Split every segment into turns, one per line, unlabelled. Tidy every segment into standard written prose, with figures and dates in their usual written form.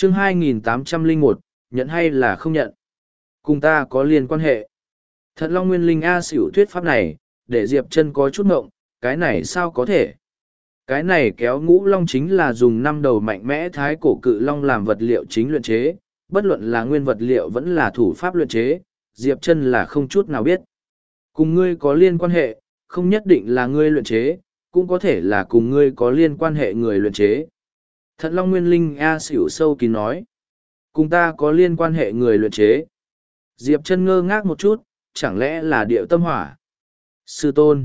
chương 2801, nhận hay là không nhận? Cùng ta có liên quan hệ. Thận Long Nguyên Linh A xỉu thuyết pháp này, để Diệp Chân có chút ngộng, cái này sao có thể? Cái này kéo ngũ long chính là dùng 5 đầu mạnh mẽ thái cổ cự long làm vật liệu chính luyện chế, bất luận là nguyên vật liệu vẫn là thủ pháp luyện chế, Diệp Chân là không chút nào biết. Cùng ngươi có liên quan hệ, không nhất định là ngươi luyện chế, cũng có thể là cùng ngươi có liên quan hệ người luyện chế. Thận Long Nguyên Linh A xỉu sâu kín nói. Cùng ta có liên quan hệ người luyện chế. Diệp Chân ngơ ngác một chút, chẳng lẽ là Điệu Tâm Hỏa? Sư tôn.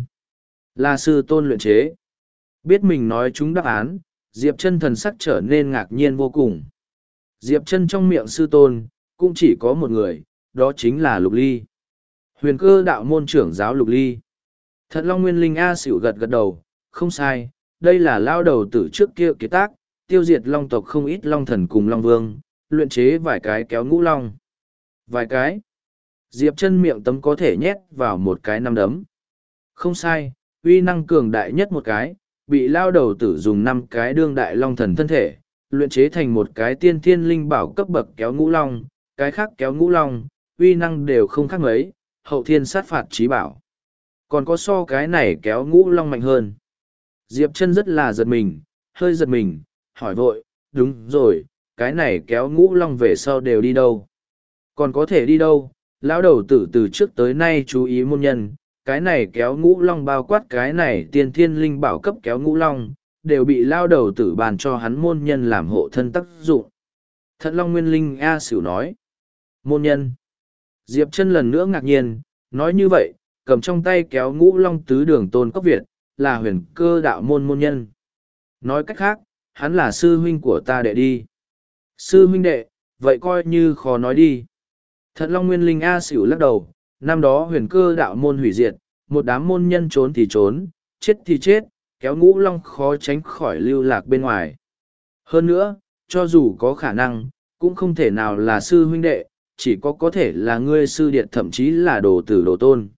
Là sư tôn luyện chế. Biết mình nói trúng đáp án, Diệp Chân thần sắc trở nên ngạc nhiên vô cùng. Diệp Chân trong miệng sư tôn, cũng chỉ có một người, đó chính là Lục Ly. Huyền Cơ đạo môn trưởng giáo Lục Ly. Thận Long Nguyên Linh A xỉu gật gật đầu, không sai, đây là lao đầu tử trước kia kiệt tác, tiêu diệt long tộc không ít long thần cùng long vương, luyện chế vài cái kéo ngũ long. Vài cái. Diệp Chân miệng tấm có thể nhét vào một cái năm đấm. Không sai, uy năng cường đại nhất một cái, bị lao đầu tử dùng 5 cái đương đại long thần thân thể, luyện chế thành một cái tiên thiên linh bảo cấp bậc kéo ngũ long, cái khác kéo ngũ long, uy năng đều không khác mấy, hậu thiên sát phạt trí bảo. Còn có so cái này kéo ngũ long mạnh hơn. Diệp Chân rất là giật mình, hơi giật mình, hỏi vội, đúng rồi, cái này kéo ngũ long về sau đều đi đâu? Còn có thể đi đâu? Lão đầu tử từ trước tới nay chú ý môn nhân, cái này kéo ngũ long bao quát cái này tiên thiên linh bảo cấp kéo ngũ long, đều bị lao đầu tử bàn cho hắn môn nhân làm hộ thân tác dụng. Thận Long Nguyên Linh A xỉu nói. Môn nhân. Diệp Chân lần nữa ngạc nhiên, nói như vậy, cầm trong tay kéo ngũ long tứ đường tôn cốc Việt, là Huyền Cơ đạo môn môn nhân. Nói cách khác, hắn là sư huynh của ta đệ đi. Sư huynh đệ, vậy coi như khó nói đi. Thận Long Nguyên Linh A xỉu lắc đầu, năm đó Huyền Cơ đạo môn hủy diệt, một đám môn nhân trốn thì trốn, chết thì chết, kéo ngũ long khó tránh khỏi lưu lạc bên ngoài. Hơn nữa, cho dù có khả năng, cũng không thể nào là sư huynh đệ, chỉ có thể là ngươi sư điệt thậm chí là đồ tử đồ tôn.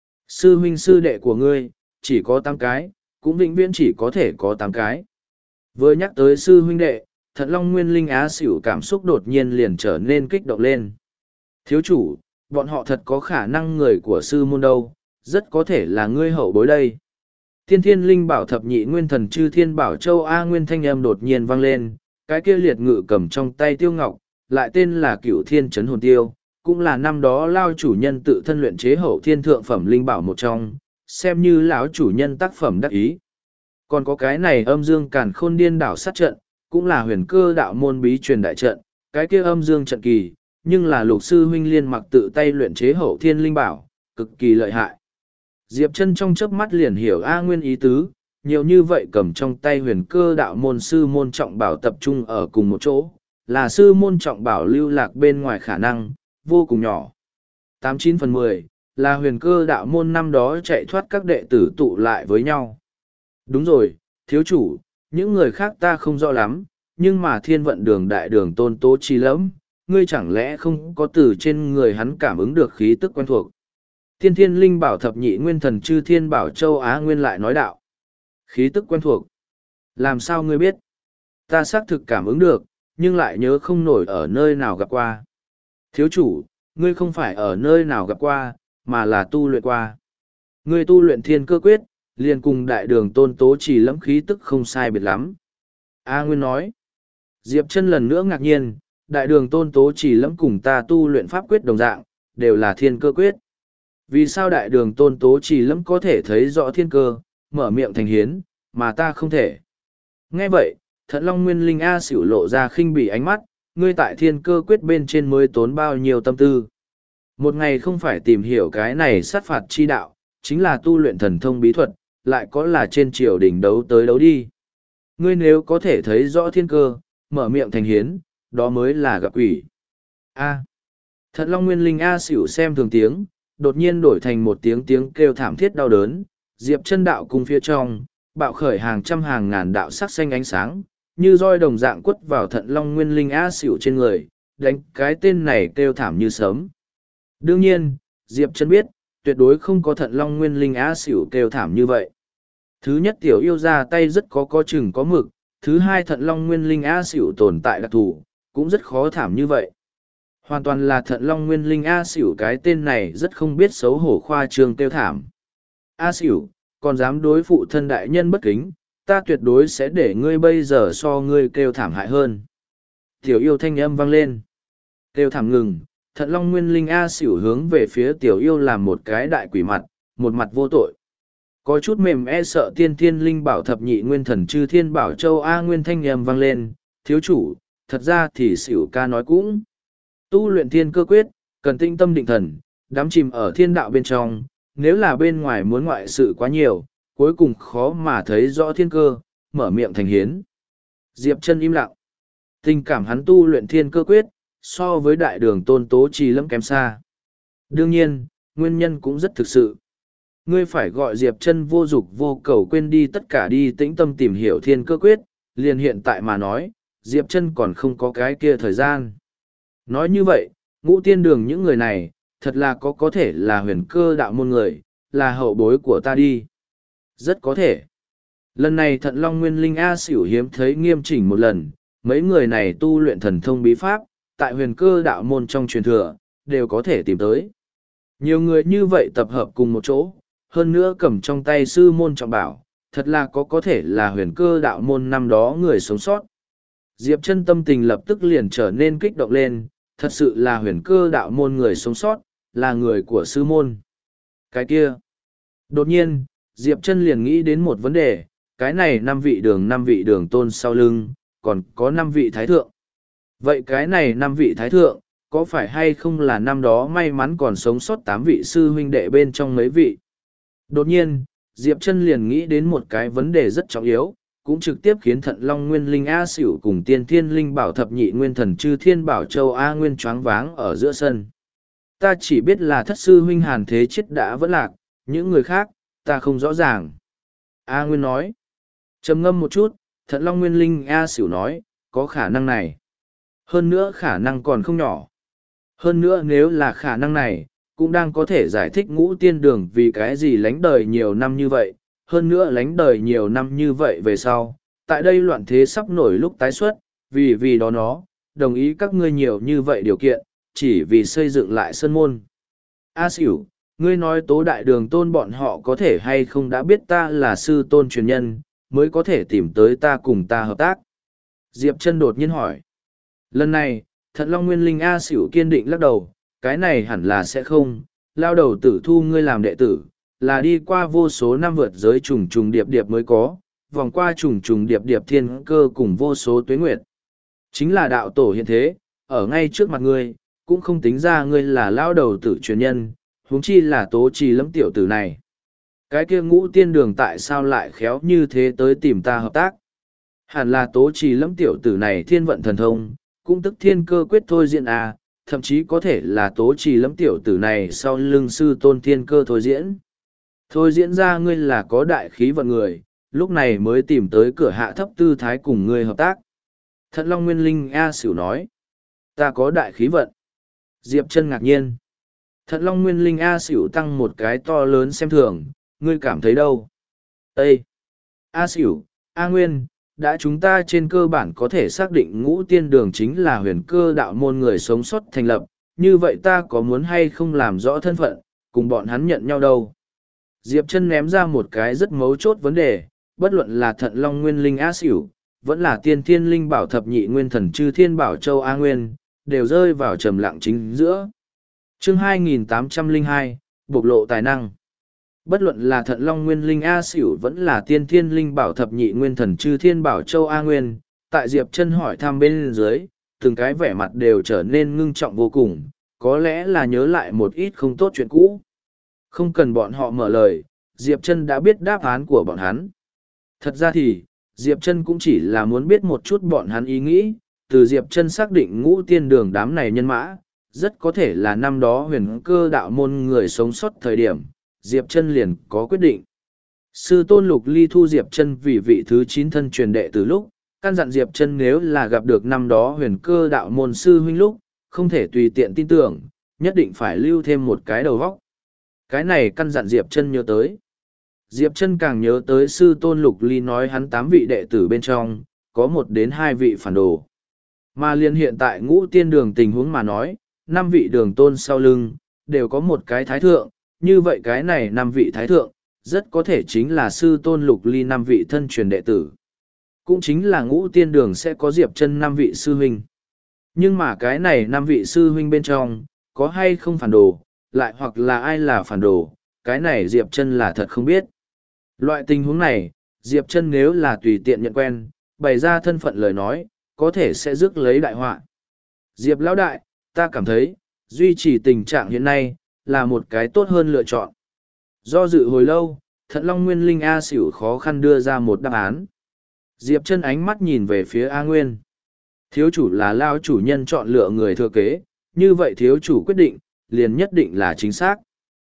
Sư huynh sư đệ của ngươi, chỉ có 8 cái, cũng vĩnh viễn chỉ có thể có 8 cái. Vừa nhắc tới sư huynh đệ, Thận Long Nguyên Linh Á xỉu cảm xúc đột nhiên liền trở nên kích động lên. Thiếu chủ, bọn họ thật có khả năng người của sư môn đâu, rất có thể là ngươi hậu bối đây. Tiên thiên linh bảo thập nhị nguyên thần chư thiên bảo châu A nguyên thanh âm đột nhiên vang lên, cái kia liệt ngự cầm trong tay tiêu ngọc, lại tên là Cửu Thiên Chấn Hồn Tiêu, cũng là năm đó lao chủ nhân tự thân luyện chế hậu thiên thượng phẩm linh bảo một trong, xem như lão chủ nhân tác phẩm đắc ý. Còn có cái này âm dương càn khôn điên đảo sát trận, cũng là Huyền Cơ đạo môn bí truyền đại trận, cái kia âm dương trận kỳ, nhưng là lục sư huynh liên mặc tự tay luyện chế hậu thiên linh bảo, cực kỳ lợi hại. Diệp Chân trong chớp mắt liền hiểu A Nguyên ý tứ, nhiều như vậy cầm trong tay Huyền Cơ đạo môn sư môn trọng bảo tập trung ở cùng một chỗ, là sư môn trọng bảo lưu lạc bên ngoài khả năng, vô cùng nhỏ. 89/10, là Huyền Cơ đạo môn năm đó chạy thoát các đệ tử tụ lại với nhau. Đúng rồi, thiếu chủ, những người khác ta không rõ lắm, nhưng mà Thiên Vận Đường đại đường Tôn Tố Chi lẫm, ngươi chẳng lẽ không có từ trên người hắn cảm ứng được khí tức quen thuộc? Tiên thiên linh bảo thập nhị nguyên thần chư thiên bảo châu Á Nguyên lại nói đạo. Khí tức quen thuộc. Làm sao ngươi biết? Ta xác thực cảm ứng được, nhưng lại nhớ không nổi ở nơi nào gặp qua. Thiếu chủ, ngươi không phải ở nơi nào gặp qua, mà là tu luyện qua. Ngươi tu luyện thiên cơ quyết, liền cùng đại đường Tôn Tố Chỉ lẫm khí tức không sai biệt lắm. A Nguyên nói. Diệp Chân lần nữa ngạc nhiên, đại đường Tôn Tố Chỉ lẫm cùng ta tu luyện pháp quyết đồng dạng, đều là thiên cơ quyết. Vì sao đại đường Tôn Tố Chỉ lẫm có thể thấy rõ thiên cơ, mở miệng thành hiến, mà ta không thể? Nghe vậy, Thận Long Nguyên Linh A xỉu lộ ra khinh bỉ ánh mắt, ngươi tại thiên cơ quyết bên trên mới tốn bao nhiêu tâm tư. Một ngày không phải tìm hiểu cái này sát phạt chi đạo, chính là tu luyện thần thông bí thuật, lại có là trên triều đình đấu tới đấu đi. Ngươi nếu có thể thấy rõ thiên cơ, mở miệng thành hiến, đó mới là gặp quỷ. A. Thận Long Nguyên Linh A xỉu xem thường tiếng, đột nhiên đổi thành một tiếng kêu thảm thiết đau đớn, Diệp Chân đạo cung phía trong, bạo khởi hàng trăm hàng ngàn đạo sắc xanh ánh sáng, như roi đồng dạng quất vào Thận Long Nguyên Linh A xỉu trên người, đánh cái tên này kêu thảm như sớm. Đương nhiên, Diệp Chân biết, tuyệt đối không có Thận Long Nguyên Linh A xỉu kêu thảm như vậy. Thứ nhất tiểu yêu ra tay rất có chừng có mực, thứ hai Thận Long Nguyên Linh A xỉu tồn tại đặc thù, cũng rất khó thảm như vậy. Hoàn toàn là Thận Long Nguyên Linh A Xỉu, cái tên này rất không biết xấu hổ khoa trương kêu thảm. A Xỉu, còn dám đối phụ thân đại nhân bất kính, ta tuyệt đối sẽ để ngươi bây giờ so ngươi kêu thảm hại hơn. Tiểu yêu thanh âm vang lên. Kêu thảm ngừng, Thận Long Nguyên Linh A Xỉu hướng về phía tiểu yêu làm một cái đại quỷ mặt, một mặt vô tội. Có chút mềm e sợ tiên thiên linh bảo thập nhị nguyên thần chư thiên bảo châu A Nguyên thanh âm vang lên, thiếu chủ, thật ra thì Xỉu ca nói cũng. Tu luyện thiên cơ quyết, cần tinh tâm định thần, đắm chìm ở thiên đạo bên trong, nếu là bên ngoài muốn ngoại sự quá nhiều, cuối cùng khó mà thấy rõ thiên cơ, mở miệng thành hiến. Diệp chân im lặng. Tình cảm hắn tu luyện thiên cơ quyết, so với đại đường tôn tố trì lắm kém xa. Đương nhiên, nguyên nhân cũng rất thực sự. Ngươi phải gọi Diệp chân vô dục vô cầu quên đi tất cả đi tĩnh tâm tìm hiểu thiên cơ quyết, liền hiện tại mà nói, Diệp chân còn không có cái kia thời gian. Nói như vậy, ngũ tiên đường những người này, thật là có thể là huyền cơ đạo môn người, là hậu bối của ta đi. Rất có thể. Lần này Thận Long Nguyên Linh A Xỉu hiếm thấy nghiêm chỉnh một lần, mấy người này tu luyện thần thông bí pháp, tại huyền cơ đạo môn trong truyền thừa, đều có thể tìm tới. Nhiều người như vậy tập hợp cùng một chỗ, hơn nữa cầm trong tay sư môn trọng bảo, thật là có thể là huyền cơ đạo môn năm đó người sống sót. Diệp chân tâm tình lập tức liền trở nên kích động lên, thật sự là huyền cơ đạo môn người sống sót, là người của sư môn. Cái kia. Đột nhiên, Diệp chân liền nghĩ đến một vấn đề, cái này năm vị đường tôn sau lưng, còn có 5 vị thái thượng. Vậy cái này 5 vị thái thượng, có phải hay không là năm đó may mắn còn sống sót 8 vị sư huynh đệ bên trong mấy vị? Đột nhiên, Diệp chân liền nghĩ đến một cái vấn đề rất trọng yếu, cũng trực tiếp khiến Thận Long Nguyên Linh A Xỉu cùng Tiên Thiên Linh Bảo thập nhị nguyên thần chư Thiên Bảo Châu A Nguyên choáng váng ở giữa sân. Ta chỉ biết là thất sư huynh Hàn Thế Chết đã vẫn lạc, những người khác, ta không rõ ràng. A Nguyên nói. Trầm ngâm một chút, Thận Long Nguyên Linh A Xỉu nói, có khả năng này. Hơn nữa khả năng còn không nhỏ. Hơn nữa nếu là khả năng này, cũng đang có thể giải thích ngũ tiên đường vì cái gì lánh đời nhiều năm như vậy. Hơn nữa lánh đời nhiều năm như vậy về sau, tại đây loạn thế sắp nổi lúc tái xuất, vì đó nó, đồng ý các ngươi nhiều như vậy điều kiện, chỉ vì xây dựng lại sân môn. A Xỉu, ngươi nói tố đại đường tôn bọn họ có thể hay không đã biết ta là sư tôn truyền nhân, mới có thể tìm tới ta cùng ta hợp tác. Diệp chân đột nhiên hỏi. Lần này, Thận Long Nguyên Linh A Xỉu kiên định lắc đầu, cái này hẳn là sẽ không, lao đầu tử thu ngươi làm đệ tử, là đi qua vô số năm vượt giới trùng trùng điệp điệp mới có, vòng qua trùng trùng điệp điệp thiên cơ cùng vô số tuế nguyệt. Chính là đạo tổ hiện thế, ở ngay trước mặt ngươi, cũng không tính ra ngươi là lao đầu tử truyền nhân, huống chi là tố trì lẫm tiểu tử này. Cái kia ngũ tiên đường tại sao lại khéo như thế tới tìm ta hợp tác? Hẳn là tố trì lẫm tiểu tử này thiên vận thần thông, cũng tức thiên cơ quyết thôi diễn à, thậm chí có thể là tố trì lẫm tiểu tử này sau lưng sư tôn thiên cơ thôi diễn. Thôi diễn ra ngươi là có đại khí vận người, lúc này mới tìm tới cửa hạ thấp tư thái cùng ngươi hợp tác. Thận Long Nguyên Linh A Xỉu nói, ta có đại khí vận. Diệp chân ngạc nhiên. Thận Long Nguyên Linh A Xỉu tăng một cái to lớn xem thường, ngươi cảm thấy đâu? Ê! A Xỉu, A Nguyên, đã chúng ta trên cơ bản có thể xác định ngũ tiên đường chính là huyền cơ đạo môn người sống sót thành lập, như vậy ta có muốn hay không làm rõ thân phận, cùng bọn hắn nhận nhau đâu? Diệp chân ném ra một cái rất mấu chốt vấn đề, bất luận là Thận Long Nguyên Linh A Xỉu, vẫn là Tiên Thiên Linh Bảo thập nhị nguyên thần chư Thiên Bảo Châu A Nguyên, đều rơi vào trầm lặng chính giữa. Chương 2802, bộc lộ tài năng. Bất luận là Thận Long Nguyên Linh A Xỉu vẫn là Tiên Thiên Linh Bảo thập nhị nguyên thần chư Thiên Bảo Châu A Nguyên, tại Diệp chân hỏi thăm bên dưới, từng cái vẻ mặt đều trở nên ngưng trọng vô cùng, có lẽ là nhớ lại một ít không tốt chuyện cũ. Không cần bọn họ mở lời, Diệp chân đã biết đáp án của bọn hắn. Thật ra thì, Diệp chân cũng chỉ là muốn biết một chút bọn hắn ý nghĩ, từ Diệp chân xác định ngũ tiên đường đám này nhân mã, rất có thể là năm đó huyền cơ đạo môn người sống sót thời điểm, Diệp chân liền có quyết định. Sư tôn Lục Ly thu Diệp chân vì vị thứ 9 thân truyền đệ từ lúc, căn dặn Diệp chân nếu là gặp được năm đó huyền cơ đạo môn sư huynh lúc, không thể tùy tiện tin tưởng, nhất định phải lưu thêm một cái đầu vóc. Cái này căn dặn Diệp chân nhớ tới. Diệp chân càng nhớ tới sư tôn Lục Ly nói hắn 8 vị đệ tử bên trong, có 1 đến 2 vị phản đồ. Mà liền hiện tại ngũ tiên đường tình huống mà nói, 5 vị đường tôn sau lưng, đều có một cái thái thượng, như vậy cái này 5 vị thái thượng, rất có thể chính là sư tôn Lục Ly 5 vị thân truyền đệ tử. Cũng chính là ngũ tiên đường sẽ có Diệp Chân 5 vị sư huynh. Nhưng mà cái này 5 vị sư huynh bên trong, có hay không phản đồ, lại hoặc là ai là phản đồ, cái này Diệp Chân là thật không biết. Loại tình huống này, Diệp Chân nếu là tùy tiện nhận quen, bày ra thân phận lời nói, có thể sẽ rước lấy đại họa. Diệp lão đại, ta cảm thấy, duy trì tình trạng hiện nay, là một cái tốt hơn lựa chọn. Do dự hồi lâu, Thận Long Nguyên Linh A Xỉu khó khăn đưa ra một đáp án. Diệp Chân ánh mắt nhìn về phía A Nguyên. Thiếu chủ là lao chủ nhân chọn lựa người thừa kế, như vậy thiếu chủ quyết định, liền nhất định là chính xác.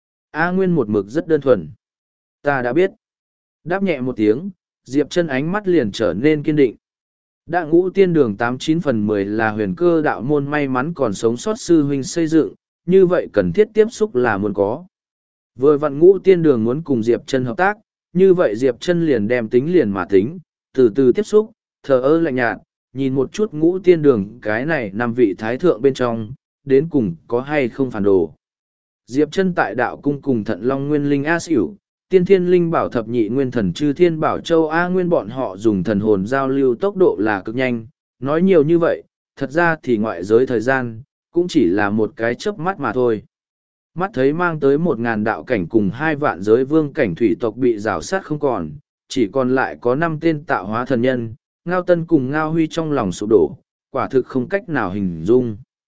A Nguyên một mực rất đơn thuần. Ta đã biết. Đáp nhẹ một tiếng, Diệp Chân ánh mắt liền trở nên kiên định. Đã ngũ tiên đường 89/10 là huyền cơ đạo môn may mắn còn sống sót sư huynh xây dựng, như vậy cần thiết tiếp xúc là muốn có. Vừa vặn ngũ tiên đường muốn cùng Diệp Chân hợp tác, như vậy Diệp Chân liền đem tính liền mà tính, từ từ tiếp xúc, thờ ơ lạnh nhạt, nhìn một chút ngũ tiên đường cái này 5 vị thái thượng bên trong, đến cùng có hay không phản đồ. Diệp Chân tại đạo cung cùng Thận Long Nguyên Linh A Xỉu, Tiên Thiên Linh Bảo Thập Nhị Nguyên Thần Chư Thiên Bảo Châu A Nguyên bọn họ dùng thần hồn giao lưu tốc độ là cực nhanh, nói nhiều như vậy, thật ra thì ngoại giới thời gian, cũng chỉ là một cái chớp mắt mà thôi. Mắt thấy mang tới 1.000 đạo cảnh cùng 2 vạn giới vương cảnh thủy tộc bị rào sát không còn, chỉ còn lại có 5 tên tạo hóa thần nhân, Ngao Tân cùng Ngao Huy trong lòng sụp đổ, quả thực không cách nào hình dung.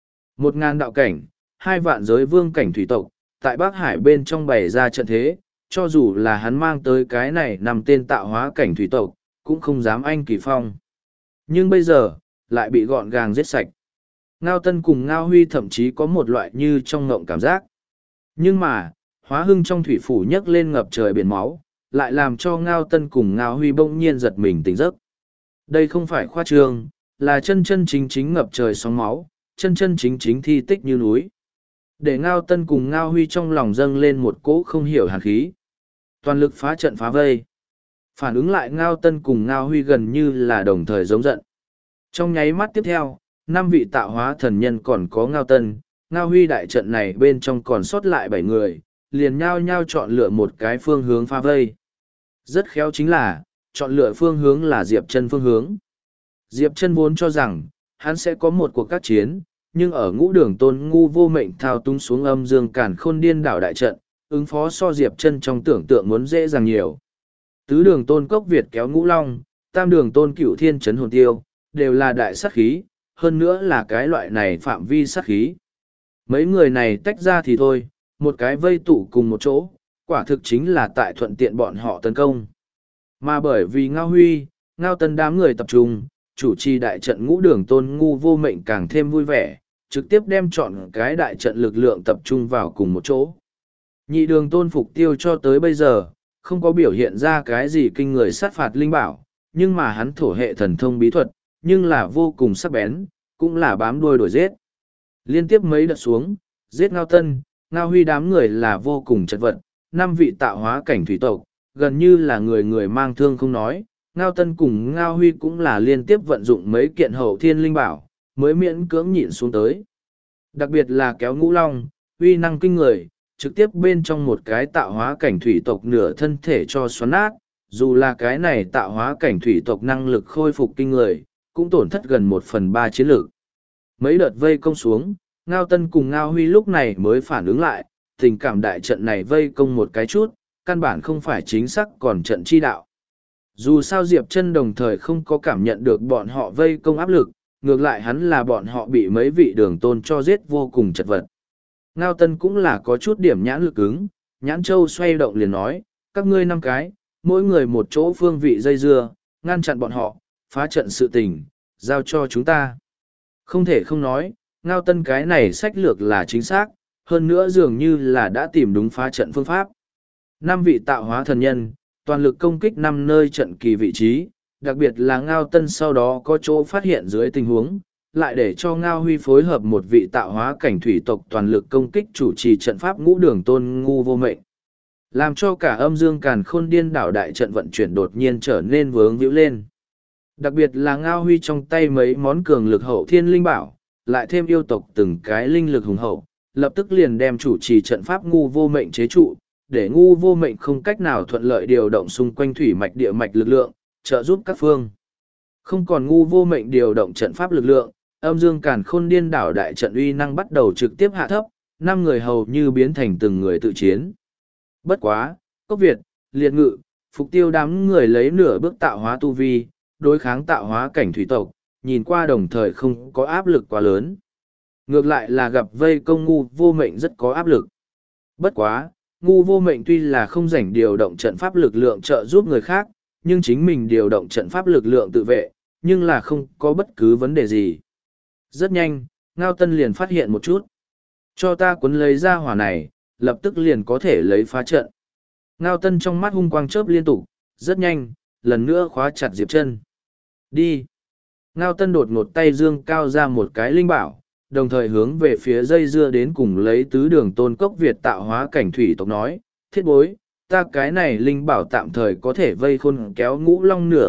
1.000 đạo cảnh, 2 vạn giới vương cảnh thủy tộc, tại Bắc Hải bên trong bày ra trận thế, cho dù là hắn mang tới cái này 5 tên tạo hóa cảnh thủy tộc, cũng không dám anh kỳ phong. Nhưng bây giờ, lại bị gọn gàng giết sạch. Ngao Tân cùng Ngao Huy thậm chí có một loại như trong ngộng cảm giác. Nhưng mà, Hóa Hưng trong thủy phủ nhấc lên ngập trời biển máu, lại làm cho Ngao Tân cùng Ngao Huy bỗng nhiên giật mình tỉnh giấc. Đây không phải khoa trương, là chân chân chính chính ngập trời sóng máu, chân chân chính chính thi tích như núi. Để Ngao Tân cùng Ngao Huy trong lòng dâng lên một cỗ không hiểu hàn khí. Toàn lực phá trận phá vây. Phản ứng lại Ngao Tân cùng Ngao Huy gần như là đồng thời giống giận. Trong nháy mắt tiếp theo, 5 vị tạo hóa thần nhân còn có Ngao Tân, Ngao Huy đại trận này bên trong còn sót lại 7 người, liền nhao nhao chọn lựa một cái phương hướng phá vây. Rất khéo chính là, chọn lựa phương hướng là Diệp Chân phương hướng. Diệp Chân vốn cho rằng, hắn sẽ có một cuộc các chiến, nhưng ở ngũ đường tôn ngu vô mệnh thao túng xuống âm dương càn khôn điên đảo đại trận, ứng phó so Diệp Chân trong tưởng tượng muốn dễ dàng nhiều. Tứ đường tôn cốc Việt kéo ngũ long, tam đường tôn cửu thiên chấn hồn tiêu, đều là đại sát khí, hơn nữa là cái loại này phạm vi sát khí. Mấy người này tách ra thì thôi, một cái vây tụ cùng một chỗ, quả thực chính là tại thuận tiện bọn họ tấn công. Mà bởi vì Ngao Huy, Ngao Tân đám người tập trung, chủ trì đại trận ngũ đường tôn ngu vô mệnh càng thêm vui vẻ, trực tiếp đem chọn cái đại trận lực lượng tập trung vào cùng một chỗ. Nhị đường tôn phục tiêu cho tới bây giờ, không có biểu hiện ra cái gì kinh người sát phạt linh bảo, nhưng mà hắn thổ hệ thần thông bí thuật, nhưng là vô cùng sắc bén, cũng là bám đuôi đuổi giết. Liên tiếp mấy đợt xuống, giết Ngao Tân, Ngao Huy đám người là vô cùng chật vật, 5 vị tạo hóa cảnh thủy tộc, gần như là người người mang thương không nói. Ngao Tân cùng Ngao Huy cũng là liên tiếp vận dụng mấy kiện hậu thiên linh bảo, mới miễn cưỡng nhịn xuống tới. Đặc biệt là kéo ngũ long, uy năng kinh người, trực tiếp bên trong một cái tạo hóa cảnh thủy tộc nửa thân thể cho xoắn nát, dù là cái này tạo hóa cảnh thủy tộc năng lực khôi phục kinh người, cũng tổn thất gần 1/3 chiến lực. Mấy đợt vây công xuống, Ngao Tân cùng Ngao Huy lúc này mới phản ứng lại, tình cảm đại trận này vây công một cái chút, căn bản không phải chính xác còn trận chi đạo. Dù sao Diệp Chân đồng thời không có cảm nhận được bọn họ vây công áp lực, ngược lại hắn là bọn họ bị mấy vị đường tôn cho giết vô cùng chật vật. Ngao Tân cũng là có chút điểm nhãn lực ứng, nhãn châu xoay động liền nói, các ngươi 5 cái, mỗi người một chỗ phương vị dây dưa, ngăn chặn bọn họ, phá trận sự tình, giao cho chúng ta. Không thể không nói, Ngao Tân cái này sách lược là chính xác, hơn nữa dường như là đã tìm đúng phá trận phương pháp. 5 vị tạo hóa thần nhân, toàn lực công kích 5 nơi trận kỳ vị trí, đặc biệt là Ngao Tân sau đó có chỗ phát hiện dưới tình huống, lại để cho Ngao Huy phối hợp một vị tạo hóa cảnh thủy tộc toàn lực công kích chủ trì trận pháp ngũ đường tôn ngu vô mệnh. Làm cho cả âm dương càn khôn điên đảo đại trận vận chuyển đột nhiên trở nên vướng víu lên. Đặc biệt là Ngao Huy trong tay mấy món cường lực hậu thiên linh bảo, lại thêm yêu tộc từng cái linh lực hùng hậu, lập tức liền đem chủ trì trận pháp ngu vô mệnh chế trụ, để ngu vô mệnh không cách nào thuận lợi điều động xung quanh thủy mạch địa mạch lực lượng, trợ giúp các phương. Không còn ngu vô mệnh điều động trận pháp lực lượng, âm dương càn khôn điên đảo đại trận uy năng bắt đầu trực tiếp hạ thấp, 5 người hầu như biến thành từng người tự chiến. Bất quá, Cốc Việt, Liệt Ngự, Phục Tiêu đám người lấy nửa bước tạo hóa tu vi, đối kháng tạo hóa cảnh thủy tộc, nhìn qua đồng thời không có áp lực quá lớn. Ngược lại là gặp vây công ngu vô mệnh rất có áp lực. Bất quá, ngu vô mệnh tuy là không rảnh điều động trận pháp lực lượng trợ giúp người khác, nhưng chính mình điều động trận pháp lực lượng tự vệ, nhưng là không có bất cứ vấn đề gì. Rất nhanh, Ngao Tân liền phát hiện một chút. Cho ta cuốn lấy ra hỏa này, lập tức liền có thể lấy phá trận. Ngao Tân trong mắt hung quang chớp liên tục, rất nhanh, lần nữa khóa chặt Diệp Chân. Đi! Ngao Tân đột ngột tay dương cao ra một cái linh bảo, đồng thời hướng về phía dây dưa đến cùng lấy tứ đường tôn cốc Việt tạo hóa cảnh thủy tộc nói, thiết bối, ta cái này linh bảo tạm thời có thể vây khôn kéo ngũ long nửa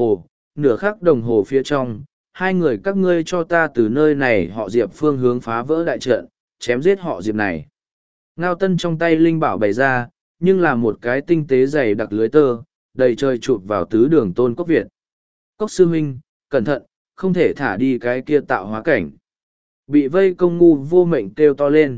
khắc đồng hồ phía trong, hai người các ngươi cho ta từ nơi này họ Diệp phương hướng phá vỡ đại trận, chém giết họ Diệp này. Ngao Tân trong tay linh bảo bày ra, nhưng là một cái tinh tế dày đặc lưới tơ, đầy trời chụp vào tứ đường tôn cốc Việt. Cốc sư huynh, cẩn thận, không thể thả đi cái kia tạo hóa cảnh. Bị vây công ngu vô mệnh kêu to lên.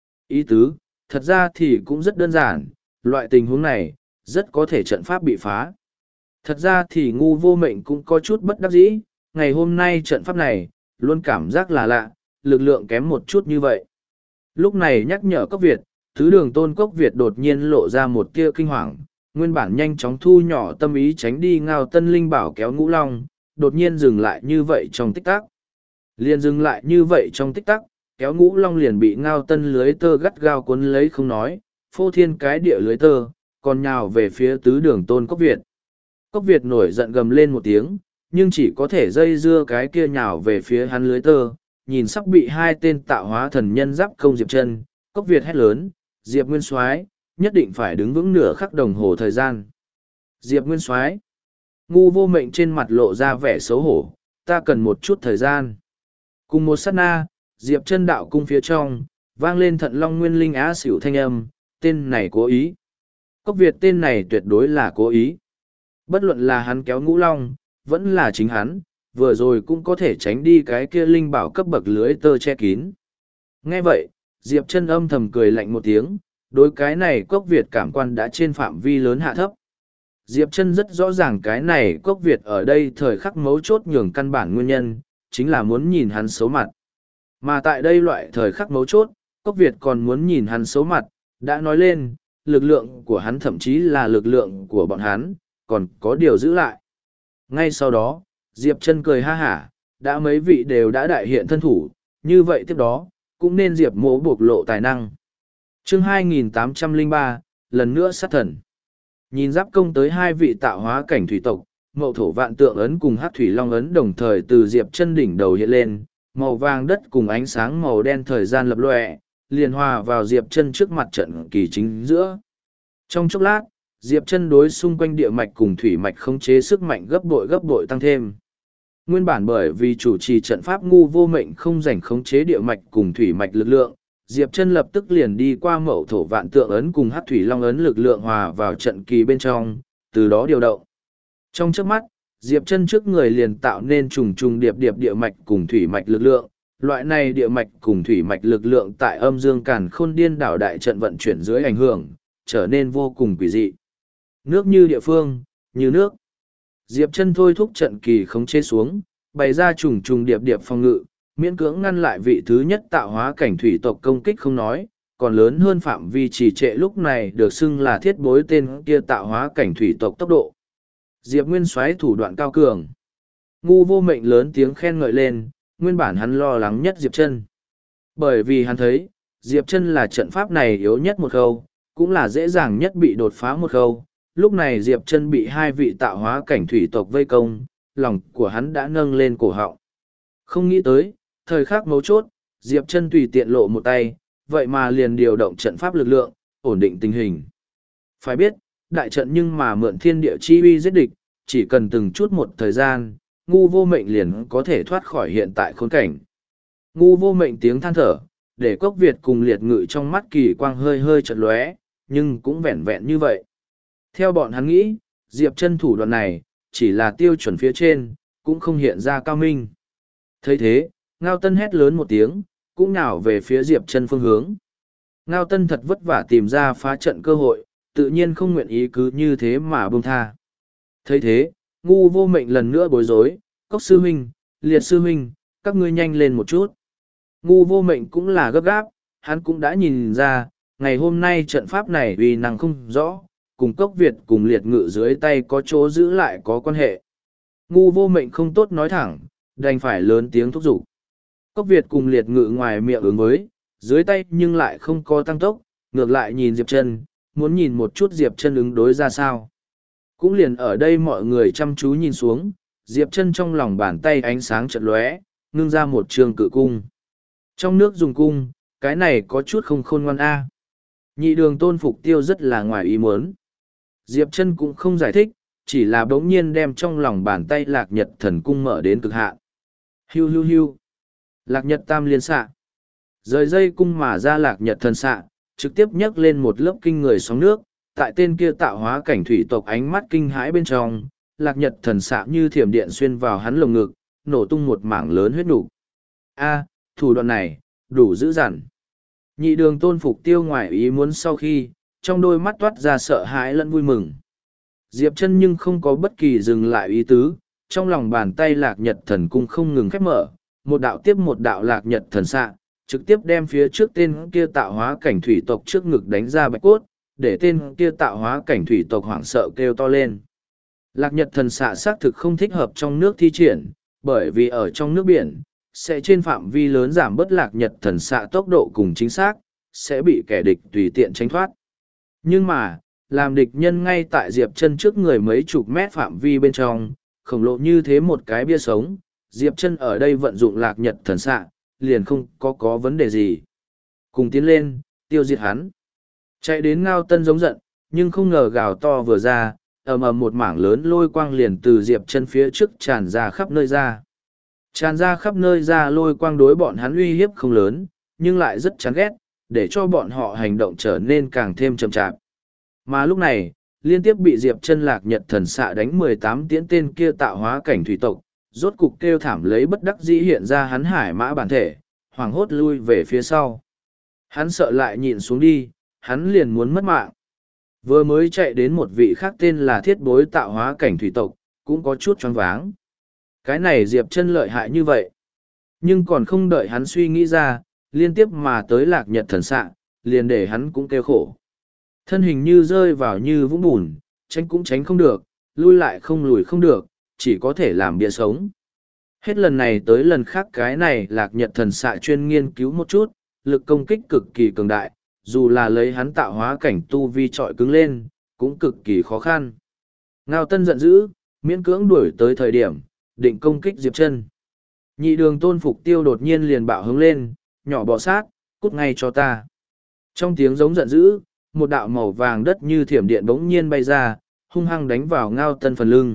Ý tứ, thật ra thì cũng rất đơn giản, loại tình huống này, rất có thể trận pháp bị phá. Thật ra thì ngu vô mệnh cũng có chút bất đắc dĩ, ngày hôm nay trận pháp này, luôn cảm giác là lạ, lực lượng kém một chút như vậy. Lúc này nhắc nhở Cốc Việt, tứ đường tôn Cốc Việt đột nhiên lộ ra một tia kinh hoàng, nguyên bản nhanh chóng thu nhỏ tâm ý tránh đi Ngao Tân linh bảo kéo ngũ long, đột nhiên dừng lại như vậy trong tích tắc. Liền dừng lại như vậy trong tích tắc, kéo ngũ long liền bị Ngao Tân lưới tơ gắt gao cuốn lấy không nói, phô thiên cái địa lưới tơ, còn nhào về phía tứ đường tôn Cốc Việt. Cốc Việt nổi giận gầm lên một tiếng, nhưng chỉ có thể dây dưa cái kia nhào về phía hắn lưới tơ, nhìn sắp bị hai tên tạo hóa thần nhân giáp công Diệp Chân, Cốc Việt hét lớn, Diệp Nguyên Soái, nhất định phải đứng vững nửa khắc đồng hồ thời gian. Diệp Nguyên Soái, ngu vô mệnh trên mặt lộ ra vẻ xấu hổ, ta cần một chút thời gian. Cùng một sát na, Diệp Chân đạo cung phía trong, vang lên Thận Long Nguyên Linh á xỉu thanh âm, tên này cố ý. Cốc Việt tên này tuyệt đối là cố ý. Bất luận là hắn kéo ngũ long, vẫn là chính hắn, vừa rồi cũng có thể tránh đi cái kia linh bảo cấp bậc lưới tơ che kín. Nghe vậy, Diệp Chân âm thầm cười lạnh một tiếng, đối cái này Cốc Việt cảm quan đã trên phạm vi lớn hạ thấp. Diệp Chân rất rõ ràng cái này Cốc Việt ở đây thời khắc mấu chốt nhường căn bản nguyên nhân, chính là muốn nhìn hắn xấu mặt. Mà tại đây loại thời khắc mấu chốt, Cốc Việt còn muốn nhìn hắn xấu mặt, đã nói lên, lực lượng của hắn thậm chí là lực lượng của bọn hắn, còn có điều giữ lại. Ngay sau đó, Diệp Chân cười ha hả, đã mấy vị đều đã đại hiện thân thủ, như vậy tiếp đó, cũng nên Diệp Mỗ bộc lộ tài năng. Chương 2803, lần nữa sát thần. Nhìn giáp công tới hai vị tạo hóa cảnh thủy tộc, Mậu Thổ Vạn Tượng ấn cùng Hắc Thủy Long ấn đồng thời từ Diệp Chân đỉnh đầu hiện lên, màu vàng đất cùng ánh sáng màu đen thời gian lập lòe, liền hòa vào Diệp Chân trước mặt trận kỳ chính giữa. Trong chốc lát, Diệp Chân đối xung quanh địa mạch cùng thủy mạch khống chế sức mạnh gấp bội tăng thêm. Nguyên bản bởi vì chủ trì trận pháp ngu vô mệnh không rảnh khống chế địa mạch cùng thủy mạch lực lượng, Diệp Chân lập tức liền đi qua Mậu Thổ Vạn Tượng ấn cùng Hắc Thủy Long ấn lực lượng hòa vào trận kỳ bên trong, từ đó điều động. Trong chớp mắt, Diệp Chân trước người liền tạo nên trùng trùng điệp điệp địa mạch cùng thủy mạch lực lượng, loại này địa mạch cùng thủy mạch lực lượng tại âm dương càn khôn điên đảo đại trận vận chuyển dưới ảnh hưởng, trở nên vô cùng quỷ dị. Nước như địa phương, như nước. Diệp Chân thôi thúc trận kỳ khống chế xuống, bày ra trùng trùng điệp điệp phòng ngự, miễn cưỡng ngăn lại vị thứ nhất tạo hóa cảnh thủy tộc công kích không nói, còn lớn hơn phạm vi trì trệ lúc này được xưng là thiết bối tên kia tạo hóa cảnh thủy tộc tốc độ. Diệp Nguyên Soái thủ đoạn cao cường. Ngu vô mệnh lớn tiếng khen ngợi lên, nguyên bản hắn lo lắng nhất Diệp Chân. Bởi vì hắn thấy, Diệp Chân là trận pháp này yếu nhất một khâu, cũng là dễ dàng nhất bị đột phá một khâu. Lúc này Diệp Chân bị hai vị tạo hóa cảnh thủy tộc vây công, lòng của hắn đã nâng lên cổ họng. Không nghĩ tới, thời khắc mấu chốt, Diệp Chân tùy tiện lộ một tay, vậy mà liền điều động trận pháp lực lượng, ổn định tình hình. Phải biết, đại trận nhưng mà mượn thiên địa chi uy giết địch, chỉ cần từng chút một thời gian, ngu vô mệnh liền có thể thoát khỏi hiện tại khốn cảnh. Ngu vô mệnh tiếng than thở, để Cốc Việt cùng liệt ngự trong mắt kỳ quang hơi hơi chật lóe, nhưng cũng vẹn vẹn như vậy. Theo bọn hắn nghĩ, Diệp Chân thủ đoạn này, chỉ là tiêu chuẩn phía trên, cũng không hiện ra cao minh. Thấy thế, Ngao Tân hét lớn một tiếng, cũng nhào về phía Diệp Chân phương hướng. Ngao Tân thật vất vả tìm ra phá trận cơ hội, tự nhiên không nguyện ý cứ như thế mà buông tha. Thấy thế, ngu vô mệnh lần nữa bối rối, Cốc sư huynh, liệt sư huynh, các ngươi nhanh lên một chút. Ngu vô mệnh cũng là gấp gáp, hắn cũng đã nhìn ra, ngày hôm nay trận pháp này uy năng không rõ, cùng Cốc Việt cùng liệt ngự dưới tay có chỗ giữ lại có quan hệ. Ngu vô mệnh không tốt nói thẳng, đành phải lớn tiếng thúc giục. Cốc Việt cùng liệt ngự ngoài miệng ứng với, dưới tay nhưng lại không có tăng tốc, ngược lại nhìn Diệp Chân, muốn nhìn một chút Diệp Chân ứng đối ra sao. Cũng liền ở đây mọi người chăm chú nhìn xuống, Diệp Chân trong lòng bàn tay ánh sáng chợt lóe, ngưng ra một trường cự cung. Trong nước dùng cung, cái này có chút không khôn ngoan a. Nhị đường Tôn Phục Tiêu rất là ngoài ý muốn. Diệp Chân cũng không giải thích, chỉ là bỗng nhiên đem trong lòng bàn tay Lạc Nhật Thần Cung mở đến cực hạn. Hiu hiu hiu. Lạc Nhật Tam Liên xạ. Rời dây cung mà ra Lạc Nhật Thần xạ, trực tiếp nhấc lên một lớp kinh người sóng nước, tại tên kia tạo hóa cảnh thủy tộc ánh mắt kinh hãi bên trong, Lạc Nhật Thần xạ như thiểm điện xuyên vào hắn lồng ngực, nổ tung một mảng lớn huyết nục. A, thủ đoạn này, đủ dữ dằn. Nhị đường Tôn Phục Tiêu ngoài ý muốn sau khi, trong đôi mắt toát ra sợ hãi lẫn vui mừng. Diệp Chân nhưng không có bất kỳ dừng lại ý tứ, trong lòng bàn tay Lạc Nhật Thần Cung không ngừng khép mở, một đạo tiếp một đạo Lạc Nhật Thần xạ, trực tiếp đem phía trước tên kia tạo hóa cảnh thủy tộc trước ngực đánh ra bạch cốt, để tên kia tạo hóa cảnh thủy tộc hoảng sợ kêu to lên. Lạc Nhật Thần xạ xác thực không thích hợp trong nước thi triển, bởi vì ở trong nước biển, sẽ trên phạm vi lớn giảm bớt Lạc Nhật Thần xạ tốc độ cùng chính xác, sẽ bị kẻ địch tùy tiện tránh thoát. Nhưng mà, làm địch nhân ngay tại Diệp Chân trước người mấy chục mét phạm vi bên trong, khổng lồ như thế một cái bia sống, Diệp Chân ở đây vận dụng Lạc Nhật Thần xạ, liền không có vấn đề gì. Cùng tiến lên, tiêu diệt hắn. Chạy đến Ngao Tân giống giận, nhưng không ngờ gào to vừa ra, ầm ầm một mảng lớn lôi quang liền từ Diệp Chân phía trước tràn ra khắp nơi ra. Tràn ra khắp nơi ra lôi quang đối bọn hắn uy hiếp không lớn, nhưng lại rất chán ghét, để cho bọn họ hành động trở nên càng thêm chậm chạp. Mà lúc này, liên tiếp bị Diệp Chân Lạc Nhật Thần xạ đánh 18 tiễn tên kia tạo hóa cảnh thủy tộc, rốt cục kêu thảm lấy bất đắc dĩ hiện ra hắn hải mã bản thể, hoảng hốt lui về phía sau. Hắn sợ lại nhịn xuống đi, hắn liền muốn mất mạng. Vừa mới chạy đến một vị khác tên là Thiết Bối tạo hóa cảnh thủy tộc, cũng có chút choáng váng. Cái này Diệp Chân lợi hại như vậy. Nhưng còn không đợi hắn suy nghĩ ra, liên tiếp mà tới Lạc Nhật Thần xạ, liền để hắn cũng kêu khổ. Thân hình như rơi vào như vũng bùn, tránh cũng tránh không được, lui lại không lùi không được, chỉ có thể làm bia sống. Hết lần này tới lần khác cái này Lạc Nhật Thần xạ chuyên nghiên cứu một chút, lực công kích cực kỳ cường đại, dù là lấy hắn tạo hóa cảnh tu vi trọi cứng lên, cũng cực kỳ khó khăn. Ngao Tân giận dữ, miễn cưỡng đuổi tới thời điểm, định công kích Diệp Chân. Nhị đường Tôn Phục Tiêu đột nhiên liền bạo hướng lên, nhỏ bọ sát, cút ngay cho ta. Trong tiếng giống giận dữ, một đạo màu vàng đất như thiểm điện bỗng nhiên bay ra, hung hăng đánh vào Ngao Tân phần lưng.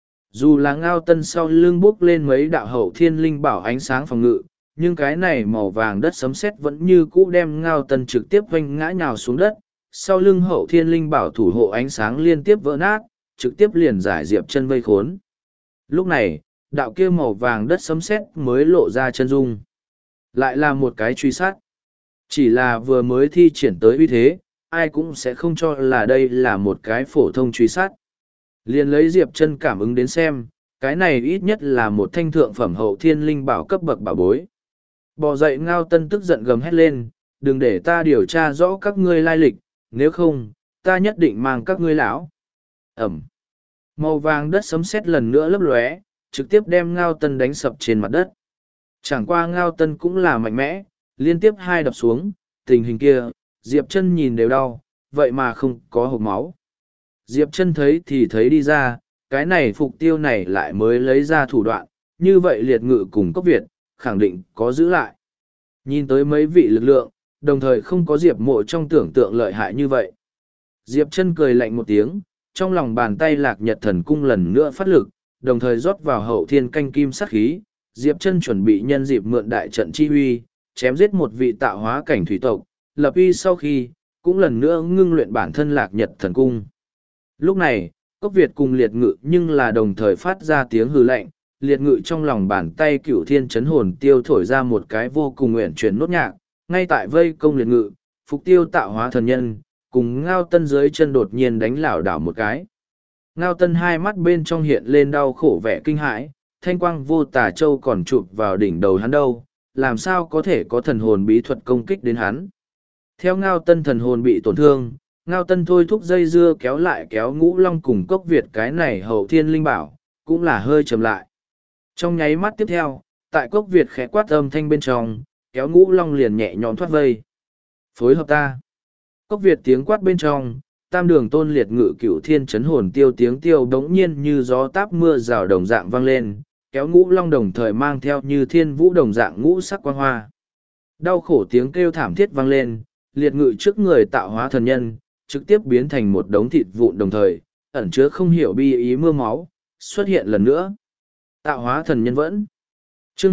Dù là Ngao Tân sau lưng bốc lên mấy đạo hậu thiên linh bảo ánh sáng phòng ngự, nhưng cái này màu vàng đất sấm sét vẫn như cũ đem Ngao Tân trực tiếp vênh ngã nhào xuống đất, sau lưng hậu thiên linh bảo thủ hộ ánh sáng liên tiếp vỡ nát, trực tiếp liền giải Diệp Chân vây khốn. Lúc này, đạo kia màu vàng đất sấm sét mới lộ ra chân dung. Lại là một cái truy sát. Chỉ là vừa mới thi triển tới uy thế, ai cũng sẽ không cho là đây là một cái phổ thông truy sát. Liền lấy Diệp Chân cảm ứng đến xem, cái này ít nhất là một thanh thượng phẩm hậu thiên linh bảo cấp bậc bảo bối. Bò dậy Ngao Tân tức giận gầm hét lên, đừng để ta điều tra rõ các ngươi lai lịch, nếu không, ta nhất định mang các ngươi lão. Ẩm. Màu vàng đất sấm sét lần nữa lấp lóe, trực tiếp đem Ngao Tân đánh sập trên mặt đất. Chẳng qua Ngao Tân cũng là mạnh mẽ, liên tiếp hai đập xuống, tình hình kia, Diệp Chân nhìn đều đau, vậy mà không có hộc máu. Diệp Chân thấy thì thấy đi ra, cái này Phục Tiêu này lại mới lấy ra thủ đoạn, như vậy liệt ngự cùng Cốc Việt, khẳng định có giữ lại. Nhìn tới mấy vị lực lượng, đồng thời không có Diệp Mộ trong tưởng tượng lợi hại như vậy. Diệp Chân cười lạnh một tiếng, trong lòng bàn tay Lạc Nhật Thần Cung lần nữa phát lực, đồng thời rót vào hậu thiên canh kim sát khí, Diệp Chân chuẩn bị nhân dịp mượn đại trận chi huy, chém giết một vị tạo hóa cảnh thủy tộc, lập uy sau khi, cũng lần nữa ngưng luyện bản thân Lạc Nhật Thần Cung. Lúc này, Cốc Việt cùng Liệt Ngự nhưng là đồng thời phát ra tiếng hừ lạnh, Liệt Ngự trong lòng bàn tay Cửu Thiên Chấn Hồn Tiêu thổi ra một cái vô cùng uyển chuyển nốt nhạc, ngay tại vây công Liệt Ngự, Phục Tiêu tạo hóa thần nhân, cùng Ngao Tân dưới chân đột nhiên đánh lảo đảo một cái. Ngao Tân hai mắt bên trong hiện lên đau khổ vẻ kinh hãi, thanh quang vô tà châu còn chụp vào đỉnh đầu hắn đâu, làm sao có thể có thần hồn bí thuật công kích đến hắn. Theo Ngao Tân thần hồn bị tổn thương, Ngao Tân thôi thúc dây dưa kéo lại kéo Ngũ Long cùng Cốc Việt cái này hậu thiên linh bảo, cũng là hơi chậm lại. Trong nháy mắt tiếp theo, tại Cốc Việt khẽ quát âm thanh bên trong, kéo Ngũ Long liền nhẹ nhõm thoát vây. Phối hợp ta. Cốc Việt tiếng quát bên trong, Tam Đường Tôn Liệt Ngự Cửu Thiên Chấn Hồn Tiêu tiếng tiêu bỗng nhiên như gió táp mưa rào đồng dạng vang lên, kéo Ngũ Long đồng thời mang theo như thiên vũ đồng dạng ngũ sắc quang hoa. Đau khổ tiếng kêu thảm thiết vang lên, Liệt Ngự trước người tạo hóa thần nhân, trực tiếp biến thành một đống thịt vụn đồng thời, ẩn chứa không hiểu bi ý mưa máu, xuất hiện lần nữa. Tạo hóa thần nhân vẫn. Chương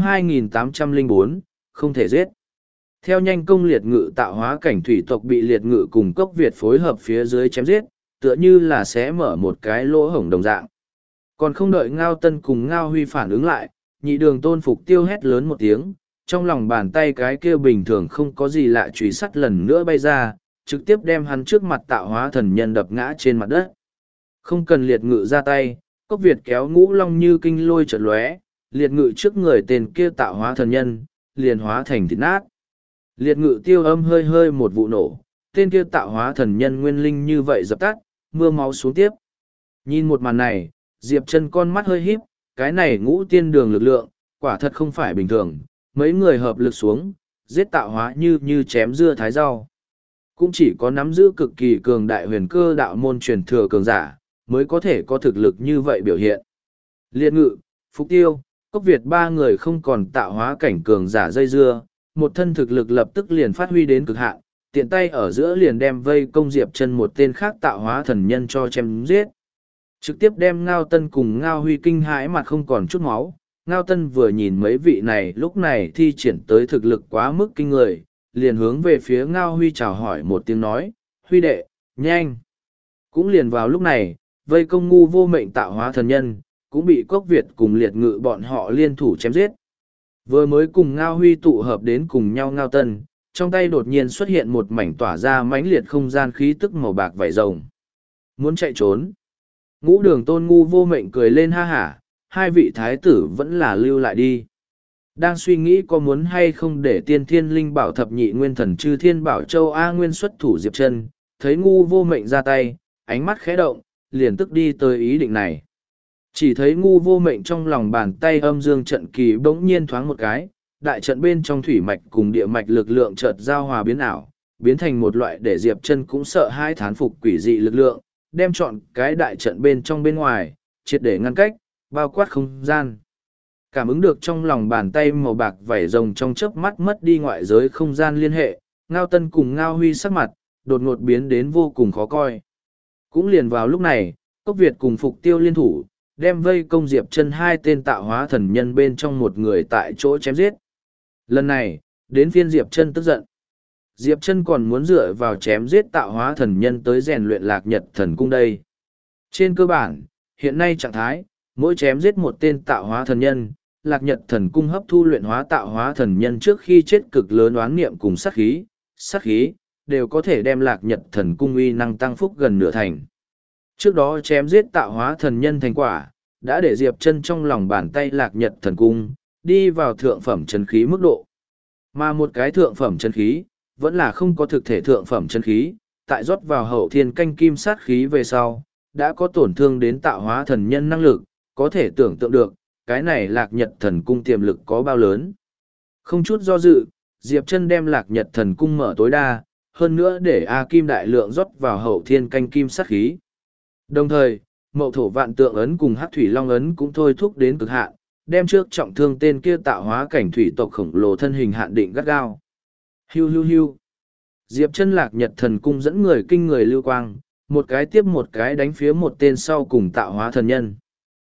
2804, không thể giết. Theo nhanh công Liệt Ngự tạo hóa cảnh thủy tộc bị Liệt Ngự cùng Cốc Việt phối hợp phía dưới chém giết, tựa như là sẽ mở một cái lỗ hổng đồng dạng. Còn không đợi Ngao Tân cùng Ngao Huy phản ứng lại, Nhị Đường Tôn Phục Tiêu hét lớn một tiếng, trong lòng bàn tay cái kia bình thường không có gì lạ chùy sắt lần nữa bay ra, trực tiếp đem hắn trước mặt tạo hóa thần nhân đập ngã trên mặt đất. Không cần Liệt Ngự ra tay, Cốc Việt kéo Ngũ Long như kinh lôi chợt lóe, Liệt Ngự trước người tên kia tạo hóa thần nhân, liền hóa thành thịt nát. Liệt Ngự tiêu âm hơi hơi một vụ nổ, tên kia tạo hóa thần nhân nguyên linh như vậy dập tắt, mưa máu xuống tiếp. Nhìn một màn này, Diệp Chân con mắt hơi híp, cái này Ngũ Tiên Đường lực lượng, quả thật không phải bình thường, mấy người hợp lực xuống, giết tạo hóa như chém dưa thái rau. Cũng chỉ có nắm giữ cực kỳ cường đại huyền cơ đạo môn truyền thừa cường giả, mới có thể có thực lực như vậy biểu hiện. Liệt Ngự, Phục Tiêu, Cốc Việt ba người không còn tạo hóa cảnh cường giả dây dưa, một thân thực lực lập tức liền phát huy đến cực hạn, tiện tay ở giữa liền đem vây công Diệp Chân một tên khác tạo hóa thần nhân cho chém giết. Trực tiếp đem Ngao Tân cùng Ngao Huy kinh hãi mặt không còn chút máu. Ngao Tân vừa nhìn mấy vị này lúc này thi triển tới thực lực quá mức kinh người, liền hướng về phía Ngao Huy chào hỏi một tiếng nói, Huy đệ, nhanh. Cũng liền vào lúc này, vây công ngu vô mệnh tạo hóa thần nhân, cũng bị Cốc Việt cùng Liệt Ngự bọn họ liên thủ chém giết. Vừa mới cùng Ngao Huy tụ hợp đến cùng nhau Ngao Tân, trong tay đột nhiên xuất hiện một mảnh tỏa ra mãnh liệt không gian khí tức màu bạc vảy rồng. Muốn chạy trốn. Ngũ Đường Tôn ngu vô mệnh cười lên ha hả, hai vị thái tử vẫn là lưu lại đi. Đang suy nghĩ có muốn hay không để tiên thiên linh bảo thập nhị nguyên thần chư thiên bảo châu A Nguyên xuất thủ Diệp Chân, thấy ngu vô mệnh ra tay, ánh mắt khẽ động, liền tức đi tới ý định này. Chỉ thấy ngu vô mệnh trong lòng bàn tay âm dương trận kỳ bỗng nhiên thoáng một cái, đại trận bên trong thủy mạch cùng địa mạch lực lượng chợt giao hòa biến ảo, biến thành một loại để Diệp Chân cũng sợ hai thán phục quỷ dị lực lượng, đem trọn cái đại trận bên trong bên ngoài, triệt để ngăn cách, bao quát không gian. Cảm ứng được trong lòng bàn tay màu bạc vảy rồng trong chớp mắt mất đi ngoại giới không gian liên hệ, Ngao Tân cùng Ngao Huy sắc mặt, đột ngột biến đến vô cùng khó coi. Cũng liền vào lúc này, Cốc Việt cùng Phục Tiêu liên thủ, đem vây công Diệp Chân hai tên tạo hóa thần nhân bên trong một người tại chỗ chém giết. Lần này, đến phiên Diệp Chân tức giận. Diệp Chân còn muốn dựa vào chém giết tạo hóa thần nhân tới rèn luyện Lạc Nhật Thần Cung đây. Trên cơ bản, hiện nay trạng thái, mỗi chém giết một tên tạo hóa thần nhân, Lạc Nhật Thần Cung hấp thu luyện hóa tạo hóa thần nhân trước khi chết cực lớn oán niệm cùng sát khí, đều có thể đem Lạc Nhật Thần Cung uy năng tăng phúc gần nửa thành. Trước đó chém giết tạo hóa thần nhân thành quả, đã để Diệp Chân trong lòng bàn tay Lạc Nhật Thần Cung, đi vào thượng phẩm chân khí mức độ. Mà một cái thượng phẩm chân khí, vẫn là không có thực thể thượng phẩm chân khí, tại rót vào hậu thiên canh kim sát khí về sau, đã có tổn thương đến tạo hóa thần nhân năng lực, có thể tưởng tượng được, cái này Lạc Nhật Thần Cung tiềm lực có bao lớn. Không chút do dự, Diệp Chân đem Lạc Nhật Thần Cung mở tối đa, hơn nữa để A Kim đại lượng rót vào hậu thiên canh kim sát khí. Đồng thời, Mậu Thổ Vạn Tượng ấn cùng Hắc Thủy Long ấn cũng thôi thúc đến cực hạn, đem trước trọng thương tên kia tạo hóa cảnh thủy tộc khổng lồ thân hình hạn định gắt gao. Hiu hiu hiu. Diệp Chân Lạc Nhật Thần Cung dẫn người kinh người lưu quang, một cái tiếp một cái đánh phía một tên sau cùng tạo hóa thần nhân.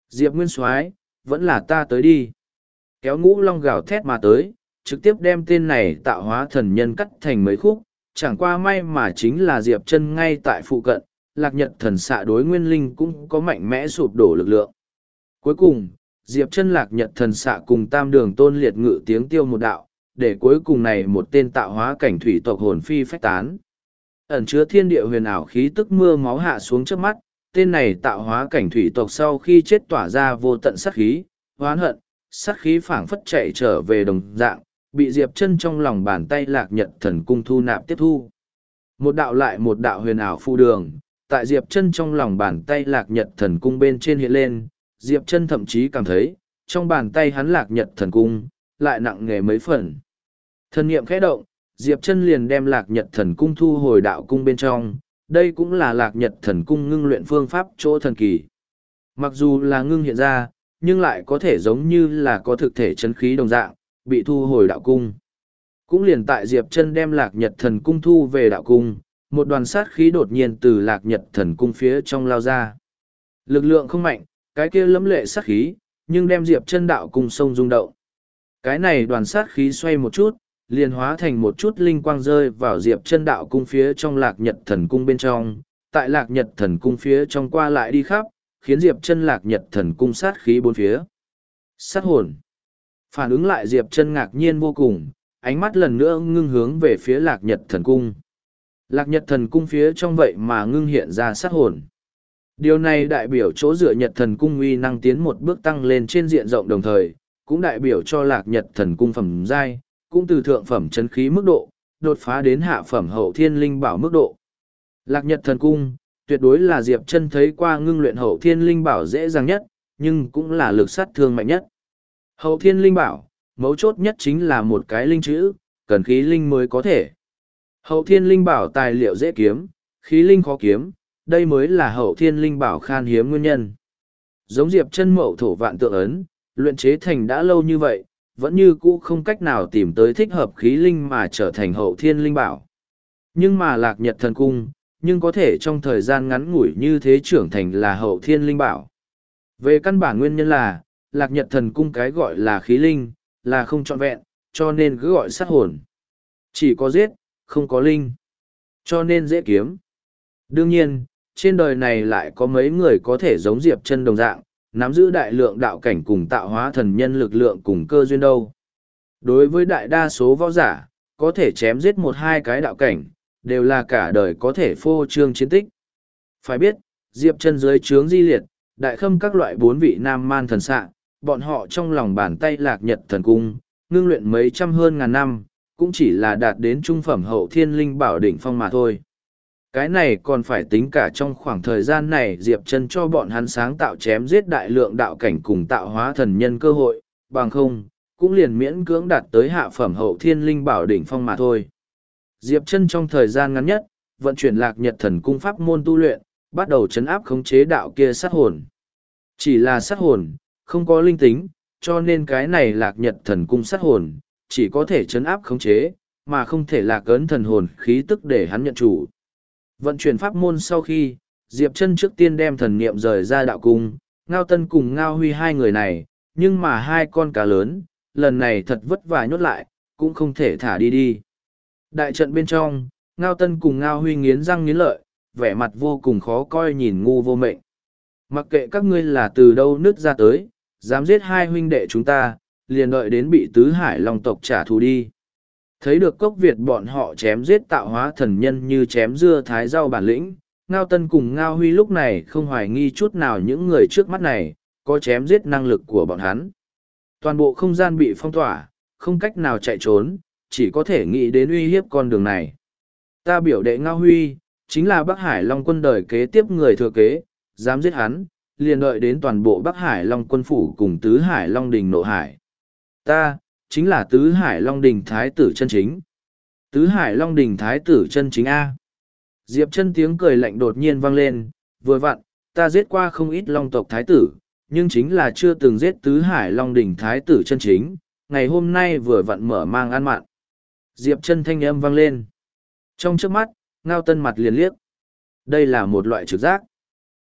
Diệp Nguyên Soái, vẫn là ta tới đi. Kéo Ngũ Long gào thét mà tới, trực tiếp đem tên này tạo hóa thần nhân cắt thành mấy khúc, chẳng qua may mà chính là Diệp Chân ngay tại phụ cận, Lạc Nhật thần xạ đối Nguyên Linh cũng có mạnh mẽ sụp đổ lực lượng. Cuối cùng, Diệp Chân Lạc Nhật thần xạ cùng Tam Đường Tôn liệt ngự tiếng tiêu một đạo, để cuối cùng này một tên tạo hóa cảnh thủy tộc hồn phi phách tán. Ẩn chứa thiên địa huyền ảo khí tức mưa máu hạ xuống trước mắt, tên này tạo hóa cảnh thủy tộc sau khi chết tỏa ra vô tận sát khí, oán hận, sát khí phảng phất chạy trở về đồng dạng, bị Diệp Chân trong lòng bàn tay Lạc Nhật thần cung thu nạp tiếp thu. Một đạo lại một đạo huyền ảo phù đường, tại Diệp Chân trong lòng bàn tay Lạc Nhật thần cung bên trên hiện lên, Diệp Chân thậm chí cảm thấy, trong bàn tay hắn Lạc Nhật thần cung, lại nặng nề mấy phần. Thần niệm khẽ động, Diệp Chân liền đem Lạc Nhật thần cung thu hồi đạo cung bên trong, đây cũng là Lạc Nhật thần cung ngưng luyện phương pháp chỗ thần kỳ. Mặc dù là ngưng hiện ra, nhưng lại có thể giống như là có thực thể chân khí đồng dạng, bị thu hồi đạo cung. Cũng liền tại Diệp Chân đem Lạc Nhật thần cung thu về đạo cung, một đoàn sát khí đột nhiên từ Lạc Nhật thần cung phía trong lao ra. Lực lượng không mạnh, cái kia lẫm lệ sát khí, nhưng đem Diệp Chân đạo cung sông rung động. Cái này đoàn sát khí xoay một chút, liền hóa thành một chút linh quang rơi vào Diệp Chân đạo cung phía trong Lạc Nhật thần cung bên trong, tại Lạc Nhật thần cung phía trong qua lại đi khắp, khiến Diệp Chân Lạc Nhật thần cung sát khí bốn phía. Sát hồn. Phản ứng lại Diệp Chân ngạc nhiên vô cùng, ánh mắt lần nữa ngưng hướng về phía Lạc Nhật thần cung. Lạc Nhật thần cung phía trong vậy mà ngưng hiện ra sát hồn. Điều này đại biểu chỗ dựa Nhật thần cung uy năng tiến một bước tăng lên trên diện rộng, đồng thời cũng đại biểu cho Lạc Nhật thần cung phẩm giai, cũng từ thượng phẩm chân khí mức độ, đột phá đến hạ phẩm hậu thiên linh bảo mức độ. Lạc Nhật thần cung, tuyệt đối là Diệp Chân thấy qua ngưng luyện hậu thiên linh bảo dễ dàng nhất, nhưng cũng là lực sát thương mạnh nhất. Hậu thiên linh bảo, mấu chốt nhất chính là một cái linh chữ, cần khí linh mới có thể. Hậu thiên linh bảo tài liệu dễ kiếm, khí linh khó kiếm, đây mới là hậu thiên linh bảo khan hiếm nguyên nhân. Giống Diệp Chân mậu thổ vạn tượng ấn, luyện chế thành đã lâu như vậy, vẫn như cũ không cách nào tìm tới thích hợp khí linh mà trở thành hậu thiên linh bảo. Nhưng mà Lạc Nhật thần cung, nhưng có thể trong thời gian ngắn ngủi như thế trưởng thành là hậu thiên linh bảo. Về căn bản nguyên nhân là, Lạc Nhật thần cung cái gọi là khí linh, là không trọn vẹn, cho nên cứ gọi sát hồn. Chỉ có giết, không có linh. Cho nên dễ kiếm. Đương nhiên, trên đời này lại có mấy người có thể giống Diệp Chân đồng dạng, nắm giữ đại lượng đạo cảnh cùng tạo hóa thần nhân lực lượng cùng cơ duyên đâu. Đối với đại đa số võ giả, có thể chém giết một hai cái đạo cảnh, đều là cả đời có thể phô trương chiến tích. Phải biết, Diệp Chân dưới trướng Di Liệt, Đại Khâm các loại 4 vị nam man thần xạ, bọn họ trong lòng bàn tay Lạc Nhật thần cung, ngưng luyện mấy trăm hơn ngàn năm, cũng chỉ là đạt đến trung phẩm hậu thiên linh bảo đỉnh phong mà thôi. Cái này còn phải tính cả trong khoảng thời gian này Diệp Chân cho bọn hắn sáng tạo chém giết đại lượng đạo cảnh cùng tạo hóa thần nhân cơ hội, bằng không, cũng liền miễn cưỡng đạt tới hạ phẩm hậu thiên linh bảo đỉnh phong mà thôi. Diệp Chân trong thời gian ngắn nhất, vận chuyển Lạc Nhật thần cung pháp môn tu luyện, bắt đầu trấn áp khống chế đạo kia sát hồn. Chỉ là sát hồn, không có linh tính, cho nên cái này Lạc Nhật thần cung sát hồn, chỉ có thể trấn áp khống chế, mà không thể lạc ấn thần hồn khí tức để hắn nhận chủ. Vận chuyển pháp môn sau khi, Diệp Chân trước tiên đem thần niệm rời ra đạo cung, Ngao Tân cùng Ngao Huy hai người này, nhưng mà hai con cá lớn, lần này thật vất vả nhốt lại, cũng không thể thả đi đi. Đại trận bên trong, Ngao Tân cùng Ngao Huy nghiến răng nghiến lợi, vẻ mặt vô cùng khó coi nhìn ngu vô mệnh. Mặc kệ các ngươi là từ đâu nứt ra tới, dám giết hai huynh đệ chúng ta, liền đợi đến bị tứ hải long tộc trả thù đi. Thấy được cốc Việt bọn họ chém giết tạo hóa thần nhân như chém dưa thái rau bản lĩnh, Ngao Tân cùng Ngao Huy lúc này không hoài nghi chút nào những người trước mắt này, có chém giết năng lực của bọn hắn. Toàn bộ không gian bị phong tỏa, không cách nào chạy trốn, chỉ có thể nghĩ đến uy hiếp con đường này. Ta biểu đệ Ngao Huy, chính là Bắc Hải Long quân đời kế tiếp người thừa kế, dám giết hắn, liền đợi đến toàn bộ Bắc Hải Long quân phủ cùng Tứ Hải Long đình nộ hải. Ta, chính là Tứ Hải Long đình Thái tử chân chính. Tứ Hải Long đình Thái tử chân chính A. Diệp Chân tiếng cười lạnh đột nhiên vang lên, vừa vặn, ta giết qua không ít Long tộc Thái tử, nhưng chính là chưa từng giết Tứ Hải Long đình Thái tử chân chính, ngày hôm nay vừa vặn mở mang ăn mặn. Diệp Chân thanh âm vang lên. Trong trước mắt, Ngao Tân mặt liền liếc. Đây là một loại trực giác.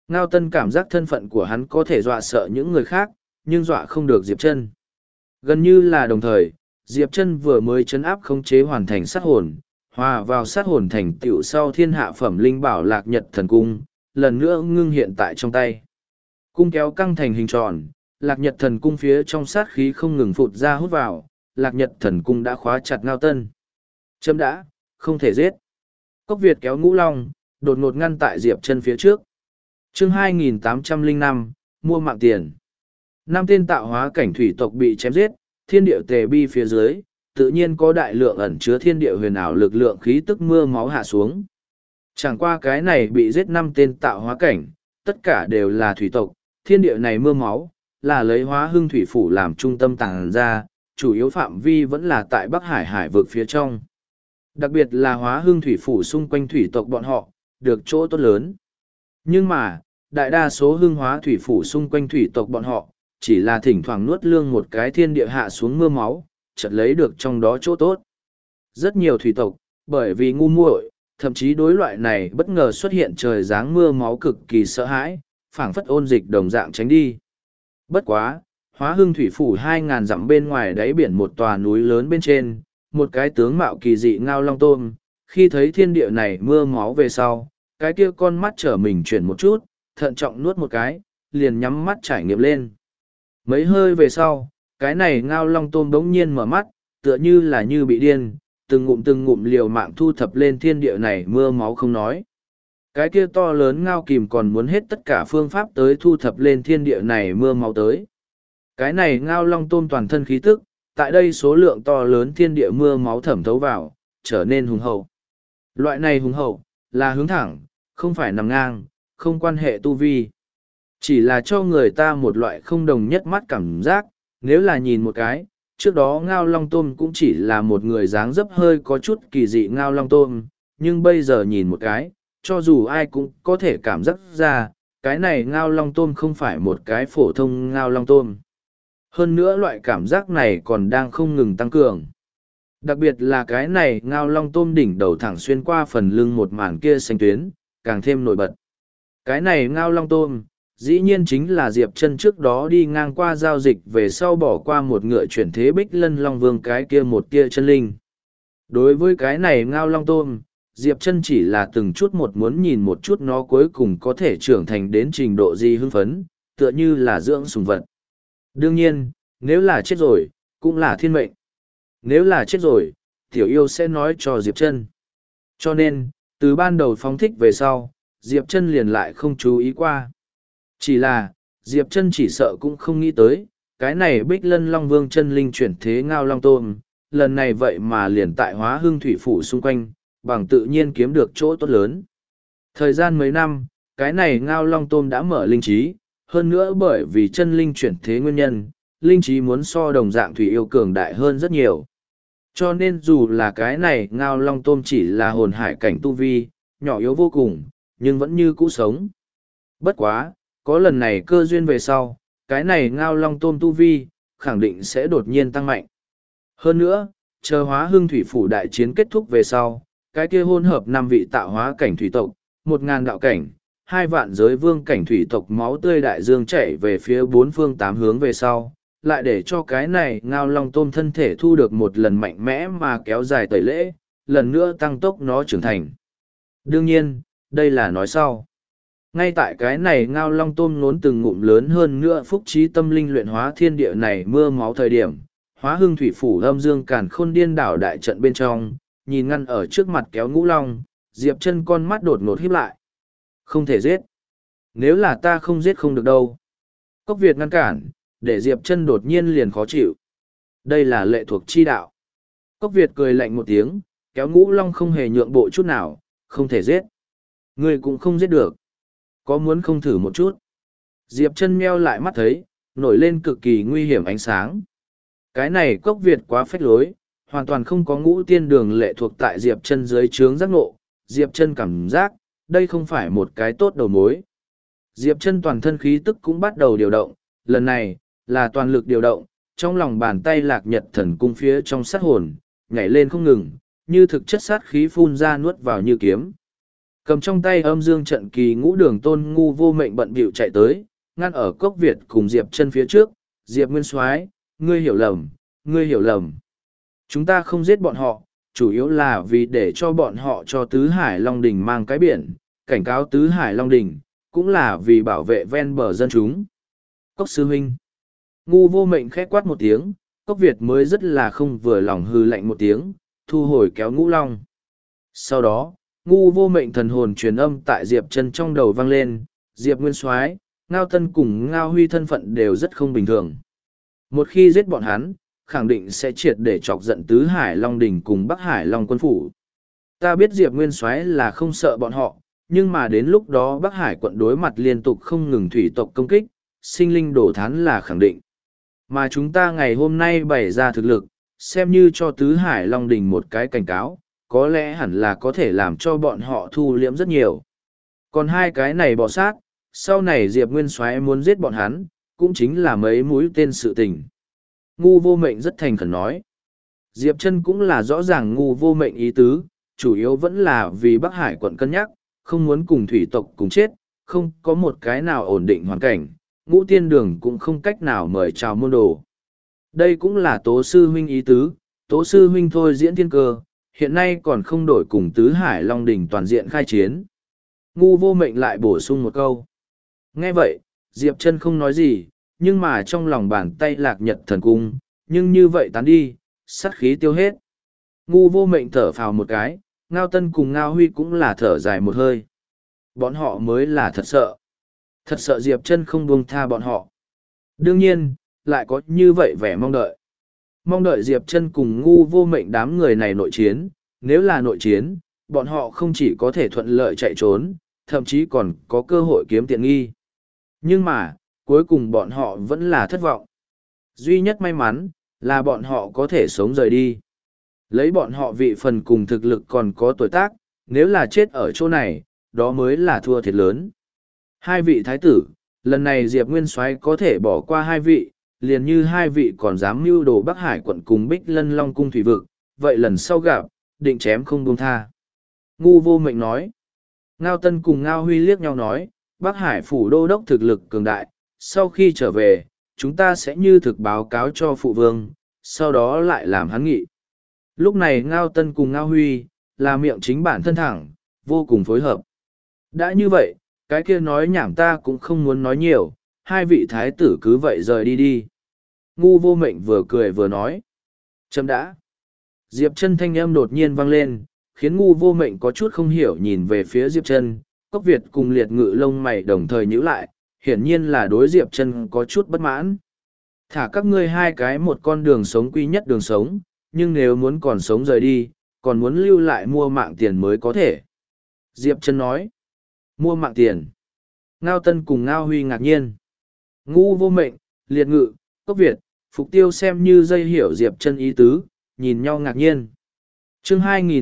Ngao Tân cảm giác thân phận của hắn có thể dọa sợ những người khác, nhưng dọa không được Diệp Chân. Gần như là đồng thời, Diệp Chân vừa mới trấn áp khống chế hoàn thành sát hồn, hòa vào sát hồn thành tựu sau thiên hạ phẩm linh bảo Lạc Nhật Thần Cung, lần nữa ngưng hiện tại trong tay. Cung kéo căng thành hình tròn, Lạc Nhật Thần Cung phía trong sát khí không ngừng phụt ra hút vào, Lạc Nhật Thần Cung đã khóa chặt Ngao Tân. Chấm đã, không thể giết. Cốc Việt kéo Ngũ Long, đột ngột ngăn tại Diệp Chân phía trước. Chương 2805, mua mạng tiền. Năm tên tạo hóa cảnh thủy tộc bị chém giết, thiên địa tề bi phía dưới, tự nhiên có đại lượng ẩn chứa thiên địa huyền ảo lực lượng khí tức mưa máu hạ xuống. Chẳng qua cái này bị giết 5 tên tạo hóa cảnh, tất cả đều là thủy tộc, thiên địa này mưa máu, là lấy Hóa Hưng Thủy Phủ làm trung tâm tàng ra, chủ yếu phạm vi vẫn là tại Bắc Hải hải vực phía trong. Đặc biệt là Hóa Hưng Thủy Phủ xung quanh thủy tộc bọn họ, được chỗ tốt lớn. Nhưng mà, đại đa số hưng hóa thủy phủ xung quanh thủy tộc bọn họ, chỉ là thỉnh thoảng nuốt lương một cái thiên địa hạ xuống mưa máu, chợt lấy được trong đó chỗ tốt. Rất nhiều thủy tộc, bởi vì ngu muội, thậm chí đối loại này bất ngờ xuất hiện trời giáng mưa máu cực kỳ sợ hãi, phảng phất ôn dịch đồng dạng tránh đi. Bất quá, Hóa Hưng Thủy Phủ 2.000 dặm bên ngoài đáy biển một tòa núi lớn bên trên, một cái tướng mạo kỳ dị ngao long tôm, khi thấy thiên địa này mưa máu về sau, cái kia con mắt trở mình chuyển một chút, thận trọng nuốt một cái, liền nhắm mắt trải nghiệm lên. Mấy hơi về sau, cái này ngao long tôm bỗng nhiên mở mắt, tựa như là như bị điên, từng ngụm liều mạng thu thập lên thiên địa này mưa máu không nói. Cái kia to lớn ngao kìm còn muốn hết tất cả phương pháp tới thu thập lên thiên địa này mưa máu tới. Cái này ngao long tôm toàn thân khí tức, tại đây số lượng to lớn thiên địa mưa máu thẩm thấu vào, trở nên hùng hậu. Loại này hùng hậu, là hướng thẳng, không phải nằm ngang, không quan hệ tu vi. Chỉ là cho người ta một loại không đồng nhất mắt cảm giác, nếu là nhìn một cái, trước đó ngao long tôm cũng chỉ là một người dáng dấp hơi có chút kỳ dị ngao long tôm, nhưng bây giờ nhìn một cái, cho dù ai cũng có thể cảm giác ra, cái này ngao long tôm không phải một cái phổ thông ngao long tôm. Hơn nữa loại cảm giác này còn đang không ngừng tăng cường. Đặc biệt là cái này ngao long tôm đỉnh đầu thẳng xuyên qua phần lưng một màn kia xanh tuyến, càng thêm nổi bật. Cái này ngao long tôm, dĩ nhiên chính là Diệp Chân trước đó đi ngang qua giao dịch về sau bỏ qua một ngựa chuyển thế Bích Lân Long Vương cái kia một tia chân linh. Đối với cái này ngao long tôm, Diệp Chân chỉ là từng chút một muốn nhìn một chút nó cuối cùng có thể trưởng thành đến trình độ gì hưng phấn, tựa như là dưỡng sủng vật. Đương nhiên, nếu là chết rồi, cũng là thiên mệnh. Nếu là chết rồi, tiểu yêu sẽ nói cho Diệp Chân. Cho nên, từ ban đầu phóng thích về sau, Diệp Chân liền lại không chú ý qua. Chỉ là, Diệp Chân chỉ sợ cũng không nghĩ tới, cái này Bích Lân Long Vương chân linh chuyển thế ngao long tôm, lần này vậy mà liền tại Hóa Hưng Thủy Phủ xung quanh, bằng tự nhiên kiếm được chỗ tốt lớn. Thời gian mấy năm, cái này ngao long tôm đã mở linh trí, hơn nữa bởi vì chân linh chuyển thế nguyên nhân, linh trí muốn so đồng dạng thủy yêu cường đại hơn rất nhiều. Cho nên dù là cái này ngao long tôm chỉ là hồn hải cảnh tu vi, nhỏ yếu vô cùng, nhưng vẫn như cũ sống. Bất quá, có lần này cơ duyên về sau, cái này ngao long tôm tu vi, khẳng định sẽ đột nhiên tăng mạnh. Hơn nữa, chờ Hóa Hưng Thủy Phủ đại chiến kết thúc về sau, cái kia hôn hợp 5 vị tạo hóa cảnh thủy tộc, 1.000 đạo cảnh, 2 vạn giới vương cảnh thủy tộc máu tươi đại dương chảy về phía 4 phương 8 hướng về sau, lại để cho cái này ngao long tôm thân thể thu được một lần mạnh mẽ mà kéo dài tẩy lễ, lần nữa tăng tốc nó trưởng thành. Đương nhiên, đây là nói sau. Ngay tại cái này ngao long tôm nốn từng ngụm lớn hơn nữa phúc trí tâm linh luyện hóa thiên địa này mưa máu thời điểm, Hóa Hưng Thủy Phủ âm dương càn khôn điên đảo đại trận bên trong, nhìn ngăn ở trước mặt kéo Ngũ Long, Diệp Chân con mắt đột ngột híp lại. Không thể giết. Nếu là ta không giết không được đâu. Cốc Việt ngăn cản, để Diệp Chân đột nhiên liền khó chịu. Đây là lệ thuộc chi đạo. Cốc Việt cười lạnh một tiếng, kéo Ngũ Long không hề nhượng bộ chút nào, không thể giết. Ngươi cũng không giết được. Có muốn không thử một chút? Diệp Chân meo lại mắt thấy, nổi lên cực kỳ nguy hiểm ánh sáng. Cái này Cốc Việt quá phách lối, hoàn toàn không có ngũ tiên đường lệ thuộc tại Diệp Chân dưới trướng giác ngộ. Diệp Chân cảm giác, đây không phải một cái tốt đầu mối. Diệp Chân toàn thân khí tức cũng bắt đầu điều động, lần này, là toàn lực điều động, trong lòng bàn tay Lạc Nhật Thần Cung phía trong sát hồn, nhảy lên không ngừng, như thực chất sát khí phun ra nuốt vào như kiếm. Cầm trong tay âm dương trận kỳ ngũ đường tôn ngu vô mệnh bận bịu chạy tới, ngăn ở cốc Việt cùng Diệp chân phía trước. Diệp Nguyên Soái, ngươi hiểu lầm, ngươi hiểu lầm. Chúng ta không giết bọn họ, chủ yếu là vì để cho bọn họ cho Tứ Hải Long Đình mang cái biển, cảnh cáo Tứ Hải Long Đình, cũng là vì bảo vệ ven bờ dân chúng. Cốc sư huynh. Ngu vô mệnh khẽ quát một tiếng, cốc Việt mới rất là không vừa lòng hư lạnh một tiếng, thu hồi kéo ngũ long. Sau đó, ngu vô mệnh thần hồn truyền âm tại Diệp chân trong đầu vang lên, Diệp Nguyên Soái, Ngao Tân cùng Ngao Huy thân phận đều rất không bình thường. Một khi giết bọn hắn, khẳng định sẽ triệt để chọc giận Tứ Hải Long Đình cùng Bắc Hải Long Quân Phủ. Ta biết Diệp Nguyên Soái là không sợ bọn họ, nhưng mà đến lúc đó Bắc Hải quận đối mặt liên tục không ngừng thủy tộc công kích, sinh linh đổ thán là khẳng định. Mà chúng ta ngày hôm nay bày ra thực lực, xem như cho Tứ Hải Long Đình một cái cảnh cáo, có lẽ hẳn là có thể làm cho bọn họ thu liễm rất nhiều. Còn hai cái này bỏ sát, sau này Diệp Nguyên Soái muốn giết bọn hắn, cũng chính là mấy mũi tên sự tình. Ngu vô mệnh rất thành khẩn nói. Diệp chân cũng là rõ ràng ngu vô mệnh ý tứ, chủ yếu vẫn là vì Bắc Hải quận cân nhắc, không muốn cùng thủy tộc cùng chết, không có một cái nào ổn định hoàn cảnh, Ngũ Tiên Đường cũng không cách nào mời chào môn đồ. Đây cũng là Tố Sư Huynh ý tứ, Tố Sư Huynh thôi diễn thiên cơ, hiện nay còn không đổi cùng Tứ Hải Long Đình toàn diện khai chiến. Ngu vô mệnh lại bổ sung một câu. Nghe vậy, Diệp chân không nói gì, nhưng mà trong lòng bàn tay lạc nhật thần cung, nhưng như vậy tán đi, sát khí tiêu hết. Ngu vô mệnh thở phào một cái, Ngao Tân cùng Ngao Huy cũng là thở dài một hơi. Bọn họ mới là thật sợ. Thật sợ Diệp chân không buông tha bọn họ. Đương nhiên, lại có như vậy vẻ mong đợi. Mong đợi Diệp chân cùng ngu vô mệnh đám người này nội chiến, nếu là nội chiến, bọn họ không chỉ có thể thuận lợi chạy trốn, thậm chí còn có cơ hội kiếm tiện nghi. Nhưng mà, cuối cùng bọn họ vẫn là thất vọng. Duy nhất may mắn, là bọn họ có thể sống rời đi. Lấy bọn họ vị phần cùng thực lực còn có tuổi tác, nếu là chết ở chỗ này, đó mới là thua thiệt lớn. Hai vị thái tử, lần này Diệp Nguyên Soái có thể bỏ qua hai vị, liền như hai vị còn dám mưu đồ Bắc Hải quận cùng Bích Lân Long cung thủy vực, vậy lần sau gặp, định chém không buông tha. Ngu vô mệnh nói. Ngao Tân cùng Ngao Huy liếc nhau nói, Bắc Hải phủ đô đốc thực lực cường đại, sau khi trở về, chúng ta sẽ như thực báo cáo cho phụ vương, sau đó lại làm hắn nghị. Lúc này Ngao Tân cùng Ngao Huy, là miệng chính bản thân thẳng, vô cùng phối hợp. Đã như vậy, cái kia nói nhảm ta cũng không muốn nói nhiều, hai vị thái tử cứ vậy rời đi đi. Ngu vô mệnh vừa cười vừa nói. Chấm đã. Diệp chân thanh âm đột nhiên vang lên, khiến ngu vô mệnh có chút không hiểu nhìn về phía Diệp chân. Cốc Việt cùng liệt ngự lông mày đồng thời nhíu lại, hiển nhiên là đối Diệp chân có chút bất mãn. Thả các ngươi hai cái một con đường sống quy nhất đường sống, nhưng nếu muốn còn sống rời đi, còn muốn lưu lại mua mạng tiền mới có thể. Diệp chân nói. Mua mạng tiền. Ngao Tân cùng Ngao Huy ngạc nhiên. Ngu vô mệnh, liệt ngự, Cốc Việt, Phục Tiêu xem như dây hiểu Diệp chân ý tứ, nhìn nhau ngạc nhiên. Chương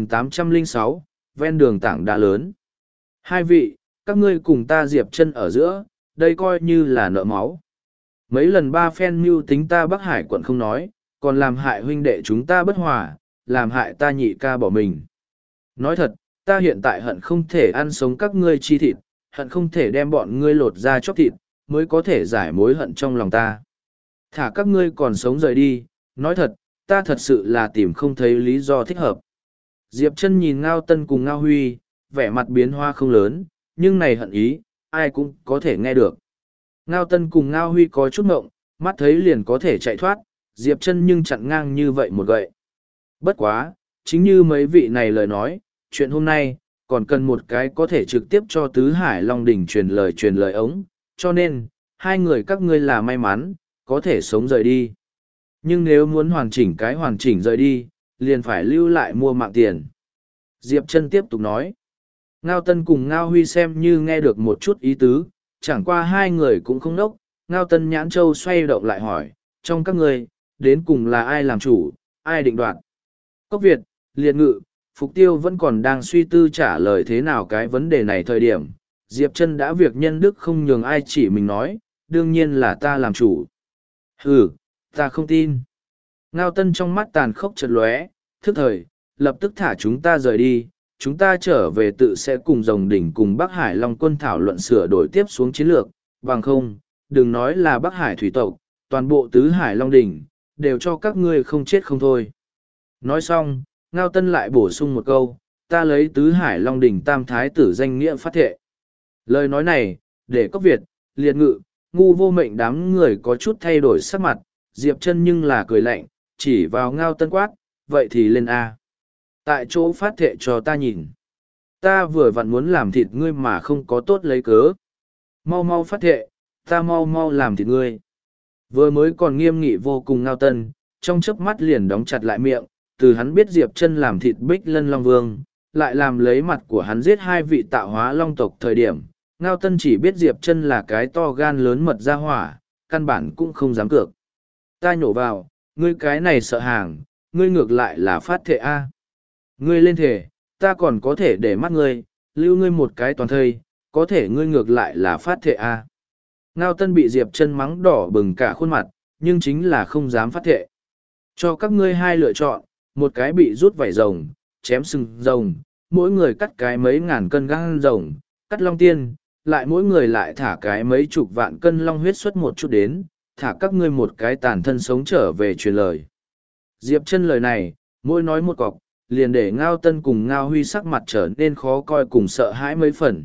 2806, ven đường tảng đá lớn. Hai vị, các ngươi cùng ta Diệp chân ở giữa, đây coi như là nợ máu. Mấy lần ba phen mưu tính ta Bắc Hải quận không nói, còn làm hại huynh đệ chúng ta bất hòa, làm hại ta nhị ca bỏ mình. Nói thật, ta hiện tại hận không thể ăn sống các ngươi chi thịt, hận không thể đem bọn ngươi lột ra chóc thịt, mới có thể giải mối hận trong lòng ta. Thả các ngươi còn sống rời đi, nói thật, ta thật sự là tìm không thấy lý do thích hợp. Diệp chân nhìn Ngao Tân cùng Ngao Huy, vẻ mặt biến hoa không lớn, nhưng này hận ý, ai cũng có thể nghe được. Ngao Tân cùng Ngao Huy có chút ngộng, mắt thấy liền có thể chạy thoát, Diệp chân nhưng chặn ngang như vậy một gậy. Bất quá, chính như mấy vị này lời nói, chuyện hôm nay, còn cần một cái có thể trực tiếp cho Tứ Hải Long Đỉnh truyền lời ống, cho nên, hai người các ngươi là may mắn, có thể sống rời đi. Nhưng nếu muốn hoàn chỉnh rời đi, liền phải lưu lại mua mạng tiền. Diệp chân tiếp tục nói. Ngao Tân cùng Ngao Huy xem như nghe được một chút ý tứ, chẳng qua hai người cũng không nốc. Ngao Tân nhãn châu xoay động lại hỏi, trong các ngươi, đến cùng là ai làm chủ, ai định đoạt. Cốc Việt, liệt ngự, Phục Tiêu vẫn còn đang suy tư trả lời thế nào cái vấn đề này thời điểm. Diệp chân đã việc nhân đức không nhường ai chỉ mình nói, đương nhiên là ta làm chủ. Ừ, ta không tin. Ngao Tân trong mắt tàn khốc chật lóe, thức thời, lập tức thả chúng ta rời đi, chúng ta trở về tự sẽ cùng Rồng Đỉnh cùng Bắc Hải Long quân thảo luận sửa đổi tiếp xuống chiến lược, bằng không, đừng nói là Bắc Hải thủy tộc, toàn bộ tứ Hải Long Đỉnh, đều cho các ngươi không chết không thôi. Nói xong, Ngao Tân lại bổ sung một câu, ta lấy tứ Hải Long Đỉnh tam thái tử danh nghĩa phát thệ. Lời nói này, để Cốc Việt, Liệt Ngự, Ngu Vô Mệnh đám người có chút thay đổi sắc mặt, Diệp Chân nhưng là cười lạnh, chỉ vào Ngao Tân quát, vậy thì lên A. Tại chỗ phát thệ cho ta nhìn. Ta vừa vặn muốn làm thịt ngươi mà không có tốt lấy cớ. Mau mau phát thệ, ta mau mau làm thịt ngươi. Vừa mới còn nghiêm nghị vô cùng Ngao Tân, trong chớp mắt liền đóng chặt lại miệng, từ hắn biết Diệp Chân làm thịt Bích Lân Long Vương, lại làm lấy mặt của hắn giết hai vị tạo hóa long tộc thời điểm. Ngao Tân chỉ biết Diệp Chân là cái to gan lớn mật ra hỏa, căn bản cũng không dám cược. Ta nhổ vào, ngươi cái này sợ hàng, ngươi ngược lại là phát thệ A. Ngươi lên thể, ta còn có thể để mắt ngươi, lưu ngươi một cái toàn thây, có thể ngươi ngược lại là phát thệ A. Ngao Tân bị Diệp Chân mắng đỏ bừng cả khuôn mặt, nhưng chính là không dám phát thệ. Cho các ngươi hai lựa chọn, một cái bị rút vảy rồng, chém sừng rồng, mỗi người cắt cái mấy ngàn cân gan rồng, cắt long tiên, lại mỗi người lại thả cái mấy chục vạn cân long huyết xuất một chút đến, thả các ngươi một cái tàn thân sống trở về truyền lời. Diệp Chân lời này, mỗi nói một cọc, liền để Ngao Tân cùng Ngao Huy sắc mặt trở nên khó coi cùng sợ hãi mấy phần.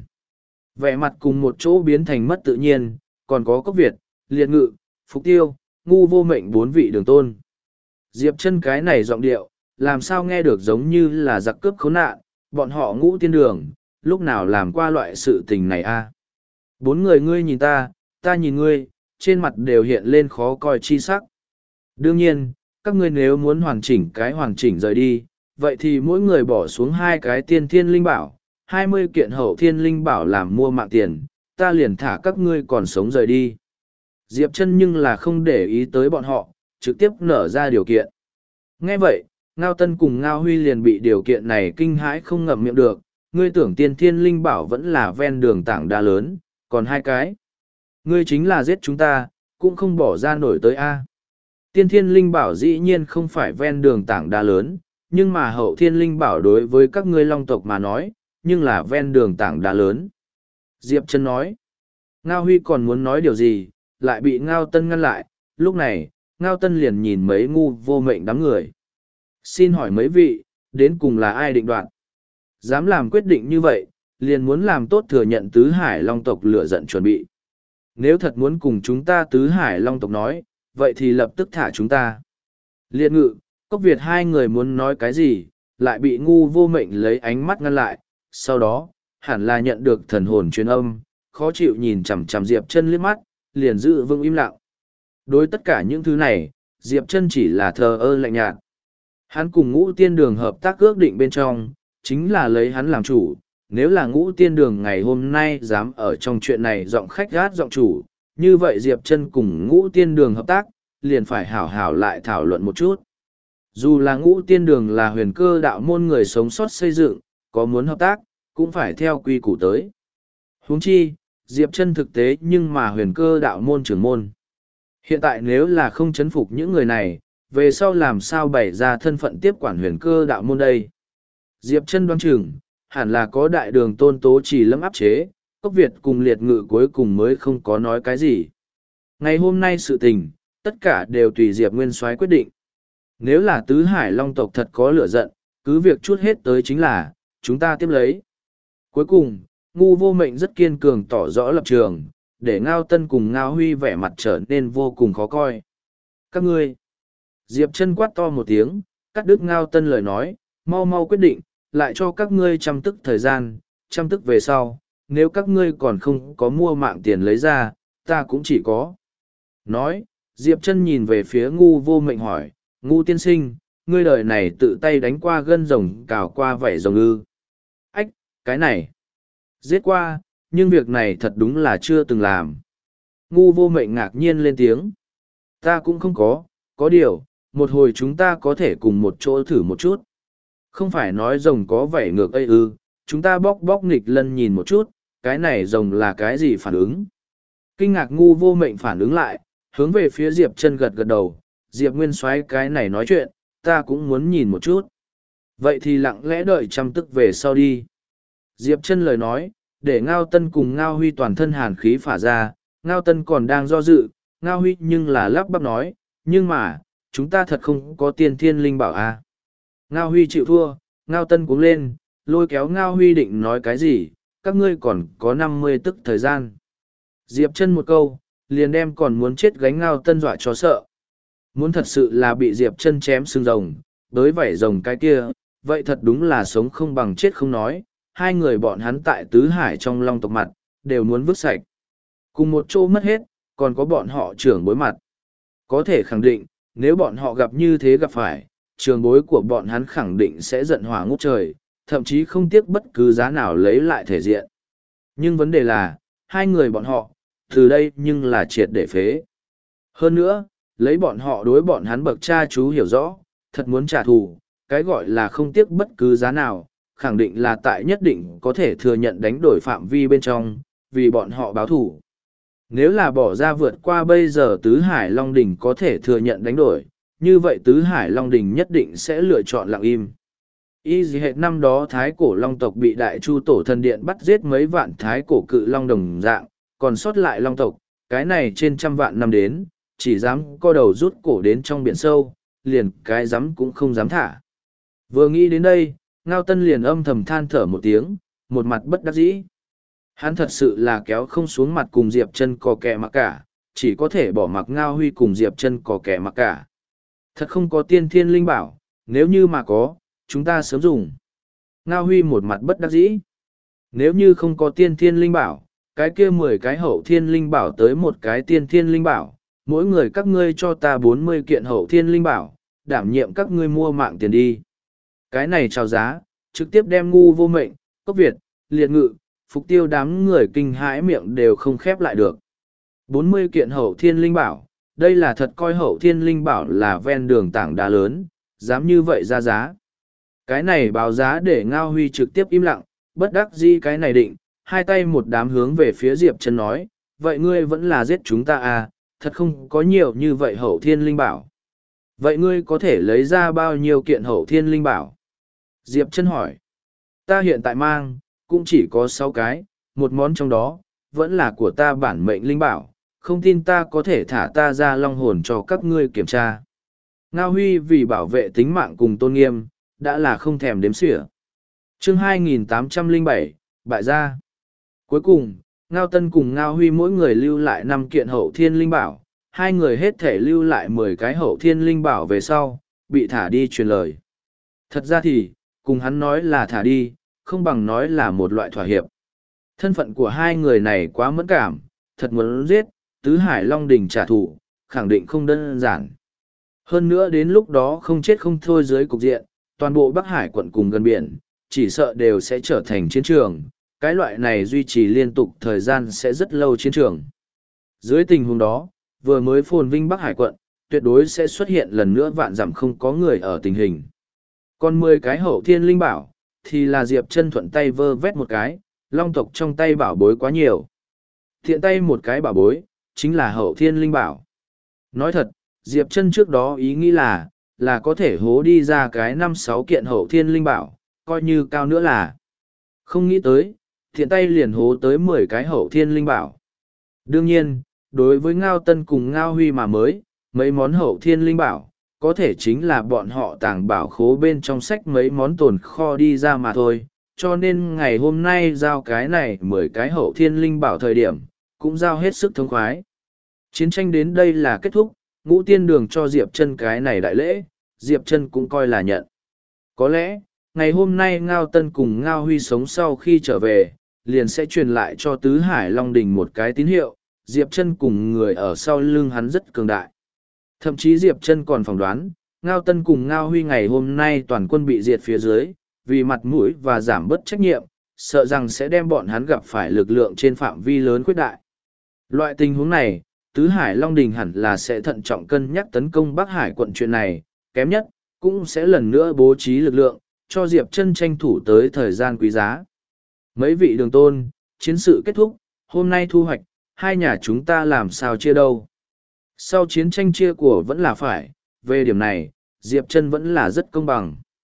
Vẻ mặt cùng một chỗ biến thành mất tự nhiên, còn có Cốc Việt, Liệt Ngự, Phục Tiêu, Ngu Vô Mệnh bốn vị đường tôn. Diệp Chân cái này giọng điệu, làm sao nghe được giống như là giặc cướp khốn nạn, bọn họ Ngũ Tiên Đường, lúc nào làm qua loại sự tình này a? Bốn người ngươi nhìn ta nhìn ngươi, trên mặt đều hiện lên khó coi chi sắc. Đương nhiên, các ngươi nếu muốn hoàn chỉnh rời đi, vậy thì mỗi người bỏ xuống hai cái tiên thiên linh bảo, 20 kiện hậu thiên linh bảo làm mua mạng tiền, ta liền thả các ngươi còn sống rời đi. Diệp Chân nhưng là không để ý tới bọn họ, trực tiếp nở ra điều kiện. Nghe vậy, Ngao Tân cùng Ngao Huy liền bị điều kiện này kinh hãi không ngậm miệng được, ngươi tưởng tiên thiên linh bảo vẫn là ven đường tảng đá lớn, còn hai cái. Ngươi chính là giết chúng ta, cũng không bỏ ra nổi tới A. Tiên thiên linh bảo dĩ nhiên không phải ven đường tảng đá lớn, nhưng mà hậu thiên linh bảo đối với các ngươi long tộc mà nói, nhưng là ven đường tảng đá lớn. Diệp Chân nói, Ngao Huy còn muốn nói điều gì, lại bị Ngao Tân ngăn lại, lúc này, Ngao Tân liền nhìn mấy Ngu Vô Mệnh đám người. Xin hỏi mấy vị, đến cùng là ai định đoạt? Dám làm quyết định như vậy, liền muốn làm tốt thừa nhận tứ hải long tộc lửa giận chuẩn bị. Nếu thật muốn cùng chúng ta tứ hải long tộc nói, vậy thì lập tức thả chúng ta. Liệt Ngự, Cốc Việt hai người muốn nói cái gì, lại bị Ngu Vô Mệnh lấy ánh mắt ngăn lại, sau đó, hẳn là nhận được thần hồn truyền âm, khó chịu nhìn chằm chằm Diệp Chân liếc mắt, liền giữ vững im lặng. Đối tất cả những thứ này, Diệp Chân chỉ là thờ ơ lạnh nhạt. Hắn cùng Ngũ Tiên Đường hợp tác ước định bên trong, chính là lấy hắn làm chủ, nếu là Ngũ Tiên Đường ngày hôm nay dám ở trong chuyện này giọng khách gát giọng chủ, như vậy Diệp Chân cùng Ngũ Tiên Đường hợp tác, liền phải hảo hảo lại thảo luận một chút. Dù là Ngũ Tiên Đường là huyền cơ đạo môn người sống sót xây dựng, có muốn hợp tác, cũng phải theo quy củ tới. Huống chi, Diệp Chân thực tế nhưng mà huyền cơ đạo môn trưởng môn. Hiện tại nếu là không chấn phục những người này, về sau làm sao bày ra thân phận tiếp quản huyền cơ đạo môn đây? Diệp Chân đoán chừng, hẳn là có đại đường Tôn Tố Chỉ lâm áp chế, Cốc Việt cùng Liệt Ngự cuối cùng mới không có nói cái gì. Ngày hôm nay sự tình, tất cả đều tùy Diệp Nguyên Soái quyết định. Nếu là tứ hải long tộc thật có lửa giận, cứ việc chút hết tới chính là, chúng ta tiếp lấy. Cuối cùng, Ngu Vô Mệnh rất kiên cường tỏ rõ lập trường, để Ngao Tân cùng Ngao Huy vẻ mặt trở nên vô cùng khó coi. Các ngươi, Diệp Chân quát to một tiếng, cắt đứt Ngao Tân lời nói, mau mau quyết định, lại cho các ngươi trăm tức thời gian, trăm tức về sau, nếu các ngươi còn không có mua mạng tiền lấy ra, ta cũng chỉ có. Nói, Diệp Chân nhìn về phía Ngu Vô Mệnh hỏi, Ngu tiên sinh, ngươi đời này tự tay đánh qua gân rồng cào qua vảy rồng ư? Ách, cái này, giết qua, nhưng việc này thật đúng là chưa từng làm. Ngu Vô Mệnh ngạc nhiên lên tiếng. Ta cũng không có điều, một hồi chúng ta có thể cùng một chỗ thử một chút. Không phải nói rồng có vảy ngược ấy ư, chúng ta bóc nghịch lân nhìn một chút, cái này rồng là cái gì phản ứng. Kinh ngạc Ngu Vô Mệnh phản ứng lại, hướng về phía Diệp Chân gật gật đầu, Diệp Nguyên Soái cái này nói chuyện, ta cũng muốn nhìn một chút. Vậy thì lặng lẽ đợi trăm tức về sau đi. Diệp chân lời nói, để Ngao Tân cùng Ngao Huy toàn thân hàn khí phả ra, Ngao Tân còn đang do dự, Ngao Huy nhưng là lắp bắp nói, nhưng mà, chúng ta thật không có tiên thiên linh bảo à. Ngao Huy chịu thua, Ngao Tân cuống lên, lôi kéo Ngao Huy định nói cái gì, các ngươi còn có 50 tức thời gian. Diệp chân một câu, liền đem còn muốn chết gánh Ngao Tân dọa cho sợ. Muốn thật sự là bị Diệp chân chém xương rồng, đối vảy rồng cái kia, vậy thật đúng là sống không bằng chết không nói, hai người bọn hắn tại tứ hải trong long tộc mặt, đều muốn vứt sạch. Cùng một chỗ mất hết, còn có bọn họ trưởng bối mặt. Có thể khẳng định, nếu bọn họ gặp như thế gặp phải, trường bối của bọn hắn khẳng định sẽ giận hỏa ngút trời, thậm chí không tiếc bất cứ giá nào lấy lại thể diện. Nhưng vấn đề là, hai người bọn họ, từ đây nhưng là triệt để phế. Hơn nữa, lấy bọn họ đối bọn hắn bậc cha chú hiểu rõ, thật muốn trả thù, cái gọi là không tiếc bất cứ giá nào, khẳng định là tại nhất định có thể thừa nhận đánh đổi phạm vi bên trong, vì bọn họ báo thù. Nếu là bỏ ra vượt qua bây giờ Tứ Hải Long Đỉnh có thể thừa nhận đánh đổi, như vậy Tứ Hải Long Đỉnh nhất định sẽ lựa chọn lặng im. Y gì hệt năm đó Thái Cổ Long tộc bị Đại Chu Tổ Thần Điện bắt giết mấy vạn Thái Cổ Cự Long đồng dạng, còn sót lại Long tộc, cái này trên trăm vạn năm đến, chỉ dám co đầu rút cổ đến trong biển sâu, liền cái dám cũng không dám thả. Vừa nghĩ đến đây, Ngao Tân liền âm thầm than thở một tiếng, một mặt bất đắc dĩ. Hắn thật sự là kéo không xuống mặt cùng Diệp Chân cò kè mặc cả, chỉ có thể bỏ mặc Ngao Huy cùng Diệp Chân cò kè mặc cả. Thật không có tiên thiên linh bảo, nếu như mà có, chúng ta sớm dùng. Ngao Huy một mặt bất đắc dĩ. Nếu như không có tiên thiên linh bảo, cái kia 10 cái hậu thiên linh bảo tới một cái tiên thiên linh bảo, mỗi người các ngươi cho ta 40 kiện hậu thiên linh bảo, đảm nhiệm các ngươi mua mạng tiền đi. Cái này chào giá, trực tiếp đem Ngu Vô Mệnh, Cốc Việt, Liệt Ngự, Phục Tiêu đám người kinh hãi miệng đều không khép lại được. 40 kiện hậu thiên linh bảo, đây là thật coi hậu thiên linh bảo là ven đường tảng đá lớn, dám như vậy ra giá. Cái này báo giá để Ngao Huy trực tiếp im lặng, bất đắc dĩ cái này định, hai tay một đám hướng về phía Diệp Chân nói, vậy ngươi vẫn là giết chúng ta à, thật không có nhiều như vậy hậu thiên linh bảo. Vậy ngươi có thể lấy ra bao nhiêu kiện hậu thiên linh bảo? Diệp Chân hỏi. Ta hiện tại mang, cũng chỉ có 6 cái, một món trong đó, vẫn là của ta bản mệnh linh bảo, không tin ta có thể thả ta ra long hồn cho các ngươi kiểm tra. Ngao Huy vì bảo vệ tính mạng cùng tôn nghiêm, đã là không thèm đếm xỉa. Chương 2807, bại gia. Cuối cùng, Ngao Tân cùng Ngao Huy mỗi người lưu lại 5 kiện hậu thiên linh bảo, hai người hết thể lưu lại 10 cái hậu thiên linh bảo về sau, bị thả đi truyền lời. Thật ra thì, cùng hắn nói là thả đi, không bằng nói là một loại thỏa hiệp. Thân phận của hai người này quá mẫn cảm, thật muốn giết, Tứ Hải Long Đỉnh trả thù, khẳng định không đơn giản. Hơn nữa đến lúc đó không chết không thôi dưới cục diện, toàn bộ Bắc Hải quận cùng gần biển, chỉ sợ đều sẽ trở thành chiến trường, cái loại này duy trì liên tục thời gian sẽ rất lâu chiến trường. Dưới tình huống đó, vừa mới phồn vinh Bắc Hải quận, tuyệt đối sẽ xuất hiện lần nữa vạn dặm không có người ở tình hình. Còn 10 cái hậu thiên linh bảo, thì là Diệp Chân thuận tay vơ vét một cái, long tộc trong tay bảo bối quá nhiều. Thiện tay một cái bảo bối, chính là hậu thiên linh bảo. Nói thật, Diệp Chân trước đó ý nghĩ là có thể hố đi ra cái 5-6 kiện hậu thiên linh bảo, coi như cao nữa là. Không nghĩ tới, thiện tay liền hố tới 10 cái hậu thiên linh bảo. Đương nhiên, đối với Ngao Tân cùng Ngao Huy mà mới, mấy món hậu thiên linh bảo, có thể chính là bọn họ tàng bảo khố bên trong sách mấy món tồn kho đi ra mà thôi, cho nên ngày hôm nay giao cái này 10 cái hậu thiên linh bảo thời điểm, cũng giao hết sức thông khoái. Chiến tranh đến đây là kết thúc, Ngũ Tiên Đường cho Diệp Chân cái này đại lễ, Diệp Chân cũng coi là nhận. Có lẽ, ngày hôm nay Ngao Tân cùng Ngao Huy sống sau khi trở về, liền sẽ truyền lại cho Tứ Hải Long Đình một cái tín hiệu, Diệp Chân cùng người ở sau lưng hắn rất cường đại. Thậm chí Diệp Chân còn phỏng đoán, Ngao Tân cùng Ngao Huy ngày hôm nay toàn quân bị diệt phía dưới, vì mặt mũi và giảm bớt trách nhiệm, sợ rằng sẽ đem bọn hắn gặp phải lực lượng trên phạm vi lớn khuyết đại. Loại tình huống này, Tứ Hải Long Đình hẳn là sẽ thận trọng cân nhắc tấn công Bắc Hải quận chuyện này, kém nhất, cũng sẽ lần nữa bố trí lực lượng, cho Diệp Chân tranh thủ tới thời gian quý giá. Mấy vị đường tôn, chiến sự kết thúc, hôm nay thu hoạch, hai nhà chúng ta làm sao chia đâu. Sau chiến tranh chia của vẫn là phải, về điểm này, Diệp Chân vẫn là rất công bằng.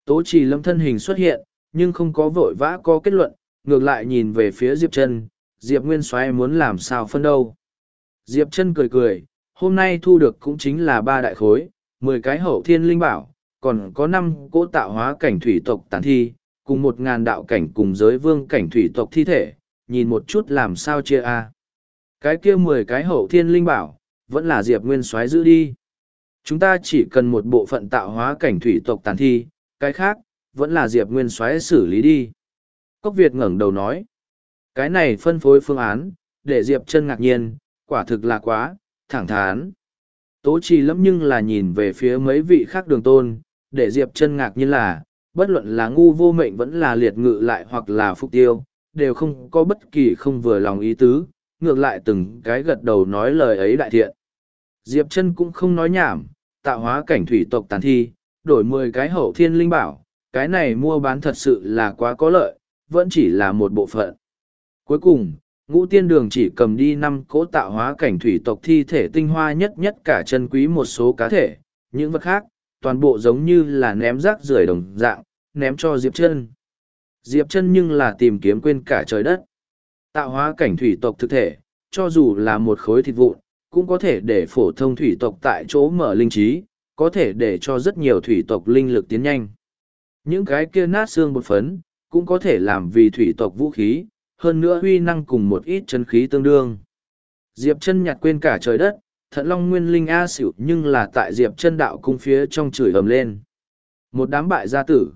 Tố Chỉ Lâm thân hình xuất hiện, nhưng không có vội vã có kết luận, ngược lại nhìn về phía Diệp Chân, Diệp Nguyên Soái muốn làm sao phân đâu. Diệp Chân cười cười, hôm nay thu được cũng chính là 3 đại khối, 10 cái hậu thiên linh bảo, còn có 5 cỗ tạo hóa cảnh thủy tộc tàn thi, cùng 1.000 đạo cảnh cùng giới vương cảnh thủy tộc thi thể, nhìn một chút làm sao chia a. Cái kia 10 cái hậu thiên linh bảo, vẫn là Diệp Nguyên Soái giữ đi. Chúng ta chỉ cần một bộ phận tạo hóa cảnh thủy tộc tàn thi, cái khác, vẫn là Diệp Nguyên Soái xử lý đi. Cốc Việt ngẩng đầu nói, cái này phân phối phương án, để Diệp Chân ngạc nhiên, quả thực là quá, thẳng thắn. Tố Trì Lâm nhưng là nhìn về phía mấy vị khác đường tôn, để Diệp Chân ngạc nhiên là, bất luận là ngu vô mệnh vẫn là liệt ngự lại hoặc là phục tiêu, đều không có bất kỳ không vừa lòng ý tứ, ngược lại từng cái gật đầu nói lời ấy đại thiện. Diệp Chân cũng không nói nhảm, tạo hóa cảnh thủy tộc tàn thi, đổi 10 cái hậu thiên linh bảo, cái này mua bán thật sự là quá có lợi, vẫn chỉ là một bộ phận. Cuối cùng, Ngũ Tiên Đường chỉ cầm đi 5 cỗ tạo hóa cảnh thủy tộc thi thể tinh hoa nhất nhất cả chân quý một số cá thể, những vật khác, toàn bộ giống như là ném rác rưởi đồng dạng, ném cho Diệp Chân. Diệp Chân nhưng là tìm kiếm quên cả trời đất. Tạo hóa cảnh thủy tộc thực thể, cho dù là một khối thịt vụn, cũng có thể để phổ thông thủy tộc tại chỗ mở linh trí, có thể để cho rất nhiều thủy tộc linh lực tiến nhanh. Những cái kia nát xương bột phấn, cũng có thể làm vì thủy tộc vũ khí, hơn nữa huy năng cùng một ít chân khí tương đương. Diệp Chân nhặt quên cả trời đất, Thận Long Nguyên Linh A xỉu nhưng là tại Diệp Chân đạo cung phía trong chửi ầm lên. Một đám bại gia tử.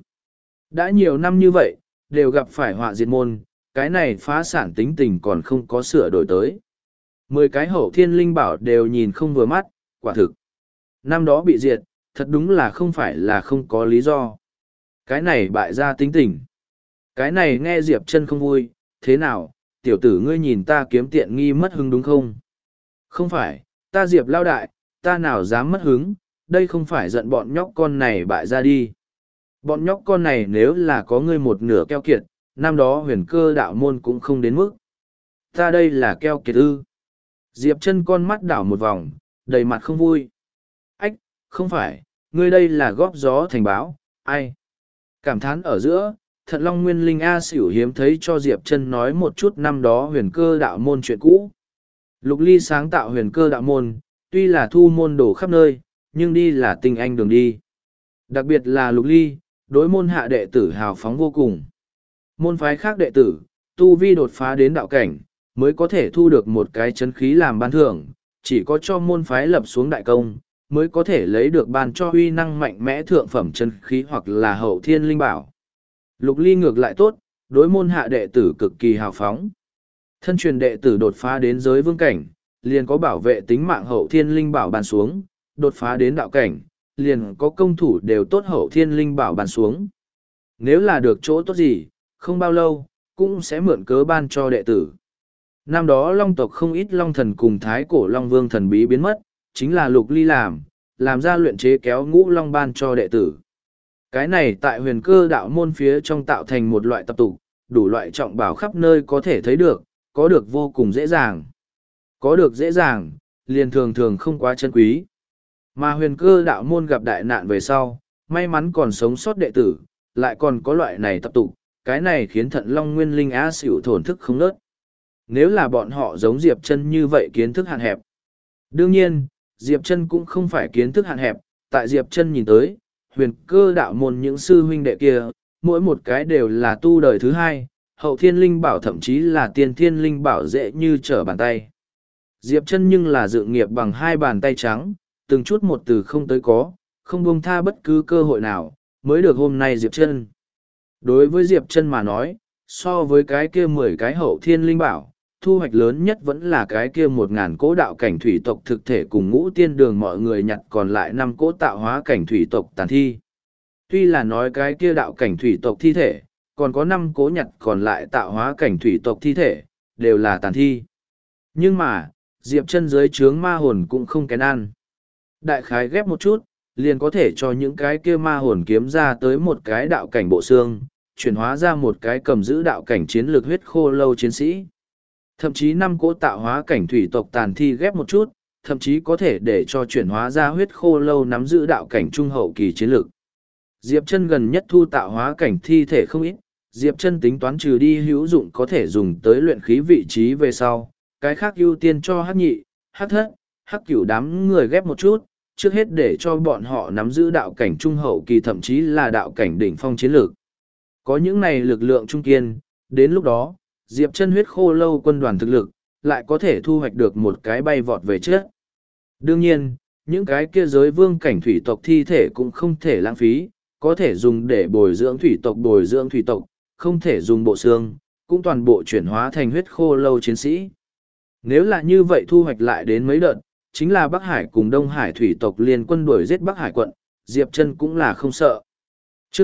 Đã nhiều năm như vậy, đều gặp phải họa diệt môn, cái này phá sản tính tình còn không có sửa đổi tới. 10 cái hậu thiên linh bảo đều nhìn không vừa mắt, quả thực. Năm đó bị diệt, thật đúng là không phải là không có lý do. Cái này bại gia tính tình. Cái này nghe Diệp Chân không vui, thế nào, tiểu tử ngươi nhìn ta kiếm tiện nghi mất hứng đúng không? Không phải, ta Diệp lao đại, ta nào dám mất hứng, đây không phải giận bọn nhóc con này bại gia đi. Bọn nhóc con này nếu là có ngươi một nửa keo kiệt, năm đó huyền cơ đạo môn cũng không đến mức. Ta đây là keo kiệt ư. Diệp Chân con mắt đảo một vòng, đầy mặt không vui. Ách, không phải, ngươi đây là góp gió thành bão, ai? Cảm thán ở giữa, Thận Long Nguyên Linh A xỉu hiếm thấy cho Diệp Chân nói một chút năm đó huyền cơ đạo môn chuyện cũ. Lục Ly sáng tạo huyền cơ đạo môn, tuy là thu môn đồ khắp nơi, nhưng đi là tinh anh đường đi. Đặc biệt là Lục Ly, đối môn hạ đệ tử hào phóng vô cùng. Môn phái khác đệ tử, tu vi đột phá đến đạo cảnh, mới có thể thu được một cái chấn khí làm ban thưởng, chỉ có cho môn phái lập xuống đại công, mới có thể lấy được ban cho uy năng mạnh mẽ thượng phẩm chấn khí hoặc là hậu thiên linh bảo. Lục Ly ngược lại tốt, đối môn hạ đệ tử cực kỳ hào phóng. Thân truyền đệ tử đột phá đến giới vương cảnh, liền có bảo vệ tính mạng hậu thiên linh bảo ban xuống, đột phá đến đạo cảnh, liền có công thủ đều tốt hậu thiên linh bảo ban xuống. Nếu là được chỗ tốt gì, không bao lâu, cũng sẽ mượn cớ ban cho đệ tử. Năm đó long tộc không ít long thần cùng thái cổ long vương thần bí biến mất, chính là Lục Ly làm ra luyện chế kéo ngũ long ban cho đệ tử. Cái này tại huyền cơ đạo môn phía trong tạo thành một loại tập tục, đủ loại trọng bảo khắp nơi có thể thấy được, có được vô cùng dễ dàng. Có được dễ dàng, liền thường thường không quá chân quý. Mà huyền cơ đạo môn gặp đại nạn về sau, may mắn còn sống sót đệ tử, lại còn có loại này tập tục, cái này khiến Thận Long Nguyên Linh Á xỉu thổn thức không nớt. Nếu là bọn họ giống Diệp Chân như vậy kiến thức hạn hẹp. Đương nhiên, Diệp Chân cũng không phải kiến thức hạn hẹp, tại Diệp Chân nhìn tới, huyền cơ đạo môn những sư huynh đệ kia, mỗi một cái đều là tu đời thứ hai, hậu thiên linh bảo thậm chí là tiên thiên linh bảo dễ như trở bàn tay. Diệp Chân nhưng là dự nghiệp bằng hai bàn tay trắng, từng chút một từ không tới có, không buông tha bất cứ cơ hội nào, mới được hôm nay Diệp Chân. Đối với Diệp Chân mà nói, so với cái kia 10 cái hậu thiên linh bảo, thu hoạch lớn nhất vẫn là cái kia 1.000 cỗ đạo cảnh thủy tộc thực thể cùng Ngũ Tiên Đường mọi người nhặt còn lại 5 cỗ tạo hóa cảnh thủy tộc tàn thi. Tuy là nói cái kia đạo cảnh thủy tộc thi thể, còn có 5 cỗ nhặt còn lại tạo hóa cảnh thủy tộc thi thể, đều là tàn thi. Nhưng mà, Diệp Chân dưới trướng ma hồn cũng không kén ăn. Đại khái ghép một chút, liền có thể cho những cái kia ma hồn kiếm ra tới một cái đạo cảnh bộ xương, chuyển hóa ra một cái cầm giữ đạo cảnh chiến lược huyết khô lâu chiến sĩ. Thậm chí 5 cỗ tạo hóa cảnh thủy tộc tàn thi ghép một chút, thậm chí có thể để cho chuyển hóa ra huyết khô lâu nắm giữ đạo cảnh trung hậu kỳ chiến lược. Diệp Chân gần nhất thu tạo hóa cảnh thi thể không ít, Diệp Chân tính toán trừ đi hữu dụng có thể dùng tới luyện khí vị trí về sau, cái khác ưu tiên cho Hắc Nhị, Hắc Thất, Hắc Cửu đám người ghép một chút, trước hết để cho bọn họ nắm giữ đạo cảnh trung hậu kỳ thậm chí là đạo cảnh đỉnh phong chiến lược. Có những này lực lượng trung kiên, đến lúc đó, Diệp Chân huyết khô lâu quân đoàn thực lực, lại có thể thu hoạch được một cái bay vọt về trước. Đương nhiên, những cái kia giới vương cảnh thủy tộc thi thể cũng không thể lãng phí, có thể dùng để bồi dưỡng thủy tộc, không thể dùng bộ xương, cũng toàn bộ chuyển hóa thành huyết khô lâu chiến sĩ. Nếu là như vậy thu hoạch lại đến mấy đợt, chính là Bắc Hải cùng Đông Hải thủy tộc liên quân đuổi giết Bắc Hải quận, Diệp Chân cũng là không sợ. Chương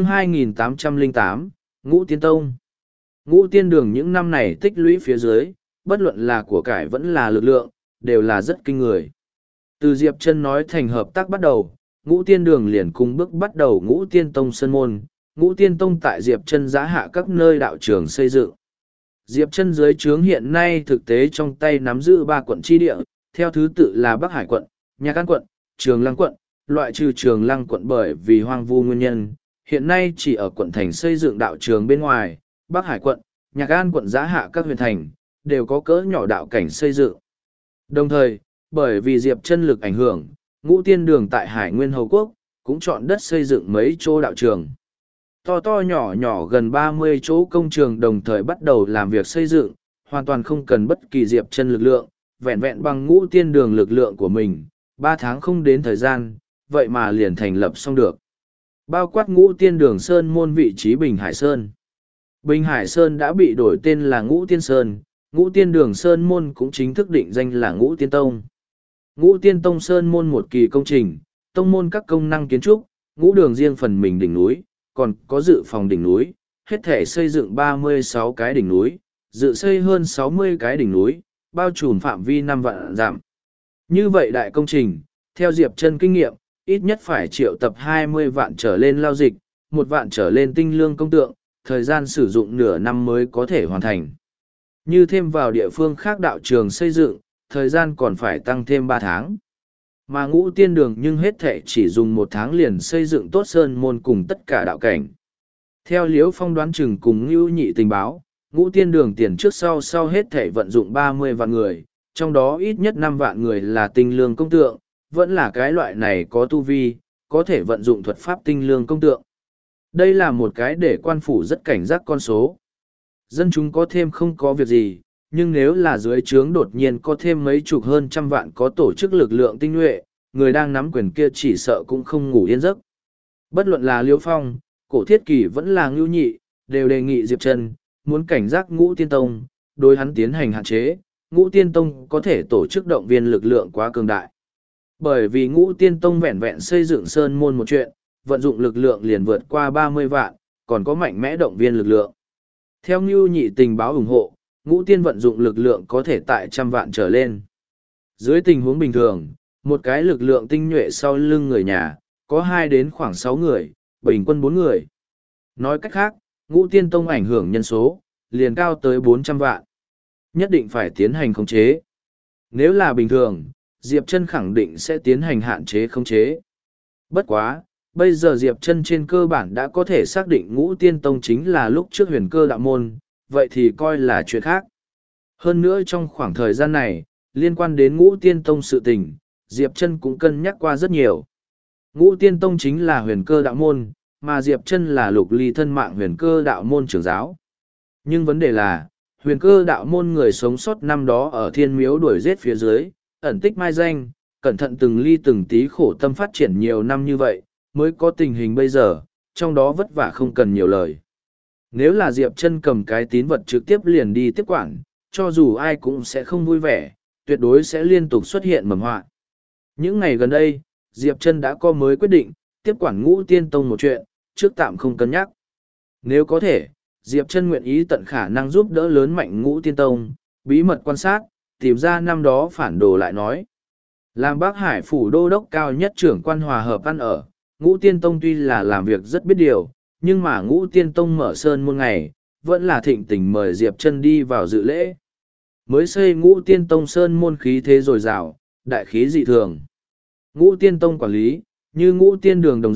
2808, Ngũ Tiên Tông. Ngũ Tiên Đường những năm này tích lũy phía dưới, bất luận là của cải vẫn là lực lượng, đều là rất kinh người. Từ Diệp Chân nói thành hợp tác bắt đầu, Ngũ Tiên Đường liền cùng bước bắt đầu Ngũ Tiên Tông sơn môn, Ngũ Tiên Tông tại Diệp Chân giá hạ các nơi đạo trường xây dựng. Diệp Chân dưới trướng hiện nay thực tế trong tay nắm giữ 3 quận chi địa, theo thứ tự là Bắc Hải quận, Nhạc An quận, Trường Lăng quận, loại trừ Trường Lăng quận bởi vì hoang vu nguyên nhân, hiện nay chỉ ở quận thành xây dựng đạo trường bên ngoài, Bắc Hải quận, Nhạc An quận giá hạ các huyện thành, đều có cỡ nhỏ đạo cảnh xây dựng. Đồng thời, bởi vì Diệp Chân lực ảnh hưởng, Ngũ Tiên Đường tại Hải Nguyên Hầu Quốc, cũng chọn đất xây dựng mấy chỗ đạo trường. To to nhỏ nhỏ gần 30 chỗ công trường đồng thời bắt đầu làm việc xây dựng, hoàn toàn không cần bất kỳ Diệp Chân lực lượng, vẹn vẹn bằng Ngũ Tiên Đường lực lượng của mình, 3 tháng không đến thời gian, vậy mà liền thành lập xong được. Bao quát Ngũ Tiên Đường Sơn môn vị trí Bình Hải Sơn. Bình Hải Sơn đã bị đổi tên là Ngũ Tiên Sơn, Ngũ Tiên Đường Sơn môn cũng chính thức định danh là Ngũ Tiên Tông. Ngũ Tiên Tông Sơn môn một kỳ công trình, tông môn các công năng kiến trúc, ngũ đường riêng phần mình đỉnh núi, còn có dự phòng đỉnh núi, hết thể xây dựng 36 cái đỉnh núi, dự xây hơn 60 cái đỉnh núi, bao trùm phạm vi 5 vạn dặm. Như vậy đại công trình, theo Diệp Chân kinh nghiệm, ít nhất phải triệu tập 20 vạn trở lên lao dịch, 1 vạn trở lên tinh lương công tượng, thời gian sử dụng nửa năm mới có thể hoàn thành. Như thêm vào địa phương khác đạo trường xây dựng, thời gian còn phải tăng thêm 3 tháng. Mà Ngũ Tiên Đường nhưng hết thệ chỉ dùng 1 tháng liền xây dựng tốt sơn môn cùng tất cả đạo cảnh. Theo Liễu Phong đoán chừng cùng Ngưu Nhị tình báo, Ngũ Tiên Đường tiền trước sau hết thệ vận dụng 30 vạn người, trong đó ít nhất 5 vạn người là tinh lương công tượng, vẫn là cái loại này có tu vi, có thể vận dụng thuật pháp tinh lương công tượng. Đây là một cái để quan phủ rất cảnh giác con số. Dân chúng có thêm không có việc gì, nhưng nếu là dưới trướng đột nhiên có thêm mấy chục hơn trăm vạn có tổ chức lực lượng tinh nhuệ, người đang nắm quyền kia chỉ sợ cũng không ngủ yên giấc. Bất luận là Liêu Phong, Cổ Thiết Kỳ vẫn là Ngưu Nhị, đều đề nghị Diệp Chân muốn cảnh giác Ngũ Tiên Tông, đối hắn tiến hành hạn chế, Ngũ Tiên Tông có thể tổ chức động viên lực lượng quá cường đại. Bởi vì Ngũ Tiên Tông vẹn vẹn xây dựng sơn môn một chuyện, vận dụng lực lượng liền vượt qua 30 vạn, còn có mạnh mẽ động viên lực lượng. Theo Ngưu Nhị tình báo ủng hộ, Ngũ Tiên vận dụng lực lượng có thể tại 100 vạn trở lên. Dưới tình huống bình thường, một cái lực lượng tinh nhuệ sau lưng người nhà, có 2 đến khoảng 6 người, bình quân 4 người. Nói cách khác, Ngũ Tiên Tông ảnh hưởng nhân số, liền cao tới 400 vạn. Nhất định phải tiến hành khống chế. Nếu là bình thường, Diệp Chân khẳng định sẽ tiến hành hạn chế khống chế. Bất quá, bây giờ Diệp Chân trên cơ bản đã có thể xác định Ngũ Tiên Tông chính là lúc trước Huyền Cơ đạo môn, vậy thì coi là chuyện khác. Hơn nữa trong khoảng thời gian này, liên quan đến Ngũ Tiên Tông sự tình, Diệp Chân cũng cân nhắc qua rất nhiều. Ngũ Tiên Tông chính là Huyền Cơ đạo môn, mà Diệp Chân là Lục Ly thân mạng Huyền Cơ đạo môn trưởng giáo. Nhưng vấn đề là, Huyền Cơ đạo môn người sống sót năm đó ở Thiên Miếu đuổi giết phía dưới, ẩn tích mai danh, cẩn thận từng ly từng tí khổ tâm phát triển nhiều năm như vậy, mới có tình hình bây giờ, trong đó vất vả không cần nhiều lời. Nếu là Diệp Chân cầm cái tín vật trực tiếp liền đi tiếp quản, cho dù ai cũng sẽ không vui vẻ, tuyệt đối sẽ liên tục xuất hiện mầm họa. Những ngày gần đây, Diệp Chân đã có mới quyết định, tiếp quản Ngũ Tiên Tông một chuyện, trước tạm không cân nhắc. Nếu có thể, Diệp Chân nguyện ý tận khả năng giúp đỡ lớn mạnh Ngũ Tiên Tông, bí mật quan sát, tìm ra năm đó phản đồ lại nói. Làm Bắc Hải phủ đô đốc cao nhất trưởng quan hòa hợp ăn ở, Ngũ Tiên Tông tuy là làm việc rất biết điều, nhưng mà Ngũ Tiên Tông mở sơn môn ngày, vẫn là thịnh tình mời Diệp Chân đi vào dự lễ. Mới xây Ngũ Tiên Tông sơn môn khí thế dồi dào, đại khí dị thường. Ngũ Tiên Tông quản lý, như Ngũ Tiên Đường đồng dạng,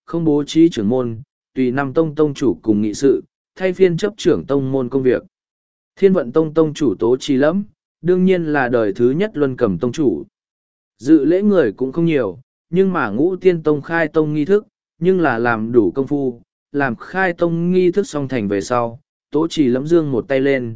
không bố trí trưởng môn, tùy năm tông tông chủ cùng nghị sự, thay phiên chấp trưởng tông môn công việc. Thiên vận tông tông chủ Tố Trì Lâm, đương nhiên là đời thứ nhất luân cầm tông chủ. Dự lễ người cũng không nhiều, nhưng mà Ngũ Tiên tông khai tông nghi thức, nhưng là làm đủ công phu, làm khai tông nghi thức xong thành về sau, Tố Trì Lâm dương một tay lên,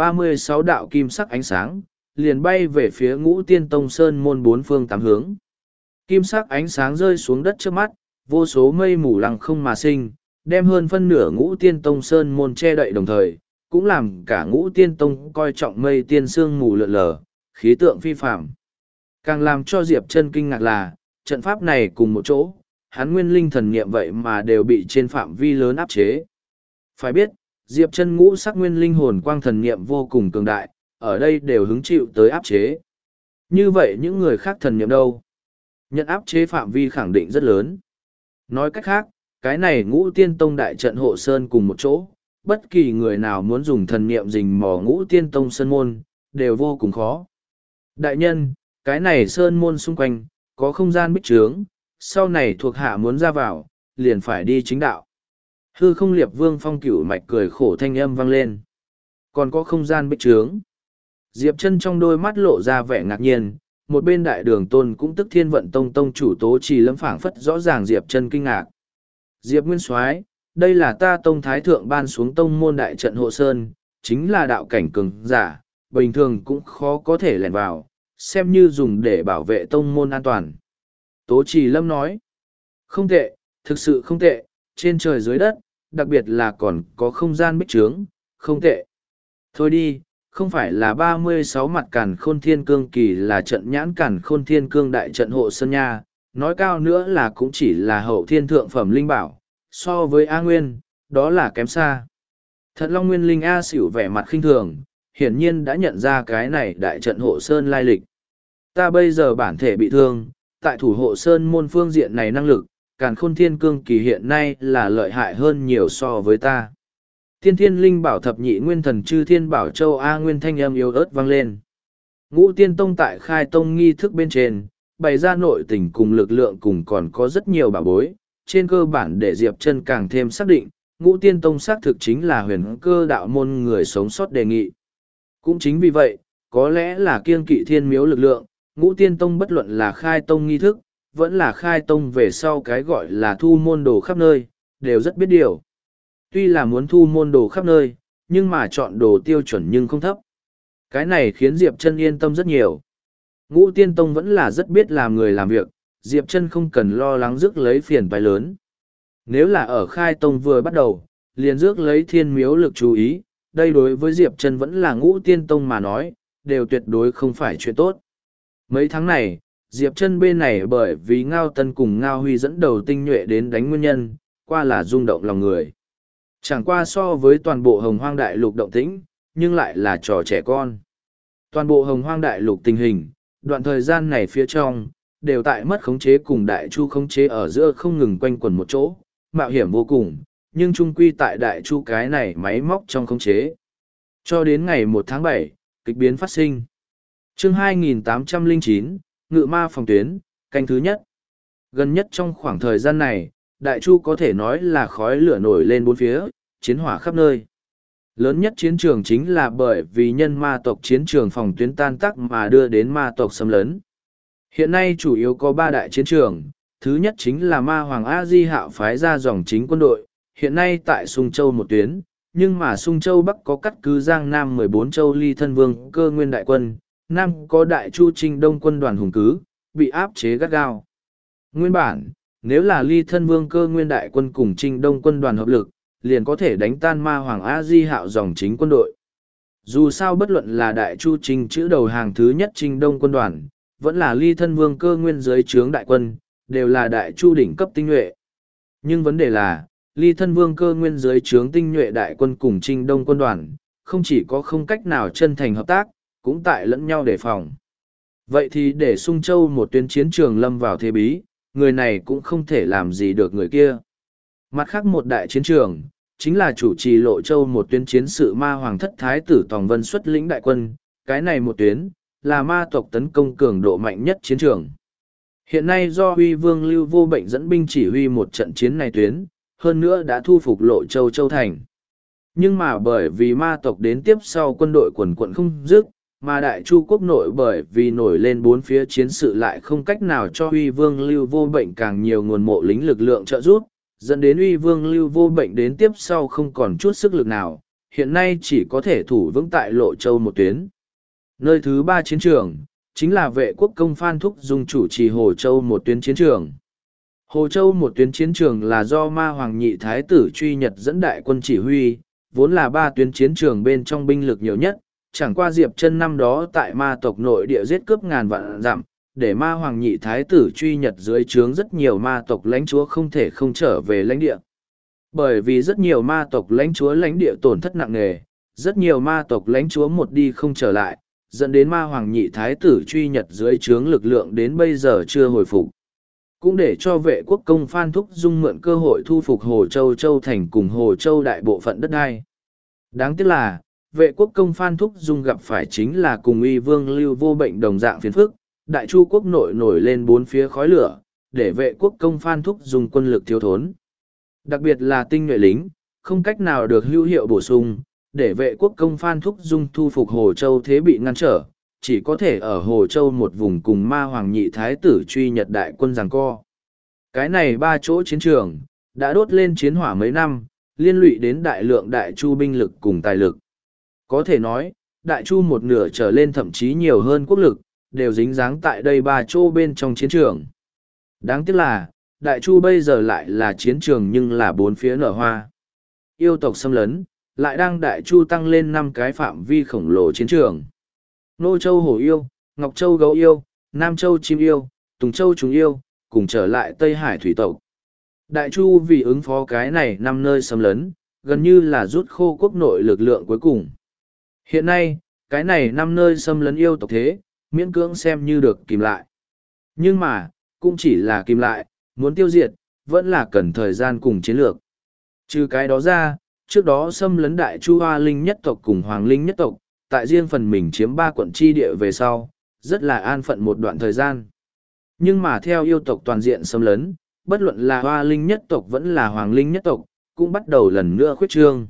36 đạo kim sắc ánh sáng, liền bay về phía Ngũ Tiên tông sơn môn bốn phương tám hướng. Kim sắc ánh sáng rơi xuống đất trước mắt, vô số mây mù lặng không mà sinh, đem hơn phân nửa Ngũ Tiên tông sơn môn che đậy đồng thời, cũng làm cả Ngũ Tiên tông coi trọng mây tiên sương mù lượn lờ, khí tượng phi phạm. Càng làm cho Diệp Chân kinh ngạc là, trận pháp này cùng một chỗ, hắn nguyên linh thần niệm vậy mà đều bị trên phạm vi lớn áp chế. Phải biết, Diệp Chân ngũ sắc nguyên linh hồn quang thần niệm vô cùng cường đại, ở đây đều hứng chịu tới áp chế. Như vậy những người khác thần niệm đâu? Nhận áp chế phạm vi khẳng định rất lớn. Nói cách khác, cái này Ngũ Tiên tông đại trận hộ sơn cùng một chỗ, bất kỳ người nào muốn dùng thần niệm rình mò Ngũ Tiên tông sơn môn, đều vô cùng khó. Đại nhân, cái này sơn môn xung quanh, có không gian bích trướng, sau này thuộc hạ muốn ra vào, liền phải đi chính đạo. Hư không liệp vương phong cửu mạch cười khổ thanh âm vang lên. Còn có không gian bích trướng. Diệp Chân trong đôi mắt lộ ra vẻ ngạc nhiên, một bên đại đường tôn cũng tức Thiên vận tông tông chủ Tố Trì Lâm phảng phất rõ ràng Diệp Chân kinh ngạc. Diệp Nguyên Soái, đây là ta tông thái thượng ban xuống tông môn đại trận hộ sơn, chính là đạo cảnh cường giả, bình thường cũng khó có thể lẻn vào, xem như dùng để bảo vệ tông môn an toàn. Tố Trì Lâm nói, không tệ, thực sự không tệ, trên trời dưới đất, đặc biệt là còn có không gian bích trướng, không tệ. Thôi đi, không phải là 36 mặt càn khôn thiên cương kỳ là trận nhãn càn khôn thiên cương đại trận hộ sơn nha, nói cao nữa là cũng chỉ là hậu thiên thượng phẩm linh bảo, so với A Nguyên, đó là kém xa. Thận Long Nguyên Linh A xỉu vẻ mặt khinh thường, hiển nhiên đã nhận ra cái này đại trận hộ sơn lai lịch. Ta bây giờ bản thể bị thương, tại thủ hộ sơn môn phương diện này năng lực, càn khôn thiên cương kỳ hiện nay là lợi hại hơn nhiều so với ta. Tiên thiên linh bảo thập nhị nguyên thần chư thiên bảo châu A Nguyên thanh âm yếu ớt vang lên. Ngũ Tiên tông tại khai tông nghi thức bên trên, bày ra nội tình cùng lực lượng cùng còn có rất nhiều bảo bối, trên cơ bản để Diệp Chân càng thêm xác định, Ngũ Tiên tông xác thực chính là huyền cơ đạo môn người sống sót đề nghị. Cũng chính vì vậy, có lẽ là kiêng kỵ thiên miếu lực lượng, Ngũ Tiên tông bất luận là khai tông nghi thức, vẫn là khai tông về sau cái gọi là thu môn đồ khắp nơi, đều rất biết điều. Tuy là muốn thu môn đồ khắp nơi, nhưng mà chọn đồ tiêu chuẩn nhưng không thấp. Cái này khiến Diệp Chân yên tâm rất nhiều. Ngũ Tiên tông vẫn là rất biết làm người làm việc, Diệp Chân không cần lo lắng rước lấy phiền toái lớn. Nếu là ở khai tông vừa bắt đầu, liền rước lấy thiên miếu lực chú ý, đây đối với Diệp Chân vẫn là Ngũ Tiên tông mà nói, đều tuyệt đối không phải chuyện tốt. Mấy tháng này, Diệp Chân bên này bởi vì Ngao Tân cùng Ngao Huy dẫn đầu tinh nhuệ đến đánh nguyên nhân, qua là rung động lòng người. Chẳng qua so với toàn bộ Hồng Hoang Đại Lục động tĩnh, nhưng lại là trò trẻ con. Toàn bộ Hồng Hoang Đại Lục tình hình, đoạn thời gian này phía trong, đều tại mất khống chế cùng Đại Chu khống chế ở giữa không ngừng quanh quẩn một chỗ, mạo hiểm vô cùng, nhưng chung quy tại Đại Chu cái này máy móc trong khống chế. Cho đến ngày 1 tháng 7, kịch biến phát sinh. Chương 2809, Ngự Ma phòng tuyến, canh thứ nhất. Gần nhất trong khoảng thời gian này, Đại Chu có thể nói là khói lửa nổi lên bốn phía, chiến hỏa khắp nơi. Lớn nhất chiến trường chính là bởi vì nhân ma tộc chiến trường phòng tuyến tan tác mà đưa đến ma tộc xâm lấn. Hiện nay chủ yếu có 3 đại chiến trường, thứ nhất chính là ma hoàng A-di Hạo phái ra dòng chính quân đội, hiện nay tại Sung Châu một tuyến, nhưng mà Sung Châu Bắc có cắt cứ Giang Nam 14 châu Ly Thân Vương Cơ Nguyên đại quân, Nam có Đại Chu Trinh Đông quân đoàn hùng cứ, bị áp chế gắt gao. Nguyên bản, nếu là Ly Thân Vương Cơ Nguyên đại quân cùng Trinh Đông quân đoàn hợp lực, liền có thể đánh tan ma hoàng A-di Hạo dòng chính quân đội. Dù sao bất luận là Đại Chu Trinh chữ đầu hàng thứ nhất Trinh Đông quân đoàn, vẫn là Ly Thân Vương Cơ Nguyên dưới trướng đại quân, đều là Đại Chu đỉnh cấp tinh nhuệ. Nhưng vấn đề là, Ly Thân Vương Cơ Nguyên dưới trướng tinh nhuệ đại quân cùng Trinh Đông quân đoàn, không chỉ có không cách nào chân thành hợp tác, cũng tại lẫn nhau đề phòng. Vậy thì để Sung Châu một tuyến chiến trường lâm vào thế bí, người này cũng không thể làm gì được người kia. Mặt khác một đại chiến trường, chính là chủ trì Lộ Châu một tuyến chiến sự ma hoàng thất thái tử Tòng Vân xuất lĩnh đại quân, cái này một tuyến, là ma tộc tấn công cường độ mạnh nhất chiến trường. Hiện nay do Huy Vương Lưu Vô Bệnh dẫn binh chỉ huy một trận chiến này tuyến, hơn nữa đã thu phục Lộ Châu Châu Thành. Nhưng mà bởi vì ma tộc đến tiếp sau quân đội quần quận không dứt, mà Đại Chu quốc nội bởi vì nổi lên bốn phía chiến sự lại không cách nào cho Huy Vương Lưu Vô Bệnh càng nhiều nguồn mộ lính lực lượng trợ giúp, dẫn đến Huy Vương Lưu Vô Bệnh đến tiếp sau không còn chút sức lực nào, hiện nay chỉ có thể thủ vững tại Lộ Châu một tuyến. Nơi thứ ba chiến trường, chính là vệ quốc công Phan Thúc Dung chủ trì Hồ Châu một tuyến chiến trường. Hồ Châu một tuyến chiến trường là do Ma Hoàng Nhị Thái tử Truy Nhật dẫn đại quân chỉ huy, vốn là ba tuyến chiến trường bên trong binh lực nhiều nhất, chẳng qua Diệp Chân năm đó tại ma tộc nội địa giết cướp ngàn vạn dặm, để Ma Hoàng Nhị Thái tử Truy Nhật dưới trướng rất nhiều ma tộc lãnh chúa không thể không trở về lãnh địa. Bởi vì rất nhiều ma tộc lãnh chúa lãnh địa tổn thất nặng nề, rất nhiều ma tộc lãnh chúa một đi không trở lại, dẫn đến Ma Hoàng Nhị Thái tử Truy Nhật dưới trướng lực lượng đến bây giờ chưa hồi phục. Cũng để cho vệ quốc công Phan Thúc Dung mượn cơ hội thu phục Hồ Châu Châu Thành cùng Hồ Châu đại bộ phận đất đai. Đáng tiếc là, vệ quốc công Phan Thúc Dung gặp phải chính là cùng Uy Vương Lưu Vô Bệnh đồng dạng phiền phức, Đại Chu quốc nội nổi lên bốn phía khói lửa, để vệ quốc công Phan Thúc Dung quân lực thiếu thốn. Đặc biệt là tinh nhuệ lính, không cách nào được hữu hiệu bổ sung, để vệ quốc công Phan Thúc Dung thu phục Hồ Châu thế bị ngăn trở, chỉ có thể ở Hồ Châu một vùng cùng Ma Hoàng Nhị Thái tử Truy Nhật đại quân giằng co. Cái này ba chỗ chiến trường, đã đốt lên chiến hỏa mấy năm, liên lụy đến đại lượng Đại Chu binh lực cùng tài lực. Có thể nói, Đại Chu một nửa trở lên thậm chí nhiều hơn quốc lực, đều dính dáng tại đây ba chỗ bên trong chiến trường. Đáng tiếc là, Đại Chu bây giờ lại là chiến trường nhưng là bốn phía nở hoa. Yêu tộc xâm lấn, lại đang Đại Chu tăng lên 5 cái phạm vi khổng lồ chiến trường. Nô Châu hổ yêu, Ngọc Châu gấu yêu, Nam Châu chim yêu, Tùng Châu trùng yêu, cùng trở lại Tây Hải thủy tộc. Đại Chu vì ứng phó cái này 5 nơi xâm lấn, gần như là rút khô quốc nội lực lượng cuối cùng. Hiện nay, cái này 5 nơi xâm lấn yêu tộc thế, miễn cưỡng xem như được kìm lại. Nhưng mà, cũng chỉ là kìm lại, muốn tiêu diệt, vẫn là cần thời gian cùng chiến lược. Trừ cái đó ra, trước đó xâm lấn Đại Chu Hoa Linh nhất tộc cùng Hoàng Linh nhất tộc, tại riêng phần mình chiếm 3 quận chi địa về sau, rất là an phận một đoạn thời gian. Nhưng mà theo yêu tộc toàn diện xâm lấn, bất luận là Hoa Linh nhất tộc vẫn là Hoàng Linh nhất tộc, cũng bắt đầu lần nữa khuyết trương.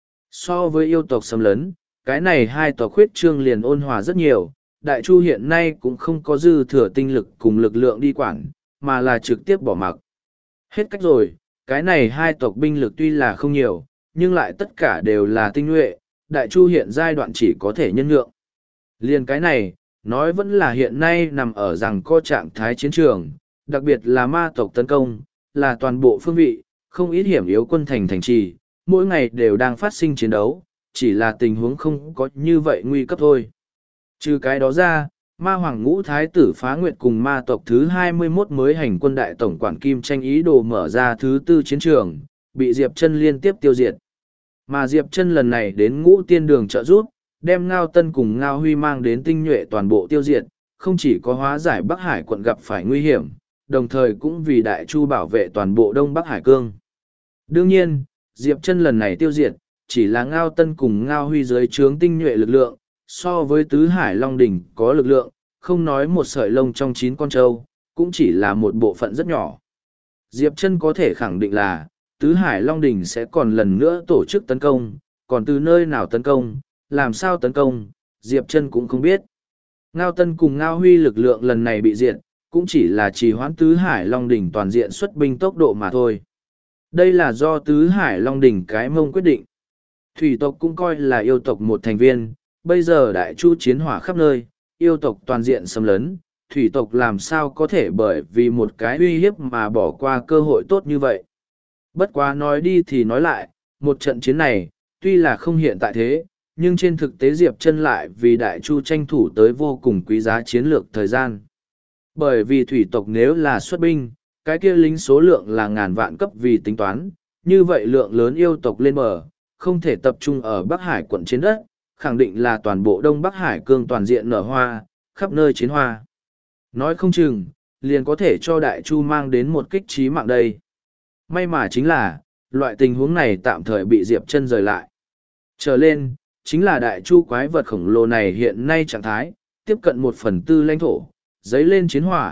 So với yêu tộc xâm lấn, cái này hai tộc khuyết trương liền ôn hòa rất nhiều, Đại Chu hiện nay cũng không có dư thừa tinh lực cùng lực lượng đi quản, mà là trực tiếp bỏ mặc. Hết cách rồi, cái này hai tộc binh lực tuy là không nhiều, nhưng lại tất cả đều là tinh nhuệ, Đại Chu hiện giai đoạn chỉ có thể nhân nhượng. Liền cái này, nói vẫn là hiện nay nằm ở rằng co trạng thái chiến trường, đặc biệt là ma tộc tấn công, là toàn bộ phương vị, không ít hiểm yếu quân thành trì, mỗi ngày đều đang phát sinh chiến đấu, chỉ là tình huống không có như vậy nguy cấp thôi. Trừ cái đó ra, ma hoàng ngũ thái tử Phá Nguyệt cùng ma tộc thứ 21 mới hành quân đại tổng quản Kim Tranh ý đồ mở ra thứ 4 chiến trường, bị Diệp Chân liên tiếp tiêu diệt. Mà Diệp Chân lần này đến Ngũ Tiên Đường trợ giúp, đem Ngao Tân cùng Ngao Huy mang đến tinh nhuệ toàn bộ tiêu diệt, không chỉ có hóa giải Bắc Hải quận gặp phải nguy hiểm, đồng thời cũng vì Đại Chu bảo vệ toàn bộ Đông Bắc Hải cương. Đương nhiên, Diệp Chân lần này tiêu diệt, chỉ là Ngao Tân cùng Ngao Huy dưới trướng tinh nhuệ lực lượng, so với Tứ Hải Long Đỉnh có lực lượng, không nói một sợi lông trong 9 con trâu, cũng chỉ là một bộ phận rất nhỏ. Diệp Chân có thể khẳng định là, Tứ Hải Long Đỉnh sẽ còn lần nữa tổ chức tấn công, còn từ nơi nào tấn công, làm sao tấn công, Diệp Chân cũng không biết. Ngao Tân cùng Ngao Huy lực lượng lần này bị diệt, cũng chỉ là trì hoãn Tứ Hải Long Đỉnh toàn diện xuất binh tốc độ mà thôi. Đây là do Tứ Hải Long Đỉnh cái mông quyết định. Thủy tộc cũng coi là yêu tộc một thành viên, bây giờ Đại Chu chiến hỏa khắp nơi, yêu tộc toàn diện xâm lấn, thủy tộc làm sao có thể bởi vì một cái uy hiếp mà bỏ qua cơ hội tốt như vậy. Bất quá nói đi thì nói lại, một trận chiến này, tuy là không hiện tại thế, nhưng trên thực tế Diệp Chân lại vì Đại Chu tranh thủ tới vô cùng quý giá chiến lược thời gian. Bởi vì thủy tộc nếu là xuất binh, cái kia lính số lượng là ngàn vạn cấp vì tính toán, như vậy lượng lớn yêu tộc lên bờ, không thể tập trung ở Bắc Hải quận trên đất, khẳng định là toàn bộ Đông Bắc Hải cương toàn diện nở hoa, khắp nơi chiến hoa. Nói không chừng, liền có thể cho Đại Chu mang đến một kích chí mạng đây. May mà chính là, loại tình huống này tạm thời bị Diệp Chân rời lại. Trở lên, chính là Đại Chu quái vật khổng lồ này hiện nay trạng thái, tiếp cận 1/4 lãnh thổ, dấy lên chiến hỏa,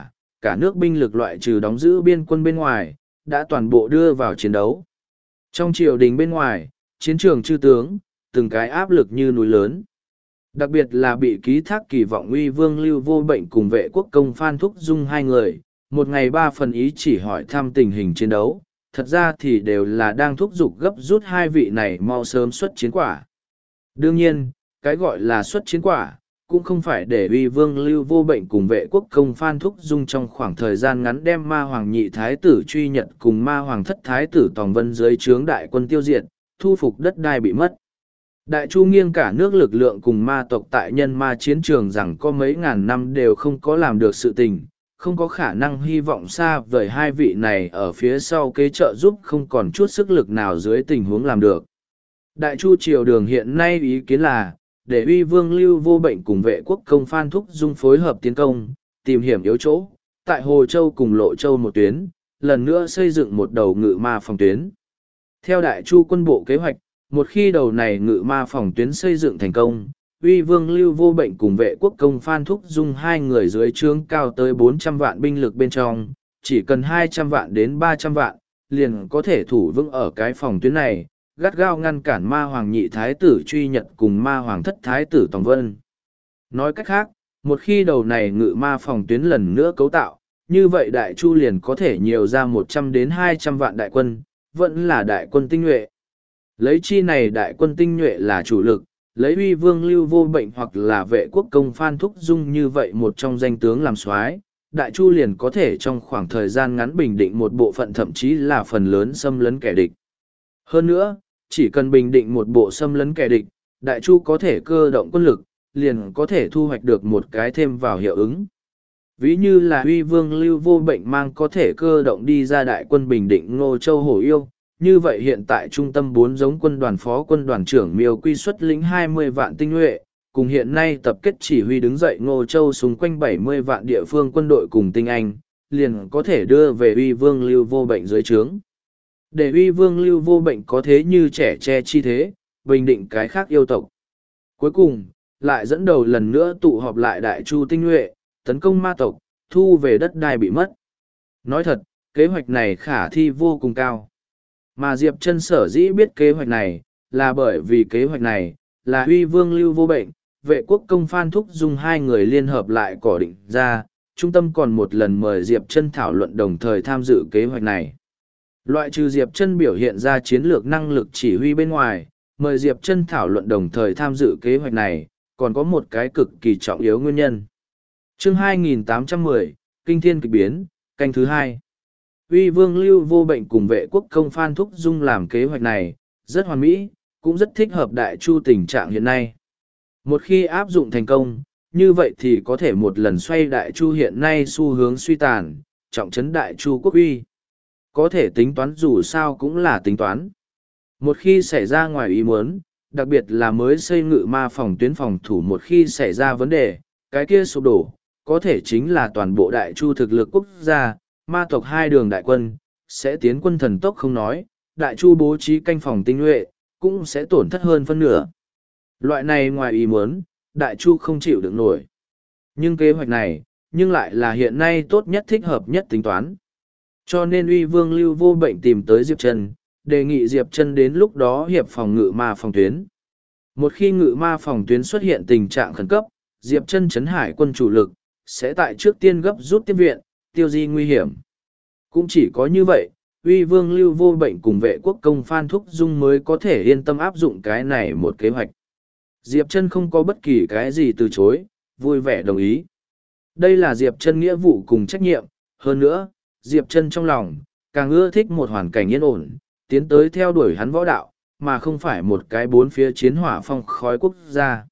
cả nước binh lực loại trừ đóng giữ biên quân bên ngoài, đã toàn bộ đưa vào chiến đấu. Trong triều đình bên ngoài, chiến trường chư tướng, từng cái áp lực như núi lớn. Đặc biệt là bị ký thác kỳ vọng uy vương Lưu Vô Bệnh cùng vệ quốc công Phan Thúc Dung hai người, một ngày ba phần ý chỉ hỏi thăm tình hình chiến đấu, thật ra thì đều là đang thúc giục gấp rút hai vị này mau sớm xuất chiến quả. Đương nhiên, cái gọi là xuất chiến quả, cũng không phải để uy vương Lưu Vô Bệnh cùng vệ quốc công Phan Thúc Dung trong khoảng thời gian ngắn đem ma hoàng nhị thái tử truy nhật cùng ma hoàng thất thái tử Tòng Vân dưới trướng đại quân tiêu diệt, thu phục đất đai bị mất. Đại Chu nghiêng cả nước lực lượng cùng ma tộc tại nhân ma chiến trường rằng có mấy ngàn năm đều không có làm được sự tình, không có khả năng hy vọng xa vời hai vị này ở phía sau kế trợ giúp không còn chút sức lực nào dưới tình huống làm được. Đại Chu triều đường hiện nay ý kiến là, để uy vương Lưu Vô Bệnh cùng vệ quốc công Phan Thúc Dung phối hợp tiến công, tìm hiểm yếu chỗ, tại Hồ Châu cùng Lộ Châu một tuyến, lần nữa xây dựng một đầu ngự ma phòng tuyến. Theo Đại Chu quân bộ kế hoạch, một khi đầu này ngự ma phòng tuyến xây dựng thành công, uy vương Lưu Vô Bệnh cùng vệ quốc công Phan Thúc Dung hai người dưới trướng cao tới 400 vạn binh lực bên trong, chỉ cần 200 vạn đến 300 vạn, liền có thể thủ vững ở cái phòng tuyến này, gắt gao ngăn cản ma hoàng nhị thái tử truy nhật cùng ma hoàng thất thái tử Tòng Vân. Nói cách khác, một khi đầu này ngự ma phòng tuyến lần nữa cấu tạo, như vậy Đại Chu liền có thể nhiều ra 100 đến 200 vạn đại quân, vẫn là đại quân tinh nhuệ. Lấy chi này đại quân tinh nhuệ là chủ lực, lấy uy vương Lưu Vô Bệnh hoặc là vệ quốc công Phan Thúc Dung như vậy một trong danh tướng làm soái, Đại Chu liền có thể trong khoảng thời gian ngắn bình định một bộ phận thậm chí là phần lớn xâm lấn kẻ địch. Hơn nữa, chỉ cần bình định một bộ xâm lấn kẻ địch, Đại Chu có thể cơ động quân lực, liền có thể thu hoạch được một cái thêm vào hiệu ứng. Ví như là uy vương Lưu Vô Bệnh mang có thể cơ động đi ra đại quân bình định Ngô Châu Hổ Yêu, như vậy hiện tại trung tâm 4 giống quân đoàn phó quân đoàn trưởng Miêu Quy xuất lĩnh 20 vạn tinh nhuệ, cùng hiện nay tập kết chỉ huy đứng dậy Ngô Châu xung quanh 70 vạn địa phương quân đội cùng tinh anh, liền có thể đưa về uy vương Lưu Vô Bệnh dưới trướng. Để uy vương Lưu Vô Bệnh có thế như trẻ tre chi thế, bình định cái khác yêu tộc. Cuối cùng, lại dẫn đầu lần nữa tụ họp lại Đại Chu tinh nhuệ, tấn công ma tộc, thu về đất đai bị mất. Nói thật, kế hoạch này khả thi vô cùng cao. Mà Diệp Chân sở dĩ biết kế hoạch này, là bởi vì kế hoạch này, là uy vương Lưu Vô Bệnh, vệ quốc công Phan Thúc Dung hai người liên hợp lại cỏ định ra, trung tâm còn một lần mời Diệp Chân thảo luận đồng thời tham dự kế hoạch này. Loại trừ Diệp Chân biểu hiện ra chiến lược năng lực chỉ huy bên ngoài, mời Diệp Chân thảo luận đồng thời tham dự kế hoạch này, còn có một cái cực kỳ trọng yếu nguyên nhân. Chương 2810, Kinh Thiên Kịch Biến, canh thứ 2. Uy vương Lưu Vô Bệnh cùng vệ quốc công Phan Thúc Dung làm kế hoạch này, rất hoàn mỹ, cũng rất thích hợp Đại Chu tình trạng hiện nay. Một khi áp dụng thành công, như vậy thì có thể một lần xoay Đại Chu hiện nay xu hướng suy tàn, trọng trấn Đại Chu quốc uy. Có thể tính toán dù sao cũng là tính toán. Một khi xảy ra ngoài ý muốn, đặc biệt là mới xây ngự ma phòng tuyến phòng thủ một khi xảy ra vấn đề, cái kia sụp đổ, có thể chính là toàn bộ Đại Chu thực lực quốc gia, ma tộc hai đường đại quân, sẽ tiến quân thần tốc không nói, Đại Chu bố trí canh phòng tinh nhuệ, cũng sẽ tổn thất hơn phân nửa. Loại này ngoài ý muốn, Đại Chu không chịu được nổi. Nhưng kế hoạch này, nhưng lại là hiện nay tốt nhất thích hợp nhất tính toán. Cho nên uy vương Lưu Vô Bệnh tìm tới Diệp Chân, đề nghị Diệp Chân đến lúc đó hiệp phòng ngự ma phòng tuyến. Một khi ngự ma phòng tuyến xuất hiện tình trạng khẩn cấp, Diệp Chân trấn hải quân chủ lực, sẽ tại trước tiên gấp rút tiếp viện, tiêu di nguy hiểm. Cũng chỉ có như vậy, uy vương Lưu Vô Bệnh cùng vệ quốc công Phan Thúc Dung mới có thể yên tâm áp dụng cái này một kế hoạch. Diệp Chân không có bất kỳ cái gì từ chối, vui vẻ đồng ý. Đây là Diệp Chân nghĩa vụ cùng trách nhiệm, hơn nữa, Diệp Chân trong lòng, càng ưa thích một hoàn cảnh yên ổn, tiến tới theo đuổi hắn võ đạo, mà không phải một cái bốn phía chiến hỏa phong khói quốc gia.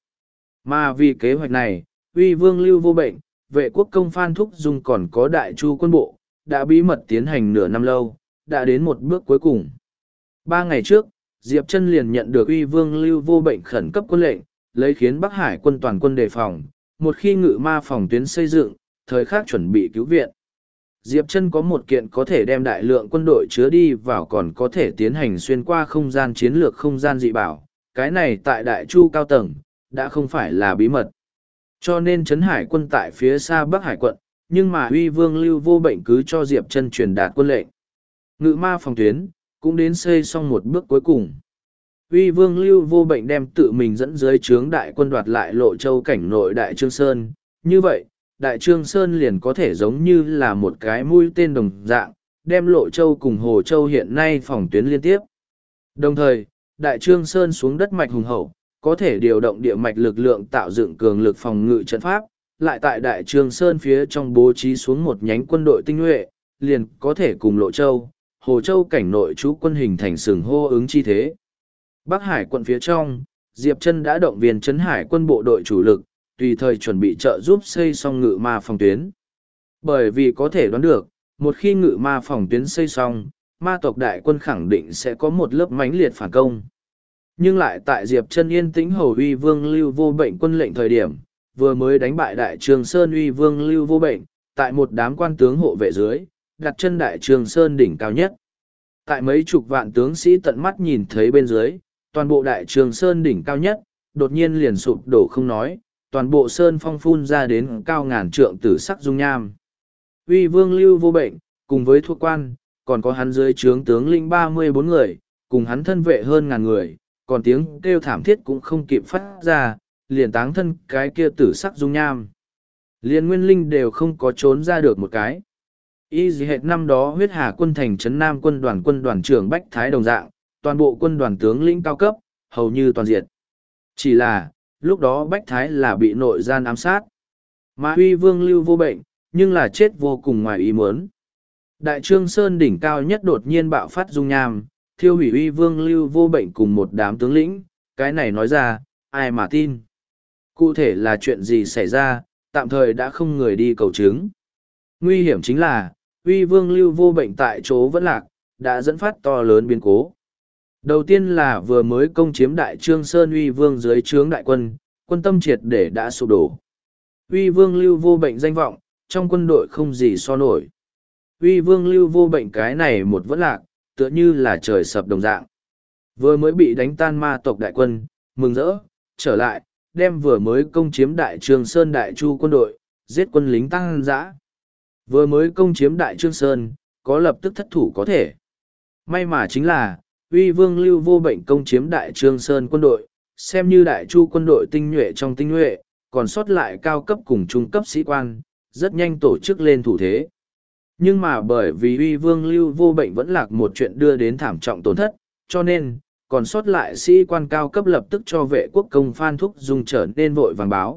Mà vì kế hoạch này, uy vương Lưu Vô Bệnh, vệ quốc công Phan Thúc Dung còn có Đại Chu quân bộ, đã bí mật tiến hành nửa năm lâu, đã đến một bước cuối cùng. 3 ngày trước, Diệp Chân liền nhận được uy vương Lưu Vô Bệnh khẩn cấp quân lệnh, lấy khiến Bắc Hải quân toàn quân đề phòng, một khi ngự ma phòng tuyến xây dựng, thời khắc chuẩn bị cứu viện. Diệp Chân có một kiện có thể đem đại lượng quân đội chứa đi vào còn có thể tiến hành xuyên qua không gian chiến lược không gian dị bảo, cái này tại Đại Chu cao tầng, đã không phải là bí mật. Cho nên trấn hải quân tại phía xa Bắc Hải quận, nhưng mà uy vương Lưu Vô Bệnh cứ cho Diệp Chân truyền đạt quân lệnh. Ngự ma phòng tuyến, cũng đến xây xong một bước cuối cùng. Uy vương Lưu Vô Bệnh đem tự mình dẫn dưới trướng đại quân đoạt lại Lộ Châu cảnh nội Đại Trương Sơn. Như vậy, Đại Trương Sơn liền có thể giống như là một cái mũi tên đồng dạng, đem Lộ Châu cùng Hồ Châu hiện nay phòng tuyến liên tiếp. Đồng thời, Đại Trương Sơn xuống đất mạch hùng hậu, có thể điều động địa mạch lực lượng tạo dựng cường lực phòng ngự trận pháp, lại tại Đại Trương Sơn phía trong bố trí xuống một nhánh quân đội tinh nhuệ, liền có thể cùng Lộ Châu, Hồ Châu cảnh nội trú quân hình thành sừng hô ứng chi thế. Bắc Hải quận phía trong, Diệp Chân đã động viên Trấn Hải quân bộ đội chủ lực, tùy thời chuẩn bị trợ giúp xây xong ngự ma phòng tuyến. Bởi vì có thể đoán được, một khi ngự ma phòng tuyến xây xong, ma tộc đại quân khẳng định sẽ có một lớp mãnh liệt phản công. Nhưng lại tại Diệp Chân yên tĩnh hầu uy vương Lưu Vô Bệnh quân lệnh thời điểm, vừa mới đánh bại Đại Trường Sơn uy vương Lưu Vô Bệnh, tại một đám quan tướng hộ vệ dưới, đặt chân Đại Trường Sơn đỉnh cao nhất. Tại mấy chục vạn tướng sĩ tận mắt nhìn thấy bên dưới, toàn bộ Đại Trường Sơn đỉnh cao nhất, đột nhiên liền sụp đổ không nói, toàn bộ sơn phong phun ra đến cao ngàn trượng tử sắc dung nham. Uy vương Lưu Vô Bệnh, cùng với thuộc quan, còn có hắn dưới trướng tướng lĩnh 34 người, cùng hắn thân vệ hơn ngàn người, còn tiếng kêu thảm thiết cũng không kịp phát ra, liền táng thân cái kia tử sắc dung nham. Liền nguyên linh đều không có trốn ra được một cái. Y dì hệt năm đó huyết hà quân thành trấn Nam quân đoàn trưởng Bách Thái đồng dạng, toàn bộ quân đoàn tướng lĩnh cao cấp, hầu như toàn diệt. Chỉ là, lúc đó Bách Thái là bị nội gian ám sát. Mà Huy vương Lưu Vô Bệnh, nhưng là chết vô cùng ngoài ý muốn. Đại Trương Sơn đỉnh cao nhất đột nhiên bạo phát dung nham, thiêu hủy Huy vương Lưu Vô Bệnh cùng một đám tướng lĩnh, cái này nói ra, ai mà tin. Cụ thể là chuyện gì xảy ra, tạm thời đã không người đi cầu chứng. Nguy hiểm chính là, Huy vương Lưu Vô Bệnh tại chỗ vẫn lạc, đã dẫn phát to lớn biến cố. Đầu tiên là vừa mới công chiếm Đại Trương Sơn Huy vương dưới trướng đại quân, quân tâm triệt để đã sụp đổ. Huy vương Lưu Vô Bệnh danh vọng, trong quân đội không gì so nổi. Huy vương Lưu Vô Bệnh cái này một vẫn lạc, tựa như là trời sập đồng dạng. Vừa mới bị đánh tan ma tộc đại quân, mừng rỡ, trở lại, đem vừa mới công chiếm Đại Trương Sơn Đại Chu quân đội, giết quân lính tăng dã. Vừa mới công chiếm Đại Trương Sơn, có lập tức thất thủ có thể. May mà chính là, Uy vương Lưu Vô Bệnh công chiếm Đại Trương Sơn quân đội, xem như Đại Chu quân đội tinh nhuệ trong tinh nhuệ, còn sót lại cao cấp cùng trung cấp sĩ quan, rất nhanh tổ chức lên thủ thế. Nhưng mà bởi vì Uy vương Lưu Vô Bệnh vẫn lạc một chuyện đưa đến thảm trọng tổn thất, cho nên, còn sót lại sĩ quan cao cấp lập tức cho vệ quốc công Phan Thúc Dung trở nên vội vàng báo.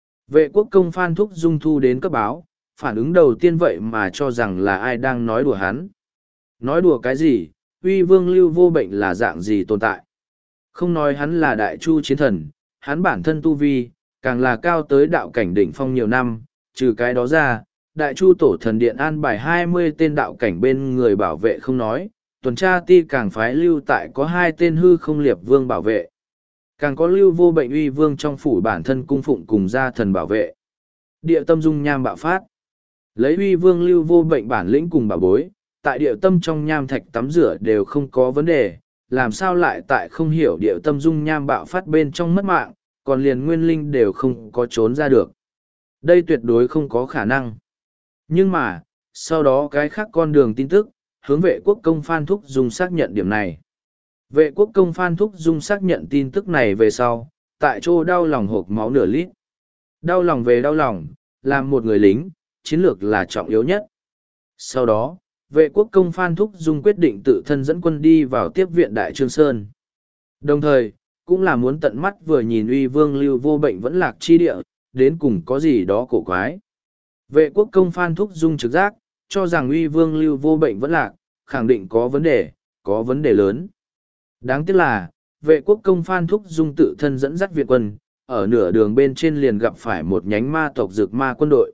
Vệ quốc công Phan Thúc Dung thu đến cấp báo, phản ứng đầu tiên vậy mà cho rằng là ai đang nói đùa hắn. Nói đùa cái gì, Uy vương Lưu Vô Bệnh là dạng gì tồn tại. Không nói hắn là Đại Chu chiến thần, hắn bản thân tu vi, càng là cao tới đạo cảnh đỉnh phong nhiều năm, trừ cái đó ra, Đại Chu tổ thần điện an bài 20 tên đạo cảnh bên người bảo vệ không nói, tuần tra ti càng phái lưu tại có 2 tên hư không liệp vương bảo vệ. Càng có Lưu Vô Bệnh Uy vương trong phủ bản thân cung phụng cùng gia thần bảo vệ. Địa tâm dung nham bạo phát. Lấy Uy vương Lưu Vô Bệnh bản lĩnh cùng bảo bối, tại địa tâm trong nham thạch tắm rửa đều không có vấn đề, làm sao lại tại không hiểu địa tâm dung nham bạo phát bên trong mất mạng, còn liền nguyên linh đều không có trốn ra được. Đây tuyệt đối không có khả năng. Nhưng mà, sau đó cái khác con đường tin tức, hướng vệ quốc công Phan Thúc Dung xác nhận điểm này. Vệ quốc công Phan Thúc Dung xác nhận tin tức này về sau, tại chỗ đau lòng hộp máu nửa lít. Đau lòng về đau lòng, làm một người lính, chiến lược là trọng yếu nhất. Sau đó, vệ quốc công Phan Thúc Dung quyết định tự thân dẫn quân đi vào tiếp viện Đại Trương Sơn. Đồng thời, cũng là muốn tận mắt vừa nhìn Uy vương Lưu Vô Bệnh vẫn lạc chi địa, đến cùng có gì đó cổ quái. Vệ quốc công Phan Thúc Dung trực giác, cho rằng Uy vương Lưu Vô Bệnh vẫn lạc, khẳng định có vấn đề lớn. Đáng tiếc là, vệ quốc công Phan Thúc Dung tự thân dẫn dắt viện quân, ở nửa đường bên trên liền gặp phải một nhánh ma tộc Dược Ma quân đội.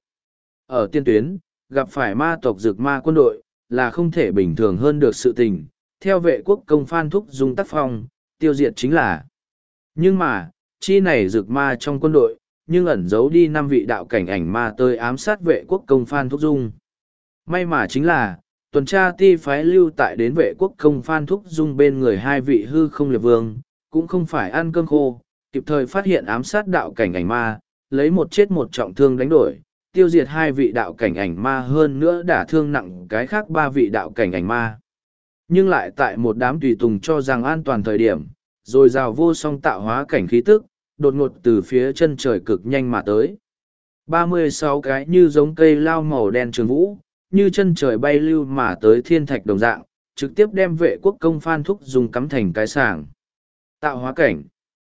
Ở tiên tuyến, gặp phải ma tộc Dược Ma quân đội, là không thể bình thường hơn được sự tình. Theo vệ quốc công Phan Thúc Dung tác phong, tiêu diệt chính là. Nhưng mà, chi này Dược Ma trong quân đội, nhưng ẩn giấu đi 5 vị đạo cảnh ảnh ma tới ám sát vệ quốc công Phan Thúc Dung. May mà chính là, tuần tra ti phái lưu tại đến vệ quốc công Phan Thúc Dung bên người 2 vị hư không liệt vương, cũng không phải ăn cơm khô, kịp thời phát hiện ám sát đạo cảnh ảnh ma, lấy một chết một trọng thương đánh đổi, tiêu diệt 2 vị đạo cảnh ảnh ma hơn nữa đả thương nặng cái khác 3 vị đạo cảnh ảnh ma. Nhưng lại tại một đám tùy tùng cho rằng an toàn thời điểm, rồi rào vô song tạo hóa cảnh khí tức, đột ngột từ phía chân trời cực nhanh mà tới. 36 cái như giống cây lao màu đen trường vũ, như chân trời bay lưu mà tới thiên thạch đồng dạng, trực tiếp đem vệ quốc công Phan Thúc Dung cắm thành cái sàng. Tạo hóa cảnh.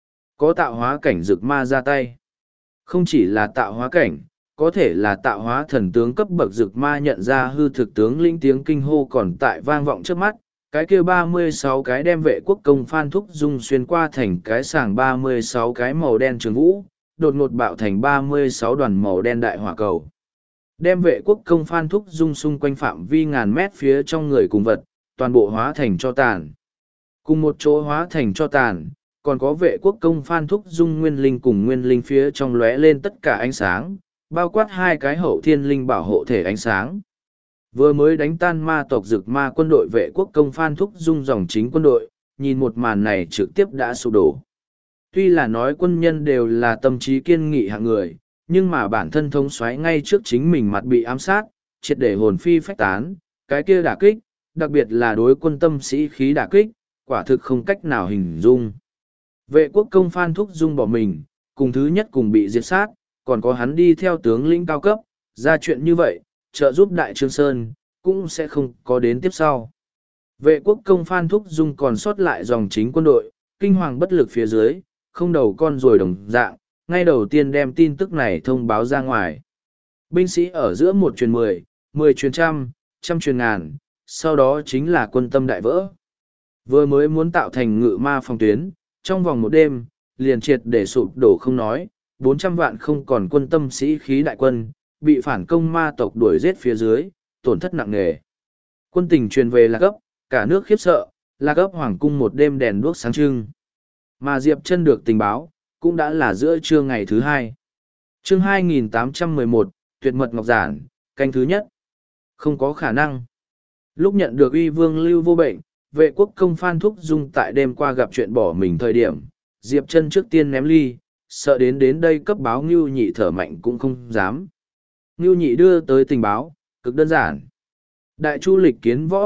Có tạo hóa cảnh rực ma ra tay. Không chỉ là tạo hóa cảnh, có thể là tạo hóa thần tướng cấp bậc rực ma nhận ra hư thực tướng linh tiếng kinh hô còn tại vang vọng trước mắt. Cái kia 36 cái đem vệ quốc công Phan Thúc Dung xuyên qua thành cái sàng 36 cái màu đen trường vũ, đột ngột bạo thành 36 đoàn màu đen đại hỏa cầu. Đem vệ quốc công Phan Thúc Dung xung quanh phạm vi ngàn mét phía trong người cùng vật, toàn bộ hóa thành cho tàn. Cùng một chỗ hóa thành cho tàn, còn có vệ quốc công Phan Thúc Dung nguyên linh cùng nguyên linh phía trong lóe lên tất cả ánh sáng, bao quát 2 cái hậu thiên linh bảo hộ thể ánh sáng. Vừa mới đánh tan ma tộc rực ma quân đội vệ quốc công Phan Thúc Dung dòng chính quân đội, nhìn một màn này trực tiếp đã sụp đổ. Tuy là nói quân nhân đều là tâm trí kiên nghị hạng người, nhưng mà bản thân thống soái ngay trước chính mình mặt bị ám sát, triệt để hồn phi phách tán, cái kia đả kích, đặc biệt là đối quân tâm sĩ khí đả kích, quả thực không cách nào hình dung. Vệ quốc công Phan Thúc Dung bỏ mình, cùng thứ nhất cùng bị diệt sát, còn có hắn đi theo tướng lĩnh cao cấp, ra chuyện như vậy, trợ giúp Đại Trương Sơn, cũng sẽ không có đến tiếp sau. Vệ quốc công Phan Thúc Dung còn sót lại dòng chính quân đội, kinh hoàng bất lực phía dưới, không đầu con rồi đồng dạng, ngay đầu tiên đem tin tức này thông báo ra ngoài. Binh sĩ ở giữa 1 truyền 10, 10 truyền trăm, trăm truyền ngàn, sau đó chính là quân tâm đại vỡ. Vừa mới muốn tạo thành ngự ma phòng tuyến, trong vòng một đêm, liền triệt để sụp đổ không nói, 400 vạn không còn quân tâm sĩ khí đại quân, bị phản công ma tộc đuổi giết phía dưới, tổn thất nặng nề. Quân tình truyền về Lạc Ấp, cả nước khiếp sợ, Lạc Ấp hoàng cung một đêm đèn đuốc sáng trưng. Mà Diệp Chân được tình báo, cũng đã là giữa trưa ngày thứ 2. Chương 2811, tuyệt mật ngọc giản, canh thứ nhất. Không có khả năng. Lúc nhận được uy vương Lưu Vô Bệnh, vệ quốc công Phan Thúc Dung tại đêm qua gặp chuyện bỏ mình thời điểm, Diệp Chân trước tiên ném ly, sợ đến đây cấp báo Ngưu Nhị thở mạnh cũng không dám. Ngưu Nhị đưa tới tình báo, cực đơn giản. Đại Chu lịch kiến võ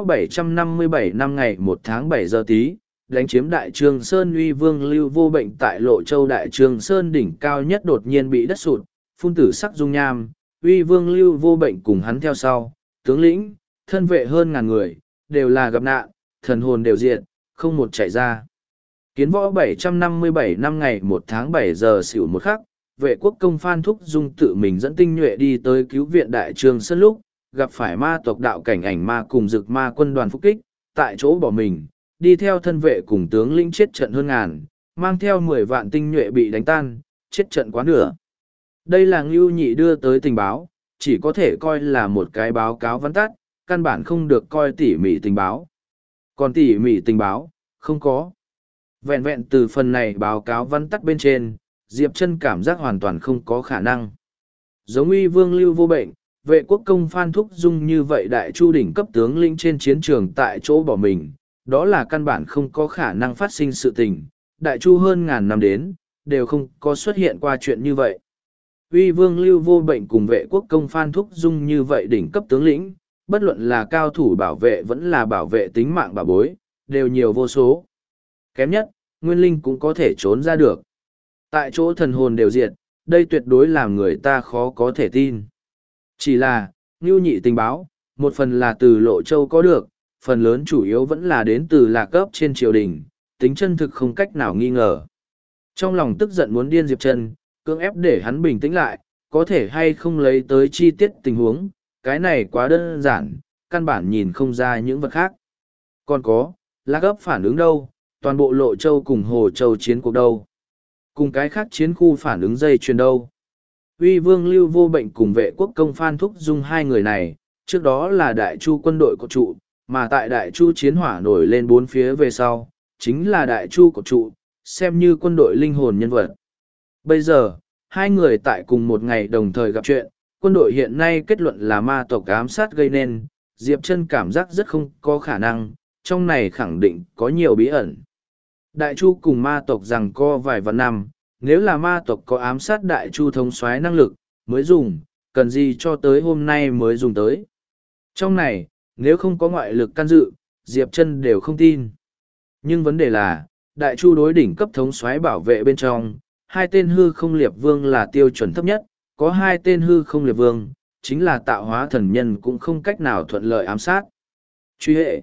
757 năm ngày 1 tháng 7 giờ tí, đánh chiếm Đại Trường Sơn uy vương Lưu Vô Bệnh tại Lộ Châu Đại Trường Sơn đỉnh cao nhất đột nhiên bị đất sụt, phun tử sắc dung nham, uy vương Lưu Vô Bệnh cùng hắn theo sau, tướng lĩnh, thân vệ hơn ngàn người, đều là gặp nạn, thần hồn đều diệt, không một chạy ra. Kiến võ 757 năm ngày 1 tháng 7 giờ xỉu một khắc, vệ quốc công Phan Thúc Dung tự mình dẫn tinh nhuệ đi tới cứu viện Đại Trường Sơn lúc, gặp phải ma tộc đạo cảnh ảnh ma cùng rực ma quân đoàn phục kích, tại chỗ bỏ mình, đi theo thân vệ cùng tướng lĩnh chết trận hơn ngàn, mang theo 10 vạn tinh nhuệ bị đánh tan, chết trận quá nửa. Đây là Ngưu Nhị đưa tới tình báo, chỉ có thể coi là một cái báo cáo vắn tắt, căn bản không được coi tỉ mỉ tình báo. Còn tỉ mỉ tình báo, không có. Vẹn vẹn từ phần này báo cáo vắn tắt bên trên, Diệp Chân cảm giác hoàn toàn không có khả năng. Giống uy vương Lưu Vô Bệnh, vệ quốc công Phan Thúc Dung như vậy Đại Chu đỉnh cấp tướng lĩnh trên chiến trường tại chỗ bỏ mình, đó là căn bản không có khả năng phát sinh sự tình. Đại Chu hơn ngàn năm đến, đều không có xuất hiện qua chuyện như vậy. Uy vương Lưu Vô Bệnh cùng vệ quốc công Phan Thúc Dung như vậy đỉnh cấp tướng lĩnh, bất luận là cao thủ bảo vệ vẫn là bảo vệ tính mạng bà bối, đều nhiều vô số. Kém nhất, Nguyên Linh cũng có thể trốn ra được. Tại chỗ thần hồn đều diệt, đây tuyệt đối làm người ta khó có thể tin. Chỉ là, Ngưu Nhị tình báo, một phần là từ Lộ Châu có được, phần lớn chủ yếu vẫn là đến từ Lạc Ấp trên triều đình, tính chân thực không cách nào nghi ngờ. Trong lòng tức giận muốn điên Diệp Chân, cưỡng ép để hắn bình tĩnh lại, có thể hay không lấy tới chi tiết tình huống, cái này quá đơn giản, căn bản nhìn không ra những vật khác. Còn có, Lạc Ấp phản ứng đâu, toàn bộ Lộ Châu cùng Hồ Châu chiến cuộc đâu, cùng cái khác chiến khu phản ứng dây chuyền đâu. Uy vương Lưu Vô Bệnh cùng vệ quốc công Phan Thúc Dung hai người này, trước đó là Đại Chu quân đội của trụ, mà tại Đại Chu chiến hỏa nổi lên bốn phía về sau, chính là Đại Chu của trụ, xem như quân đội linh hồn nhân vật. Bây giờ, hai người tại cùng một ngày đồng thời gặp chuyện, quân đội hiện nay kết luận là ma tộc ám sát gây nên, Diệp Chân cảm giác rất không có khả năng, trong này khẳng định có nhiều bí ẩn. Đại Chu cùng ma tộc rằng co vài vạn năm, nếu là ma tộc có ám sát Đại Chu thống soái năng lực, mới dùng, cần gì cho tới hôm nay mới dùng tới. Trong này, nếu không có ngoại lực can dự, Diệp Chân đều không tin. Nhưng vấn đề là, Đại Chu đối đỉnh cấp thống soái bảo vệ bên trong, hai tên hư không liệt vương là tiêu chuẩn thấp nhất, có hai tên hư không liệt vương, chính là tạo hóa thần nhân cũng không cách nào thuận lợi ám sát. Truy hệ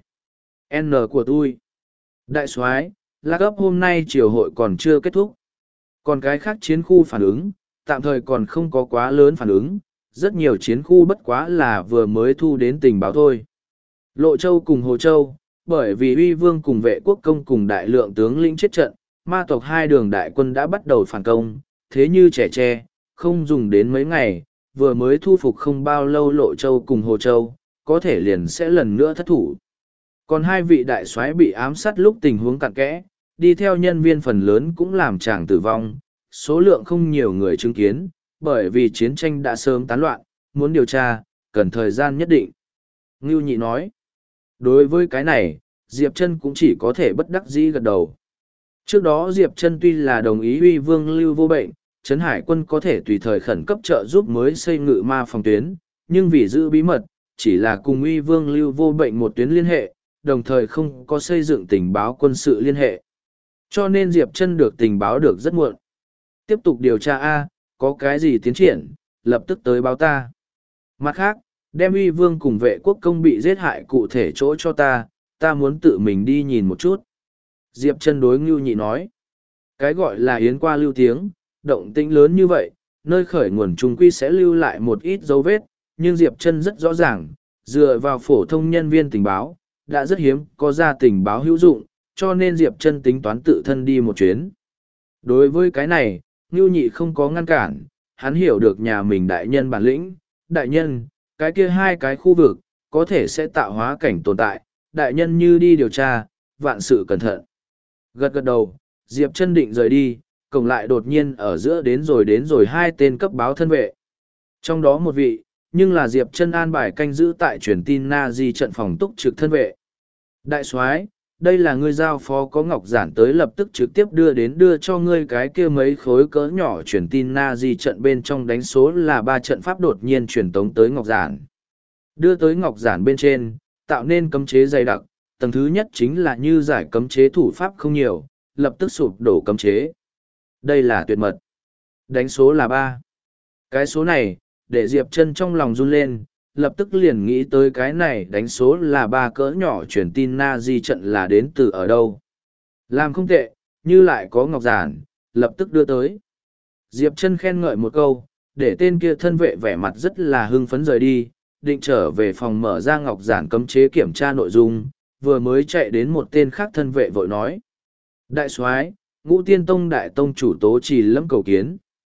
N của tôi. Đại soái, La Cấp hôm nay triều hội còn chưa kết thúc. Còn cái khác chiến khu phản ứng, tạm thời còn không có quá lớn phản ứng, rất nhiều chiến khu bất quá là vừa mới thu đến tình báo thôi. Lộ Châu cùng Hồ Châu, bởi vì Uy Vương cùng vệ quốc công cùng đại lượng tướng lĩnh chết trận, ma tộc hai đường đại quân đã bắt đầu phản công, thế như trẻ tre, không dùng đến mấy ngày, vừa mới thu phục không bao lâu Lộ Châu cùng Hồ Châu, có thể liền sẽ lần nữa thất thủ. Còn hai vị đại soái bị ám sát lúc tình huống cặn kẽ, đi theo nhân viên phần lớn cũng làm chàng tử vong, số lượng không nhiều người chứng kiến, bởi vì chiến tranh đã sớm tán loạn, muốn điều tra, cần thời gian nhất định. Ngưu Nhị nói, đối với cái này, Diệp Chân cũng chỉ có thể bất đắc dĩ gật đầu. Trước đó Diệp Chân tuy là đồng ý Uy Vương Lưu Vô Bệnh, Trấn Hải quân có thể tùy thời khẩn cấp trợ giúp mới xây ngự ma phòng tuyến, nhưng vì giữ bí mật, chỉ là cùng Uy Vương Lưu Vô Bệnh một tuyến liên hệ, đồng thời không có xây dựng tình báo quân sự liên hệ. Cho nên Diệp Chân được tình báo được rất muộn. Tiếp tục điều tra A, có cái gì tiến triển, lập tức tới báo ta. Mặt khác, đem Uy Vương cùng vệ quốc công bị giết hại cụ thể chỗ cho ta muốn tự mình đi nhìn một chút. Diệp Chân đối Ngưu Nhị nói. Cái gọi là yến qua lưu tiếng, động tĩnh lớn như vậy, nơi khởi nguồn trung quy sẽ lưu lại một ít dấu vết, nhưng Diệp Chân rất rõ ràng, dựa vào phổ thông nhân viên tình báo, đã rất hiếm có ra tình báo hữu dụng, cho nên Diệp Chân tính toán tự thân đi một chuyến. Đối với cái này, Ngưu Nhị không có ngăn cản, hắn hiểu được nhà mình đại nhân bản lĩnh, đại nhân, cái kia hai cái khu vực, có thể sẽ tạo hóa cảnh tồn tại, đại nhân như đi điều tra, vạn sự cẩn thận. Gật gật đầu, Diệp Chân định rời đi, cổng lại đột nhiên ở giữa đến rồi hai tên cấp báo thân vệ. Trong đó một vị, nhưng là Diệp Chân an bài canh giữ tại truyền tin Na Di trận phòng túc trực thân vệ. Đại soái, đây là ngươi giao phó có ngọc giản tới lập tức trực tiếp đưa cho ngươi cái kia mấy khối cỡ nhỏ truyền tin Na Di trận bên trong đánh số là 3 trận pháp đột nhiên truyền tống tới ngọc giản. Đưa tới ngọc giản bên trên, tạo nên cấm chế dày đặc, tầng thứ nhất chính là như giải cấm chế thủ pháp không nhiều, lập tức sụp đổ cấm chế. Đây là tuyệt mật. Đánh số là 3. Cái số này, để Diệp Chân trong lòng run lên, lập tức liền nghĩ tới cái này đánh số là 3 cỡ nhỏ truyền tin Na Di trận là đến từ ở đâu. Làm không tệ, như lại có ngọc giản, lập tức đưa tới. Diệp Chân khen ngợi một câu, để tên kia thân vệ vẻ mặt rất là hưng phấn rời đi, định trở về phòng mở ra ngọc giản cấm chế kiểm tra nội dung, vừa mới chạy đến một tên khác thân vệ vội nói. Đại soái, Ngũ Tiên Tông đại tông chủ Tố Trì Lâm cầu kiến.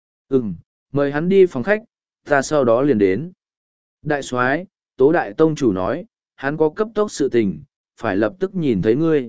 Mời hắn đi phòng khách, ta sau đó liền đến. Đại soái, Tố đại tông chủ nói, hắn có cấp tốc sự tình, phải lập tức nhìn thấy ngươi.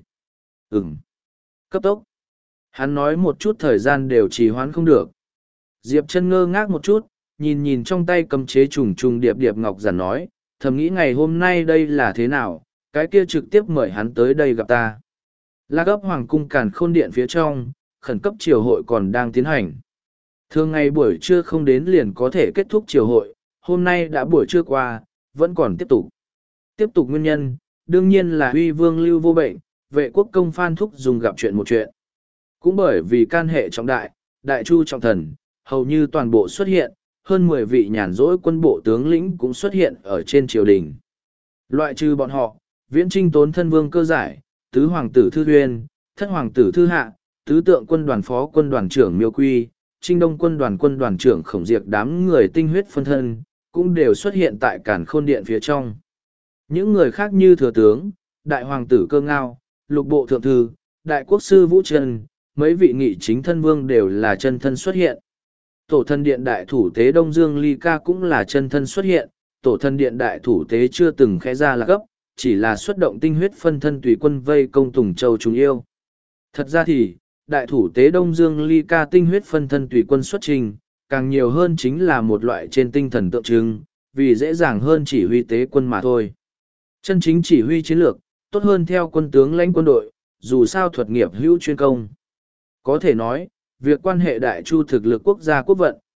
Cấp tốc. Hắn nói một chút thời gian đều trì hoãn không được. Diệp Chân ngơ ngác một chút, nhìn trong tay cấm chế trùng trùng điệp điệp ngọc giản nói, thầm nghĩ ngày hôm nay đây là thế nào, cái kia trực tiếp mời hắn tới đây gặp ta. La Cấp Hoàng cung Càn Khôn Điện phía trong, khẩn cấp triều hội còn đang tiến hành. Thường ngày buổi trưa không đến liền có thể kết thúc triều hội, hôm nay đã buổi trưa qua, vẫn còn tiếp tục. Tiếp tục nguyên nhân, đương nhiên là Uy Vương Lưu Vô Bệnh, vệ quốc công Phan Thúc dùng gặp chuyện một chuyện. Cũng bởi vì can hệ trọng đại, Đại Chu trọng thần, hầu như toàn bộ xuất hiện, hơn 10 vị nhàn rỗi quân bộ tướng lĩnh cũng xuất hiện ở trên triều đình. Loại trừ bọn họ, Viễn Trinh Tốn Thân Vương Cơ Giải, Tứ Hoàng tử Thư Huyên, Thất Hoàng tử Thư Hạ, Tứ Tượng quân đoàn phó quân đoàn trưởng Miêu Quy, Trinh Đông quân đoàn trưởng Khổng Diệt đám người tinh huyết phân thân, cũng đều xuất hiện tại Càn Khôn Điện phía trong. Những người khác như Thừa tướng, Đại Hoàng tử Cơ Ngao, Lục bộ Thượng thư, Đại Quốc sư Vũ Trần, mấy vị nghị chính thân vương đều là chân thân xuất hiện. Tổ thân điện đại thủ tế Đông Dương Ly Ca cũng là chân thân xuất hiện, tổ thân điện đại thủ tế chưa từng khẽ ra là gấp, chỉ là xuất động tinh huyết phân thân tùy quân vây công Tùng Châu chúng yêu. Thật ra thì, đại thủ tế Đông Dương Ly Ca tinh huyết phân thân tùy quân xuất trình, càng nhiều hơn chính là một loại trên tinh thần tượng trưng, vì dễ dàng hơn chỉ huy tế quân mà thôi. Chân chính chỉ huy chiến lược, tốt hơn theo quân tướng lãnh quân đội, dù sao thuật nghiệp hữu chuyên công. Có thể nói, việc quan hệ Đại Chu thực lực quốc gia quốc vận,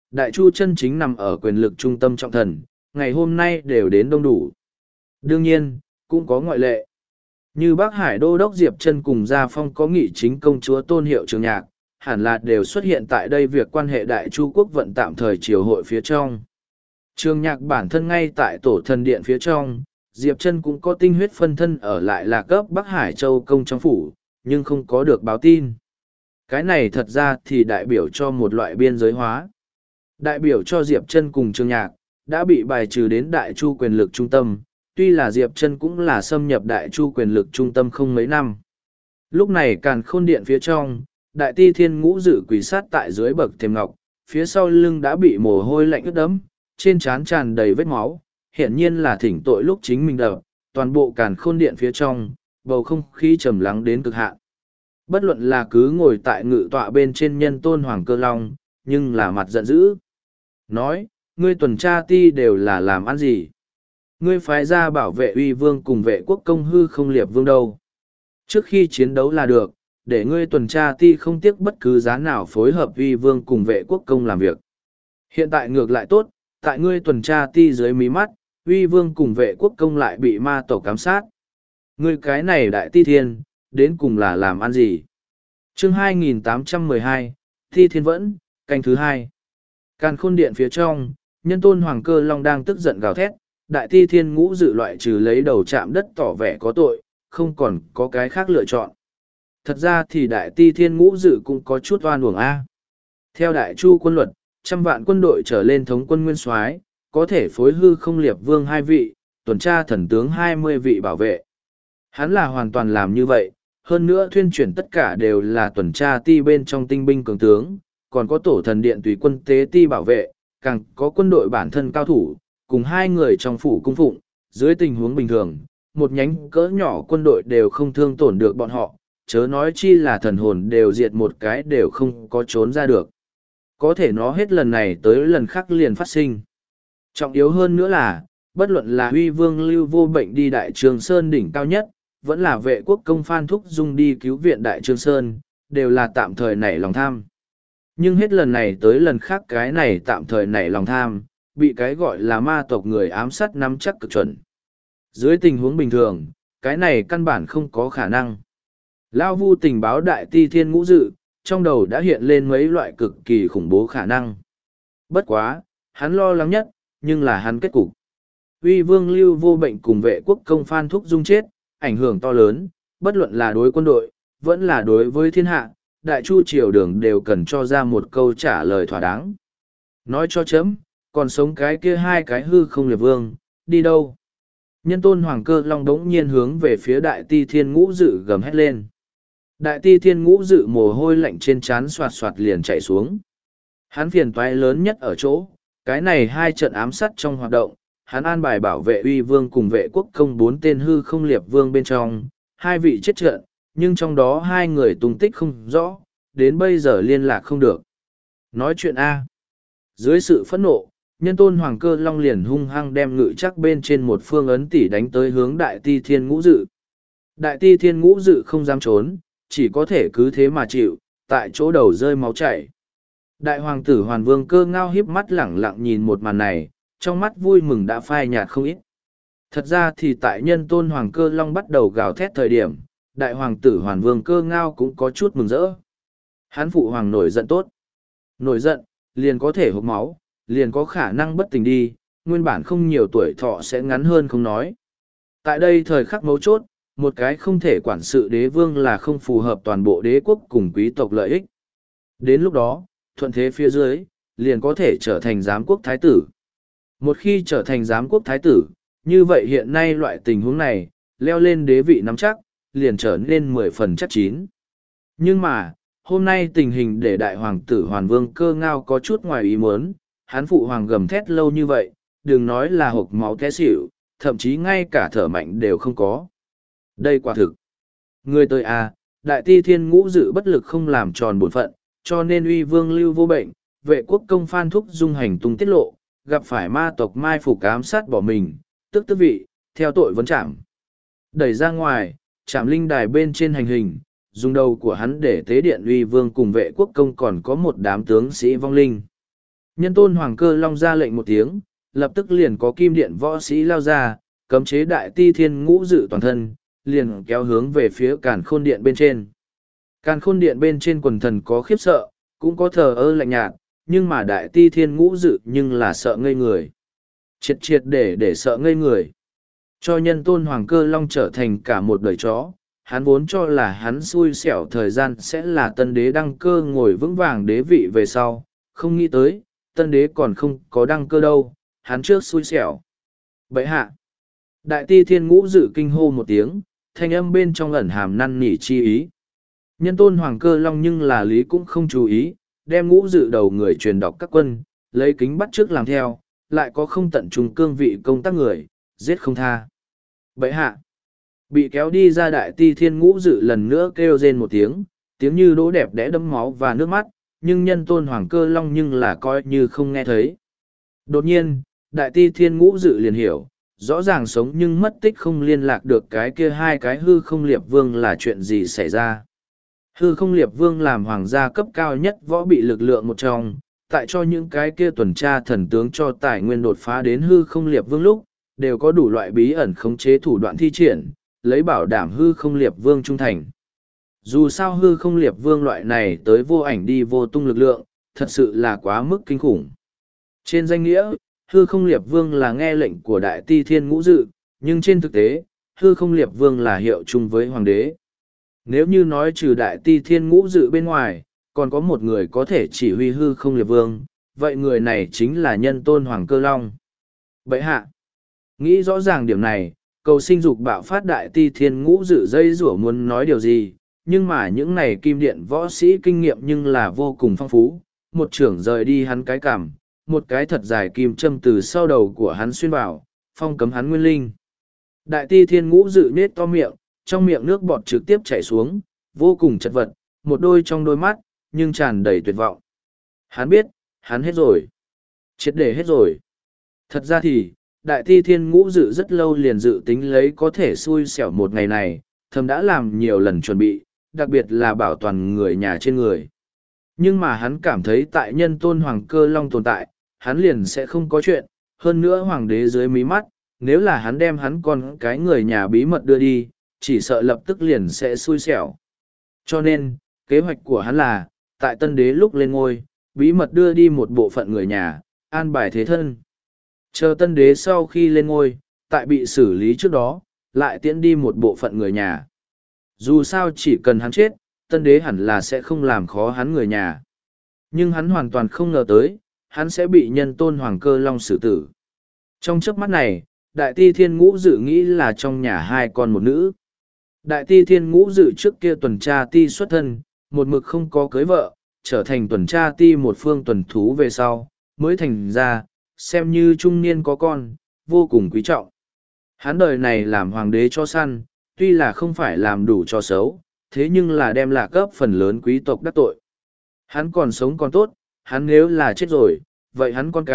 Đại Chu chân chính nằm ở quyền lực trung tâm trọng thần, ngày hôm nay đều đến đông đủ. Đương nhiên, cũng có ngoại lệ. Như Bắc Hải Đô đốc Diệp Chân cùng Gia Phong có nghị chính công chúa tôn hiệu Trường Nhạc, hẳn là đều xuất hiện tại đây việc quan hệ Đại Chu quốc vận tạm thời triều hội phía trong. Trường Nhạc bản thân ngay tại tổ thần điện phía trong, Diệp Chân cũng có tinh huyết phân thân ở lại là cấp Bắc Hải Châu công trong phủ, nhưng không có được báo tin. Cái này thật ra thì đại biểu cho một loại biên giới hóa. Đại biểu cho Diệp Chân cùng Trường Nhạc, đã bị bài trừ đến Đại Chu quyền lực trung tâm, tuy là Diệp Chân cũng là xâm nhập Đại Chu quyền lực trung tâm không mấy năm. Lúc này Càn Khôn Điện phía trong, Đại Ti Thiên Ngũ Dự quỳ sát tại dưới bậc thềm ngọc, phía sau lưng đã bị mồ hôi lạnh ướt đẫm, trên trán tràn đầy vết máu, hiển nhiên là thỉnh tội lúc chính mình đập, toàn bộ Càn Khôn Điện phía trong, bầu không khí trầm lắng đến cực hạn. Bất luận là cứ ngồi tại ngự tọa bên trên Nhân Tôn Hoàng Cơ Long, nhưng là mặt giận dữ. Nói, ngươi tuần tra ti đều là làm ăn gì? Ngươi phái ra bảo vệ uy vương cùng vệ quốc công hư không liệp vương đâu? Trước khi chiến đấu là được, để ngươi tuần tra ti không tiếc bất cứ giá nào phối hợp uy vương cùng vệ quốc công làm việc. Hiện tại ngược lại tốt, tại ngươi tuần tra ti dưới mí mắt, uy vương cùng vệ quốc công lại bị ma tổ cám sát. Ngươi cái này đại ti thiên, đến cùng là làm ăn gì? Chương 2812, Ti Thiên Vẫn, canh thứ hai. Càn Khôn Điện phía trong, Nhân Tôn Hoàng Cơ Long đang tức giận gào thét, Đại Ti Thiên Ngũ Dự loại trừ lấy đầu chạm đất tỏ vẻ có tội, không còn có cái khác lựa chọn. Thật ra thì Đại Ti Thiên Ngũ Dự cũng có chút oan uổng a. Theo Đại Chu quân luật, 100 vạn quân đội trở lên thống quân nguyên soái, có thể phối hư không liệp vương 2 vị, tuần tra thần tướng 20 vị bảo vệ. Hắn là hoàn toàn làm như vậy, hơn nữa thuyên chuyển tất cả đều là tuần tra ti bên trong tinh binh cường tướng, còn có tổ thần điện tùy quân tế ti bảo vệ, càng có quân đội bản thân cao thủ, cùng 2 người trong phủ cung phụng, dưới tình huống bình thường, một nhánh cỡ nhỏ quân đội đều không thương tổn được bọn họ, chớ nói chi là thần hồn đều diệt một cái đều không có trốn ra được. Có thể nó hết lần này tới lần khác liền phát sinh. Trọng yếu hơn nữa là, bất luận là Huy Vương Lưu Vô Bệnh đi Đại Trường Sơn đỉnh cao nhất, vẫn là vệ quốc công Phan Thúc Dung đi cứu viện Đại Trường Sơn, đều là tạm thời nảy lòng tham. Nhưng hết lần này tới lần khác cái này tạm thời nảy lòng tham, bị cái gọi là ma tộc người ám sát nắm chắc cực chuẩn. Dưới tình huống bình thường, cái này căn bản không có khả năng. Lao Vu tình báo Đại Ti Thiên Ngũ Dự, trong đầu đã hiện lên mấy loại cực kỳ khủng bố khả năng. Bất quá, hắn lo lắng nhất, nhưng là hắn kết cục. Uy Vương Lưu Vô Bệnh cùng vệ quốc công Phan Thúc Dung chết, ảnh hưởng to lớn, bất luận là đối quân đội, vẫn là đối với thiên hạ, Đại Chu triều đường đều cần cho ra một câu trả lời thỏa đáng. Nói cho chấm, còn sống cái kia 2 cái hư không liệp vương, đi đâu? Nhân Tôn Hoàng Cơ Long đống nhiên hướng về phía Đại Ti Thiên Ngũ Dự gầm hét lên. Đại Ti Thiên Ngũ Dự mồ hôi lạnh trên trán xoạt xoạt liền chạy xuống. Hắn phiền toái lớn nhất ở chỗ, cái này 2 trận ám sát trong hoạt động, hắn an bài bảo vệ uy vương cùng vệ quốc công 4 tên hư không liệp vương bên trong, 2 vị chết trận, nhưng trong đó 2 người tung tích không rõ, đến bây giờ liên lạc không được. Nói chuyện A. Dưới sự phẫn nộ, Nhân Tôn Hoàng Cơ Long liền hung hăng đem ngự chắc bên trên một phương ấn tỷ đánh tới hướng Đại Ti Thiên Ngũ Dự. Đại Ti Thiên Ngũ Dự không dám trốn, chỉ có thể cứ thế mà chịu, tại chỗ đầu rơi máu chảy. Đại hoàng tử Hoàn Vương Cơ Ngao híp mắt lẳng lặng nhìn một màn này, trong mắt vui mừng đã phai nhạt không ít. Thật ra thì tại Nhân Tôn Hoàng Cơ Long bắt đầu gào thét thời điểm, đại hoàng tử Hoàn Vương Cơ Ngao cũng có chút mừng rỡ. Hắn phụ hoàng nổi giận tốt. Nổi giận, liền có thể hộc máu, liền có khả năng bất tỉnh đi, nguyên bản không nhiều tuổi thọ sẽ ngắn hơn không nói. Tại đây thời khắc mấu chốt, một cái không thể quản sự đế vương là không phù hợp toàn bộ đế quốc cùng quý tộc lợi ích. Đến lúc đó, thuận thế phía dưới, liền có thể trở thành giám quốc thái tử. Một khi trở thành giám quốc thái tử, như vậy hiện nay loại tình huống này, leo lên đế vị nắm chắc, liền trở nên 10 phần chắc chín. Nhưng mà, hôm nay tình hình để đại hoàng tử Hoàn Vương Cơ Ngao có chút ngoài ý muốn, hắn phụ hoàng gầm thét lâu như vậy, đừng nói là hộc máu té xỉu, thậm chí ngay cả thở mạnh đều không có. Đây quả thực. Người tới à, Đại Ti Thiên Ngũ Dự bất lực không làm tròn bổn phận, cho nên uy vương Lưu Vô Bệnh, vệ quốc công Phan Thúc Dung hành tung tiết lộ, gặp phải ma tộc mai phục ám sát bỏ mình, tức tước vị, theo tội vấn trảm. Đẩy ra ngoài, trảm linh đài bên trên hành hình, dùng đầu của hắn để tế điện uy vương cùng vệ quốc công còn có một đám tướng sĩ vong linh. Nhân tôn Hoàng Cơ Long ra lệnh một tiếng, lập tức liền có kim điện võ sĩ lao ra, cấm chế đại ti thiên ngũ dự toàn thân, liền kéo hướng về phía càn khôn điện bên trên. Càn khôn điện bên trên quần thần có khiếp sợ, cũng có thờ ơ lạnh nhạt, nhưng mà đại ti thiên ngũ dự nhưng là sợ ngây người. Triệt triệt để sợ ngây người. Cho nhân tôn Hoàng Cơ Long trở thành cả một đời chó, hắn vốn cho là hắn xui xẻo thời gian sẽ là tân đế đăng cơ ngồi vững vàng đế vị về sau, không nghĩ tới, tân đế còn không có đăng cơ đâu, hắn trước xui xẻo. Bậy hạ. Đại ti thiên ngũ dự kinh hô một tiếng, thanh âm bên trong ẩn hàm năn nỉ chi ý. Nhân tôn Hoàng Cơ Long nhưng là lý cũng không chú ý, đem ngũ dự đầu người truyền đọc các quân, lấy kính bắt trước làm theo, lại có không tận trung cương vị công tác người, giết không tha. Bậy hạ. Bị kéo đi ra đại ti thiên ngũ dự lần nữa kêu rên một tiếng, tiếng như đỗ đẹp đẽ đẫm máu và nước mắt, nhưng nhân tôn Hoàng Cơ Long nhưng là coi như không nghe thấy. Đột nhiên, đại ti thiên ngũ dự liền hiểu, rõ ràng sống nhưng mất tích không liên lạc được cái kia hai cái hư không liệp vương là chuyện gì xảy ra. Hư không liệp vương làm hoàng gia cấp cao nhất võ bị lực lượng một trong, tại cho những cái kia tuần tra thần tướng cho tài nguyên đột phá đến hư không liệp vương lúc, đều có đủ loại bí ẩn khống chế thủ đoạn thi triển, lấy bảo đảm hư không liệp vương trung thành. Dù sao hư không liệp vương loại này tới vô ảnh đi vô tung lực lượng, thật sự là quá mức kinh khủng. Trên danh nghĩa, hư không liệp vương là nghe lệnh của đại ti thiên ngũ dự, nhưng trên thực tế, hư không liệp vương là hiệu chung với hoàng đế. Nếu như nói trừ đại ti thiên ngũ dự bên ngoài, còn có một người có thể chỉ huy hư không liệp vương, vậy người này chính là nhân tôn Hoàng Cơ Long. Bậy hạ, nghĩ rõ ràng điểm này, cầu sinh dục bạo phát đại ti thiên ngũ dự dây rủa muốn nói điều gì, nhưng mà những này kim điện võ sĩ kinh nghiệm nhưng là vô cùng phong phú, một trưởng rời đi hắn cái cảm, một cái thật dài kim châm từ sau đầu của hắn xuyên vào, phong cấm hắn nguyên linh. Đại ti thiên ngũ dự nết to miệng, trong miệng nước bọt trực tiếp chảy xuống, vô cùng chật vật, một đôi trong đôi mắt, nhưng tràn đầy tuyệt vọng. Hắn biết, hắn hết rồi. Triệt để hết rồi. Thật ra thì, đại ti thiên ngũ dự rất lâu liền dự tính lấy có thể xui xẻo một ngày này, thầm đã làm nhiều lần chuẩn bị, đặc biệt là bảo toàn người nhà trên người. Nhưng mà hắn cảm thấy tại nhân tôn Hoàng Cơ Long tồn tại, hắn liền sẽ không có chuyện, hơn nữa hoàng đế dưới mí mắt, nếu là hắn đem hắn con cái người nhà bí mật đưa đi, chỉ sợ lập tức liền sẽ xui xẻo. Cho nên, kế hoạch của hắn là, tại tân đế lúc lên ngôi, bí mật đưa đi một bộ phận người nhà, an bài thế thân. Chờ tân đế sau khi lên ngôi, tại bị xử lý trước đó, lại tiễn đi một bộ phận người nhà. Dù sao chỉ cần hắn chết, tân đế hẳn là sẽ không làm khó hắn người nhà. Nhưng hắn hoàn toàn không ngờ tới, hắn sẽ bị nhân tôn Hoàng Cơ Long xử tử. Trong chớp mắt này, đại ti thiên ngũ dự nghĩ là trong nhà hai con một nữ. Đại ti thiên ngũ dự trước kia tuần tra ti xuất thân, một mực không có cưới vợ, trở thành tuần tra ti một phương tuần thú về sau, mới thành ra, xem như trung niên có con, vô cùng quý trọng. Hắn đời này làm hoàng đế cho săn, tuy là không phải làm đủ cho xấu, thế nhưng là đem lạc cấp phần lớn quý tộc đắc tội. Hắn còn sống còn tốt, hắn nếu là chết rồi, vậy hắn con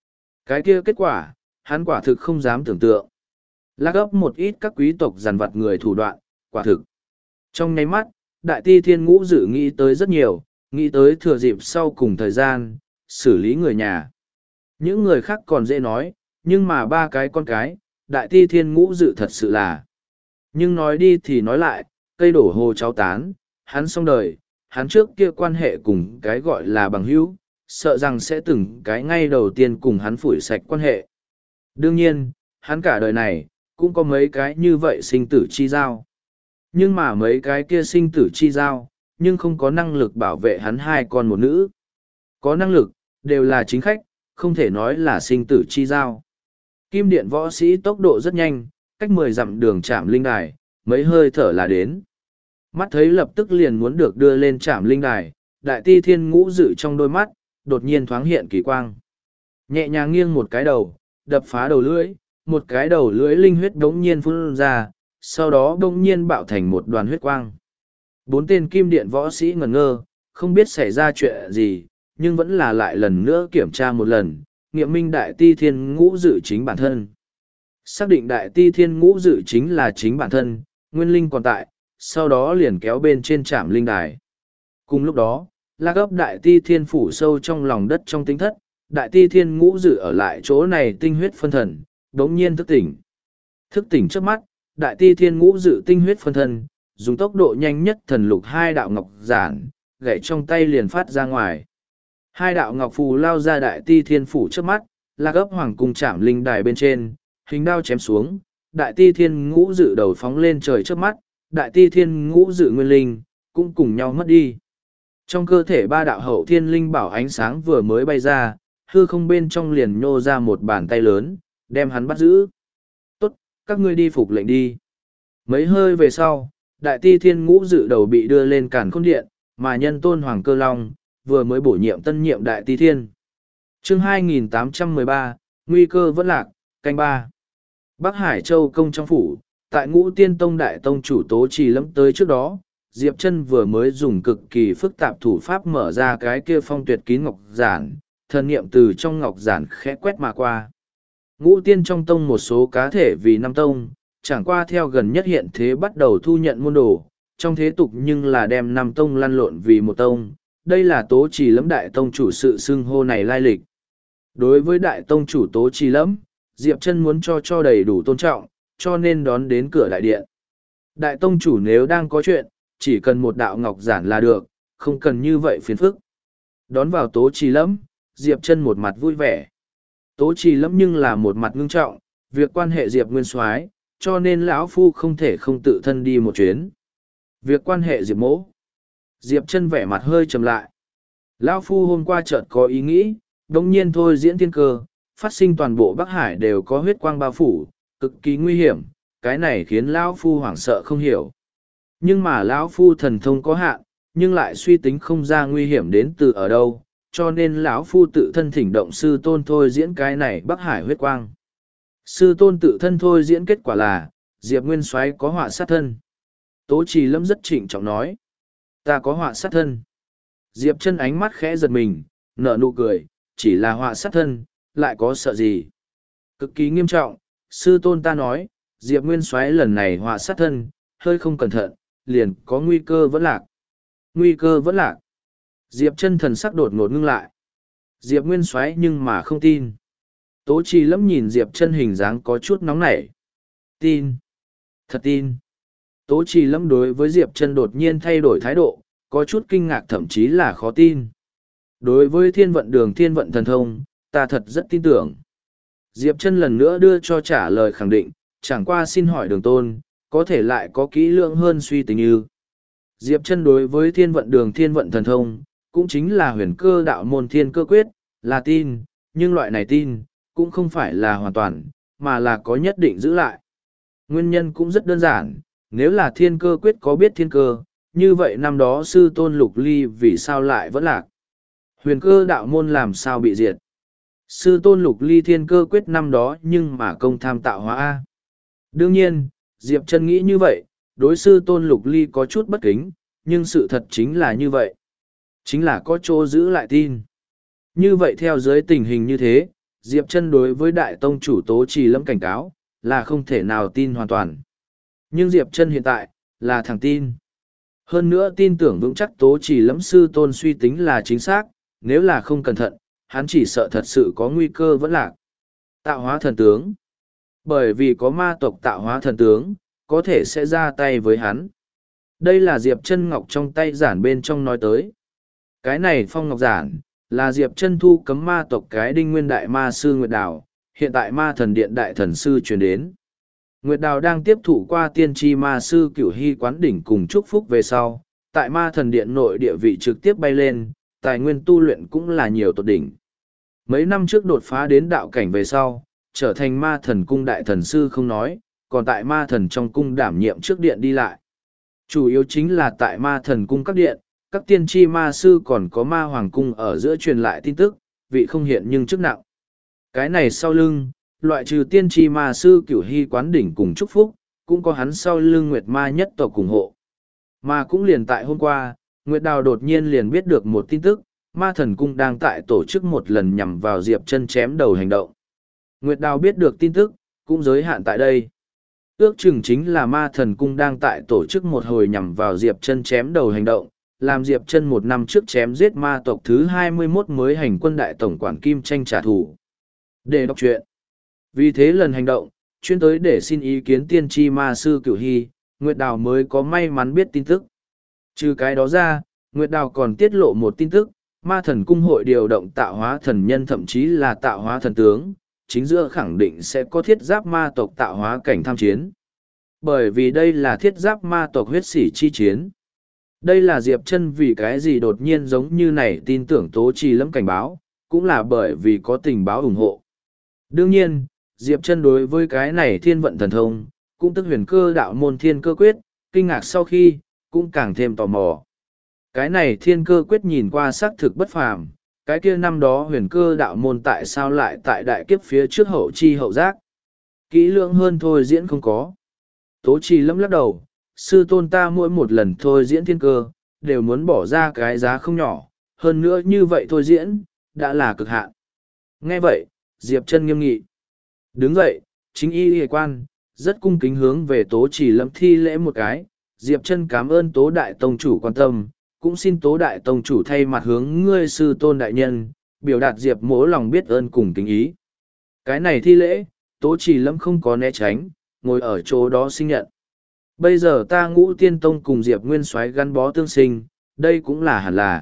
cái kia kết quả, hắn quả thực không dám tưởng tượng. Lạc ấp một ít các quý tộc giàn vặt người thủ đoạn, quả thực. Trong nháy mắt, đại ti thiên ngũ dự nghĩ tới rất nhiều, nghĩ tới thừa dịp sau cùng thời gian, xử lý người nhà. Những người khác còn dễ nói, nhưng mà ba cái con cái, đại ti thiên ngũ dự thật sự là. Nhưng nói đi thì nói lại, cây đổ hồ cháu tán, hắn xong đời, hắn trước kia quan hệ cùng cái gọi là bằng hữu, sợ rằng sẽ từng cái ngay đầu tiên cùng hắn phủi sạch quan hệ. Đương nhiên, hắn cả đời này, cũng có mấy cái như vậy sinh tử chi giao. Nhưng mà mấy cái kia sinh tử chi giao, nhưng không có năng lực bảo vệ hắn hai con một nữ. Có năng lực, đều là chính khách, không thể nói là sinh tử chi giao. Kim điện võ sĩ tốc độ rất nhanh, cách 10 dặm đường chạm linh đài, mấy hơi thở là đến. Mắt thấy lập tức liền muốn được đưa lên chạm linh đài, đại ti thiên ngũ dự trong đôi mắt, đột nhiên thoáng hiện kỳ quang. Nhẹ nhàng nghiêng một cái đầu, đập phá đầu lưỡi, một cái đầu lưỡi linh huyết đống nhiên phun ra, sau đó đống nhiên bạo thành một đoàn huyết quang. 4 tên kim điện võ sĩ ngẩn ngơ, không biết xảy ra chuyện gì, nhưng vẫn là lại lần nữa kiểm tra một lần, nghiệm minh đại ti thiên ngũ dự chính bản thân. Xác định đại ti thiên ngũ dự chính là chính bản thân, nguyên linh còn tại, sau đó liền kéo bên trên trạm linh đài. Cùng lúc đó, lạc ấp đại ti thiên phủ sâu trong lòng đất trong tính thất, đại ti thiên ngũ dự ở lại chỗ này tinh huyết phân thần, đống nhiên thức tỉnh. Thức tỉnh trước mắt, đại ti thiên ngũ dự tinh huyết phân thân, dùng tốc độ nhanh nhất thần lục hai đạo ngọc giản, gậy trong tay liền phát ra ngoài. Hai đạo ngọc phù lao ra đại ti thiên phủ trước mắt, Lạc Ấp Hoàng cùng chạm linh đài bên trên, hình đao chém xuống, đại ti thiên ngũ dự đầu phóng lên trời trước mắt, đại ti thiên ngũ dự nguyên linh, cũng cùng nhau mất đi. Trong cơ thể ba đạo hậu thiên linh bảo ánh sáng vừa mới bay ra, hư không bên trong liền nhô ra một bàn tay lớn, đem hắn bắt giữ. Tốt, các ngươi đi phục lệnh đi. Mấy hơi về sau, đại ti thiên ngũ dự đầu bị đưa lên càn khôn điện, mà nhân tôn Hoàng Cơ Long, vừa mới bổ nhiệm tân nhiệm đại ti thiên. Chương 2813, Nguy cơ vẫn lạc, canh ba. Bắc Hải Châu công trong phủ, tại Ngũ Tiên Tông đại tông chủ Tố Trì Lâm tới trước đó, Diệp Chân vừa mới dùng cực kỳ phức tạp thủ pháp mở ra cái kia phong tuyệt kín ngọc giản, thần niệm từ trong ngọc giản khẽ quét mà qua. Ngũ Tiên trong tông một số cá thể vì năm tông, chẳng qua theo gần nhất hiện thế bắt đầu thu nhận môn đồ, trong thế tục nhưng là đem năm tông lăn lộn vì một tông. Đây là Tố Trì Lâm đại tông chủ sự xưng hô này lai lịch. Đối với đại tông chủ Tố Trì Lâm, Diệp Chân muốn cho đầy đủ tôn trọng, cho nên đón đến cửa đại điện. Đại tông chủ nếu đang có chuyện, chỉ cần một đạo ngọc giản là được, không cần như vậy phiền phức. Đón vào Tố Trì Lâm, Diệp Chân một mặt vui vẻ. Tố Trì Lâm nhưng là một mặt ngưng trọng, việc quan hệ Diệp Nguyên Soái, cho nên lão phu không thể không tự thân đi một chuyến. Việc quan hệ Diệp Mỗ. Diệp Chân vẻ mặt hơi trầm lại. Lão phu hôm qua chợt có ý nghĩ, đống nhiên thôi diễn thiên cơ, phát sinh toàn bộ Bắc Hải đều có huyết quang bao phủ, cực kỳ nguy hiểm, cái này khiến lão phu hoảng sợ không hiểu. Nhưng mà lão phu thần thông có hạn, nhưng lại suy tính không ra nguy hiểm đến từ ở đâu, cho nên lão phu tự thân thỉnh động sư tôn thôi diễn cái này Bắc Hải huyết quang. Sư tôn tự thân thôi diễn kết quả là, Diệp Nguyên Soái có họa sát thân. Tố Trì Lâm rất trịnh trọng nói, ta có họa sát thân. Diệp Chân ánh mắt khẽ giật mình, nở nụ cười, chỉ là họa sát thân, lại có sợ gì. Cực kỳ nghiêm trọng, sư tôn ta nói, Diệp Nguyên Soái lần này họa sát thân, hơi không cẩn thận, liền có nguy cơ vẫn lạc. Nguy cơ vẫn lạc. Diệp Chân thần sắc đột ngột ngưng lại. Diệp Nguyên Soái nhưng mà không tin. Tố Trì Lâm nhìn Diệp Chân hình dáng có chút nóng nảy. Tin. Thật tin. Tố Trì Lâm đối với Diệp Chân đột nhiên thay đổi thái độ, có chút kinh ngạc thậm chí là khó tin. Đối với thiên vận đường thiên vận thần thông, ta thật rất tin tưởng. Diệp Chân lần nữa đưa cho trả lời khẳng định, chẳng qua xin hỏi đường tôn, có thể lại có kỹ lưỡng hơn suy tính như. Diệp Chân đối với thiên vận đường thiên vận thần thông, cũng chính là huyền cơ đạo môn thiên cơ quyết, là tin, nhưng loại này tin, cũng không phải là hoàn toàn, mà là có nhất định giữ lại. Nguyên nhân cũng rất đơn giản, nếu là thiên cơ quyết có biết thiên cơ, như vậy năm đó sư tôn Lục Ly vì sao lại vẫn lạc? Huyền cơ đạo môn làm sao bị diệt? Sư tôn Lục Ly thiên cơ quyết năm đó nhưng mà công tham tạo hóa A. Đương nhiên, Diệp Chân nghĩ như vậy, đối sư tôn Lục Ly có chút bất kính, nhưng sự thật chính là như vậy. Chính là có chỗ giữ lại tin. Như vậy theo dưới tình hình như thế, Diệp Chân đối với đại tông chủ Tố Trì Lâm cảnh cáo, là không thể nào tin hoàn toàn. Nhưng Diệp Chân hiện tại, là thẳng tin. Hơn nữa tin tưởng vững chắc Tố Trì Lâm sư tôn suy tính là chính xác, nếu là không cẩn thận, hắn chỉ sợ thật sự có nguy cơ vẫn lạc. Tạo hóa thần tướng. Bởi vì có ma tộc tạo hóa thần tướng, có thể sẽ ra tay với hắn. Đây là Diệp Chân ngọc trong tay giản bên trong nói tới. Cái này phong ngọc giản, là Diệp Chân thu cấm ma tộc cái đinh nguyên đại ma sư Nguyệt Đào, hiện tại ma thần điện đại thần sư truyền đến. Nguyệt Đào đang tiếp thụ qua tiên tri ma sư Cửu Hy quán đỉnh cùng chúc phúc về sau, tại ma thần điện nội địa vị trực tiếp bay lên, tài nguyên tu luyện cũng là nhiều tột đỉnh. Mấy năm trước đột phá đến đạo cảnh về sau, trở thành ma thần cung đại thần sư không nói, còn tại ma thần trong cung đảm nhiệm trước điện đi lại. Chủ yếu chính là tại ma thần cung các điện, các tiên tri ma sư còn có ma hoàng cung ở giữa truyền lại tin tức, vị không hiện nhưng chức nặng. Cái này sau lưng, loại trừ tiên tri ma sư Cửu Hy quán đỉnh cùng chúc phúc, cũng có hắn sau lưng Nguyệt Ma nhất tộc ủng hộ. Mà cũng liền tại hôm qua, Nguyệt Đào đột nhiên liền biết được một tin tức, ma thần cung đang tại tổ chức một lần nhằm vào Diệp Chân chém đầu hành động. Nguyệt Đào biết được tin tức, cũng giới hạn tại đây. Ước chừng chính là ma thần cung đang tại tổ chức một hồi nhằm vào Diệp Chân chém đầu hành động, làm Diệp Chân một năm trước chém giết ma tộc thứ 21 mới hành quân đại tổng quản Kim Tranh trả thù. Để đọc truyện. Vì thế lần hành động, chuyên tới để xin ý kiến tiên tri ma sư Cửu Hy, Nguyệt Đào mới có may mắn biết tin tức. Trừ cái đó ra, Nguyệt Đào còn tiết lộ một tin tức, ma thần cung hội điều động tạo hóa thần nhân thậm chí là tạo hóa thần tướng, chính giữa khẳng định sẽ có thiết giáp ma tộc tạo hóa cảnh tham chiến. Bởi vì đây là thiết giáp ma tộc huyết sỉ chi chiến. Đây là Diệp Chân vì cái gì đột nhiên giống như này tin tưởng Tố Trì Lâm cảnh báo, cũng là bởi vì có tình báo ủng hộ. Đương nhiên, Diệp Chân đối với cái này thiên vận thần thông, cũng tức huyền cơ đạo môn thiên cơ quyết, kinh ngạc sau khi, cũng càng thêm tò mò. Cái này thiên cơ quyết nhìn qua xác thực bất phàm, cái kia năm đó huyền cơ đạo môn tại sao lại tại đại kiếp phía trước hậu chi hậu giác. Kỹ lưỡng hơn thôi diễn không có. Tố Trì Lâm lắc đầu, sư tôn ta mỗi một lần thôi diễn thiên cơ, đều muốn bỏ ra cái giá không nhỏ, hơn nữa như vậy thôi diễn, đã là cực hạn. Nghe vậy, Diệp Chân nghiêm nghị. Đứng dậy, chính y y quan, rất cung kính hướng về Tố Trì Lâm thi lễ một cái. Diệp Chân cảm ơn Tố Đại Tông Chủ quan tâm, cũng xin Tố Đại Tông Chủ thay mặt hướng ngươi sư tôn đại nhân, biểu đạt Diệp mỗ lòng biết ơn cùng kính ý. Cái này thi lễ, Tố Trì Lâm không có né tránh, ngồi ở chỗ đó sinh nhận. Bây giờ ta Ngũ Tiên Tông cùng Diệp Nguyên Soái gắn bó tương sinh, đây cũng là hẳn là.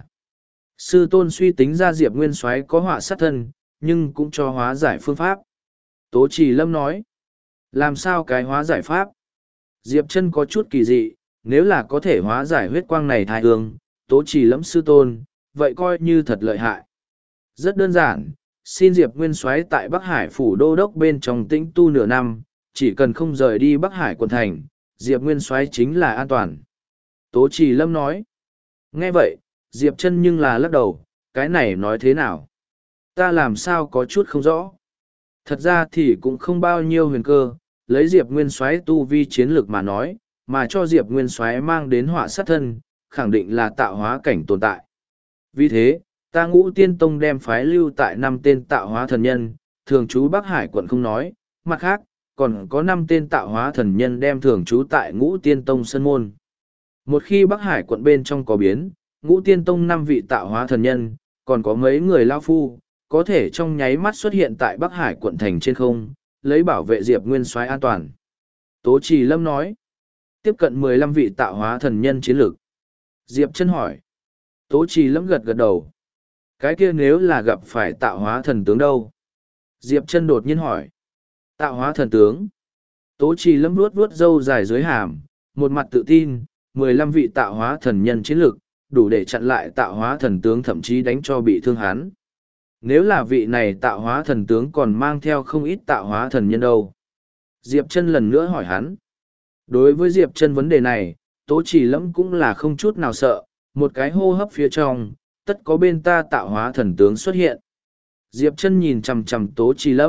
Sư tôn suy tính ra Diệp Nguyên Soái có họa sát thân, nhưng cũng cho hóa giải phương pháp. Tố Trì Lâm nói, làm sao cái hóa giải pháp? Diệp Chân có chút kỳ dị, nếu là có thể hóa giải huyết quang này thai hương, Tố Trì Lâm sư tôn, vậy coi như thật lợi hại. Rất đơn giản, xin Diệp Nguyên Soái tại Bắc Hải phủ đô đốc bên trong tĩnh tu nửa năm, chỉ cần không rời đi Bắc Hải quận thành, Diệp Nguyên Soái chính là an toàn. Tố Trì Lâm nói. Nghe vậy, Diệp Chân nhưng là lắc đầu, cái này nói thế nào? Ta làm sao có chút không rõ. Thật ra thì cũng không bao nhiêu huyền cơ, lấy Diệp Nguyên Soái tu vi chiến lược mà nói, mà cho Diệp Nguyên Soái mang đến họa sát thân, khẳng định là tạo hóa cảnh tồn tại. Vì thế, ta Ngũ Tiên Tông đem phái lưu tại 5 tên tạo hóa thần nhân, thường trú Bắc Hải quận không nói, mặt khác, còn có 5 tên tạo hóa thần nhân đem thường trú tại Ngũ Tiên Tông Sơn Môn. Một khi Bắc Hải quận bên trong có biến, Ngũ Tiên Tông 5 vị tạo hóa thần nhân, còn có mấy người lao phu, có thể trong nháy mắt xuất hiện tại Bắc Hải quận thành trên không, lấy bảo vệ Diệp Nguyên Soái an toàn. Tố Trì Lâm nói, tiếp cận 15 vị tạo hóa thần nhân chiến lược. Diệp Chân hỏi, Tố Trì Lâm gật gật đầu. Cái kia nếu là gặp phải tạo hóa thần tướng đâu? Diệp Chân đột nhiên hỏi, tạo hóa thần tướng. Tố Trì Lâm vuốt vuốt râu dài dưới hàm, một mặt tự tin, 15 vị tạo hóa thần nhân chiến lược, đủ để chặn lại tạo hóa thần tướng thậm chí đánh cho bị thương hắn. Nếu là vị này tạo hóa thần tướng còn mang theo không ít tạo hóa thần nhân đâu? Diệp Chân lần nữa hỏi hắn. Đối với Diệp Chân vấn đề này, Tố Trì Lâm cũng là không chút nào sợ, một cái hô hấp phía trong, tất có bên ta tạo hóa thần tướng xuất hiện. Diệp Chân nhìn chằm chằm Tố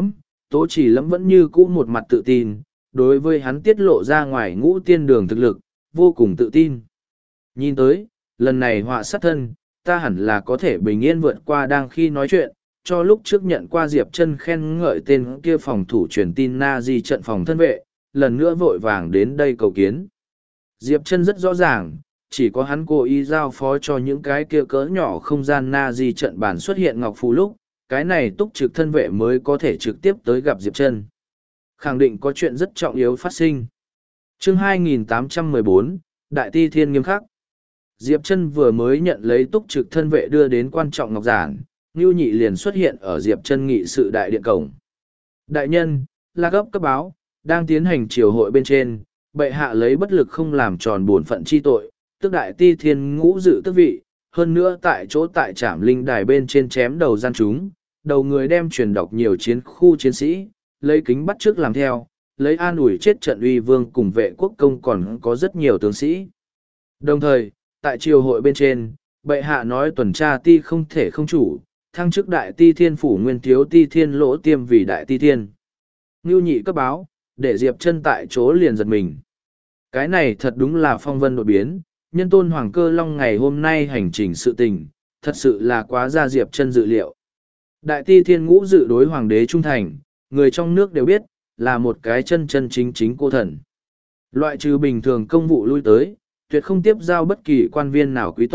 Trì Lâm vẫn như cũ một mặt tự tin, đối với hắn tiết lộ ra ngoài Ngũ Tiên đường thực lực, vô cùng tự tin. Nhìn tới, lần này họa sát thân, ta hẳn là có thể bình yên vượt qua đang khi nói chuyện, cho lúc trước nhận qua Diệp Chân khen ngợi tên kia phòng thủ truyền tin na di trận phòng thân vệ, lần nữa vội vàng đến đây cầu kiến. Diệp Chân rất rõ ràng, chỉ có hắn cố ý giao phó cho những cái kia cỡ nhỏ không gian na di trận bản xuất hiện ngọc phù lúc, cái này túc trực thân vệ mới có thể trực tiếp tới gặp Diệp Chân. Khẳng định có chuyện rất trọng yếu phát sinh. Chương 2814, Đại Ti Thiên nghiêm khắc. Diệp Chân vừa mới nhận lấy túc trực thân vệ đưa đến quan trọng ngọc giản, Ngưu Nhị liền xuất hiện ở Diệp Chân nghị sự đại điện cổng. Đại nhân, là gấp cấp báo, đang tiến hành triều hội bên trên, bệ hạ lấy bất lực không làm tròn bổn phận chi tội, tức Đại Ti Thiên ngũ dự tước vị, hơn nữa tại chỗ tại Trảm Linh đài bên trên chém đầu gian chúng, đầu người đem truyền đọc nhiều chiến khu chiến sĩ, lấy kính bắt chước làm theo, lấy an ủi chết trận uy vương cùng vệ quốc công còn có rất nhiều tướng sĩ. Đồng thời, tại triều hội bên trên, bệ hạ nói tuần tra ti không thể không chủ, thăng chức Đại Ti Thiên phủ nguyên thiếu Ti Thiên lỗ tiêm vì Đại Ti Thiên. Ngưu Nhị cấp báo, để Diệp Chân tại chỗ liền giật mình. Cái này thật đúng là phong vân đột biến, nhân tôn Hoàng Cơ Long ngày hôm nay hành trình sự tình, thật sự là quá ra Diệp Chân dự liệu. Đại Ti Thiên ngũ dự đối Hoàng đế trung thành, người trong nước đều biết, là một cái chân chân chính chính cô thần. Loại trừ bình thường công vụ lui tới, tuyệt không tiếp giao bất kỳ quan viên nào quý tộc,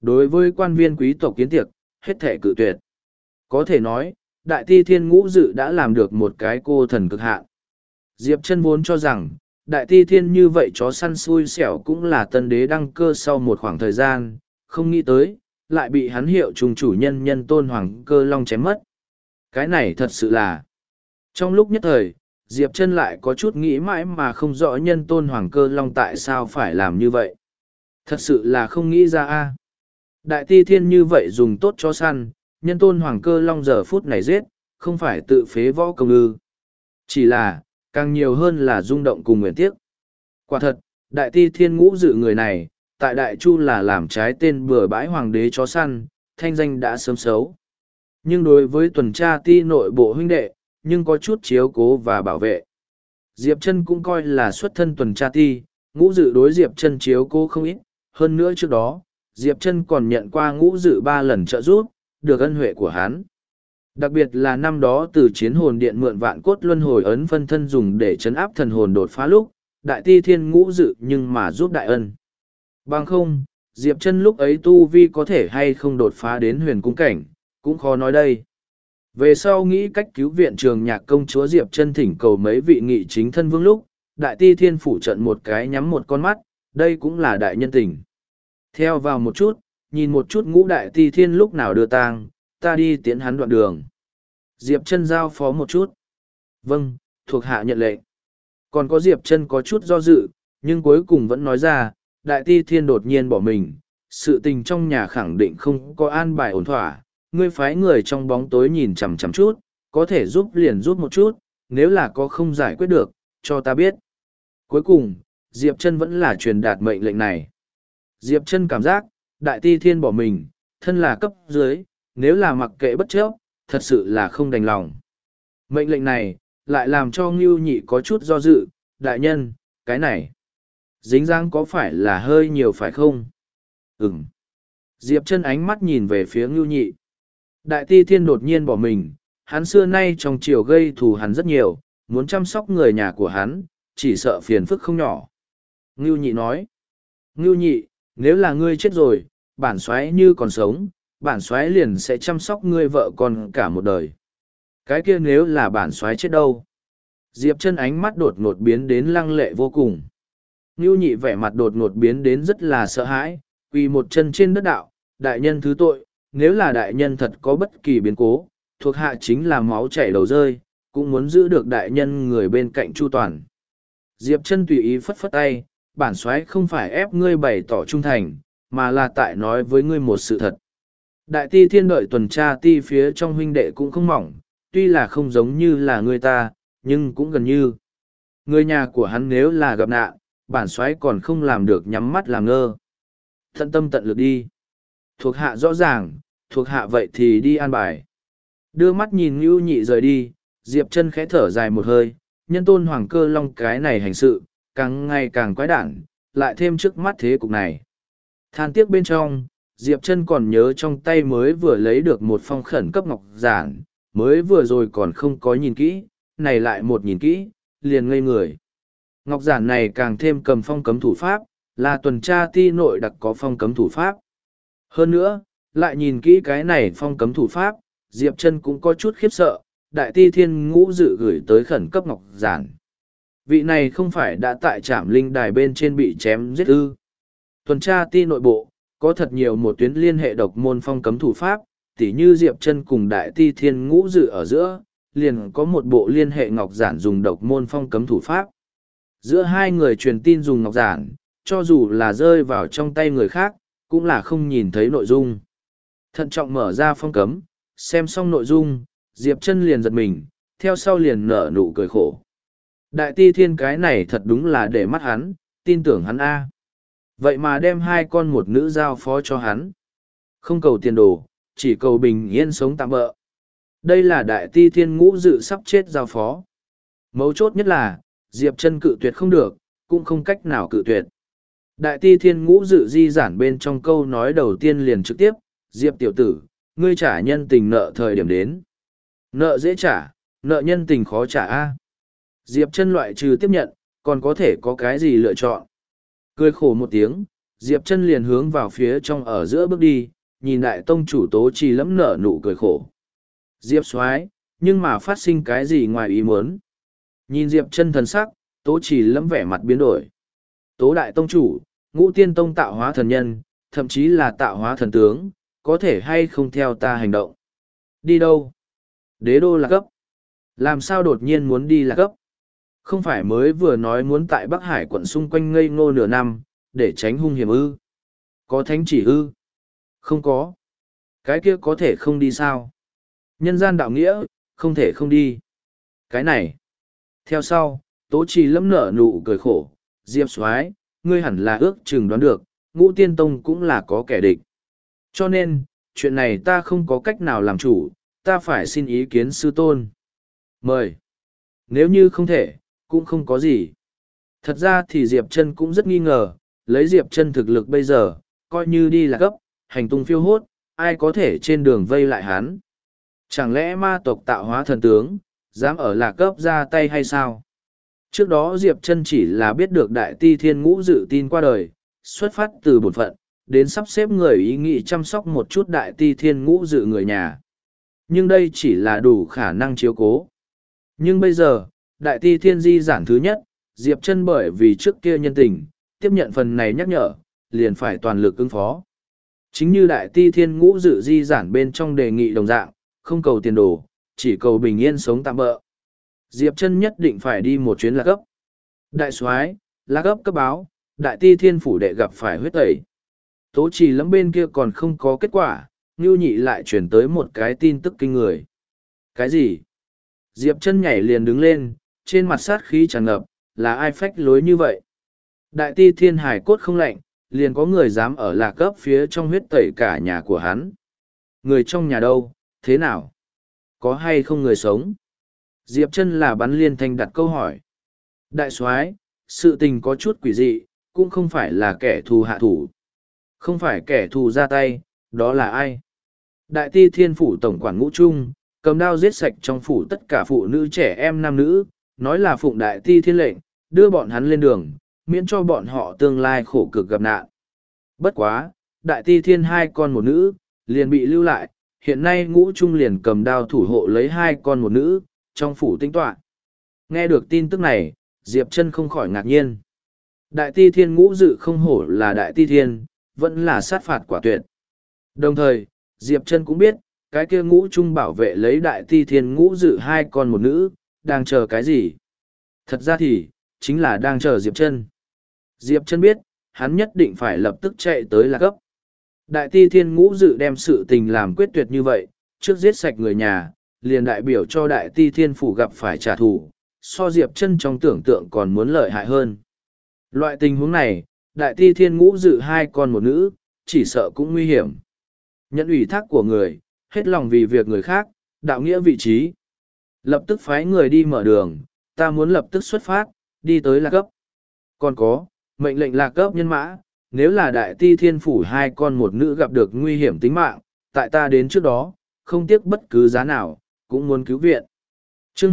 Đối với quan viên quý tộc kiến tiệc, hết thể cự tuyệt. Có thể nói, Đại Ti Thiên Ngũ Dự đã làm được một cái cô thần cực hạn. Diệp Chân vốn cho rằng, Đại Ti Thiên như vậy chó săn xui xẻo cũng là tân đế đăng cơ sau một khoảng thời gian, không nghĩ tới, lại bị hắn hiệu trùng chủ nhân Nhân Tôn Hoàng Cơ Long chém mất. Cái này thật sự là... Trong lúc nhất thời, Diệp Chân lại có chút nghĩ mãi mà không rõ Nhân Tôn Hoàng Cơ Long tại sao phải làm như vậy. Thật sự là không nghĩ ra a. Đại Ti Thiên như vậy dùng tốt chó săn, Nhân Tôn Hoàng Cơ Long giờ phút này giết, không phải tự phế võ công ư. Chỉ là, càng nhiều hơn là rung động cùng nguyện tiếc. Quả thật, Đại Ti Thiên Ngũ Dự người này, tại Đại Chu là làm trái tên bừa bãi hoàng đế chó săn, thanh danh đã sớm xấu. Nhưng đối với tuần tra ti nội bộ huynh đệ, nhưng có chút chiếu cố và bảo vệ. Diệp Chân cũng coi là xuất thân tuần tra ti, Ngũ Dự đối Diệp Chân chiếu cố không ít, hơn nữa trước đó, Diệp Chân còn nhận qua Ngũ Dự 3 lần trợ giúp, được ân huệ của hắn. Đặc biệt là năm đó từ chiến hồn điện mượn vạn cốt luân hồi ấn phân thân dùng để chấn áp thần hồn đột phá lúc, Đại Ti Thiên Ngũ Dự nhưng mà giúp đại ân. Bằng không, Diệp Chân lúc ấy tu vi có thể hay không đột phá đến huyền cung cảnh, cũng khó nói đây. Về sau nghĩ cách cứu viện Trường Nhạc công chúa Diệp Chân thỉnh cầu mấy vị nghị chính thân vương lúc, Đại Ti Thiên phủ trận một cái nhắm một con mắt, đây cũng là đại nhân tình. Theo vào một chút, nhìn một chút Ngũ Đại Ti Thiên lúc nào đưa tang, ta đi tiến hắn đoạn đường. Diệp Chân giao phó một chút. Vâng, thuộc hạ nhận lệnh. Còn có Diệp Chân có chút do dự, nhưng cuối cùng vẫn nói ra, Đại Ti Thiên đột nhiên bỏ mình, sự tình trong nhà khẳng định không có an bài ổn thỏa, ngươi phái người trong bóng tối nhìn chằm chằm chút, có thể giúp liền giúp một chút, nếu là có không giải quyết được, cho ta biết. Cuối cùng, Diệp Chân vẫn là truyền đạt mệnh lệnh này. Diệp Chân cảm giác, Đại Ti Thiên bỏ mình, thân là cấp dưới, nếu là mặc kệ bất chấp, thật sự là không đành lòng. Mệnh lệnh này, lại làm cho Ngưu Nhị có chút do dự, đại nhân, cái này, dính dáng có phải là hơi nhiều phải không? Ừm. Diệp Chân ánh mắt nhìn về phía Ngưu Nhị. Đại Ti Thiên đột nhiên bỏ mình, hắn xưa nay trong triều gây thù hắn rất nhiều, muốn chăm sóc người nhà của hắn, chỉ sợ phiền phức không nhỏ. Ngưu Nhị nói, Ngưu Nhị, nếu là ngươi chết rồi, bản soái như còn sống, bản soái liền sẽ chăm sóc ngươi vợ con cả một đời. Cái kia nếu là bản soái chết đâu? Diệp Chân ánh mắt đột ngột biến đến lăng lệ vô cùng. Ngưu Nhị vẻ mặt đột ngột biến đến rất là sợ hãi, quỳ một chân trên đất đạo, đại nhân thứ tội, nếu là đại nhân thật có bất kỳ biến cố, thuộc hạ chính là máu chảy đầu rơi, cũng muốn giữ được đại nhân người bên cạnh chu toàn. Diệp Chân tùy ý phất phất tay, bản soái không phải ép ngươi bày tỏ trung thành, mà là tại nói với ngươi một sự thật. Đại Ti Thiên đợi tuần tra ti phía trong huynh đệ cũng không mỏng, tuy là không giống như là người ta, nhưng cũng gần như. Người nhà của hắn nếu là gặp nạn, bản soái còn không làm được nhắm mắt làm ngơ. Tận tâm tận lực đi. Thuộc hạ rõ ràng, thuộc hạ vậy thì đi an bài. Đưa mắt nhìn Ngưu Nhị rời đi, Diệp Chân khẽ thở dài một hơi, Nhân Tôn Hoàng Cơ Long cái này hành sự, càng ngày càng quái đản, lại thêm trước mắt thế cục này. Than tiếc bên trong, Diệp Chân còn nhớ trong tay mới vừa lấy được một phong khẩn cấp ngọc giản, mới vừa rồi còn không có nhìn kỹ, này lại một nhìn kỹ, liền ngây người. Ngọc giản này càng thêm cầm phong cấm thủ pháp, là tuần tra ti nội đặc có phong cấm thủ pháp. Hơn nữa, lại nhìn kỹ cái này phong cấm thủ pháp, Diệp Chân cũng có chút khiếp sợ, Đại Ti Thiên Ngũ Dự gửi tới khẩn cấp ngọc giản. Vị này không phải đã tại Trảm Linh Đài bên trên bị chém giết ư? Tuần tra ti nội bộ, có thật nhiều một tuyến liên hệ độc môn phong cấm thủ pháp, tỉ như Diệp Chân cùng Đại Ti Thiên Ngũ Dự ở giữa, liền có một bộ liên hệ ngọc giản dùng độc môn phong cấm thủ pháp. Giữa hai người truyền tin dùng ngọc giản, cho dù là rơi vào trong tay người khác, cũng là không nhìn thấy nội dung. Thận trọng mở ra phong cấm, xem xong nội dung, Diệp Chân liền giật mình, theo sau liền nở nụ cười khổ. Đại Ti Thiên cái này thật đúng là để mắt hắn, tin tưởng hắn a. Vậy mà đem hai con một nữ giao phó cho hắn. Không cầu tiền đồ, chỉ cầu bình yên sống tạm bợ. Đây là Đại Ti Thiên Ngũ Dự sắp chết giao phó. Mấu chốt nhất là, Diệp Chân cự tuyệt không được, cũng không cách nào cự tuyệt. Đại Ti Thiên Ngũ Dự di giản bên trong câu nói đầu tiên liền trực tiếp, Diệp tiểu tử, ngươi trả nhân tình nợ thời điểm đến. Nợ dễ trả, nợ nhân tình khó trả a. Diệp Chân loại trừ tiếp nhận, còn có thể có cái gì lựa chọn. Cười khổ một tiếng, Diệp Chân liền hướng vào phía trong ở giữa bước đi, nhìn đại tông chủ Tố Trì Lẫm nở nụ cười khổ. Diệp soái, nhưng mà phát sinh cái gì ngoài ý muốn? Nhìn Diệp Chân thần sắc, Tố Trì Lẫm vẻ mặt biến đổi. Tố đại tông chủ, Ngũ Tiên tông tạo hóa thần nhân, thậm chí là tạo hóa thần tướng, có thể hay không theo ta hành động? Đi đâu? Đế đô Lạc Cấp. Làm sao đột nhiên muốn đi Lạc Cấp? Không phải mới vừa nói muốn tại Bắc Hải quận xung quanh ngây ngô nửa năm, để tránh hung hiểm ư? Có thánh chỉ ư? Không có. Cái kia có thể không đi sao? Nhân gian đạo nghĩa, không thể không đi. Cái này. Theo sau, Tố Trì Lâm nở nụ cười khổ. Diệp soái, ngươi hẳn là ước chừng đoán được, Ngũ Tiên tông cũng là có kẻ địch. Cho nên, chuyện này ta không có cách nào làm chủ, ta phải xin ý kiến sư tôn. Mời. Nếu như không thể, cũng không có gì. Thật ra thì Diệp Chân cũng rất nghi ngờ, lấy Diệp Chân thực lực bây giờ, coi như đi là cấp, hành tung phiêu hốt, ai có thể trên đường vây lại hắn. Chẳng lẽ ma tộc tạo hóa thần tướng, dám ở Lạc Cấp ra tay hay sao? Trước đó Diệp Chân chỉ là biết được Đại Ti Thiên Ngũ Dự tin qua đời, xuất phát từ bổn phận, đến sắp xếp người ý nghĩ chăm sóc một chút Đại Ti Thiên Ngũ Dự người nhà. Nhưng đây chỉ là đủ khả năng chiếu cố. Nhưng bây giờ, Đại Ti Thiên di giản thứ nhất, Diệp Chân bởi vì trước kia nhân tình, tiếp nhận phần này nhắc nhở, liền phải toàn lực ứng phó. Chính như Đại Ti Thiên Ngũ Dự di giản bên trong đề nghị đồng dạng, không cầu tiền đồ, chỉ cầu bình yên sống tạm bỡ. Diệp Chân nhất định phải đi một chuyến Lạc Cấp. Đại soái, Lạc Cấp cấp báo, Đại Ti Thiên phủ đệ gặp phải huyết tẩy. Tố Trì Lâm bên kia còn không có kết quả, Ngưu Nhị lại chuyển tới một cái tin tức kinh người. Cái gì? Diệp Chân nhảy liền đứng lên, trên mặt sát khí tràn ngập, là ai phách lối như vậy? Đại Ti Thiên hải cốt không lạnh, liền có người dám ở Lạc Cấp phía trong huyết tẩy cả nhà của hắn. Người trong nhà đâu, thế nào? Có hay không người sống? Diệp Chân là bắn liên thanh đặt câu hỏi. Đại soái, sự tình có chút quỷ dị, cũng không phải là kẻ thù hạ thủ. Không phải kẻ thù ra tay, đó là ai? Đại Ti Thiên phủ tổng quản Ngũ Trung, cầm đao giết sạch trong phủ tất cả phụ nữ trẻ em nam nữ, nói là phụng Đại Ti Thiên lệnh, đưa bọn hắn lên đường, miễn cho bọn họ tương lai khổ cực gặp nạn. Bất quá, Đại Ti Thiên hai con một nữ, liền bị lưu lại, hiện nay Ngũ Trung liền cầm đao thủ hộ lấy hai con một nữ, trong phủ tinh tọa. Nghe được tin tức này, Diệp Chân không khỏi ngạc nhiên. Đại Ti Thiên Ngũ Dự không hổ là Đại Ti Thiên, vẫn là sát phạt quả tuyệt. Đồng thời, Diệp Chân cũng biết, cái kia Ngũ Trung bảo vệ lấy Đại Ti Thiên Ngũ Dự hai con một nữ, đang chờ cái gì? Thật ra thì, chính là đang chờ Diệp Chân. Diệp Chân biết, hắn nhất định phải lập tức chạy tới Lạc Cấp. Đại Ti Thiên Ngũ Dự đem sự tình làm quyết tuyệt như vậy, trước giết sạch người nhà, liền đại biểu cho Đại Ti Thiên phủ gặp phải trả thù, so Diệp Chân trong tưởng tượng còn muốn lợi hại hơn. Loại tình huống này, Đại Ti Thiên Ngũ Dự hai con một nữ, chỉ sợ cũng nguy hiểm. Nhận ủy thác của người, hết lòng vì việc người khác, đạo nghĩa vị trí. Lập tức phái người đi mở đường, ta muốn lập tức xuất phát, đi tới Lạc Cấp. Còn có, mệnh lệnh Lạc Cấp nhân mã, nếu là Đại Ti Thiên phủ hai con một nữ gặp được nguy hiểm tính mạng, tại ta đến trước đó, không tiếc bất cứ giá nào, cũng muốn cứu viện. Chương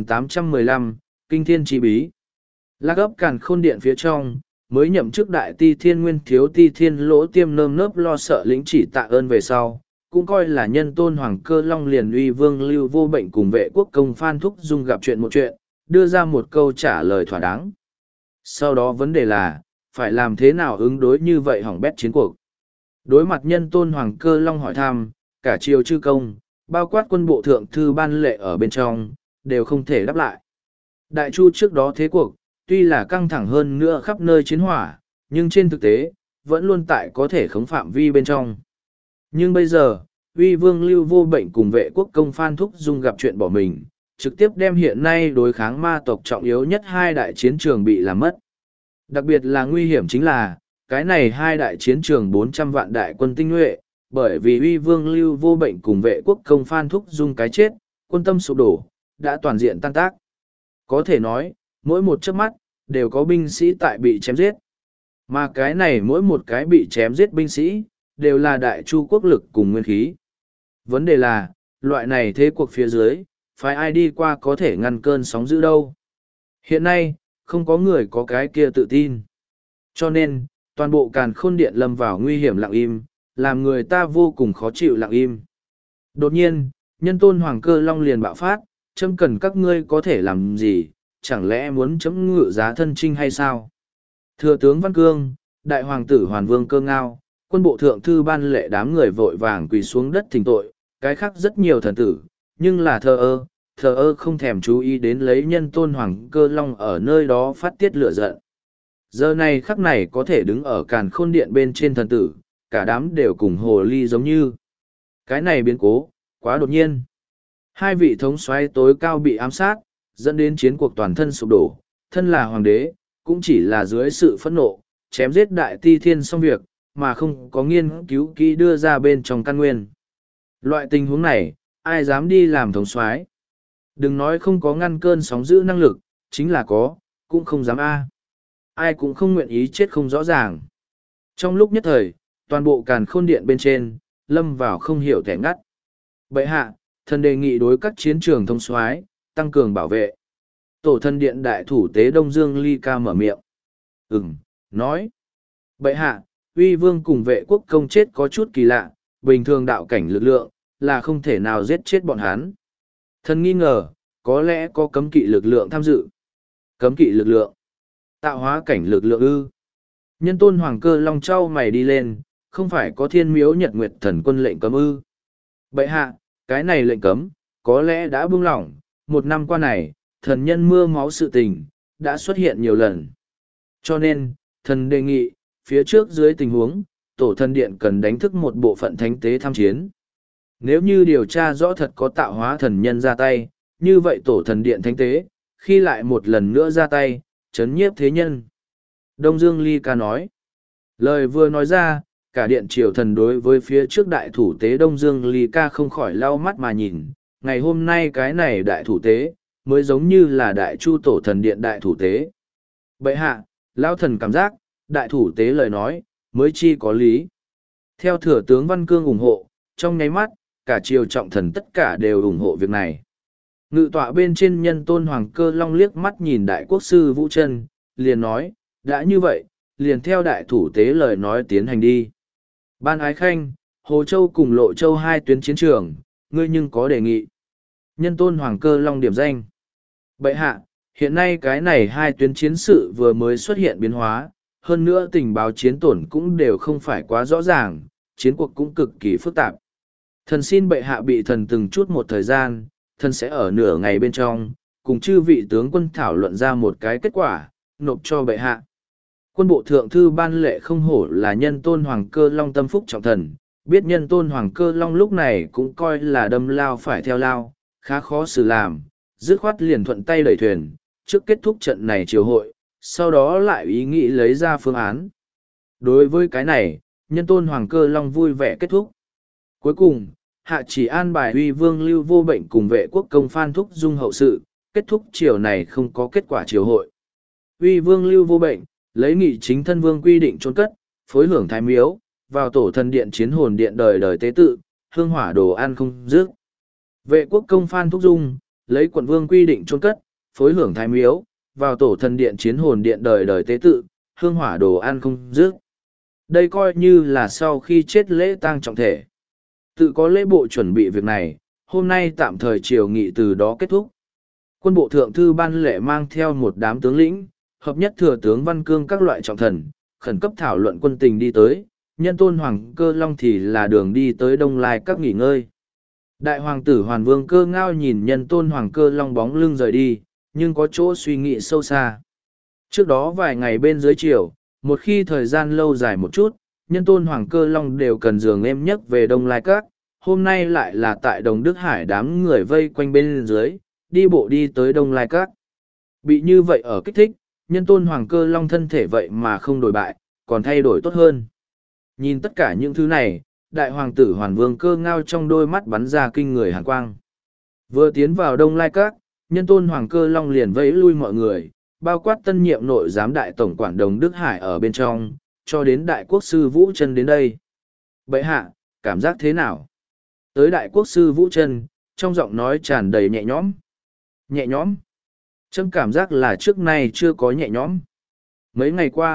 2815, Kinh Thiên Chi Bí. Lạc Cấp Càn Khôn Điện phía trong, mới nhậm chức Đại Ti Thiên Nguyên Thiếu Ti Thiên Lỗ Tiêm nơm nớp lo sợ lĩnh chỉ tạ ơn về sau, cũng coi là nhân tôn Hoàng Cơ Long liền uy vương Lưu Vô Bệnh cùng vệ quốc công Phan Thúc Dung gặp chuyện một chuyện, đưa ra một câu trả lời thỏa đáng. Sau đó vấn đề là, phải làm thế nào ứng đối như vậy hỏng bét chiến cuộc. Đối mặt nhân tôn Hoàng Cơ Long hỏi thăm, cả triều chư công, bao quát quân bộ thượng thư ban lệ ở bên trong, đều không thể đáp lại. Đại Chu trước đó thế cuộc, tuy là căng thẳng hơn nữa khắp nơi chiến hỏa, nhưng trên thực tế, vẫn luôn tại có thể khống phạm vi bên trong. Nhưng bây giờ, uy vương Lưu Vô Bệnh cùng vệ quốc công Phan Thúc Dung gặp chuyện bỏ mình, trực tiếp đem hiện nay đối kháng ma tộc trọng yếu nhất hai đại chiến trường bị làm mất. Đặc biệt là nguy hiểm chính là, cái này hai đại chiến trường 400 vạn đại quân tinh nhuệ, bởi vì uy vương Lưu Vô Bệnh cùng vệ quốc công Phan Thúc Dung cái chết, quân tâm sụp đổ, đã toàn diện tan tác. Có thể nói, mỗi một chớp mắt, đều có binh sĩ tại bị chém giết. Mà cái này mỗi một cái bị chém giết binh sĩ, đều là Đại Chu quốc lực cùng nguyên khí. Vấn đề là, loại này thế cuộc phía dưới, phải ai đi qua có thể ngăn cơn sóng dữ đâu. Hiện nay, không có người có cái kia tự tin. Cho nên, Toàn bộ càn khôn điện lâm vào nguy hiểm lặng im, làm người ta vô cùng khó chịu lặng im. Đột nhiên, nhân tôn hoàng cơ long liền bạo phát, chấm cần các ngươi có thể làm gì, chẳng lẽ muốn chấm ngự giá thân trinh hay sao? Thừa tướng Văn Cương, đại hoàng tử Hoàn Vương Cơ Ngao, quân bộ thượng thư ban lệ đám người vội vàng quỳ xuống đất thỉnh tội, cái khác rất nhiều thần tử, nhưng là thờ ơ không thèm chú ý đến lấy nhân tôn hoàng cơ long ở nơi đó phát tiết lửa giận. Giờ này khắc này có thể đứng ở càn khôn điện bên trên thần tử, cả đám đều cùng hồ ly giống như. Cái này biến cố, quá đột nhiên. Hai vị thống soái tối cao bị ám sát, dẫn đến chiến cuộc toàn thân sụp đổ, thân là hoàng đế, cũng chỉ là dưới sự phẫn nộ, chém giết đại ti thiên xong việc, mà không có nghiên cứu kỹ đưa ra bên trong căn nguyên. Loại tình huống này, ai dám đi làm thống soái? Đừng nói không có ngăn cơn sóng dữ năng lực, chính là có, cũng không dám ai cũng không nguyện ý chết không rõ ràng. Trong lúc nhất thời, toàn bộ càn khôn điện bên trên, lâm vào không hiểu kẻ ngắt. Bệ hạ, thần đề nghị đối các chiến trường thống soái tăng cường bảo vệ. Tổ thân điện đại thủ tế Đông Dương Ly Ca mở miệng. Nói. Bệ hạ, uy vương cùng vệ quốc công chết có chút kỳ lạ, bình thường đạo cảnh lực lượng, là không thể nào giết chết bọn hắn. Thần nghi ngờ, có lẽ có cấm kỵ lực lượng tham dự. Cấm kỵ lực lượng. Tạo hóa cảnh lực lượng ư. Nhân tôn hoàng cơ long trao mày đi lên, không phải có thiên miếu nhật nguyệt thần quân lệnh cấm ư. Bệ hạ, cái này lệnh cấm, có lẽ đã buông lỏng, một năm qua này, thần nhân mưa máu sự tình, đã xuất hiện nhiều lần. Cho nên, thần đề nghị, phía trước dưới tình huống, tổ thần điện cần đánh thức một bộ phận thánh tế tham chiến. Nếu như điều tra rõ thật có tạo hóa thần nhân ra tay, như vậy tổ thần điện thánh tế, khi lại một lần nữa ra tay, chấn nhiếp thế nhân. Đông Dương Ly Ca nói. Lời vừa nói ra, cả điện triều thần đối với phía trước đại thủ tế Đông Dương Ly Ca không khỏi lau mắt mà nhìn. Ngày hôm nay cái này đại thủ tế, mới giống như là đại chu tổ thần điện đại thủ tế. Bệ hạ, lao thần cảm giác, đại thủ tế lời nói, mới chi có lý. Theo thừa tướng Văn Cương ủng hộ, trong nháy mắt, cả triều trọng thần tất cả đều ủng hộ việc này. Ngự tọa bên trên nhân tôn hoàng cơ long liếc mắt nhìn đại quốc sư Vũ Trân, liền nói, đã như vậy, liền theo đại thủ tế lời nói tiến hành đi. Ban Ái Khanh, Hồ Châu cùng Lộ Châu hai tuyến chiến trường, ngươi nhưng có đề nghị. Nhân tôn hoàng cơ long điểm danh. Bệ hạ, hiện nay cái này hai tuyến chiến sự vừa mới xuất hiện biến hóa, hơn nữa tình báo chiến tổn cũng đều không phải quá rõ ràng, chiến cuộc cũng cực kỳ phức tạp. Thần xin bệ hạ bị thần từng chút một thời gian, thần sẽ ở nửa ngày bên trong, cùng chư vị tướng quân thảo luận ra một cái kết quả, nộp cho bệ hạ. Quân bộ thượng thư ban lệ không hổ là nhân tôn hoàng cơ long tâm phúc trọng thần, biết nhân tôn hoàng cơ long lúc này cũng coi là đâm lao phải theo lao, khá khó xử làm, dứt khoát liền thuận tay đẩy thuyền, trước kết thúc trận này triều hội, sau đó lại ý nghĩ lấy ra phương án. Đối với cái này, nhân tôn hoàng cơ long vui vẻ kết thúc. Cuối cùng, hạ chỉ an bài uy vương lưu vô bệnh cùng vệ quốc công phan thúc dung hậu sự, kết thúc triều này không có kết quả triều hội. Uy vương lưu vô bệnh, lấy nghị chính thân vương quy định trốn cất, phối hưởng thái miếu, vào tổ thần điện chiến hồn điện đời đời tế tự, hương hỏa đồ ăn không dứt. Vệ quốc công phan thúc dung, lấy quận vương quy định trốn cất, phối hưởng thái miếu, vào tổ thần điện chiến hồn điện đời đời tế tự, hương hỏa đồ ăn không dứt. Đây coi như là sau khi chết lễ tang trọng thể. Tự có lễ bộ chuẩn bị việc này, hôm nay tạm thời triều nghị từ đó kết thúc. Quân bộ thượng thư ban lệ mang theo một đám tướng lĩnh, hợp nhất thừa tướng Văn Cương các loại trọng thần, khẩn cấp thảo luận quân tình đi tới, nhân tôn hoàng cơ long thì là đường đi tới Đông Lai các nghỉ ngơi. Đại hoàng tử Hoàn Vương Cơ Ngao nhìn nhân tôn hoàng cơ long bóng lưng rời đi, nhưng có chỗ suy nghĩ sâu xa. Trước đó vài ngày bên dưới triều, một khi thời gian lâu dài một chút, nhân tôn hoàng cơ long đều cần giường êm nhất về Đông Lai Các, hôm nay lại là tại Đồng Đức Hải đám người vây quanh bên dưới, đi bộ đi tới Đông Lai Các. Bị như vậy ở kích thích, nhân tôn hoàng cơ long thân thể vậy mà không đổi bại, còn thay đổi tốt hơn. Nhìn tất cả những thứ này, đại hoàng tử Hoàn Vương Cơ Ngao trong đôi mắt bắn ra kinh người hàn quang. Vừa tiến vào Đông Lai Các, nhân tôn hoàng cơ long liền vẫy lui mọi người, bao quát tân nhiệm nội giám đại tổng quản Đồng Đức Hải ở bên trong, cho đến đại quốc sư Vũ Trân đến đây. Bệ hạ, cảm giác thế nào? Tới đại quốc sư Vũ Trân, trong giọng nói tràn đầy nhẹ nhõm. Nhẹ nhõm? Trâm cảm giác là trước nay chưa có nhẹ nhõm. Mấy ngày qua,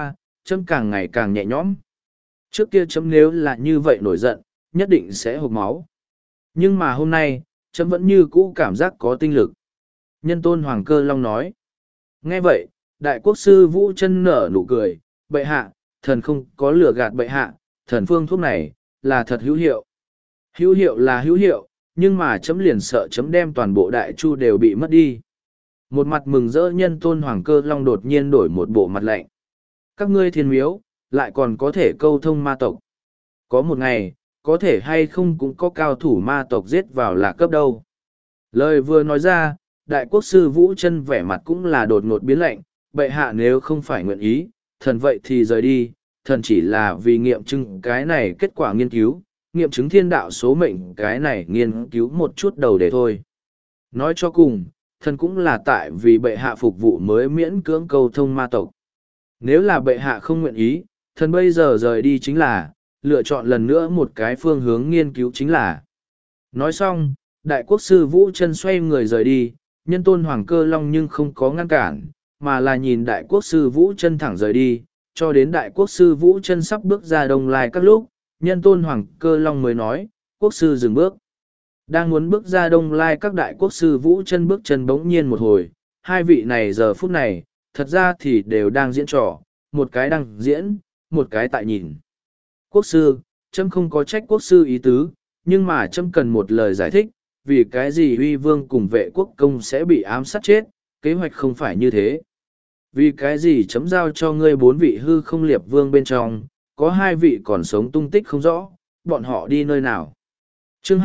chấm càng ngày càng nhẹ nhõm. Trước kia chấm nếu là như vậy nổi giận, nhất định sẽ hộc máu. Nhưng mà hôm nay, chấm vẫn như cũ cảm giác có tinh lực. Nhân tôn Hoàng Cơ Long nói. Nghe vậy, đại quốc sư Vũ Chân nở nụ cười, bệ hạ, thần không có lừa gạt bệ hạ, thần phương thuốc này, là thật hữu hiệu. Hữu hiệu là hữu hiệu, nhưng mà chấm liền sợ chấm đem toàn bộ đại chu đều bị mất đi. Một mặt mừng rỡ nhân tôn Hoàng Cơ Long đột nhiên đổi một bộ mặt lạnh. Các ngươi thiên miếu, lại còn có thể câu thông ma tộc. Có một ngày, có thể hay không cũng có cao thủ ma tộc giết vào là cấp đâu. Lời vừa nói ra, đại quốc sư Vũ Chân vẻ mặt cũng là đột ngột biến lạnh, bệ hạ nếu không phải nguyện ý, thần vậy thì rời đi, thần chỉ là vì nghiệm chứng cái này kết quả nghiên cứu, nghiệm chứng thiên đạo số mệnh cái này nghiên cứu một chút đầu để thôi. Nói cho cùng, thần cũng là tại vì bệ hạ phục vụ mới miễn cưỡng câu thông ma tộc. Nếu là bệ hạ không nguyện ý, thần bây giờ rời đi chính là, lựa chọn lần nữa một cái phương hướng nghiên cứu chính là. Nói xong, đại quốc sư Vũ Chân xoay người rời đi, nhân tôn Hoàng Cơ Long nhưng không có ngăn cản, mà là nhìn đại quốc sư Vũ Chân thẳng rời đi, cho đến đại quốc sư Vũ Chân sắp bước ra Đông Lai các lúc, nhân tôn Hoàng Cơ Long mới nói, quốc sư dừng bước. Đang muốn bước ra Đông Lai các đại quốc sư Vũ Chân bước chân bỗng nhiên một hồi, hai vị này giờ phút này, thật ra thì đều đang diễn trò, một cái đang diễn, một cái tại nhìn. Quốc sư, trẫm không có trách quốc sư ý tứ, nhưng mà trẫm cần một lời giải thích, vì cái gì uy vương cùng vệ quốc công sẽ bị ám sát chết, kế hoạch không phải như thế. Vì cái gì chấm giao cho ngươi 4 vị hư không liệt vương bên trong, có 2 vị còn sống tung tích không rõ, bọn họ đi nơi nào. Chương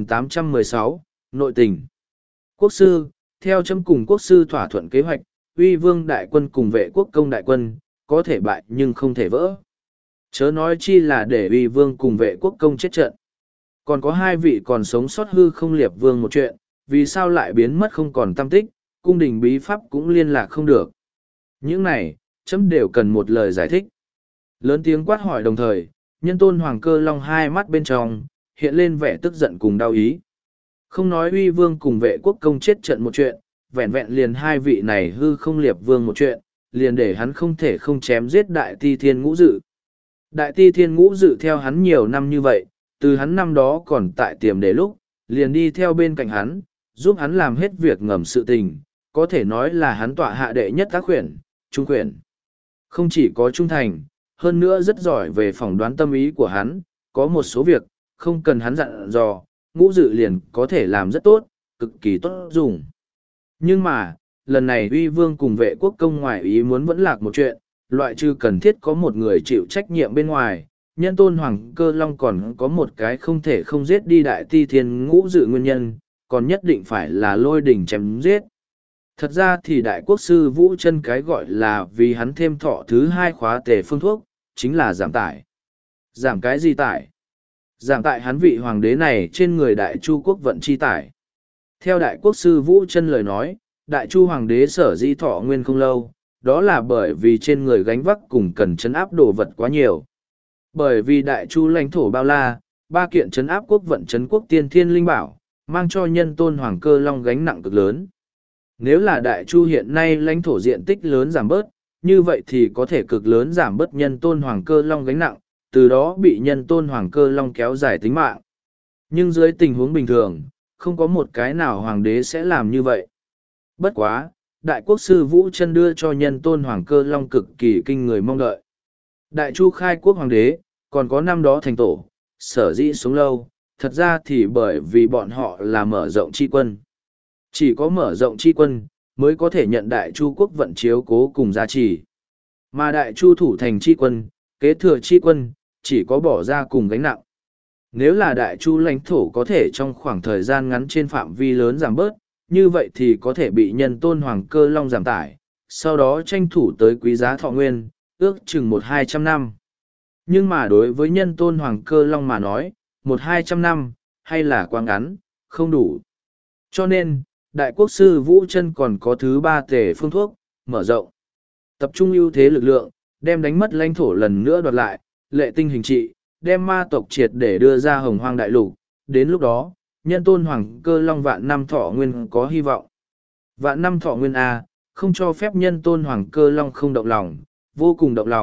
2816, Nội tình. Quốc sư, theo chấm cùng quốc sư thỏa thuận kế hoạch, uy vương đại quân cùng vệ quốc công đại quân, có thể bại nhưng không thể vỡ. Chớ nói chi là để uy vương cùng vệ quốc công chết trận. Còn có 2 vị còn sống sót hư không liệt vương một chuyện, vì sao lại biến mất không còn tâm tích, cung đình bí pháp cũng liên lạc không được. Những này, chấm đều cần một lời giải thích. Lớn tiếng quát hỏi đồng thời, nhân tôn Hoàng Cơ Long hai mắt bên trong, hiện lên vẻ tức giận cùng đau ý. Không nói uy vương cùng vệ quốc công chết trận một chuyện, vẹn vẹn liền 2 vị này hư không liệt vương một chuyện, liền để hắn không thể không chém giết đại ti thiên ngũ dự. Đại ti thiên ngũ dự theo hắn nhiều năm như vậy, từ hắn năm đó còn tại tiềm đế lúc, liền đi theo bên cạnh hắn, giúp hắn làm hết việc ngầm sự tình, có thể nói là hắn tọa hạ đệ nhất tác khuyển, trung khuyển. Không chỉ có trung thành, hơn nữa rất giỏi về phỏng đoán tâm ý của hắn, có một số việc, không cần hắn dặn dò, ngũ dự liền có thể làm rất tốt, cực kỳ tốt dùng. Nhưng mà, lần này uy vương cùng vệ quốc công ngoài ý muốn vẫn lạc một chuyện, loại trừ cần thiết có một người chịu trách nhiệm bên ngoài, nhân tôn Hoàng Cơ Long còn có một cái không thể không giết đi đại ti thiên ngũ dự nguyên nhân, còn nhất định phải là lôi đỉnh chém giết. Thật ra thì đại quốc sư Vũ Chân cái gọi là vì hắn thêm thọ thứ 2 khóa tề phương thuốc, chính là giảm tải. Giảm cái gì tải? Giảm tại hắn vị hoàng đế này trên người đại chu quốc vận chi tải. Theo đại quốc sư Vũ Chân lời nói, đại chu hoàng đế sở dĩ thọ nguyên không lâu, đó là bởi vì trên người gánh vác cùng cần chấn áp đồ vật quá nhiều. Bởi vì đại chu lãnh thổ bao la, 3 kiện chấn áp quốc vận chấn quốc tiên thiên linh bảo, mang cho nhân tôn Hoàng Cơ Long gánh nặng cực lớn. Nếu là đại chu hiện nay lãnh thổ diện tích lớn giảm bớt, như vậy thì có thể cực lớn giảm bớt nhân tôn Hoàng Cơ Long gánh nặng, từ đó bị nhân tôn Hoàng Cơ Long kéo dài tính mạng. Nhưng dưới tình huống bình thường, không có một cái nào hoàng đế sẽ làm như vậy. Bất quá, đại quốc sư Vũ Chân đưa cho nhân tôn Hoàng Cơ Long cực kỳ kinh người mong đợi. Đại chu khai quốc hoàng đế, còn có năm đó thành tổ, sở dĩ sống lâu, thật ra thì bởi vì bọn họ là mở rộng tri quân. Chỉ có mở rộng tri quân, mới có thể nhận đại chu quốc vận chiếu cố cùng giá trị. Mà đại chu thủ thành tri quân, kế thừa tri quân, chỉ có bỏ ra cùng gánh nặng. Nếu là đại chu lãnh thổ có thể trong khoảng thời gian ngắn trên phạm vi lớn giảm bớt, như vậy thì có thể bị nhân tôn Hoàng Cơ Long giảm tải, sau đó tranh thủ tới quý giá thọ nguyên, ước chừng 1-200 năm. Nhưng mà đối với nhân tôn Hoàng Cơ Long mà nói, 1-200 năm, hay là quá ngắn, không đủ. Cho nên, đại quốc sư Vũ Chân còn có thứ 3 tề phương thuốc, mở rộng. Tập trung ưu thế lực lượng, đem đánh mất lãnh thổ lần nữa đoạt lại, lệ tinh hình trị, đem ma tộc triệt để đưa ra hồng hoang đại lục. Đến lúc đó, nhân tôn Hoàng Cơ Long vạn năm thọ nguyên có hy vọng. Vạn năm thọ nguyên A, không cho phép nhân tôn Hoàng Cơ Long không động lòng, vô cùng động lòng,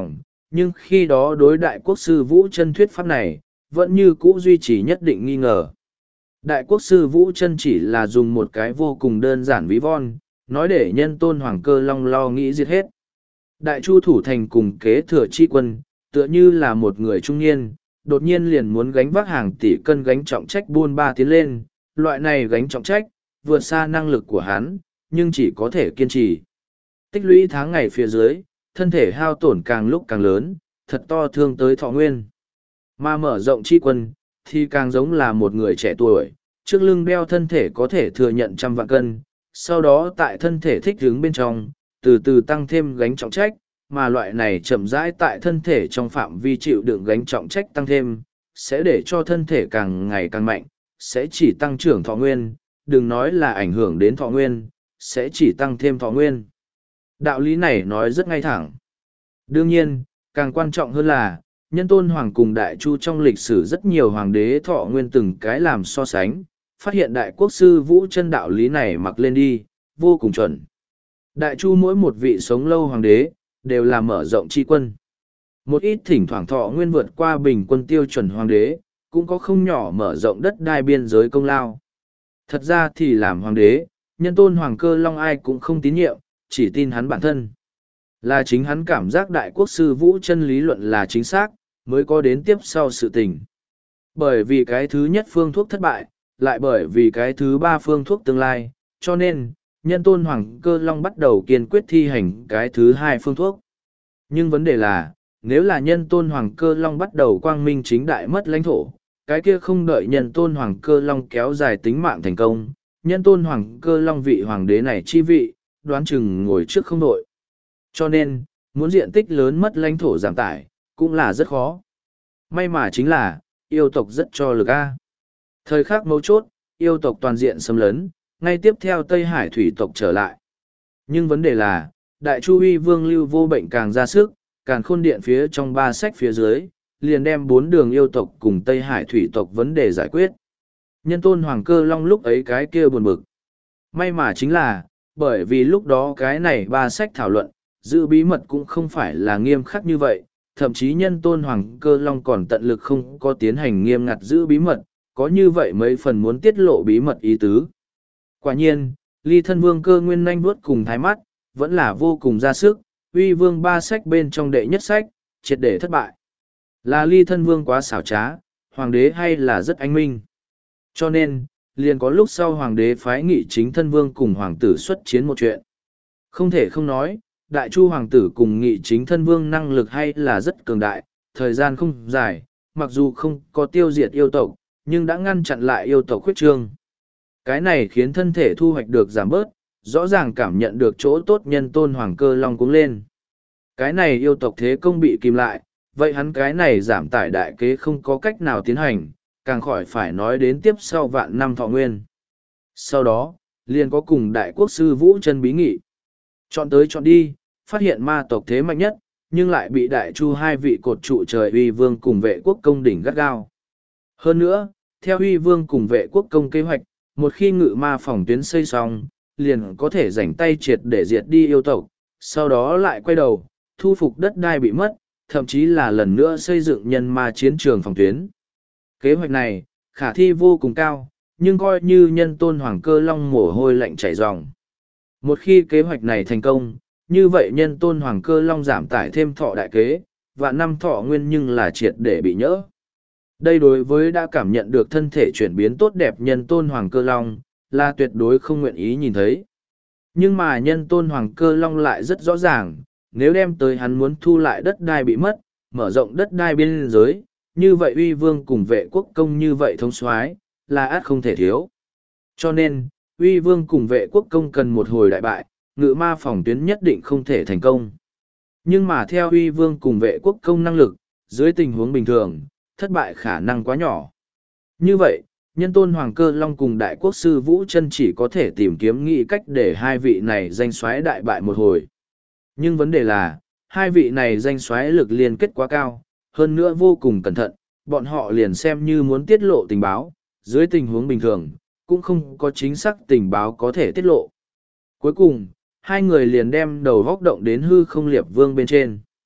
nhưng khi đó đối đại quốc sư Vũ Chân thuyết pháp này, vẫn như cũ duy trì nhất định nghi ngờ. Đại quốc sư Vũ Chân chỉ là dùng một cái vô cùng đơn giản ví von, nói để nhân tôn Hoàng Cơ Long lo nghĩ giết hết. Đại Chu thủ thành cùng kế thừa chi quân, tựa như là một người trung niên, đột nhiên liền muốn gánh vác hàng tỷ cân gánh trọng trách buôn ba tiến lên, loại này gánh trọng trách, vượt xa năng lực của hắn, nhưng chỉ có thể kiên trì. Tích lũy tháng ngày phía dưới, thân thể hao tổn càng lúc càng lớn, thật to thương tới thọ nguyên. Mà mở rộng chi quân, thì càng giống là một người trẻ tuổi, trước lưng đeo thân thể có thể thừa nhận 100 vạn cân, sau đó tại thân thể thích ứng bên trong, từ từ tăng thêm gánh trọng trách, mà loại này chậm rãi tại thân thể trong phạm vi chịu đựng gánh trọng trách tăng thêm, sẽ để cho thân thể càng ngày càng mạnh, sẽ chỉ tăng trưởng thọ nguyên, đừng nói là ảnh hưởng đến thọ nguyên, sẽ chỉ tăng thêm thọ nguyên. Đạo lý này nói rất ngay thẳng. Đương nhiên, càng quan trọng hơn là, nhân tôn hoàng cùng đại chu trong lịch sử rất nhiều hoàng đế thọ nguyên từng cái làm so sánh, phát hiện đại quốc sư Vũ Chân đạo lý này mặc lên đi, vô cùng chuẩn. Đại chu mỗi một vị sống lâu hoàng đế, đều là mở rộng chi quân. Một ít thỉnh thoảng thọ nguyên vượt qua bình quân tiêu chuẩn hoàng đế, cũng có không nhỏ mở rộng đất đai biên giới công lao. Thật ra thì làm hoàng đế, nhân tôn Hoàng Cơ Long ai cũng không tín nhiệm, chỉ tin hắn bản thân. Là chính hắn cảm giác đại quốc sư Vũ Chân lý luận là chính xác, mới có đến tiếp sau sự tình. Bởi vì cái thứ nhất phương thuốc thất bại, lại bởi vì cái thứ ba phương thuốc tương lai, cho nên, nhân tôn Hoàng Cơ Long bắt đầu kiên quyết thi hành cái thứ hai phương thuốc. Nhưng vấn đề là, nếu là nhân tôn Hoàng Cơ Long bắt đầu quang minh chính đại mất lãnh thổ, cái kia không đợi nhân tôn Hoàng Cơ Long kéo dài tính mạng thành công, nhân tôn Hoàng Cơ Long vị hoàng đế này chi vị, đoán chừng ngồi trước không đội. Cho nên, muốn diện tích lớn mất lãnh thổ giảm tải, cũng là rất khó. May mà chính là, yêu tộc rất cho lực A. Thời khắc mấu chốt, yêu tộc toàn diện xâm lấn, ngay tiếp theo Tây Hải thủy tộc trở lại. Nhưng vấn đề là, Đại Chu Uy Vương Lưu Vô Bệnh càng ra sức, càng khôn điện phía trong 3 sách phía dưới, liền đem 4 đường yêu tộc cùng Tây Hải thủy tộc vấn đề giải quyết. Nhân tôn Hoàng Cơ Long lúc ấy cái kia buồn bực. May mà chính là, bởi vì lúc đó cái này 3 sách thảo luận, giữ bí mật cũng không phải là nghiêm khắc như vậy, thậm chí nhân tôn Hoàng Cơ Long còn tận lực không có tiến hành nghiêm ngặt giữ bí mật, có như vậy mấy phần muốn tiết lộ bí mật ý tứ. Quả nhiên, Ly Thân Vương Cơ Nguyên nhanh vuốt cùng thái mắt, vẫn là vô cùng ra sức, Uy Vương 3 sách bên trong đệ nhất sách, triệt để thất bại. Là Ly Thân Vương quá xảo trá, hoàng đế hay là rất anh minh. Cho nên, liền có lúc sau hoàng đế phái Nghị Chính Thân Vương cùng hoàng tử xuất chiến một chuyện. Không thể không nói, Đại Chu hoàng tử cùng Nghị Chính Thân Vương năng lực hay là rất cường đại, thời gian không dài, mặc dù không có tiêu diệt yêu tộc, nhưng đã ngăn chặn lại yêu tộc khuyết trương. Cái này khiến thân thể thu hoạch được giảm bớt, rõ ràng cảm nhận được chỗ tốt nhân tôn Hoàng Cơ Long cũng lên. Cái này yêu tộc thế công bị kìm lại, vậy hắn cái này giảm tải đại kế không có cách nào tiến hành, càng khỏi phải nói đến tiếp sau vạn năm thọ nguyên. Sau đó, liền có cùng đại quốc sư Vũ Chân bí nghị. Chọn tới chọn đi, phát hiện ma tộc thế mạnh nhất, nhưng lại bị đại chu hai vị cột trụ trời Uy Vương cùng vệ quốc công đỉnh gắt gao. Hơn nữa, theo Uy Vương cùng vệ quốc công kế hoạch, một khi ngự ma phòng tuyến xây xong, liền có thể rảnh tay triệt để diệt đi yêu tộc, sau đó lại quay đầu, thu phục đất đai bị mất, thậm chí là lần nữa xây dựng nhân ma chiến trường phòng tuyến. Kế hoạch này, khả thi vô cùng cao, nhưng coi như nhân tôn Hoàng Cơ Long mồ hôi lạnh chảy ròng. Một khi kế hoạch này thành công, như vậy nhân tôn Hoàng Cơ Long giảm tải thêm thọ đại kế, và năm thọ nguyên nhưng là triệt để bị nhỡ. Đây đối với đã cảm nhận được thân thể chuyển biến tốt đẹp nhân tôn Hoàng Cơ Long, là tuyệt đối không nguyện ý nhìn thấy. Nhưng mà nhân tôn Hoàng Cơ Long lại rất rõ ràng, nếu đem tới hắn muốn thu lại đất đai bị mất, mở rộng đất đai biên giới, như vậy Uy Vương cùng vệ quốc công như vậy thông soái là át không thể thiếu. Cho nên, Uy Vương cùng vệ quốc công cần một hồi đại bại, ngự ma phòng tuyến nhất định không thể thành công. Nhưng mà theo Uy Vương cùng vệ quốc công năng lực, dưới tình huống bình thường, thất bại khả năng quá nhỏ. Như vậy, nhân tôn Hoàng Cơ Long cùng đại quốc sư Vũ Chân chỉ có thể tìm kiếm nghị cách để hai vị này danh soái đại bại một hồi. Nhưng vấn đề là, hai vị này danh soái lực liên kết quá cao, hơn nữa vô cùng cẩn thận, bọn họ liền xem như muốn tiết lộ tình báo, dưới tình huống bình thường, cũng không có chính xác tình báo có thể tiết lộ. Cuối cùng, hai người liền đem đầu góc động đến hư không liệp vương bên trên.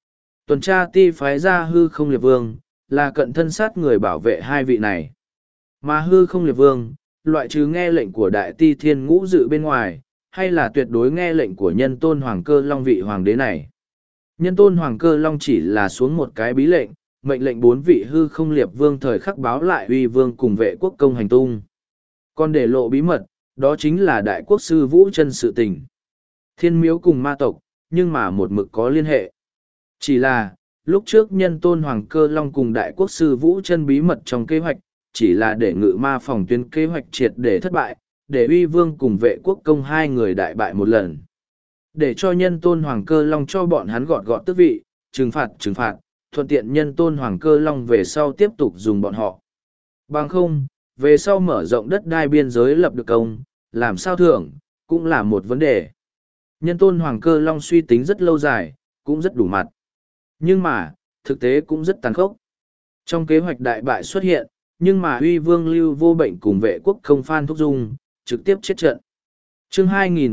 Tuần tra ti phái ra hư không liệt vương, là cận thân sát người bảo vệ hai vị này. Mà hư không liệt vương, loại trừ nghe lệnh của đại ti thiên ngũ dự bên ngoài, hay là tuyệt đối nghe lệnh của nhân tôn hoàng cơ long vị hoàng đế này. Nhân tôn hoàng cơ long chỉ là xuống một cái bí lệnh, mệnh lệnh bốn vị hư không liệt vương thời khắc báo lại uy vương cùng vệ quốc công hành tung. Còn để lộ bí mật, đó chính là đại quốc sư vũ chân sự tình. Thiên miếu cùng ma tộc, nhưng mà một mực có liên hệ. Chỉ là, lúc trước nhân tôn hoàng cơ long cùng đại quốc sư vũ chân bí mật trong kế hoạch, chỉ là để ngự ma phòng tuyến kế hoạch triệt để thất bại, để uy vương cùng vệ quốc công hai người đại bại một lần. Để cho nhân tôn hoàng cơ long cho bọn hắn gọt gọt tước vị, trừng phạt, thuận tiện nhân tôn hoàng cơ long về sau tiếp tục dùng bọn họ. Bằng không, về sau mở rộng đất đai biên giới lập được công, làm sao thưởng, cũng là một vấn đề. Nhân tôn hoàng cơ long suy tính rất lâu dài, cũng rất đủ mặt. Nhưng mà, thực tế cũng rất tàn khốc. Trong kế hoạch đại bại xuất hiện, nhưng mà uy vương lưu vô bệnh cùng vệ quốc công Phan Thúc Dung, trực tiếp chết trận. Chương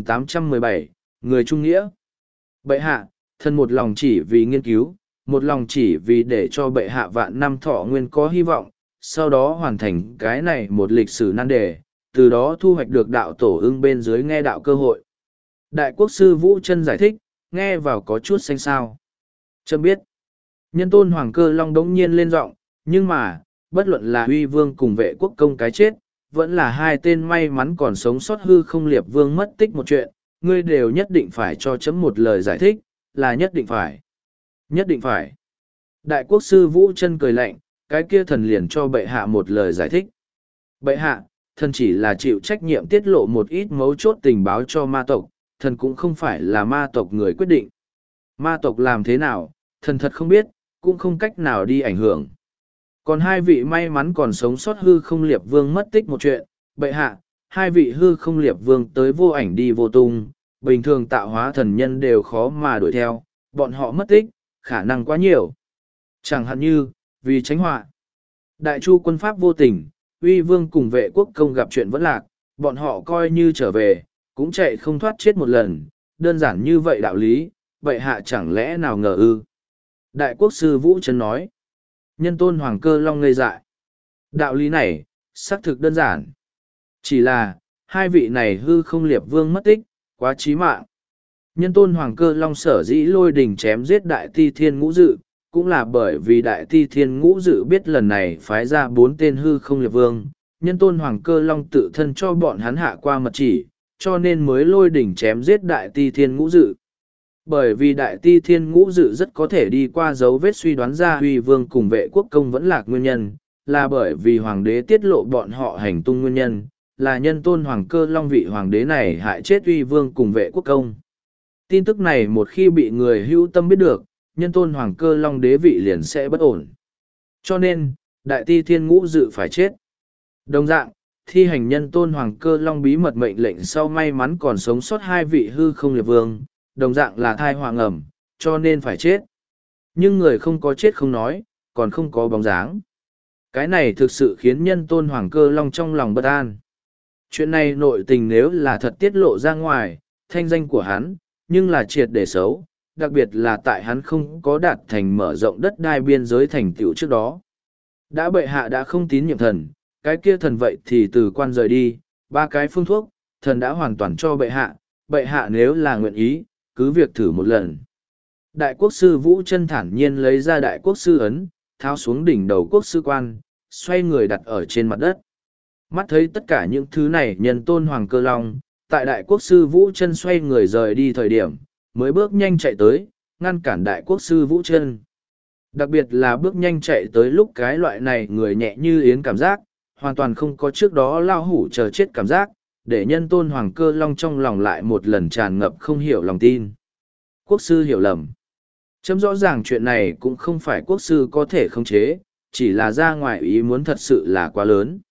2817, Người Trung Nghĩa. Bệ hạ, thần một lòng chỉ vì nghiên cứu, một lòng chỉ vì để cho bệ hạ vạn năm thọ nguyên có hy vọng, sau đó hoàn thành cái này một lịch sử nan đề, từ đó thu hoạch được đạo tổ ưng bên dưới nghe đạo cơ hội. Đại quốc sư Vũ Chân giải thích, nghe vào có chút xanh xao. Chấm biết, nhân tôn hoàng cơ long đống nhiên lên giọng, nhưng mà, bất luận là uy vương cùng vệ quốc công cái chết, vẫn là hai tên may mắn còn sống sót hư không liệt vương mất tích một chuyện, ngươi đều nhất định phải cho chấm một lời giải thích, là nhất định phải. Nhất định phải. Đại quốc sư Vũ Chân cười lạnh, cái kia thần liền cho bệ hạ một lời giải thích. Bệ hạ, thần chỉ là chịu trách nhiệm tiết lộ một ít mấu chốt tình báo cho ma tộc, thần cũng không phải là ma tộc người quyết định. Ma tộc làm thế nào, thần thật không biết, cũng không cách nào đi ảnh hưởng. Còn hai vị may mắn còn sống sót hư không liệt vương mất tích một chuyện, bệ hạ, hai vị hư không liệt vương tới vô ảnh đi vô tung, bình thường tạo hóa thần nhân đều khó mà đuổi theo, bọn họ mất tích, khả năng quá nhiều. Chẳng hạn như, vì tránh họa. Đại chu quân pháp vô tình, uy vương cùng vệ quốc công gặp chuyện vẫn lạc, bọn họ coi như trở về, cũng chạy không thoát chết một lần, đơn giản như vậy đạo lý, bệ hạ chẳng lẽ nào ngờ ư. Đại quốc sư Vũ Chân nói, nhân tôn hoàng cơ long ngây dại. Đạo lý này, xác thực đơn giản. Chỉ là, hai vị này hư không liệt vương mất tích, quá chí mạng. Nhân tôn hoàng cơ long sở dĩ lôi đình chém giết đại ti thiên ngũ dự, cũng là bởi vì đại ti thiên ngũ dự biết lần này phái ra 4 tên hư không liệt vương, nhân tôn hoàng cơ long tự thân cho bọn hắn hạ qua mật chỉ, cho nên mới lôi đỉnh chém giết đại ti thiên ngũ dự. Bởi vì đại ti thiên ngũ dự rất có thể đi qua dấu vết suy đoán ra huy vương cùng vệ quốc công vẫn lạc nguyên nhân, là bởi vì hoàng đế tiết lộ bọn họ hành tung nguyên nhân, là nhân tôn hoàng cơ long vị hoàng đế này hại chết huy vương cùng vệ quốc công. Tin tức này một khi bị người hữu tâm biết được, nhân tôn hoàng cơ long đế vị liền sẽ bất ổn. Cho nên, đại ti thiên ngũ dự phải chết. Đồng dạng, thi hành nhân tôn hoàng cơ long bí mật mệnh lệnh sau may mắn còn sống sót hai vị hư không liệt vương, đồng dạng là thai họa ngầm, cho nên phải chết. Nhưng người không có chết không nói, còn không có bóng dáng. Cái này thực sự khiến nhân tôn hoàng cơ long trong lòng bất an. Chuyện này nội tình nếu là thật tiết lộ ra ngoài, thanh danh của hắn, nhưng là triệt để xấu, đặc biệt là tại hắn không có đạt thành mở rộng đất đai biên giới thành tựu trước đó. Đã bệ hạ đã không tín nhiệm thần, cái kia thần vậy thì từ quan rời đi, 3 cái phương thuốc, thần đã hoàn toàn cho bệ hạ nếu là nguyện ý, cứ việc thử một lần. Đại quốc sư Vũ Chân thản nhiên lấy ra đại quốc sư ấn, tháo xuống đỉnh đầu quốc sư quan, xoay người đặt ở trên mặt đất. Mắt thấy tất cả những thứ này nhân tôn hoàng cơ long, tại đại quốc sư Vũ Chân xoay người rời đi thời điểm, mới bước nhanh chạy tới, ngăn cản đại quốc sư Vũ Chân. Đặc biệt là bước nhanh chạy tới lúc cái loại này người nhẹ như yến cảm giác, hoàn toàn không có trước đó lao hủ chờ chết cảm giác, để nhân tôn hoàng cơ long trong lòng lại một lần tràn ngập không hiểu lòng tin. Quốc sư hiểu lầm. Chấm rõ ràng chuyện này cũng không phải quốc sư có thể khống chế, chỉ là ra ngoài ý muốn thật sự là quá lớn.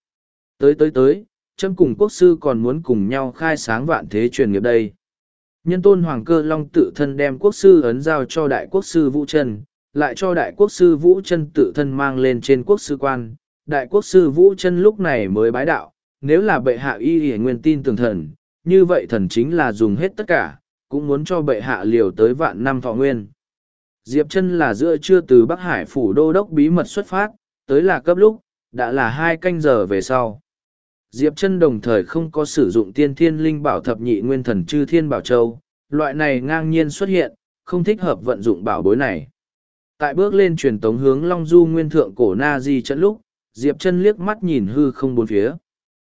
Tới, chấm cùng quốc sư còn muốn cùng nhau khai sáng vạn thế truyền nghiệp đây. Nhân tôn hoàng cơ long tự thân đem quốc sư ấn giao cho đại quốc sư Vũ Chân, lại cho đại quốc sư Vũ Chân tự thân mang lên trên quốc sư quan. Đại quốc sư Vũ Chân lúc này mới bái đạo, nếu là bệ hạ y y nguyên tin tưởng thần, như vậy thần chính là dùng hết tất cả, cũng muốn cho bệ hạ liều tới vạn năm thọ nguyên. Diệp Chân là giữa trưa từ Bắc Hải phủ đô đốc bí mật xuất phát, tới Lạc Cấp lúc, đã là 2 canh giờ về sau. Diệp Chân đồng thời không có sử dụng tiên thiên linh bảo thập nhị nguyên thần chư thiên bảo châu, loại này ngang nhiên xuất hiện, không thích hợp vận dụng bảo bối này. Tại bước lên truyền tống hướng Long Du nguyên thượng cổ Na Di trận lúc, Diệp Chân liếc mắt nhìn hư không bốn phía.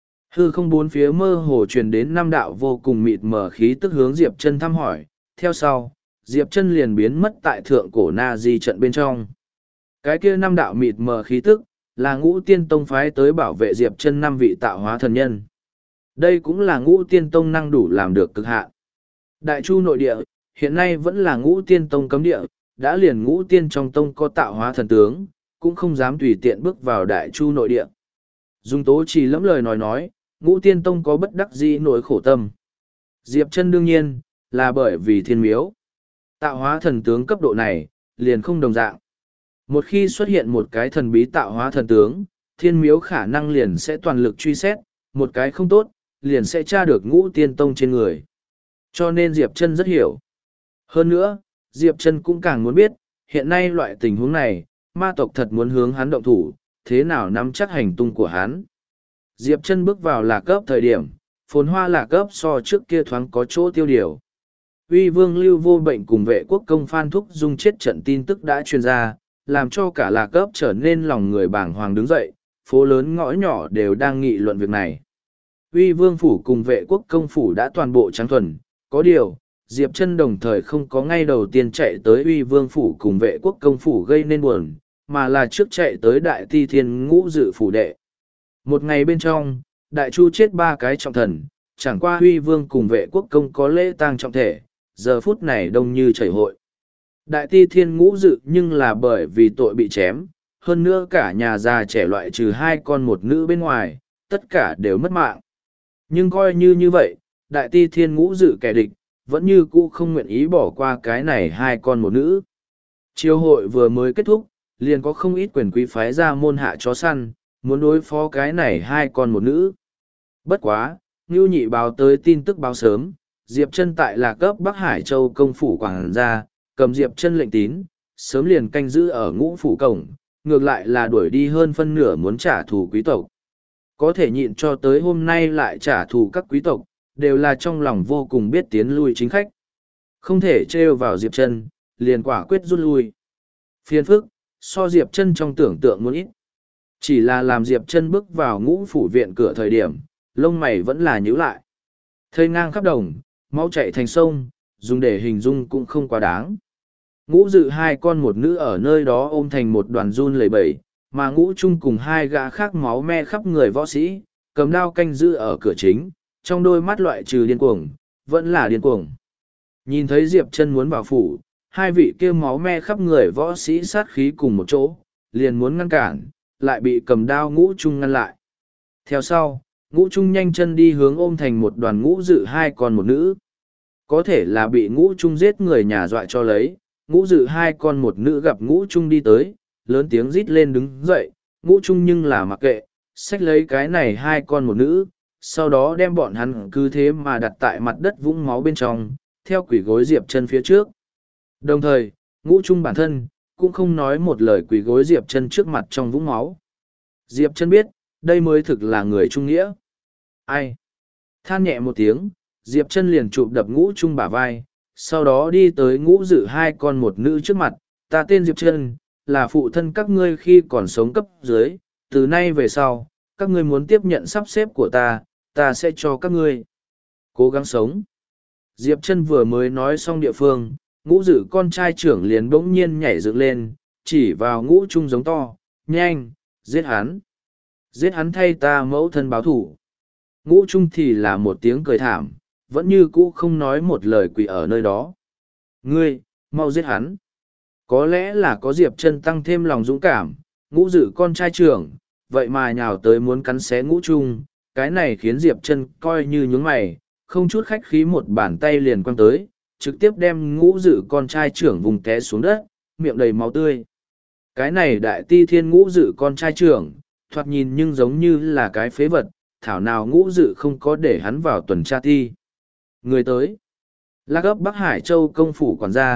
Hư không bốn phía mơ hồ truyền đến 5 đạo vô cùng mịt mờ khí tức hướng Diệp Chân thăm hỏi, theo sau, Diệp Chân liền biến mất tại thượng cổ Na Di trận bên trong. Cái kia 5 đạo mịt mờ khí tức, là Ngũ Tiên Tông phái tới bảo vệ Diệp Chân 5 vị tạo hóa thần nhân. Đây cũng là Ngũ Tiên Tông năng đủ làm được cực hạn. Đại Chu nội địa, hiện nay vẫn là Ngũ Tiên Tông cấm địa, đã liền Ngũ Tiên trong tông có tạo hóa thần tướng, cũng không dám tùy tiện bước vào Đại Chu nội địa. Dung Tố Trì lẫm lời nói, Ngũ Tiên Tông có bất đắc dĩ nỗi khổ tâm. Diệp Chân đương nhiên, là bởi vì thiên miếu. Tạo hóa thần tướng cấp độ này, liền không đồng dạng. Một khi xuất hiện một cái thần bí tạo hóa thần tướng, thiên miếu khả năng liền sẽ toàn lực truy xét, một cái không tốt, liền sẽ tra được Ngũ Tiên Tông trên người. Cho nên Diệp Chân rất hiểu. Hơn nữa, Diệp Chân cũng càng muốn biết, hiện nay loại tình huống này, ma tộc thật muốn hướng hắn động thủ, thế nào nắm chắc hành tung của hắn. Diệp Chân bước vào Lạc Cấp thời điểm, phồn hoa Lạc Cấp so trước kia thoáng có chỗ tiêu điều. Uy Vương Lưu Vô Bệnh cùng Vệ Quốc Công Phan Thúc Dung chết trận tin tức đã truyền ra, làm cho cả Lạc Cấp trở nên lòng người bàng hoàng đứng dậy, phố lớn ngõ nhỏ đều đang nghị luận việc này. Uy Vương Phủ cùng Vệ Quốc Công Phủ đã toàn bộ trắng thuần, có điều, Diệp Chân đồng thời không có ngay đầu tiên chạy tới Uy Vương Phủ cùng Vệ Quốc Công Phủ gây nên buồn, mà là trước chạy tới Đại Ti Thiên Ngũ Dự Phủ đệ. Một ngày bên trong, Đại Chu chết 3 cái trọng thần, chẳng qua Uy Vương cùng Vệ Quốc Công có lễ tang trọng thể, giờ phút này đông như chảy hội. Đại Ti Thiên Ngũ Dự nhưng là bởi vì tội bị chém, hơn nữa cả nhà già trẻ loại trừ 2 con 1 nữ bên ngoài, tất cả đều mất mạng. Nhưng coi như vậy, Đại Ti Thiên Ngũ Dự kẻ địch, vẫn như cũ không nguyện ý bỏ qua cái này 2 con 1 nữ. Chiêu hội vừa mới kết thúc, liền có không ít quyền quý phái ra môn hạ chó săn, muốn đối phó cái này 2 con 1 nữ. Bất quá, Ngưu Nhị báo tới tin tức báo sớm, Diệp Chân tại Lạc Cấp Bắc Hải Châu công phủ quảng gia, cầm Diệp Chân lệnh tín, sớm liền canh giữ ở Ngũ phủ cổng, ngược lại là đuổi đi hơn phân nửa muốn trả thù quý tộc. Có thể nhịn cho tới hôm nay lại trả thù các quý tộc, đều là trong lòng vô cùng biết tiến lui chính khách. Không thể trêu vào Diệp Chân, liền quả quyết rút lui. Phiền phức, so Diệp Chân trong tưởng tượng muốn ít. Chỉ là làm Diệp Chân bước vào Ngũ phủ viện cửa thời điểm, lông mày vẫn là nhíu lại. Thây ngang khắp đồng, máu chảy thành sông, dùng để hình dung cũng không quá đáng. Ngũ Dự 2 con 1 nữ ở nơi đó ôm thành một đoàn run lẩy bẩy, mà Ngũ Trung cùng 2 gã khác máu me khắp người võ sĩ, cầm đao canh giữ ở cửa chính, trong đôi mắt loại trừ điên cuồng, vẫn là điên cuồng. Nhìn thấy Diệp Chân muốn vào phủ, 2 vị kia máu me khắp người võ sĩ sát khí cùng một chỗ, liền muốn ngăn cản, lại bị cầm đao Ngũ Trung ngăn lại. Theo sau, Ngũ Trung nhanh chân đi hướng ôm thành một đoàn Ngũ Dự 2 con 1 nữ. Có thể là bị Ngũ Trung giết người nhà dọa cho lấy, Ngũ Dự 2 con 1 nữ gặp Ngũ Trung đi tới, lớn tiếng rít lên đứng dậy, Ngũ Trung nhưng là mặc kệ, xách lấy cái này 2 con 1 nữ, sau đó đem bọn hắn cứ thế mà đặt tại mặt đất vũng máu bên trong, theo quỷ gối Diệp Chân phía trước. Đồng thời, Ngũ Trung bản thân, cũng không nói một lời quỷ gối Diệp Chân trước mặt trong vũng máu. Diệp Chân biết, đây mới thực là người trung nghĩa. Ai? Than nhẹ một tiếng, Diệp Chân liền chụp đập Ngũ Trung bả vai, sau đó đi tới Ngũ Dự 2 con 1 nữ trước mặt, ta tên Diệp Chân, là phụ thân các ngươi khi còn sống cấp dưới, từ nay về sau, các ngươi muốn tiếp nhận sắp xếp của ta sẽ cho các ngươi cố gắng sống. Diệp Chân vừa mới nói xong địa phương, Ngũ Dự con trai trưởng liền bỗng nhiên nhảy dựng lên, chỉ vào Ngũ Trung giống to, nhanh, giết hắn. Giết hắn thay ta mẫu thân báo thủ. Ngũ Trung thì là một tiếng cười thảm, vẫn như cũ không nói một lời quỳ ở nơi đó. Ngươi, mau giết hắn. Có lẽ là có Diệp Chân tăng thêm lòng dũng cảm, Ngũ Dự con trai trưởng, vậy mà nhào tới muốn cắn xé Ngũ Trung, cái này khiến Diệp Chân coi như nhướng mày, không chút khách khí một bàn tay liền quăng tới, trực tiếp đem Ngũ Dự con trai trưởng vùng té xuống đất, miệng đầy máu tươi. Cái này Đại Ti Thiên Ngũ Dự con trai trưởng, thoạt nhìn nhưng giống như là cái phế vật, thảo nào Ngũ Dự không có để hắn vào tuần tra ti. Người tới. Lạc Ấp Bắc Hải Châu công phủ quản gia,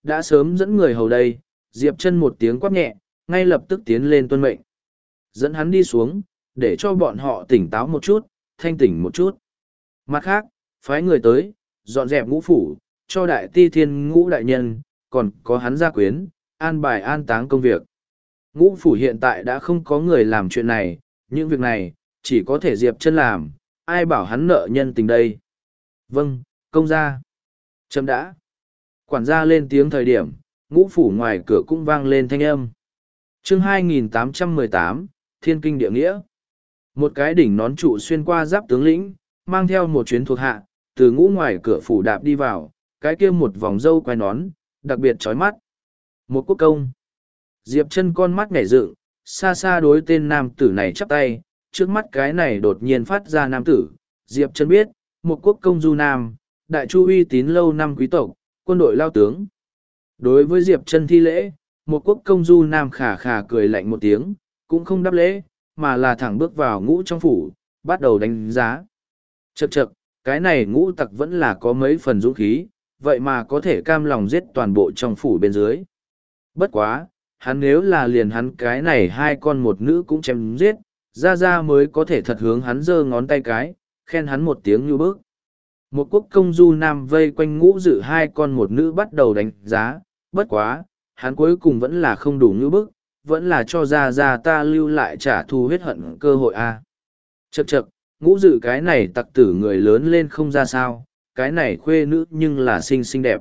đã sớm dẫn người hầu đây, Diệp Chân một tiếng quát nhẹ, ngay lập tức tiến lên tuân mệnh. Dẫn hắn đi xuống, để cho bọn họ tỉnh táo một chút, thanh tỉnh một chút. Mặt khác, phái người tới, dọn dẹp ngũ phủ, cho đại ti thiên ngũ đại nhân, còn có hắn gia quyến, an bài an táng công việc. Ngũ phủ hiện tại đã không có người làm chuyện này, những việc này, chỉ có thể Diệp Chân làm, ai bảo hắn nợ nhân tình đây. Vâng, công gia. Chấm đã. Quản gia lên tiếng thời điểm, ngũ phủ ngoài cửa cũng vang lên thanh âm. Chương 2818, Thiên Kinh Địa Nghĩa. Một cái đỉnh nón trụ xuyên qua giáp tướng lĩnh, mang theo một chuyến thuộc hạ, từ ngũ ngoài cửa phủ đạp đi vào, cái kia một vòng râu quai nón, đặc biệt chói mắt. Một quốc công. Diệp Chân con mắt nhảy dựng, xa xa đối tên nam tử này chắp tay, trước mắt cái này đột nhiên phát ra nam tử. Diệp Chân biết, một quốc công Du Nam, đại chu uy tín lâu năm quý tộc, quân đội lao tướng. Đối với Diệp Chân thi lễ, một quốc công Du Nam khà khà cười lạnh một tiếng, cũng không đáp lễ, mà là thẳng bước vào ngũ trong phủ, bắt đầu đánh giá. Chậc chậc, cái này ngũ tặc vẫn là có mấy phần dũng khí, vậy mà có thể cam lòng giết toàn bộ trong phủ bên dưới. Bất quá, hắn nếu là liền hắn cái này hai con một nữ cũng chém giết, ra mới có thể thật hướng hắn giơ ngón tay cái, khen hắn một tiếng như bước. Một quốc công Du Nam vây quanh ngũ dự hai con một nữ bắt đầu đánh giá, bất quá, hắn cuối cùng vẫn là không đủ như bức, vẫn là cho ra ta lưu lại trả thù huyết hận cơ hội a. Chậc chậc, ngũ dự cái này tặc tử người lớn lên không ra sao, cái này khuê nữ nhưng là xinh đẹp.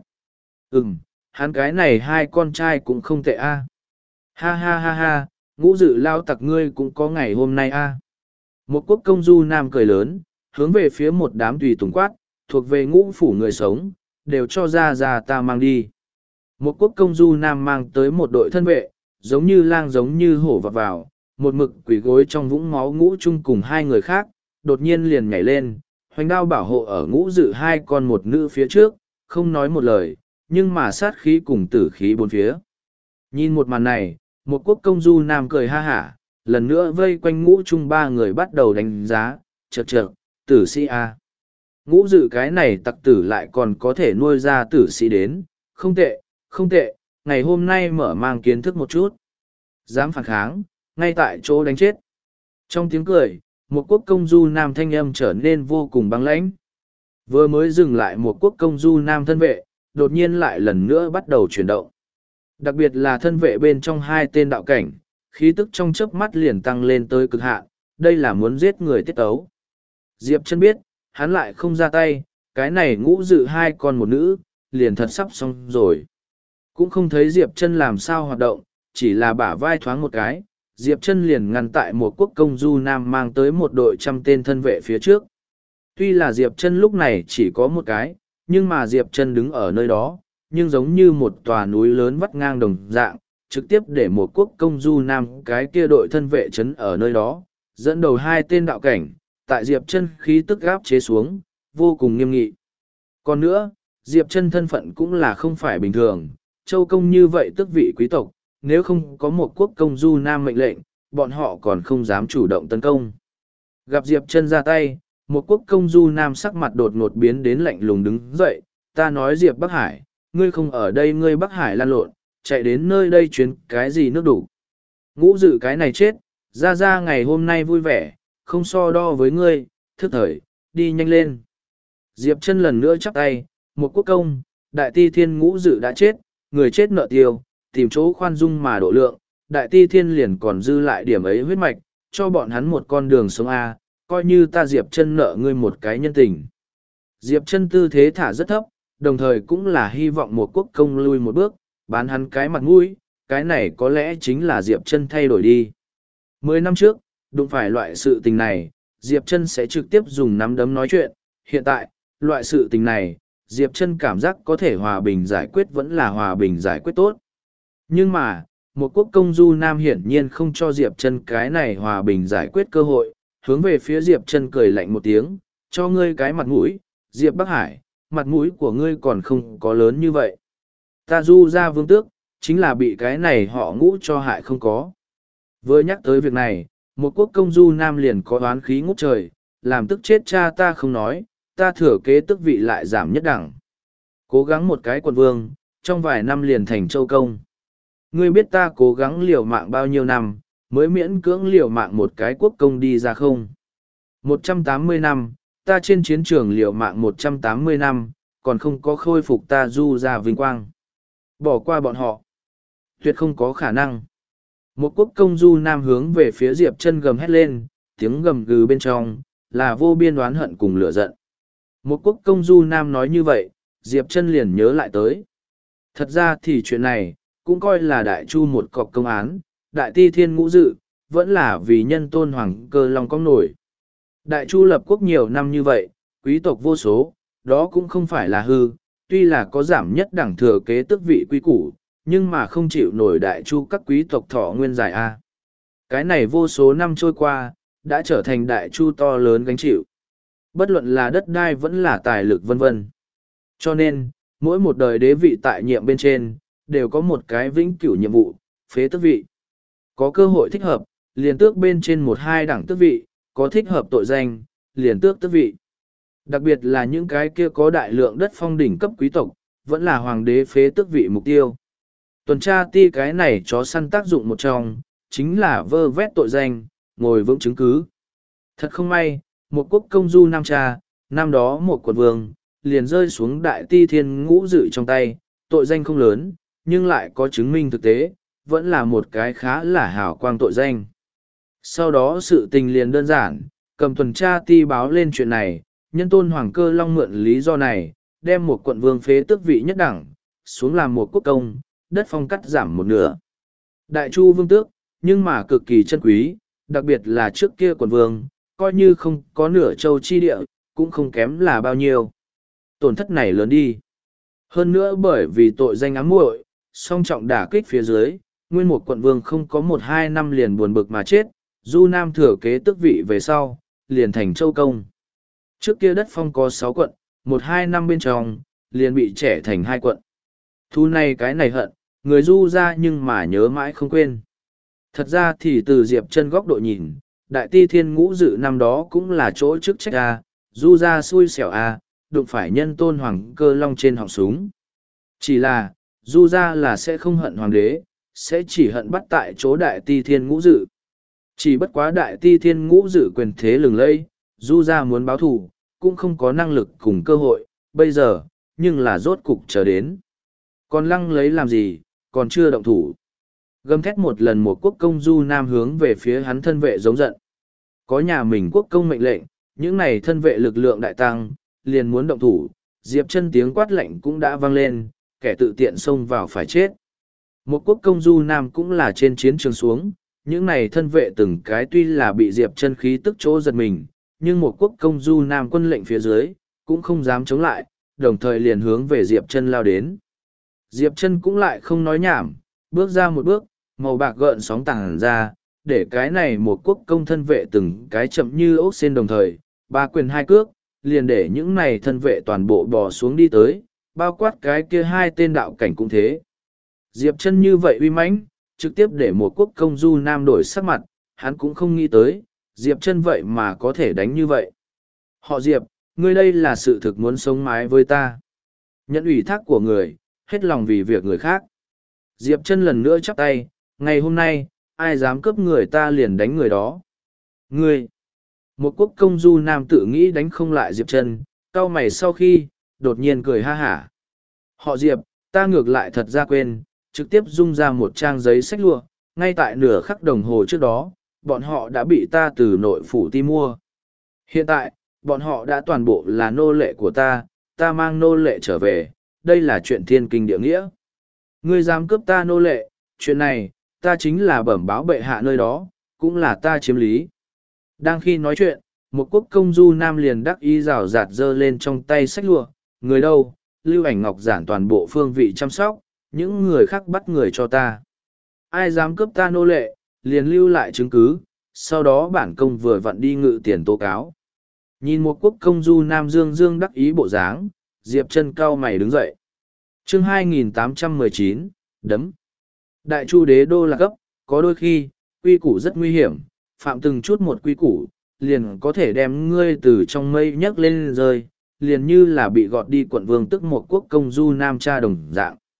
Hắn cái này hai con trai cũng không tệ a. Ha ha ha ha, ngũ dự lao tặc ngươi cũng có ngày hôm nay a. Một quốc công Du Nam cười lớn, hướng về phía một đám tùy tùng quát, thuộc về ngũ phủ người sống, đều cho ra ta mang đi. Một quốc công Du Nam mang tới một đội thân vệ, giống như lang giống như hổ vọt vào, một mực quỳ gối trong vũng máu ngũ chung cùng hai người khác, đột nhiên liền nhảy lên, hoành đao bảo hộ ở ngũ dự hai con một nữ phía trước, không nói một lời, nhưng mà sát khí cùng tử khí bốn phía. Nhìn một màn này, một quốc công Du Nam cười ha hả, lần nữa vây quanh ngũ chung ba người bắt đầu đánh giá, chậc chậc, tử sĩ A. Ngũ dự cái này tặc tử lại còn có thể nuôi ra tử sĩ đến, không tệ, không tệ, ngày hôm nay mở mang kiến thức một chút. Dám phản kháng, ngay tại chỗ đánh chết. Trong tiếng cười, một quốc công Du Nam thanh âm trở nên vô cùng băng lãnh. Vừa mới dừng lại một quốc công Du Nam thân vệ, đột nhiên lại lần nữa bắt đầu chuyển động. Đặc biệt là thân vệ bên trong hai tên đạo cảnh, khí tức trong chớp mắt liền tăng lên tới cực hạn, đây là muốn giết người tiết tấu. Diệp Chân biết, hắn lại không ra tay, cái này ngũ dự hai con một nữ, liền thật sắp xong rồi. Cũng không thấy Diệp Chân làm sao hoạt động, chỉ là bả vai thoáng một cái, Diệp Chân liền ngăn tại một quốc công Du Nam mang tới một đội trăm tên thân vệ phía trước. Tuy là Diệp Chân lúc này chỉ có một cái, nhưng mà Diệp Chân đứng ở nơi đó, nhưng giống như một tòa núi lớn vắt ngang đồng dạng, trực tiếp để một quốc công Du Nam cái kia đội thân vệ chấn ở nơi đó, dẫn đầu hai tên đạo cảnh, tại Diệp Chân khí tức áp chế xuống, vô cùng nghiêm nghị. Còn nữa, Diệp Chân thân phận cũng là không phải bình thường, châu công như vậy tức vị quý tộc, nếu không có một quốc công Du Nam mệnh lệnh, bọn họ còn không dám chủ động tấn công. Gặp Diệp Chân ra tay, một quốc công Du Nam sắc mặt đột ngột biến đến lạnh lùng đứng dậy, ta nói Diệp Bắc Hải, ngươi không ở đây ngươi Bắc Hải lan lộn, chạy đến nơi đây chuyến cái gì nước đủ. Ngũ dự cái này chết, ra ngày hôm nay vui vẻ, không so đo với ngươi, thức thời, đi nhanh lên. Diệp Chân lần nữa chắp tay, một quốc công, đại ti thiên ngũ dự đã chết, người chết nợ tiêu, tìm chỗ khoan dung mà độ lượng, đại ti thiên liền còn dư lại điểm ấy huyết mạch, cho bọn hắn một con đường sống A, coi như ta Diệp Chân nợ ngươi một cái nhân tình. Diệp Chân tư thế thả rất thấp, đồng thời cũng là hy vọng một quốc công lui một bước, bán hắn cái mặt mũi, cái này có lẽ chính là Diệp Chân thay đổi đi. 10 năm trước, đụng phải loại sự tình này, Diệp Chân sẽ trực tiếp dùng nắm đấm nói chuyện, hiện tại, loại sự tình này, Diệp Chân cảm giác có thể hòa bình giải quyết vẫn là hòa bình giải quyết tốt. Nhưng mà, một quốc công Du Nam hiển nhiên không cho Diệp Chân cái này hòa bình giải quyết cơ hội, hướng về phía Diệp Chân cười lạnh một tiếng, cho ngươi cái mặt mũi, Diệp Bắc Hải, mặt mũi của ngươi còn không có lớn như vậy. Ta Du gia vương tước, chính là bị cái này họ Ngũ cho hại không có. Vừa nhắc tới việc này, một quốc công Du Nam liền có oán khí ngút trời, làm tức chết cha ta không nói, ta thừa kế tước vị lại giảm nhất đẳng. Cố gắng một cái quận vương, trong vài năm liền thành châu công. Ngươi biết ta cố gắng liều mạng bao nhiêu năm, mới miễn cưỡng liều mạng một cái quốc công đi ra không? 180 năm, ta trên chiến trường liều mạng 180 năm, còn không có khôi phục ta Du ra vinh quang. Bỏ qua bọn họ. Tuyệt không có khả năng. Một quốc công Du Nam hướng về phía Diệp Chân gầm hét lên, tiếng gầm gừ bên trong, là vô biên oán hận cùng lửa giận. Một quốc công Du Nam nói như vậy, Diệp Chân liền nhớ lại tới. Thật ra thì chuyện này, cũng coi là đại chu một cọc công án, đại ti thiên ngũ dự, vẫn là vì nhân tôn hoàng cơ long có nổi. Đại chu lập quốc nhiều năm như vậy, quý tộc vô số, đó cũng không phải là hư, tuy là có giảm nhất đẳng thừa kế tước vị quý củ, nhưng mà không chịu nổi đại chu các quý tộc thọ nguyên dài A. Cái này vô số năm trôi qua, đã trở thành đại chu to lớn gánh chịu. Bất luận là đất đai vẫn là tài lực vân vân. Cho nên, mỗi một đời đế vị tại nhiệm bên trên, đều có một cái vĩnh cửu nhiệm vụ, phế tước vị. Có cơ hội thích hợp, liền tước bên trên một hai đẳng tước vị, có thích hợp tội danh, liền tước tước vị. Đặc biệt là những cái kia có đại lượng đất phong đỉnh cấp quý tộc, vẫn là hoàng đế phế tước vị mục tiêu. Tuần tra ti cái này chó săn tác dụng một trong, chính là vơ vét tội danh, ngồi vững chứng cứ. Thật không may, một quốc công Du Nam cha, năm đó một quận vương, liền rơi xuống đại ti thiên ngũ dự trong tay, tội danh không lớn, nhưng lại có chứng minh thực tế, vẫn là một cái khá là hào quang tội danh. Sau đó sự tình liền đơn giản, cầm tuần tra ti báo lên chuyện này, nhân tôn hoàng cơ long mượn lý do này, đem một quận vương phế tước vị nhất đẳng, xuống làm một quốc công, đất phong cắt giảm một nửa. Đại chu vương tước, nhưng mà cực kỳ chân quý, đặc biệt là trước kia quận vương, coi như không có nửa châu chi địa, cũng không kém là bao nhiêu. Tổn thất này lớn đi. Hơn nữa bởi vì tội danh ám muội, song trọng đả kích phía dưới, nguyên một quận vương không có 1-2 năm liền buồn bực mà chết, Du Nam thừa kế tước vị về sau, liền thành châu công. Trước kia đất phong có 6 quận, 1-2 năm bên trong, liền bị trẻ thành 2 quận. Thu này cái này hận, người Du ra nhưng mà nhớ mãi không quên. Thật ra thì từ Diệp Chân góc độ nhìn, đại ti thiên ngũ dự năm đó cũng là chỗ chức trách A, Du ra xui xẻo A, đụng phải nhân tôn hoàng cơ long trên họng súng. Chỉ là, Du ra là sẽ không hận hoàng đế, sẽ chỉ hận bắt tại chỗ đại ti thiên ngũ dự. Chỉ bất quá đại ti thiên ngũ dự quyền thế lừng lẫy, Du ra muốn báo thù, cũng không có năng lực cùng cơ hội, bây giờ, nhưng là rốt cục chờ đến. Còn lăng lấy làm gì, còn chưa động thủ. Gầm thét một lần một quốc công Du Nam hướng về phía hắn thân vệ giống giận. Có nhà mình quốc công mệnh lệnh, những này thân vệ lực lượng đại tăng, liền muốn động thủ, Diệp Chân tiếng quát lệnh cũng đã vang lên, kẻ tự tiện xông vào phải chết. Một quốc công Du Nam cũng là trên chiến trường xuống, những này thân vệ từng cái tuy là bị Diệp Chân khí tức chỗ giật mình, nhưng một quốc công Du Nam quân lệnh phía dưới, cũng không dám chống lại, đồng thời liền hướng về Diệp Chân lao đến. Diệp Chân cũng lại không nói nhảm, bước ra một bước, màu bạc gợn sóng tàng ra, để cái này một quốc công thân vệ từng cái chậm như ốc sen đồng thời, ba quyền hai cước, liền để những này thân vệ toàn bộ bò xuống đi tới, bao quát cái kia hai tên đạo cảnh cũng thế. Diệp Chân như vậy uy mãnh, trực tiếp để một quốc công Du Nam đổi sắc mặt, hắn cũng không nghĩ tới, Diệp Chân vậy mà có thể đánh như vậy. Họ Diệp, ngươi đây là sự thực muốn sống mái với ta. Nhận ủy thác của người, hết lòng vì việc người khác. Diệp Chân lần nữa chắp tay, ngày hôm nay, ai dám cướp người ta liền đánh người đó. Ngươi! Một quốc công Du Nam tự nghĩ đánh không lại Diệp Chân, cau mày sau khi, đột nhiên cười ha hả. Họ Diệp, ta ngược lại thật ra quên, trực tiếp dung ra một trang giấy sách lụa, ngay tại nửa khắc đồng hồ trước đó, bọn họ đã bị ta từ nội phủ ti mua. Hiện tại, bọn họ đã toàn bộ là nô lệ của ta mang nô lệ trở về, đây là chuyện thiên kinh địa nghĩa. Ngươi dám cướp ta nô lệ, chuyện này, ta chính là bẩm báo bệ hạ nơi đó, cũng là ta chiếm lý. Đang khi nói chuyện, một quốc công Du Nam liền đắc ý rào rạt giơ lên trong tay sách lụa, người đâu, Lưu Ảnh Ngọc giản toàn bộ phương vị chăm sóc, những người khác bắt người cho ta. Ai dám cướp ta nô lệ, liền lưu lại chứng cứ, sau đó bản công vừa vặn đi ngự tiền tố cáo. Nhìn một quốc công Du Nam dương dương đắc ý bộ dáng, Diệp Chân cau mày đứng dậy. Chương 2819, đấm. Đại chu đế đô là cấp, có đôi khi, quy củ rất nguy hiểm, phạm từng chút một quy củ, liền có thể đem ngươi từ trong mây nhấc lên rơi, liền như là bị gọt đi quận vương tức một quốc công Du Nam cha đồng dạng.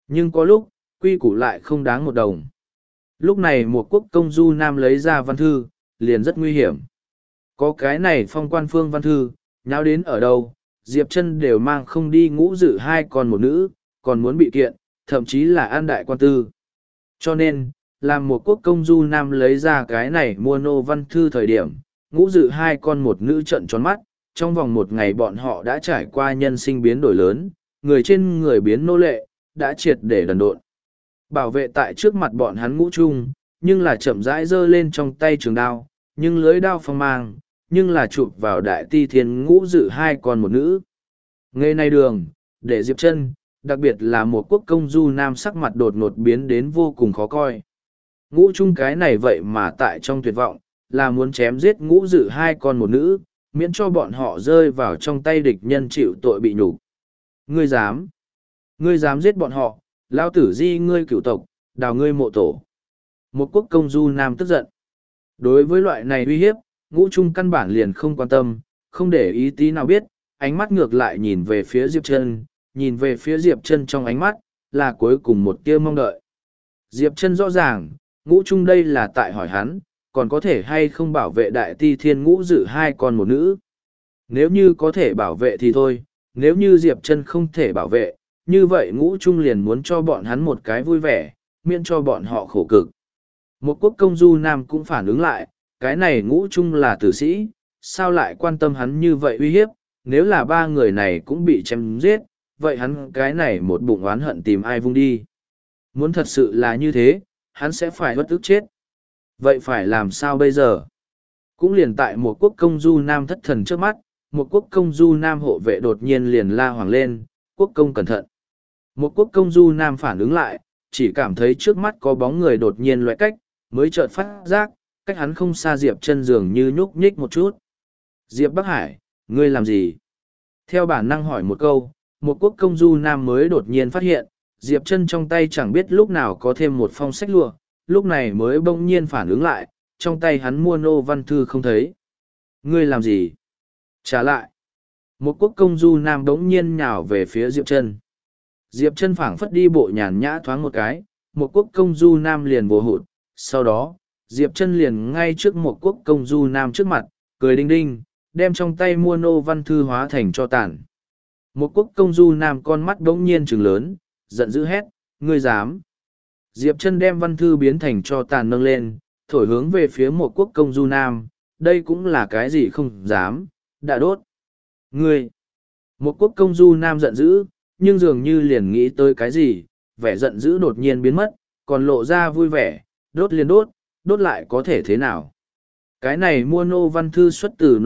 Nhưng có lúc, quy củ lại không đáng một đồng. Lúc này một quốc công du nam lấy ra văn thư, liền rất nguy hiểm. Có cái này phong quan phương văn thư, nháo đến ở đâu, Diệp Chân đều mang không đi ngũ dự hai con một nữ, còn muốn bị kiện, thậm chí là an đại quan tư. Cho nên, làm một quốc công du nam lấy ra cái này mua nô văn thư thời điểm, ngũ dự hai con một nữ trận tròn mắt, trong vòng một ngày bọn họ đã trải qua nhân sinh biến đổi lớn, người trên người biến nô lệ, đã triệt để đần độn. Bảo vệ tại trước mặt bọn hắn ngũ trung, nhưng là chậm rãi giơ lên trong tay trường đao, nhưng lưới đao phong mang, nhưng là chụp vào đại ti thiên ngũ dự hai con một nữ. Nghề này đường, để Diệp Chân, đặc biệt là một quốc công du nam sắc mặt đột ngột biến đến vô cùng khó coi. Ngũ trung cái này vậy mà tại trong tuyệt vọng, là muốn chém giết ngũ dự hai con một nữ, miễn cho bọn họ rơi vào trong tay địch nhân chịu tội bị nhục. Ngươi dám? Ngươi dám giết bọn họ, lao tử di ngươi cửu tộc, đào ngươi mộ tổ. Một quốc công du nam tức giận. Đối với loại này uy hiếp, ngũ trung căn bản liền không quan tâm, không để ý tí nào biết, ánh mắt ngược lại nhìn về phía Diệp Chân, nhìn về phía Diệp Chân trong ánh mắt, là cuối cùng một tia mong đợi. Diệp Chân rõ ràng, ngũ trung đây là tại hỏi hắn, còn có thể hay không bảo vệ đại ti thiên ngũ dự hai con một nữ. Nếu như có thể bảo vệ thì thôi, nếu như Diệp Chân không thể bảo vệ, như vậy ngũ trung liền muốn cho bọn hắn một cái vui vẻ, miễn cho bọn họ khổ cực. Một quốc công du nam cũng phản ứng lại, cái này ngũ trung là tử sĩ, sao lại quan tâm hắn như vậy uy hiếp, nếu là ba người này cũng bị chém giết, vậy hắn cái này một bụng oán hận tìm ai vung đi. Muốn thật sự là như thế, hắn sẽ phải bất ức chết. Vậy phải làm sao bây giờ? Cũng liền tại một quốc công du nam thất thần trước mắt, một quốc công du nam hộ vệ đột nhiên liền la hoàng lên, quốc công cẩn thận. Một quốc công du nam phản ứng lại, chỉ cảm thấy trước mắt có bóng người đột nhiên loại cách, mới chợt phát giác, cách hắn không xa Diệp Chân dường như nhúc nhích một chút. Diệp Bắc Hải, ngươi làm gì? Theo bản năng hỏi một câu, một quốc công du nam mới đột nhiên phát hiện, Diệp Chân trong tay chẳng biết lúc nào có thêm một phong sách lụa, lúc này mới bỗng nhiên phản ứng lại, trong tay hắn mua nô văn thư không thấy. Ngươi làm gì? Trả lại. Một quốc công du nam bỗng nhiên nhào về phía Diệp Chân. Diệp Chân phảng phất đi bộ nhàn nhã thoáng một cái, một quốc công du nam liền vô hụt, sau đó, Diệp Chân liền ngay trước một quốc công du nam trước mặt, cười đinh đinh, đem trong tay mua nô văn thư hóa thành cho tàn. Một quốc công du nam con mắt bỗng nhiên trừng lớn, giận dữ hét, ngươi dám. Diệp Chân đem văn thư biến thành cho tàn nâng lên, thổi hướng về phía một quốc công du nam, đây cũng là cái gì không dám, đã đốt. Ngươi! Một quốc công du nam giận dữ, nhưng dường như liền nghĩ tới cái gì, vẻ giận dữ đột nhiên biến mất, còn lộ ra vui vẻ, đốt liền đốt, đốt lại có thể thế nào. Cái này mua nô văn thư xuất từ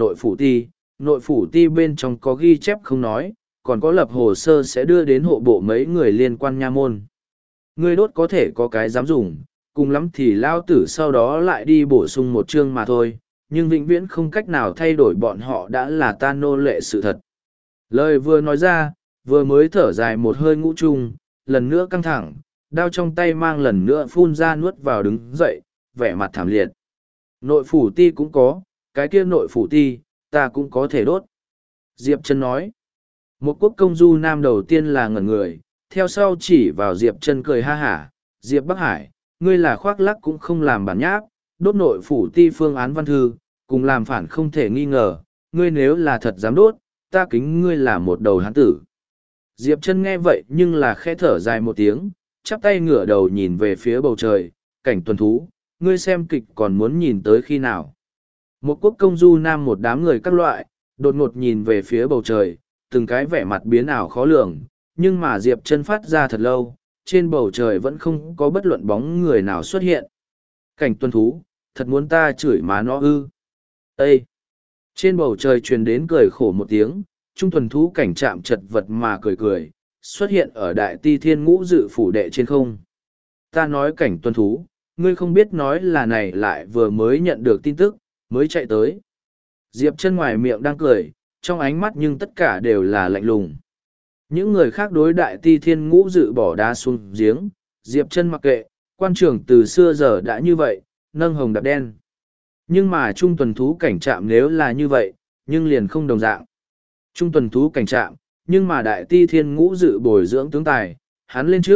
nội phủ ti bên trong có ghi chép không nói, còn có lập hồ sơ sẽ đưa đến hộ bộ mấy người liên quan nha môn. Ngươi đốt có thể có cái dám dùng, cùng lắm thì lao tử sau đó lại đi bổ sung một chương mà thôi, nhưng vĩnh viễn không cách nào thay đổi bọn họ đã là ta nô lệ sự thật. Lời vừa nói ra, vừa mới thở dài một hơi ngũ trung, lần nữa căng thẳng, đao trong tay mang lần nữa phun ra nuốt vào đứng dậy, vẻ mặt thảm liệt. Nội phủ ti cũng có, cái kia nội phủ ti, ta cũng có thể đốt. Diệp Chân nói. Một quốc công du nam đầu tiên là ngẩn người, theo sau chỉ vào Diệp Chân cười ha hả. Diệp Bắc Hải, ngươi là khoác lác cũng không làm bản nháp, đốt nội phủ ti phương án văn thư, cùng làm phản không thể nghi ngờ, ngươi nếu là thật dám đốt, ta kính ngươi là một đầu hán tử. Diệp Chân nghe vậy nhưng là khẽ thở dài một tiếng, chắp tay ngửa đầu nhìn về phía bầu trời, cảnh tuần thú, ngươi xem kịch còn muốn nhìn tới khi nào. Một quốc công du nam một đám người các loại, đột ngột nhìn về phía bầu trời, từng cái vẻ mặt biến ảo khó lường, nhưng mà Diệp Chân phát ra thật lâu, trên bầu trời vẫn không có bất luận bóng người nào xuất hiện. Cảnh tuần thú, thật muốn ta chửi má nó ư. Ê! Trên bầu trời truyền đến cười khổ một tiếng, trung tuần thú cảnh trạm chật vật mà cười cười, xuất hiện ở đại ti thiên ngũ dự phủ đệ trên không. Ta nói cảnh tuần thú, ngươi không biết nói là này lại vừa mới nhận được tin tức, mới chạy tới. Diệp Chân ngoài miệng đang cười, trong ánh mắt nhưng tất cả đều là lạnh lùng. Những người khác đối đại ti thiên ngũ dự bỏ đá xuống giếng, Diệp Chân mặc kệ, quan trường từ xưa giờ đã như vậy, nâng hồng đạp đen. Nhưng mà trung tuần thú cảnh trạm nếu là như vậy, nhưng liền không đồng dạng. Trung tuần thú cảnh trạm, nhưng mà đại ti thiên ngũ dự bồi dưỡng tướng tài, hắn lên trước,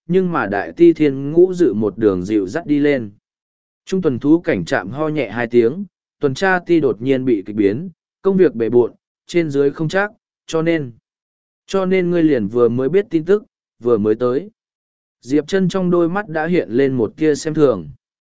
nhưng mà đại ti thiên ngũ dự một đường dịu dắt đi lên. Trung tuần thú cảnh trạm ho nhẹ 2 tiếng, tuần tra ti đột nhiên bị kịch biến, công việc bề bộn, trên dưới không chắc, cho nên ngươi liền vừa mới biết tin tức, vừa mới tới. Diệp Chân trong đôi mắt đã hiện lên một tia xem thường.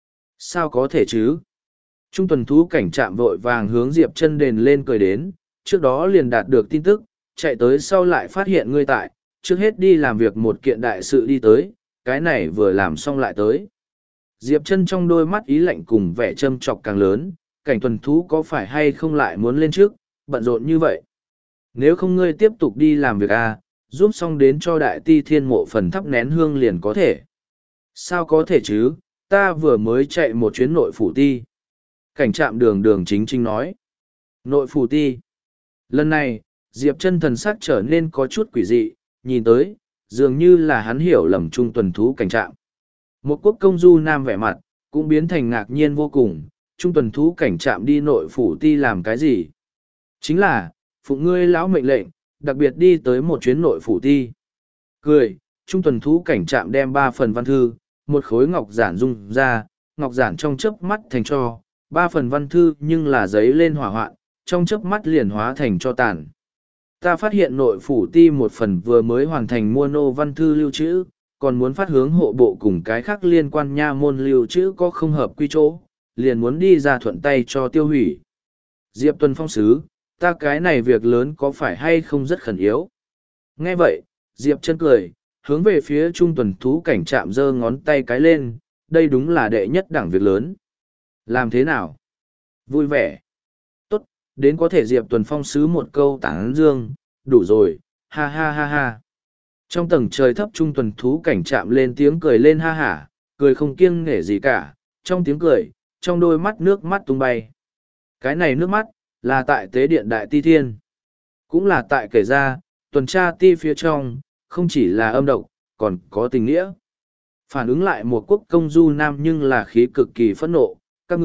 Sao có thể chứ? Trung tuần thú cảnh trạm vội vàng hướng Diệp Chân đền lên cười đến, trước đó liền đạt được tin tức, chạy tới sau lại phát hiện ngươi tại, trước hết đi làm việc một kiện đại sự đi tới, cái này vừa làm xong lại tới. Diệp Chân trong đôi mắt ý lạnh cùng vẻ châm chọc càng lớn, cảnh tuần thú có phải hay không lại muốn lên trước, bận rộn như vậy. Nếu không ngươi tiếp tục đi làm việc giúp xong đến cho đại ti thiên mộ phần thắp nén hương liền có thể. Sao có thể chứ, ta vừa mới chạy một chuyến nội phủ ti. Cảnh trạm đường đường chính chính nói. Nội phủ ti. Lần này, Diệp Chân thần sắc trở nên có chút quỷ dị, nhìn tới, dường như là hắn hiểu lầm trung tuần thú cảnh trạm. Một quốc công du nam vẻ mặt, cũng biến thành ngạc nhiên vô cùng, trung tuần thú cảnh trạm đi nội phủ ti làm cái gì? Chính là, phụng ngươi lão mệnh lệnh, đặc biệt đi tới một chuyến nội phủ ti. Cười, trung tuần thú cảnh trạm đem 3 phần văn thư, một khối ngọc giản dung ra, ngọc giản trong chớp mắt thành tro, 3 phần văn thư nhưng là giấy lên hỏa hoạn, trong chớp mắt liền hóa thành cho tàn. Ta phát hiện nội phủ ti một phần vừa mới hoàn thành mua nô văn thư lưu trữ, còn muốn phát hướng hộ bộ cùng cái khác liên quan nha môn lưu trữ có không hợp quy chỗ, liền muốn đi ra thuận tay cho tiêu hủy. Diệp Tuần Phong sứ, ta cái này việc lớn có phải hay không rất khẩn yếu? Nghe vậy, Diệp Chân cười, hướng về phía trung tuần thú cảnh trạm giơ ngón tay cái lên, đây đúng là đệ nhất đẳng việc lớn. Làm thế nào? Vui vẻ. Tốt, đến có thể Diệp Tuần Phong sứ một câu tán dương, đủ rồi, ha ha ha ha. Trong tầng trời thấp trung tuần thú cảnh trạm lên tiếng cười lên ha hả, cười không kiêng nể gì cả, trong tiếng cười, trong đôi mắt nước mắt tung bay. Cái này nước mắt, là tại tế điện đại ti thiên. Cũng là tại kể ra, tuần tra ti phía trong, không chỉ là âm độc, còn có tình nghĩa. Phản ứng lại một quốc công du nam nhưng là khí cực kỳ phẫn nộ, các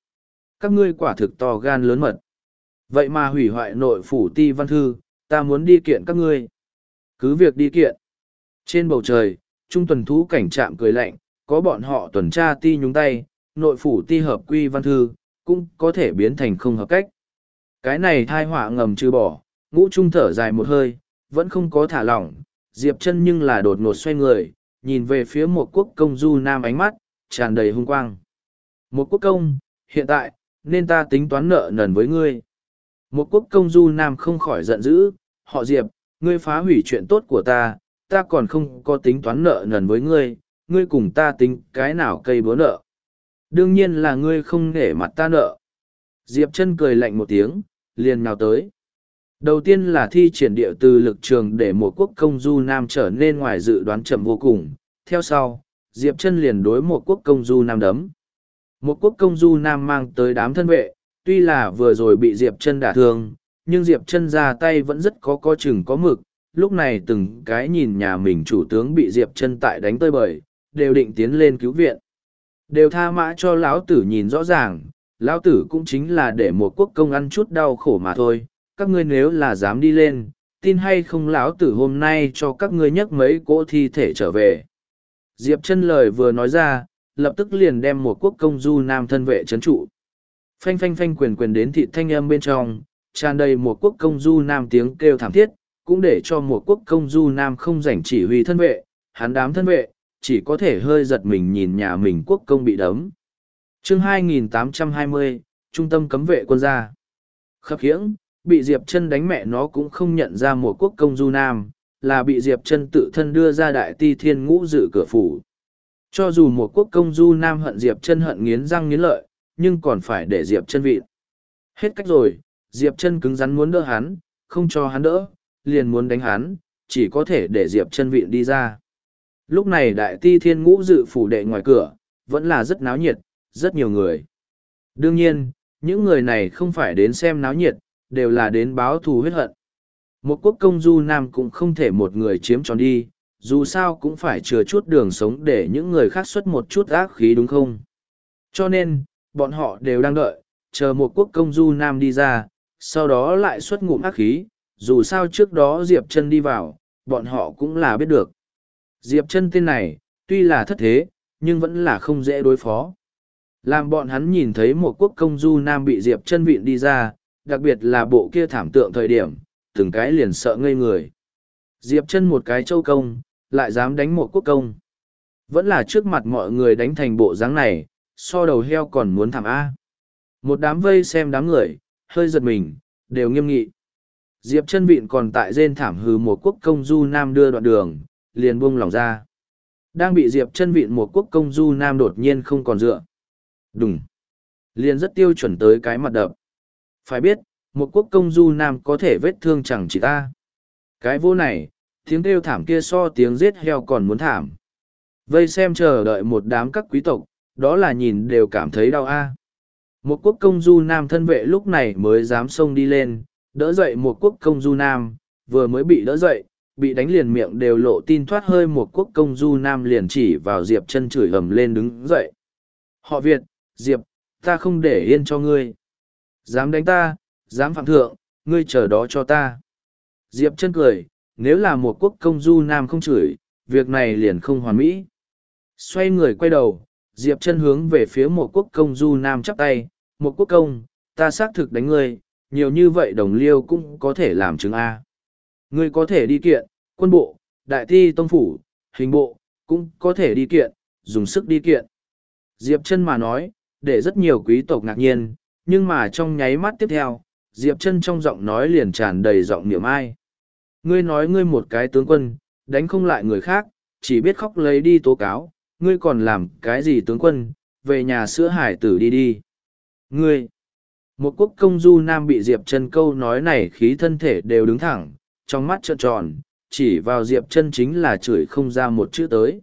ngươi quả thực to gan lớn mật. Vậy mà hủy hoại nội phủ ti văn thư, ta muốn đi kiện các ngươi. Cứ việc đi kiện. Trên bầu trời, trung tuần thú cảnh trạm cười lạnh, có bọn họ tuần tra ti nhúng tay, nội phủ ti hợp quy văn thư, cũng có thể biến thành không hợp cách. Cái này thai họa ngầm trừ bỏ, ngũ trung thở dài một hơi, vẫn không có thả lỏng, Diệp Chân nhưng là đột ngột xoay người, nhìn về phía một quốc công du nam ánh mắt, tràn đầy hung quang. Một quốc công, hiện tại, nên ta tính toán nợ nần với ngươi. Một quốc công du nam không khỏi giận dữ, họ Diệp, ngươi phá hủy chuyện tốt của ta còn không có tính toán nợ nần với ngươi, ngươi cùng ta tính cái nào cây búa nợ. Đương nhiên là ngươi không nể mặt ta nợ. Diệp Chân cười lạnh một tiếng, liền nhào tới. Đầu tiên là thi triển địa từ lực trường để một quốc công du nam trở nên ngoài dự đoán chậm vô cùng. Theo sau, Diệp Chân liền đối một quốc công du nam đấm. Một quốc công du nam mang tới đám thân vệ, tuy là vừa rồi bị Diệp Chân đả thương, nhưng Diệp Chân ra tay vẫn rất có chừng có mực. Lúc này từng cái nhìn nhà mình chủ tướng bị Diệp Chân tại đánh tơi bời, đều định tiến lên cứu viện. Đều tha mã cho lão tử nhìn rõ ràng, lão tử cũng chính là để một quốc công ăn chút đau khổ mà thôi, các ngươi nếu là dám đi lên, tin hay không lão tử hôm nay cho các ngươi nhấc mấy cỗ thi thể trở về. Diệp Chân lời vừa nói ra, lập tức liền đem một quốc công du nam thân vệ trấn trụ. Phanh phanh phanh quyền quyền đến thịt thanh âm bên trong, tràn đầy một quốc công du nam tiếng kêu thảm thiết, cũng để cho một quốc công du nam không rảnh chỉ huy thân vệ, hắn đám thân vệ, chỉ có thể hơi giật mình nhìn nhà mình quốc công bị đấm. Chương 2820, Trung tâm cấm vệ quân gia. Khập khiễng, bị Diệp Chân đánh mẹ nó cũng không nhận ra một quốc công du nam, là bị Diệp Chân tự thân đưa ra đại ti thiên ngũ dự cửa phủ. Cho dù một quốc công du nam hận Diệp Chân hận nghiến răng nghiến lợi, nhưng còn phải để Diệp Chân vịn. Hết cách rồi, Diệp Chân cứng rắn muốn đỡ hắn, không cho hắn đỡ, liền muốn đánh hắn, chỉ có thể để Diệp Chân vịn đi ra. Lúc này đại ti thiên ngũ dự phủ đệ ngoài cửa, vẫn là rất náo nhiệt, rất nhiều người. Đương nhiên, những người này không phải đến xem náo nhiệt, đều là đến báo thù huyết hận. Một quốc công du nam cũng không thể một người chiếm tròn đi, dù sao cũng phải chừa chút đường sống để những người khác xuất một chút ác khí đúng không? Cho nên, bọn họ đều đang đợi, chờ một quốc công du nam đi ra, sau đó lại xuất ngụm ác khí, dù sao trước đó Diệp Chân đi vào, bọn họ cũng là biết được. Diệp Chân tên này, tuy là thất thế, nhưng vẫn là không dễ đối phó. Làm bọn hắn nhìn thấy một quốc công du nam bị Diệp Chân vịn đi ra, đặc biệt là bộ kia thảm tượng thời điểm, từng cái liền sợ ngây người. Diệp Chân một cái châu công, lại dám đánh một quốc công. Vẫn là trước mặt mọi người đánh thành bộ dáng này, so đầu heo còn muốn thảm A. Một đám vây xem đám người, hơi giật mình, đều nghiêm nghị. Diệp Chân vịn còn tại rên thảm hừ một quốc công du nam đưa đoạn đường, liền buông lỏng ra. Đang bị Diệp Chân vịn một quốc công du nam đột nhiên không còn dựa. Đùng. Liền rất tiêu chuẩn tới cái mặt đập. Phải biết, một quốc công du nam có thể vết thương chẳng chỉ ta. Cái vô này, tiếng kêu thảm kia so tiếng giết heo còn muốn thảm. Vây xem chờ đợi một đám các quý tộc, đó là nhìn đều cảm thấy đau a. Một quốc công du nam thân vệ lúc này mới dám xông đi lên, đỡ dậy một quốc công du nam, vừa mới bị đỡ dậy, bị đánh liền miệng đều lộ tin thoát hơi một quốc công du nam liền chỉ vào Diệp Chân chửi ầm lên đứng dậy. Họ Việt, Diệp, ta không để yên cho ngươi. Dám đánh ta, dám phạm thượng, ngươi chờ đó cho ta. Diệp Chân cười, nếu là một quốc công du nam không chửi, việc này liền không hoàn mỹ. Xoay người quay đầu, Diệp Chân hướng về phía một quốc công du nam chắp tay, một quốc công, ta xác thực đánh ngươi, nhiều như vậy đồng liêu cũng có thể làm chứng A. Ngươi có thể đi kiện, quân bộ, đại thi tông phủ, hình bộ, cũng có thể đi kiện, dùng sức đi kiện. Diệp Chân mà nói, để rất nhiều quý tộc ngạc nhiên, nhưng mà trong nháy mắt tiếp theo, Diệp Chân trong giọng nói liền tràn đầy giọng niệm ai. Ngươi nói ngươi một cái tướng quân, đánh không lại người khác, chỉ biết khóc lấy đi tố cáo, ngươi còn làm cái gì tướng quân, về nhà sữa hải tử đi đi. Ngươi, một quốc công du nam bị Diệp Chân câu nói này khí thân thể đều đứng thẳng, trong mắt trợn tròn, chỉ vào Diệp Chân chính là chửi không ra một chữ tới.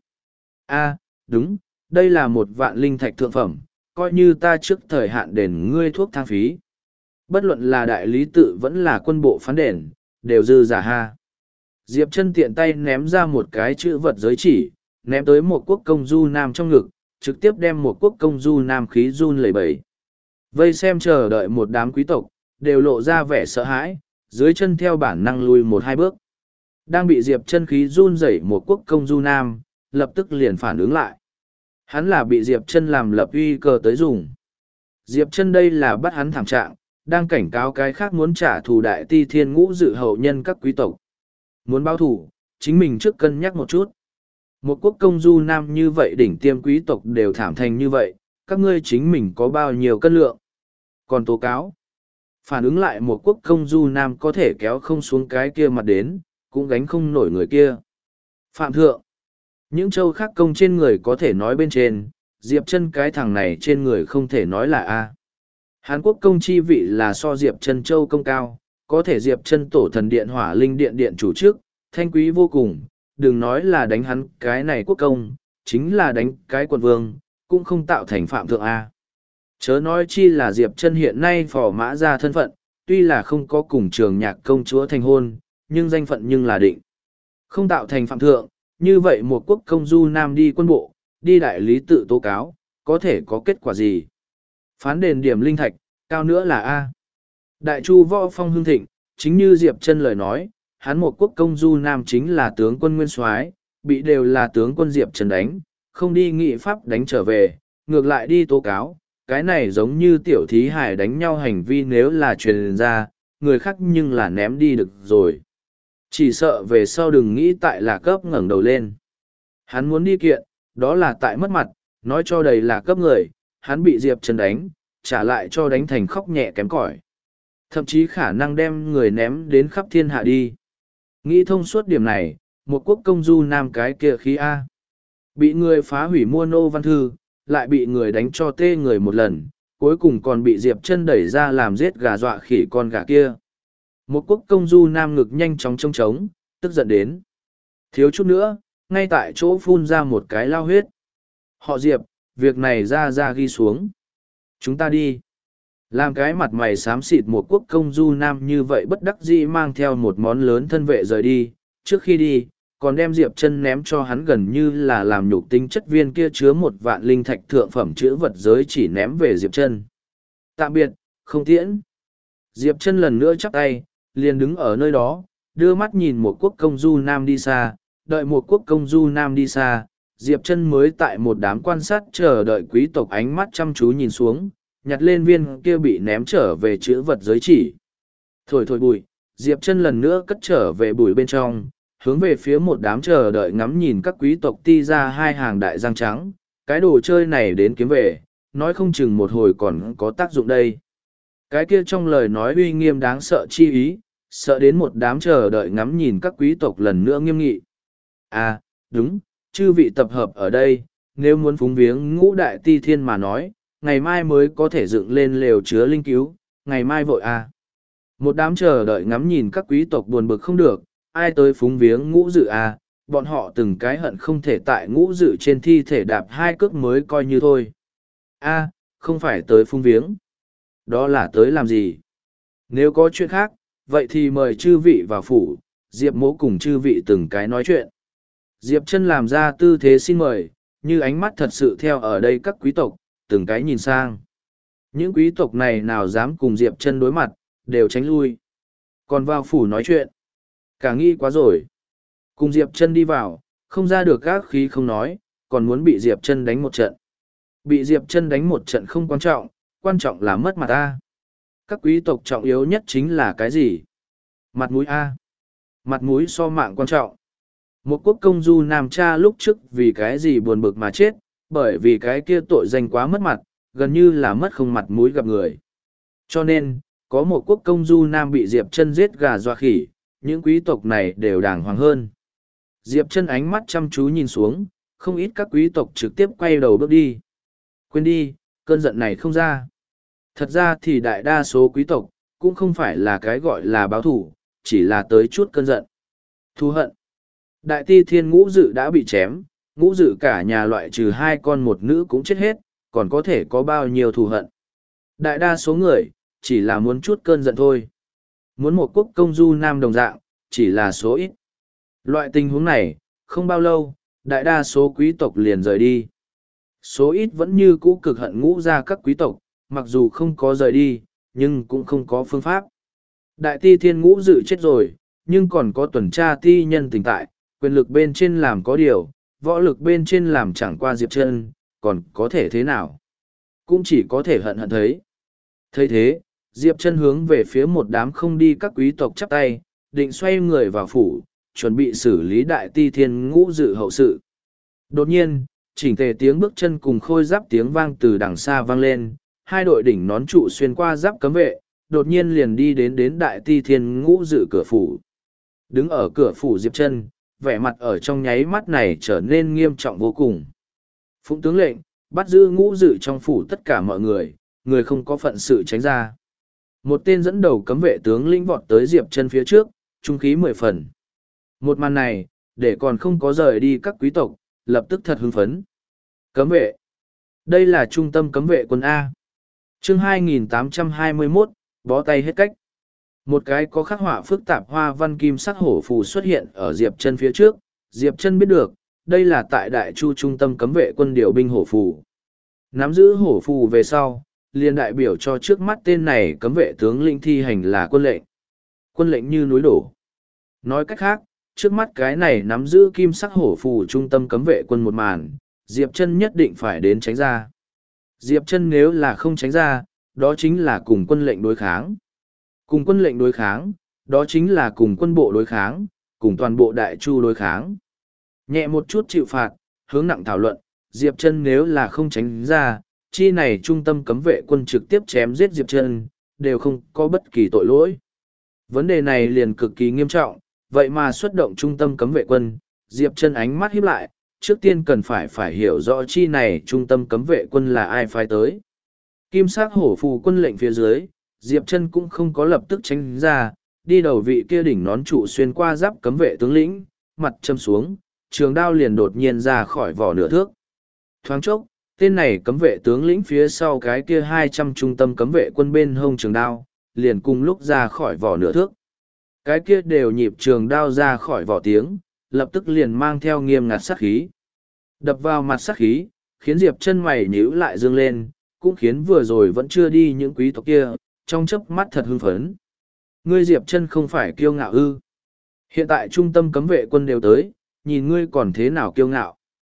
A, đúng, đây là một vạn linh thạch thượng phẩm, coi như ta trước thời hạn đền ngươi thuốc thang phí. Bất luận là đại lý tự vẫn là quân bộ phán đền, đều dư giả ha. Diệp Chân tiện tay ném ra một cái chữ vật giới chỉ, ném tới một quốc công du nam trong ngực, trực tiếp đem một quốc công du nam khí run lẩy bẩy. Vây xem chờ đợi một đám quý tộc, đều lộ ra vẻ sợ hãi, dưới chân theo bản năng lùi một hai bước. Đang bị Diệp Chân khí run rẩy một quốc công du nam, lập tức liền phản ứng lại. Hắn là bị Diệp Chân làm lập uy cờ tới dùng. Diệp Chân đây là bắt hắn thảm trạng, đang cảnh cáo cái khác muốn trả thù đại ti thiên ngũ dự hậu nhân các quý tộc. Muốn báo thù, chính mình trước cân nhắc một chút. Một quốc công du nam như vậy đỉnh tiêm quý tộc đều thảm thành như vậy, các ngươi chính mình có bao nhiêu cân lượng. Còn tố cáo, phản ứng lại một quốc công du nam có thể kéo không xuống cái kia mặt đến, cũng gánh không nổi người kia. Phạm thượng, những châu khác công trên người có thể nói bên trên, Diệp Chân cái thằng này trên người không thể nói là A. Hán quốc công chi vị là so Diệp Chân châu công cao, có thể Diệp Chân tổ thần điện hỏa linh điện điện chủ trước, thanh quý vô cùng, đừng nói là đánh hắn cái này quốc công, chính là đánh cái quận vương, cũng không tạo thành phạm thượng A. Chớ nói chi là Diệp Chân hiện nay phò mã ra thân phận, tuy là không có cùng trường nhạc công chúa thành hôn, nhưng danh phận nhưng là định. Không tạo thành phạm thượng, như vậy một quốc công du nam đi quân bộ, đi đại lý tự tố cáo, có thể có kết quả gì? Phán đền điểm linh thạch, cao nữa là A. Đại chu võ phong hưng thịnh, chính như Diệp Chân lời nói, hắn một quốc công du nam chính là tướng quân nguyên soái, bị đều là tướng quân Diệp Chân đánh, không đi nghị pháp đánh trở về, ngược lại đi tố cáo, cái này giống như tiểu thí hải đánh nhau hành vi nếu là truyền ra, người khác nhưng là ném đi được rồi. Chỉ sợ về sau đừng nghĩ tại là cấp ngẩng đầu lên. Hắn muốn đi kiện, đó là tại mất mặt, nói cho đầy là cấp người, hắn bị Diệp Chân đánh, trả lại cho đánh thành khóc nhẹ kém cỏi. Thậm chí khả năng đem người ném đến khắp thiên hạ đi. Nghĩ thông suốt điểm này, một quốc công du nam cái kia khí A. Bị người phá hủy mua nô văn thư, lại bị người đánh cho tê người một lần, cuối cùng còn bị Diệp Chân đẩy ra làm giết gà dọa khỉ con gà kia. Một quốc công du nam ngực nhanh chóng trông trống, tức giận đến. Thiếu chút nữa, ngay tại chỗ phun ra một cái lao huyết. Họ Diệp, việc này ra ghi xuống. Chúng ta đi. Làm cái mặt mày xám xịt một quốc công du nam như vậy bất đắc dĩ mang theo một món lớn thân vệ rời đi. Trước khi đi, còn đem Diệp Chân ném cho hắn gần như là làm nhục tính chất viên kia chứa một vạn linh thạch thượng phẩm chữ vật giới chỉ ném về Diệp Chân. Tạm biệt, không tiễn. Diệp Chân lần nữa chắp tay, liền đứng ở nơi đó, đưa mắt nhìn một quốc công du nam đi xa, đợi một quốc công du nam đi xa, Diệp Chân mới tại một đám quan sát chờ đợi quý tộc ánh mắt chăm chú nhìn xuống, nhặt lên viên kia bị ném trở về chữ vật giới chỉ. Thổi thổi bụi, Diệp Chân lần nữa cất trở về bụi bên trong, hướng về phía một đám chờ đợi ngắm nhìn các quý tộc ti ra hai hàng đại răng trắng. Cái đồ chơi này đến kiếm về, nói không chừng một hồi còn có tác dụng đây. Cái kia trong lời nói uy nghiêm đáng sợ chi ý, sợ đến một đám chờ đợi ngắm nhìn các quý tộc lần nữa nghiêm nghị. À, đúng, chư vị tập hợp ở đây, nếu muốn phúng viếng ngũ đại ti thiên mà nói, ngày mai mới có thể dựng lên lều chứa linh cứu, ngày mai vội à. Một đám chờ đợi ngắm nhìn các quý tộc buồn bực không được, ai tới phúng viếng ngũ dự à, bọn họ từng cái hận không thể tại ngũ dự trên thi thể đạp hai cước mới coi như thôi. A, không phải tới phúng viếng. Đó là tới làm gì? Nếu có chuyện khác, vậy thì mời chư vị vào phủ, Diệp Mỗ cùng chư vị từng cái nói chuyện. Diệp Chân làm ra tư thế xin mời, như ánh mắt thật sự theo ở đây các quý tộc, từng cái nhìn sang. Những quý tộc này nào dám cùng Diệp Chân đối mặt, đều tránh lui. Còn vào phủ nói chuyện. Cả nghĩ quá rồi. Cùng Diệp Chân đi vào, không ra được gác khí không nói, còn muốn bị Diệp Chân đánh một trận. Bị Diệp Chân đánh một trận không quan trọng là mất mặt ta. Các quý tộc trọng yếu nhất chính là cái gì? Mặt mũi A. Mặt mũi so mạng quan trọng. Một quốc công du nam cha lúc trước vì cái gì buồn bực mà chết, bởi vì cái kia tội danh quá mất mặt, gần như là mất không mặt mũi gặp người. Cho nên, có một quốc công du nam bị Diệp Chân giết gà dọa khỉ, những quý tộc này đều đàng hoàng hơn. Diệp Chân ánh mắt chăm chú nhìn xuống, không ít các quý tộc trực tiếp quay đầu bước đi. Quên đi, cơn giận này không ra. Thật ra thì đại đa số quý tộc, cũng không phải là cái gọi là báo thủ, chỉ là tới chút cơn giận. Thù hận. Đại ti thiên ngũ dự đã bị chém, ngũ dự cả nhà loại trừ hai con một nữ cũng chết hết, còn có thể có bao nhiêu thù hận. Đại đa số người, chỉ là muốn chút cơn giận thôi. Muốn một quốc công du nam đồng dạng, chỉ là số ít. Loại tình huống này, không bao lâu, đại đa số quý tộc liền rời đi. Số ít vẫn như cũ cực hận ngũ ra các quý tộc, mặc dù không có rời đi, nhưng cũng không có phương pháp. Đại ti thiên ngũ dự chết rồi, nhưng còn có tuần tra ti nhân tình tại, quyền lực bên trên làm có điều, võ lực bên trên làm chẳng qua Diệp Chân, còn có thể thế nào? Cũng chỉ có thể hận hận thấy. Thấy thế, Diệp Chân hướng về phía một đám không đi các quý tộc chắp tay, định xoay người vào phủ, chuẩn bị xử lý đại ti thiên ngũ dự hậu sự. Đột nhiên, chỉnh tề tiếng bước chân cùng khôi giáp tiếng vang từ đằng xa vang lên, hai đội đỉnh nón trụ xuyên qua giáp cấm vệ, đột nhiên liền đi đến đại ti thiên ngũ dự cửa phủ. Đứng ở cửa phủ Diệp Chân, vẻ mặt ở trong nháy mắt này trở nên nghiêm trọng vô cùng. Phụng tướng lệnh, bắt giữ ngũ dự trong phủ tất cả mọi người, người không có phận sự tránh ra. Một tên dẫn đầu cấm vệ tướng lĩnh vọt tới Diệp Chân phía trước, trung khí 10 phần. Một màn này, để còn không có rời đi các quý tộc, lập tức thật hưng phấn. Cấm vệ. Đây là trung tâm cấm vệ quân A. Chương 2821, bó tay hết cách. Một cái có khắc họa phức tạp hoa văn kim sắc hổ phù xuất hiện ở Diệp Chân phía trước. Diệp Chân biết được, đây là tại Đại Chu trung tâm cấm vệ quân điều binh hổ phù. Nắm giữ hổ phù về sau, liền đại biểu cho trước mắt tên này cấm vệ tướng lĩnh thi hành là quân lệnh. Quân lệnh như núi đổ. Nói cách khác, trước mắt cái này nắm giữ kim sắc hổ phù trung tâm cấm vệ quân một màn, Diệp Chân nhất định phải đến tránh ra. Diệp Chân nếu là không tránh ra, đó chính là cùng quân lệnh đối kháng. Cùng quân lệnh đối kháng, đó chính là cùng quân bộ đối kháng, cùng toàn bộ Đại Chu đối kháng. Nhẹ một chút chịu phạt, hướng nặng thảo luận, Diệp Chân nếu là không tránh ra, chi này trung tâm cấm vệ quân trực tiếp chém giết Diệp Chân, đều không có bất kỳ tội lỗi. Vấn đề này liền cực kỳ nghiêm trọng, vậy mà xuất động trung tâm cấm vệ quân, Diệp Chân ánh mắt híp lại, trước tiên cần phải hiểu rõ chi này trung tâm cấm vệ quân là ai phái tới. Kim sắc hổ phù quân lệnh phía dưới, Diệp Chân cũng không có lập tức tránh ra, đi đầu vị kia đỉnh nón trụ xuyên qua giáp cấm vệ tướng lĩnh, mặt châm xuống, trường đao liền đột nhiên ra khỏi vỏ nửa thước. Thoáng chốc, tên này cấm vệ tướng lĩnh phía sau cái kia 200 trung tâm cấm vệ quân bên hông trường đao, liền cùng lúc ra khỏi vỏ nửa thước. Cái kia đều nhịp trường đao ra khỏi vỏ tiếng, lập tức liền mang theo nghiêm ngặt sát khí. Đập vào mặt sát khí, khiến Diệp Chân mày nhíu lại dương lên, cũng khiến vừa rồi vẫn chưa đi những quý tộc kia, trong chớp mắt thật hưng phấn. Ngươi Diệp Chân không phải kiêu ngạo ư? Hiện tại trung tâm cấm vệ quân đều tới, nhìn ngươi còn thế nào kiêu ngạo?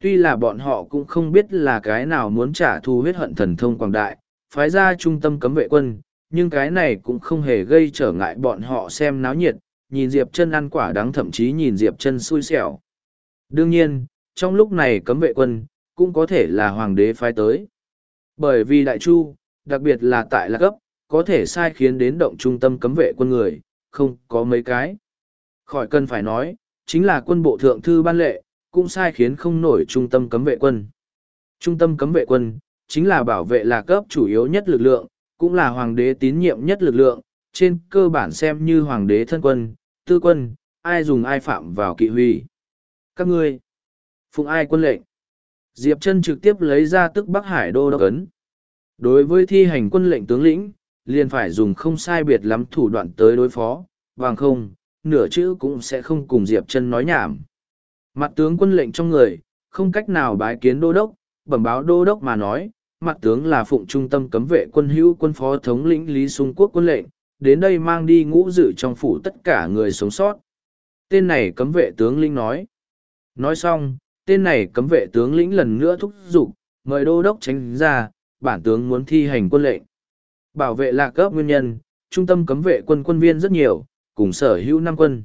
Tuy là bọn họ cũng không biết là cái nào muốn trả thù huyết hận thần thông quảng đại, phái ra trung tâm cấm vệ quân, nhưng cái này cũng không hề gây trở ngại bọn họ xem náo nhiệt, nhìn Diệp Chân ăn quả đắng, thậm chí nhìn Diệp Chân xui xẻo. Đương nhiên, trong lúc này cấm vệ quân, cũng có thể là hoàng đế phái tới. Bởi vì Đại Chu, đặc biệt là tại Lạc Cấp, có thể sai khiến đến động trung tâm cấm vệ quân người, không có mấy cái. Khỏi cần phải nói, chính là quân bộ thượng thư ban lệ, cũng sai khiến không nổi trung tâm cấm vệ quân. Trung tâm cấm vệ quân, chính là bảo vệ Lạc Cấp chủ yếu nhất lực lượng, cũng là hoàng đế tín nhiệm nhất lực lượng, trên cơ bản xem như hoàng đế thân quân, tư quân, ai dùng ai phạm vào kỵ huy. Các ngươi, phụng ai quân lệnh? Diệp Chân trực tiếp lấy ra tức Bắc Hải đô đốc ấn. Đối với thi hành quân lệnh tướng lĩnh, liền phải dùng không sai biệt lắm thủ đoạn tới đối phó, bằng không, nửa chữ cũng sẽ không cùng Diệp Chân nói nhảm. Mặt tướng quân lệnh trong người, không cách nào bái kiến đô đốc, bẩm báo đô đốc mà nói, mặt tướng là phụng trung tâm cấm vệ quân hữu quân phó thống lĩnh Lý Xung Quốc quân lệnh, đến đây mang đi ngũ dự trong phủ tất cả người sống sót. Tên này cấm vệ tướng lĩnh nói. Nói xong, tên này cấm vệ tướng lĩnh lần nữa thúc giục, mời đô đốc tránh ra, bản tướng muốn thi hành quân lệnh. Bảo vệ Lạc Cấp nguyên nhân, trung tâm cấm vệ quân quân viên rất nhiều, cùng sở hữu 5 quân.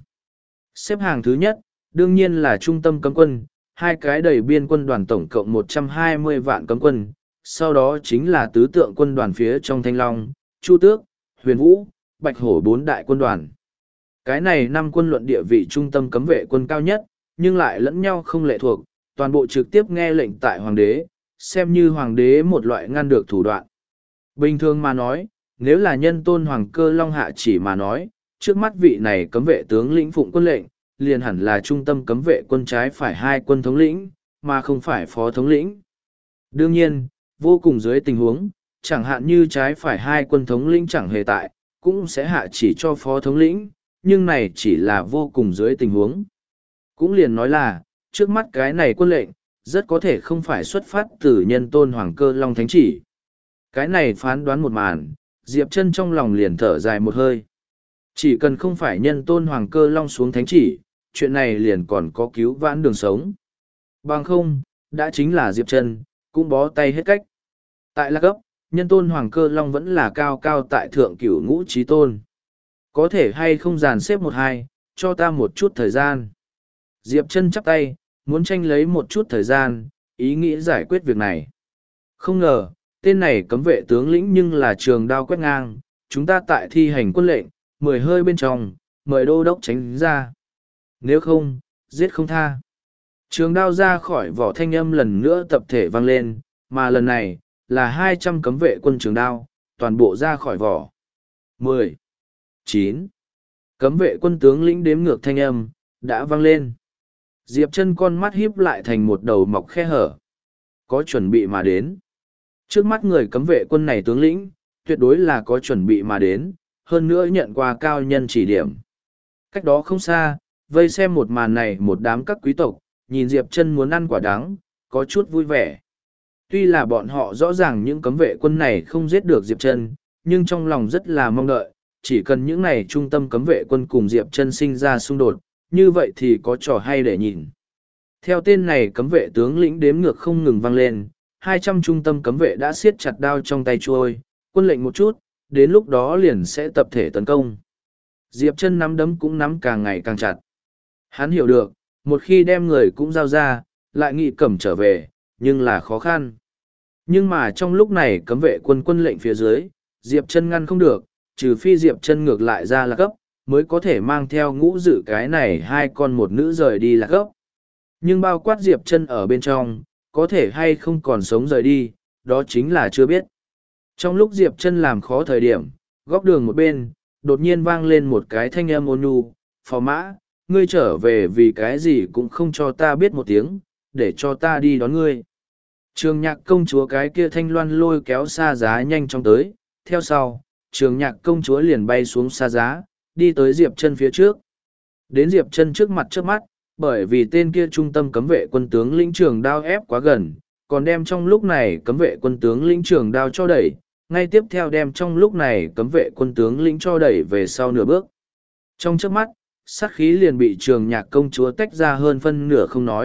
Xếp hàng thứ nhất, đương nhiên là trung tâm cấm quân, 2 cái đầy biên quân đoàn tổng cộng 120 vạn cấm quân, sau đó chính là tứ tượng quân đoàn phía trong Thanh Long, Chu Tước, Huyền Vũ, Bạch Hổ 4 đại quân đoàn. Cái này 5 quân luận địa vị trung tâm cấm vệ quân cao nhất, nhưng lại lẫn nhau không lệ thuộc, toàn bộ trực tiếp nghe lệnh tại hoàng đế, xem như hoàng đế một loại ngăn được thủ đoạn. Bình thường mà nói, nếu là nhân tôn hoàng cơ long hạ chỉ mà nói, trước mắt vị này cấm vệ tướng lĩnh phụng quân lệnh, liền hẳn là trung tâm cấm vệ quân trái phải 2 quân thống lĩnh, mà không phải phó thống lĩnh. Đương nhiên, vô cùng dưới tình huống, chẳng hạn như trái phải 2 quân thống lĩnh chẳng hề tại, cũng sẽ hạ chỉ cho phó thống lĩnh, nhưng này chỉ là vô cùng dưới tình huống. Cũng liền nói là, trước mắt cái này quân lệnh, rất có thể không phải xuất phát từ nhân tôn hoàng cơ long thánh chỉ. Cái này phán đoán một màn, Diệp Chân trong lòng liền thở dài một hơi. Chỉ cần không phải nhân tôn hoàng cơ long xuống thánh chỉ, chuyện này liền còn có cứu vãn đường sống. Bằng không, đã chính là Diệp Chân, cũng bó tay hết cách. Tại Lạc Cấp, nhân tôn hoàng cơ long vẫn là cao cao tại thượng cửu ngũ chí tôn. Có thể hay không dàn xếp 1-2, cho ta một chút thời gian. Diệp Chân chắp tay, muốn tranh lấy một chút thời gian, ý nghĩ giải quyết việc này. Không ngờ, tên này cấm vệ tướng lĩnh nhưng là trường đao quét ngang, chúng ta tại thi hành quân lệnh, 10 hơi bên trong, mời đô đốc tránh ra. Nếu không, giết không tha. Trường đao ra khỏi vỏ thanh âm lần nữa tập thể vang lên, mà lần này, là 200 cấm vệ quân trường đao, toàn bộ ra khỏi vỏ. 10, 9. Cấm vệ quân tướng lĩnh đếm ngược thanh âm, đã vang lên. Diệp Chân con mắt híp lại thành một đầu mọc khe hở. Có chuẩn bị mà đến. Trước mắt người cấm vệ quân này tướng lĩnh, tuyệt đối là có chuẩn bị mà đến, hơn nữa nhận qua cao nhân chỉ điểm. Cách đó không xa, vây xem một màn này một đám các quý tộc, nhìn Diệp Chân muốn ăn quả đắng, có chút vui vẻ. Tuy là bọn họ rõ ràng những cấm vệ quân này không giết được Diệp Chân, nhưng trong lòng rất là mong đợi, chỉ cần những này trung tâm cấm vệ quân cùng Diệp Chân sinh ra xung đột, như vậy thì có trò hay để nhìn. Theo tên này cấm vệ tướng lĩnh đếm ngược không ngừng vang lên, 200 trung tâm cấm vệ đã siết chặt đao trong tay trôi, quân lệnh một chút, đến lúc đó liền sẽ tập thể tấn công. Diệp Chân nắm đấm cũng nắm càng ngày càng chặt. Hắn hiểu được, một khi đem người cũng giao ra, lại nghị cầm trở về, nhưng là khó khăn. Nhưng mà trong lúc này cấm vệ quân quân lệnh phía dưới, Diệp Chân ngăn không được, trừ phi Diệp Chân ngược lại ra Lạc Cấp, mới có thể mang theo ngũ dự cái này 2 con một nữ rời đi Lạc Cấp. Nhưng bao quát Diệp Chân ở bên trong, có thể hay không còn sống rời đi, đó chính là chưa biết. Trong lúc Diệp Chân làm khó thời điểm, góc đường một bên, đột nhiên vang lên một cái thanh âm ôn nhu, "Phò mã, ngươi trở về vì cái gì cũng không cho ta biết một tiếng, để cho ta đi đón ngươi." Trường Nhạc công chúa cái kia thanh loan lôi kéo xa giá nhanh chóng tới, theo sau, Trường Nhạc công chúa liền bay xuống xa giá, đi tới Diệp Chân phía trước. Đến Diệp Chân trước mặt trước mắt, bởi vì tên kia trung tâm cấm vệ quân tướng lĩnh trường đao ép quá gần, còn đem trong lúc này cấm vệ quân tướng lĩnh trường đao cho đẩy, ngay tiếp theo đem trong lúc này cấm vệ quân tướng lĩnh cho đẩy về sau nửa bước. Trong chớp mắt, sát khí liền bị Trường Nhạc công chúa tách ra hơn phân nửa không nói,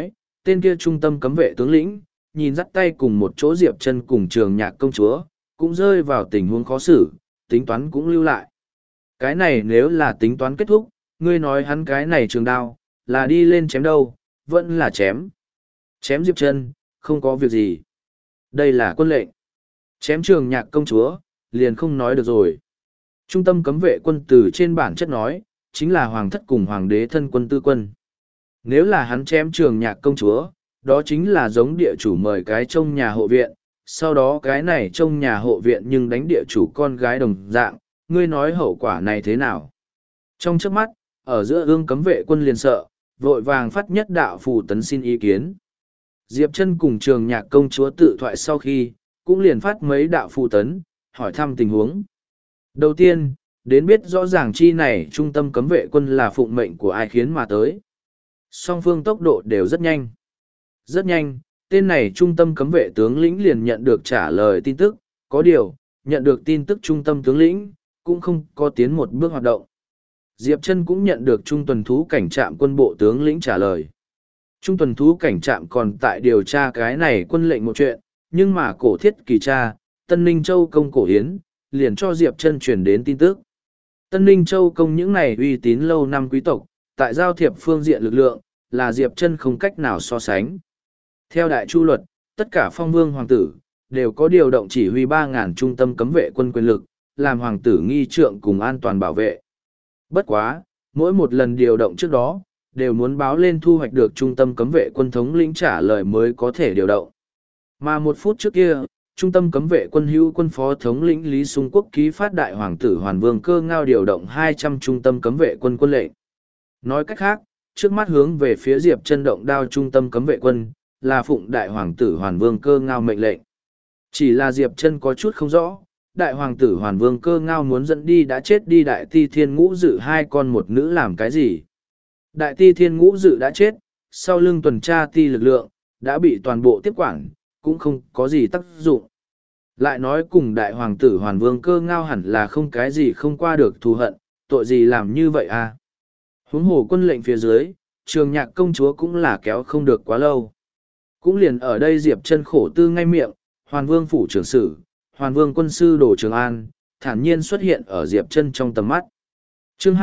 tên kia trung tâm cấm vệ tướng lĩnh, nhìn dắt tay cùng một chỗ Diệp Chân cùng Trường Nhạc công chúa, cũng rơi vào tình huống khó xử, tính toán cũng lưu lại. Cái này nếu là tính toán kết thúc, ngươi nói hắn cái này trường đao, là đi lên chém đâu, vẫn là chém. Chém Diệp Chân, không có việc gì. Đây là quân lệnh. Chém Trường Nhạc công chúa, liền không nói được rồi. Trung tâm cấm vệ quân từ trên bản chất nói, chính là hoàng thất cùng hoàng đế thân quân tư quân. Nếu là hắn chém Trường Nhạc công chúa, đó chính là giống địa chủ mời cái trông nhà hộ viện, sau đó cái này trông nhà hộ viện nhưng đánh địa chủ con gái đồng dạng, ngươi nói hậu quả này thế nào? Trong trước mắt, ở giữa ương cấm vệ quân liền sợ, vội vàng phát nhất đạo phù tấn xin ý kiến. Diệp Chân cùng Trường Nhạc công chúa tự thoại sau khi, cũng liền phát mấy đạo phù tấn, hỏi thăm tình huống. Đầu tiên, đến biết rõ ràng chi này trung tâm cấm vệ quân là phụng mệnh của ai khiến mà tới. Song phương tốc độ đều rất nhanh. Rất nhanh, tên này trung tâm cấm vệ tướng lĩnh liền nhận được trả lời tin tức, có điều, nhận được tin tức trung tâm tướng lĩnh, cũng không có tiến một bước hoạt động. Diệp Chân cũng nhận được trung tuần thú cảnh trạm quân bộ tướng lĩnh trả lời. Trung tuần thú cảnh trạm còn tại điều tra cái này quân lệnh một chuyện, nhưng mà cổ thiết kỳ tra, Tân Ninh Châu công cổ hiến, liền cho Diệp Chân truyền đến tin tức. Tân Ninh Châu công những này uy tín lâu năm quý tộc, tại giao thiệp phương diện lực lượng, là Diệp Chân không cách nào so sánh. Theo đại chu luật, tất cả phong vương hoàng tử, đều có điều động chỉ huy 3.000 trung tâm cấm vệ quân quyền lực, làm hoàng tử nghi trượng cùng an toàn bảo vệ. Bất quá, mỗi một lần điều động trước đó, đều muốn báo lên thu hoạch được trung tâm cấm vệ quân thống lĩnh trả lời mới có thể điều động. Mà một phút trước kia, trung tâm cấm vệ quân hữu quân phó thống lĩnh Lý Sung Quốc ký phát đại hoàng tử Hoàn Vương Cơ Ngao điều động 200 trung tâm cấm vệ quân quân lệnh. Nói cách khác, trước mắt hướng về phía Diệp Chân động đao trung tâm cấm vệ quân, là phụng đại hoàng tử Hoàn Vương Cơ Ngao mệnh lệnh. Chỉ là Diệp Chân có chút không rõ, đại hoàng tử Hoàn Vương Cơ Ngao muốn dẫn đi đã chết đi đại ti thiên ngũ dự hai con một nữ làm cái gì? Đại ti thiên ngũ dự đã chết, sau lưng tuần tra ti lực lượng, đã bị toàn bộ tiếp quản, cũng không có gì tác dụng. Lại nói cùng đại hoàng tử Hoàn Vương Cơ Ngao hẳn là không cái gì không qua được thù hận, tội gì làm như vậy à? Huống hồ quân lệnh phía dưới, Trường Nhạc công chúa cũng là kéo không được quá lâu. Cũng liền ở đây Diệp Chân khổ tư ngay miệng, Hoàn Vương phủ trưởng sử, Hoàn Vương quân sư Đồ Trường An, thản nhiên xuất hiện ở Diệp Chân trong tầm mắt. Chương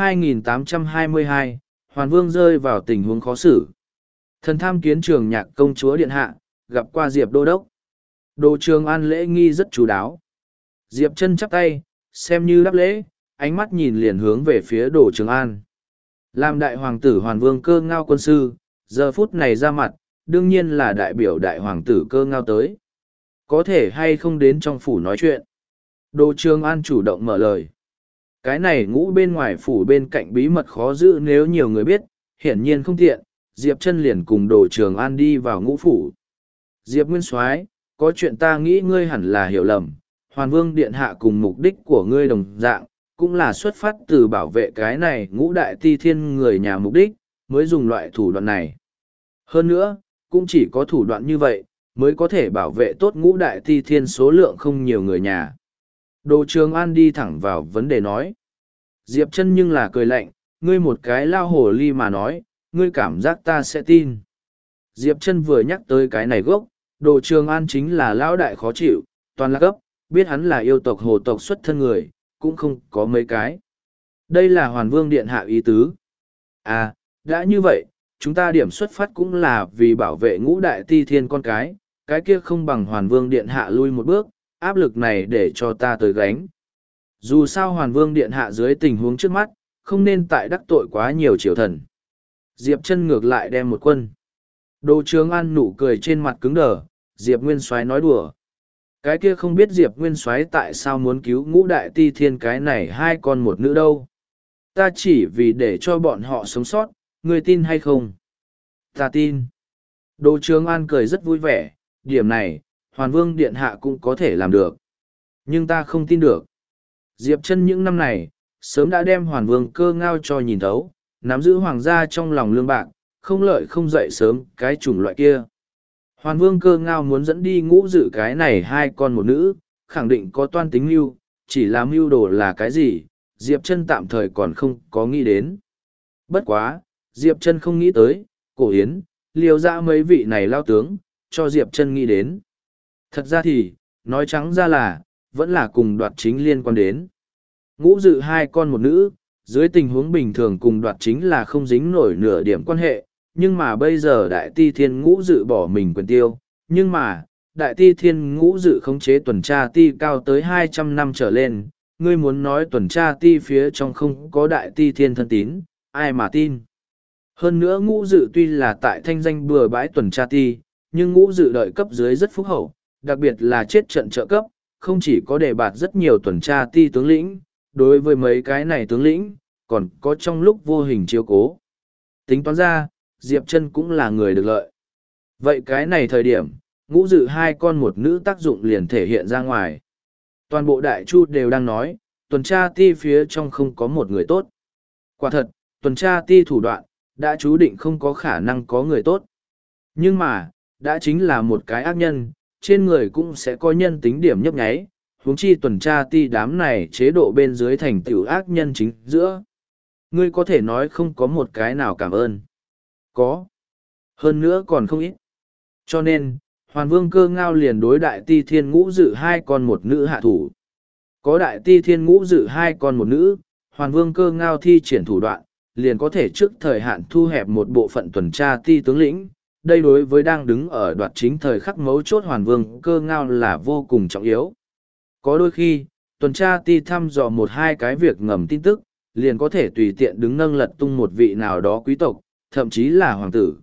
2822, Hoàn Vương rơi vào tình huống khó xử. Thần tham kiến Trường Nhạc công chúa điện hạ, gặp qua Diệp đô đốc. Đồ Trường An lễ nghi rất chú đáo. Diệp Chân chắp tay, xem như đáp lễ, ánh mắt nhìn liền hướng về phía Đồ Trường An. Làm đại hoàng tử Hoàn Vương Cơ Ngao quân sư, giờ phút này ra mặt, đương nhiên là đại biểu đại hoàng tử Cơ Ngao tới. Có thể hay không đến trong phủ nói chuyện. Đồ Trường An chủ động mở lời. Cái này ngũ bên ngoài phủ bên cạnh bí mật khó giữ nếu nhiều người biết, hiển nhiên không tiện, Diệp Chân liền cùng Đồ Trường An đi vào ngũ phủ. Diệp Nguyên Soái, có chuyện ta nghĩ ngươi hẳn là hiểu lầm, Hoàn Vương điện hạ cùng mục đích của ngươi đồng dạng, cũng là xuất phát từ bảo vệ cái này ngũ đại ti thiên người nhà mục đích, mới dùng loại thủ đoạn này. Hơn nữa, cũng chỉ có thủ đoạn như vậy, mới có thể bảo vệ tốt ngũ đại ti thiên số lượng không nhiều người nhà. Đồ Trường An đi thẳng vào vấn đề nói. Diệp Chân nhưng là cười lạnh, ngươi một cái lao hồ ly mà nói, ngươi cảm giác ta sẽ tin. Diệp Chân vừa nhắc tới cái này gốc, Đồ Trường An chính là lão đại khó chịu, toàn là cấp, biết hắn là yêu tộc hồ tộc xuất thân người, cũng không có mấy cái. Đây là Hoàn Vương điện hạ ý tứ. À, đã như vậy, chúng ta điểm xuất phát cũng là vì bảo vệ ngũ đại ti thiên con cái kia không bằng Hoàn Vương điện hạ lui một bước, áp lực này để cho ta tới gánh. Dù sao Hoàn Vương điện hạ dưới tình huống trước mắt, không nên tại đắc tội quá nhiều triều thần. Diệp Chân ngược lại đem một quân. Đồ Trường An nụ cười trên mặt cứng đờ, Diệp Nguyên Soái nói đùa. Cái kia không biết Diệp Nguyên Soái tại sao muốn cứu ngũ đại ti thiên cái này hai con một nữ đâu. Ta chỉ vì để cho bọn họ sống sót, ngươi tin hay không? Ta tin. Đồ Trường An cười rất vui vẻ, điểm này, Hoàn Vương điện hạ cũng có thể làm được. Nhưng ta không tin được. Diệp Chân những năm này, sớm đã đem Hoàn Vương Cơ Ngao cho nhìn thấu, nắm giữ hoàng gia trong lòng lương bạc, không lợi không dậy sớm cái chủng loại kia. Hoàn Vương Cơ Ngao muốn dẫn đi ngũ dự cái này hai con một nữ, khẳng định có toan tính mưu, chỉ là mưu đồ là cái gì, Diệp Chân tạm thời còn không có nghĩ đến. Bất quá, Diệp Chân không nghĩ tới, cổ hiến, liều dã mấy vị này lao tướng, cho Diệp Chân nghĩ đến. Thật ra thì, nói trắng ra là, vẫn là cùng đoạt chính liên quan đến. Ngũ Dự hai con một nữ, dưới tình huống bình thường cùng đoạt chính là không dính nổi nửa điểm quan hệ, nhưng mà bây giờ Đại Ti Thiên Ngũ Dự bỏ mình quyền tiêu, nhưng mà, Đại Ti Thiên Ngũ Dự khống chế tuần tra ti cao tới 200 năm trở lên, ngươi muốn nói tuần tra ti phía trong không có Đại Ti Thiên thân tín, ai mà tin. Hơn nữa Ngũ Dự tuy là tại thanh danh bừa bãi tuần tra ti, nhưng Ngũ Dự đợi cấp dưới rất phúc hậu, đặc biệt là chết trận trợ cấp, không chỉ có đề bạt rất nhiều tuần tra ti tướng lĩnh, đối với mấy cái này tướng lĩnh, còn có trong lúc vô hình chiếu cố. Tính toán ra, Diệp Chân cũng là người được lợi. Vậy cái này thời điểm, Ngũ Dự hai con một nữ tác dụng liền thể hiện ra ngoài. Toàn bộ đại chu đều đang nói, tuần tra ti phía trong không có một người tốt. Quả thật, tuần tra ti thủ đoạn, đã chú định không có khả năng có người tốt. Nhưng mà, đã chính là một cái ác nhân, trên người cũng sẽ có nhân tính điểm nhấp nháy, huống chi tuần tra ti đám này chế độ bên dưới thành tựu ác nhân chính giữa. Ngươi có thể nói không có một cái nào cảm ơn. Có. Hơn nữa còn không ít. Cho nên, Hoàn Vương Cơ Ngao liền đối Đại Ti Thiên Ngũ Dự hai con một nữ hạ thủ. Có Đại Ti Thiên Ngũ Dự hai con một nữ, Hoàn Vương Cơ Ngao thi triển thủ đoạn, liền có thể trước thời hạn thu hẹp một bộ phận tuần tra ti tướng lĩnh. Đây đối với đang đứng ở đoạt chính thời khắc mấu chốt Hoàn Vương Cơ Ngao là vô cùng trọng yếu. Có đôi khi, tuần tra ti thăm dò một hai cái việc ngầm tin tức, liền có thể tùy tiện đứng nâng lật tung một vị nào đó quý tộc, thậm chí là hoàng tử.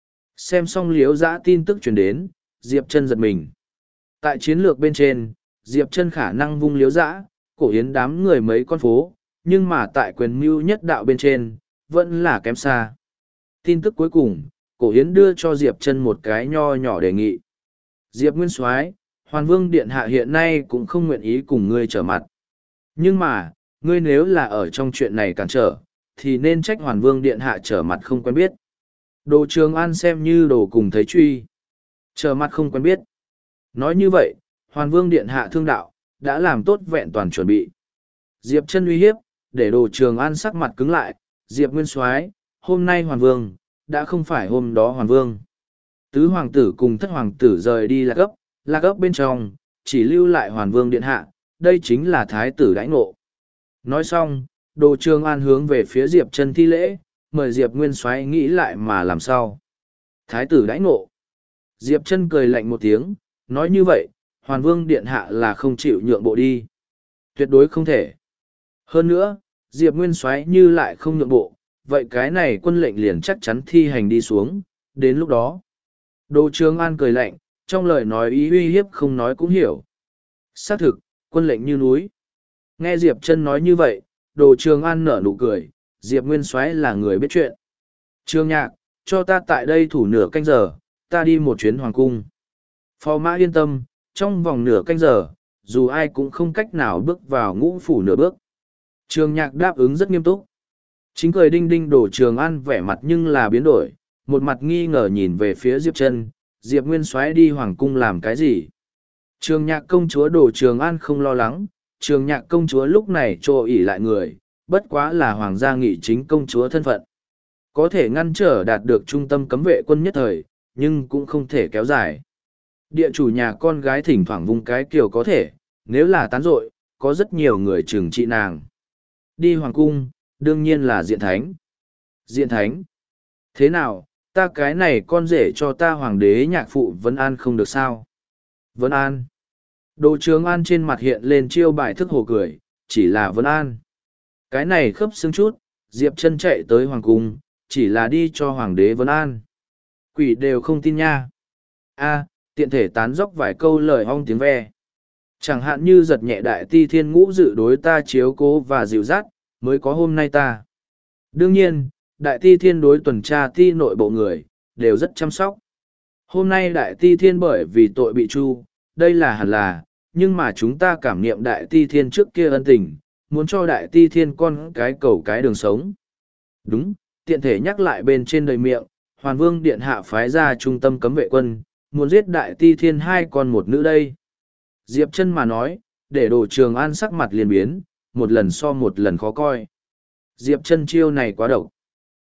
Xem xong Liếu Dã tin tức truyền đến, Diệp Chân giật mình. Tại chiến lược bên trên, Diệp Chân khả năng vung Liếu Dã, Cổ Hiến đám người mấy con phố, nhưng mà tại quyền mưu nhất đạo bên trên, vẫn là kém xa. Tin tức cuối cùng, Cổ Hiến đưa cho Diệp Chân một cái nho nhỏ đề nghị. Diệp Nguyên Soái, Hoàn Vương Điện Hạ hiện nay cũng không nguyện ý cùng ngươi trở mặt. Nhưng mà, ngươi nếu là ở trong chuyện này cản trở, thì nên trách Hoàn Vương Điện Hạ trở mặt không quen biết. Đồ Trường An xem như đồ cùng thấy truy. Trở mặt không quen biết. Nói như vậy, Hoàn Vương Điện Hạ thương đạo, đã làm tốt vẹn toàn chuẩn bị. Diệp Chân uy hiếp, để Đồ Trường An sắc mặt cứng lại. Diệp Nguyên Soái, hôm nay Hoàn Vương, đã không phải hôm đó Hoàn Vương. Tứ hoàng tử cùng thất hoàng tử rời đi lạc ấp bên trong, chỉ lưu lại Hoàn Vương Điện Hạ, đây chính là thái tử đãi ngộ. Nói xong, Đồ Trường An hướng về phía Diệp Chân thi lễ, mời Diệp Nguyên Soái nghĩ lại mà làm sao. Thái tử đãi ngộ. Diệp Chân cười lạnh một tiếng, nói như vậy, Hoàn Vương Điện Hạ là không chịu nhượng bộ đi. Tuyệt đối không thể. Hơn nữa, Diệp Nguyên Soái như lại không nhượng bộ, vậy cái này quân lệnh liền chắc chắn thi hành đi xuống, đến lúc đó. Đồ Trường An cười lạnh, trong lời nói ý uy hiếp không nói cũng hiểu. Xác thực, quân lệnh như núi. Nghe Diệp Chân nói như vậy, Đồ Trường An nở nụ cười, Diệp Nguyên Soái là người biết chuyện. Trương Nhạc, cho ta tại đây thủ nửa canh giờ, ta đi một chuyến hoàng cung. Phò mã yên tâm, trong vòng nửa canh giờ, dù ai cũng không cách nào bước vào ngũ phủ nửa bước. Trương Nhạc đáp ứng rất nghiêm túc. Chính cười đinh đinh Đồ Trường An vẻ mặt nhưng là biến đổi, một mặt nghi ngờ nhìn về phía Diệp Chân, Diệp Nguyên Soái đi hoàng cung làm cái gì? Trường Nhạc công chúa Đồ Trường An không lo lắng, Trường Nhạc công chúa lúc này trô ỉ lại người, bất quá là hoàng gia nghị chính công chúa thân phận. Có thể ngăn trở đạt được trung tâm cấm vệ quân nhất thời, nhưng cũng không thể kéo dài. Địa chủ nhà con gái thỉnh thoảng vung cái kiểu có thể, nếu là tán dội, có rất nhiều người trừng trị nàng. Đi hoàng cung, đương nhiên là diện thánh. Diện thánh. Thế nào, ta cái này con rể cho ta hoàng đế nhạc phụ Vân An không được sao? Vân An. Đồ Trường An trên mặt hiện lên chiêu bài thức hồ cười, chỉ là Vân An. Cái này khớp xương chút, Diệp Chân chạy tới hoàng cung, chỉ là đi cho hoàng đế Vân An. Quỷ đều không tin nha. A, tiện thể tán dóc vài câu lời ong tiếng ve. Chẳng hạn như giật nhẹ Đại Ti Thiên Ngũ Dự đối ta chiếu cố và dịu dắt, mới có hôm nay ta. Đương nhiên, Đại Ti Thiên đối tuần tra ti nội bộ người, đều rất chăm sóc. Hôm nay Đại Ti Thiên bởi vì tội bị tru, đây là hẳn là, nhưng mà chúng ta cảm niệm Đại Ti Thiên trước kia ân tình, muốn cho Đại Ti Thiên con cái cầu cái đường sống. Đúng, tiện thể nhắc lại bên trên đầy miệng, Hoàn Vương Điện Hạ phái ra trung tâm cấm vệ quân, muốn giết Đại Ti Thiên hai con một nữ đây. Diệp Chân mà nói, để Đồ Trường An sắc mặt liền biến, một lần so một lần khó coi. Diệp Chân chiêu này quá độc.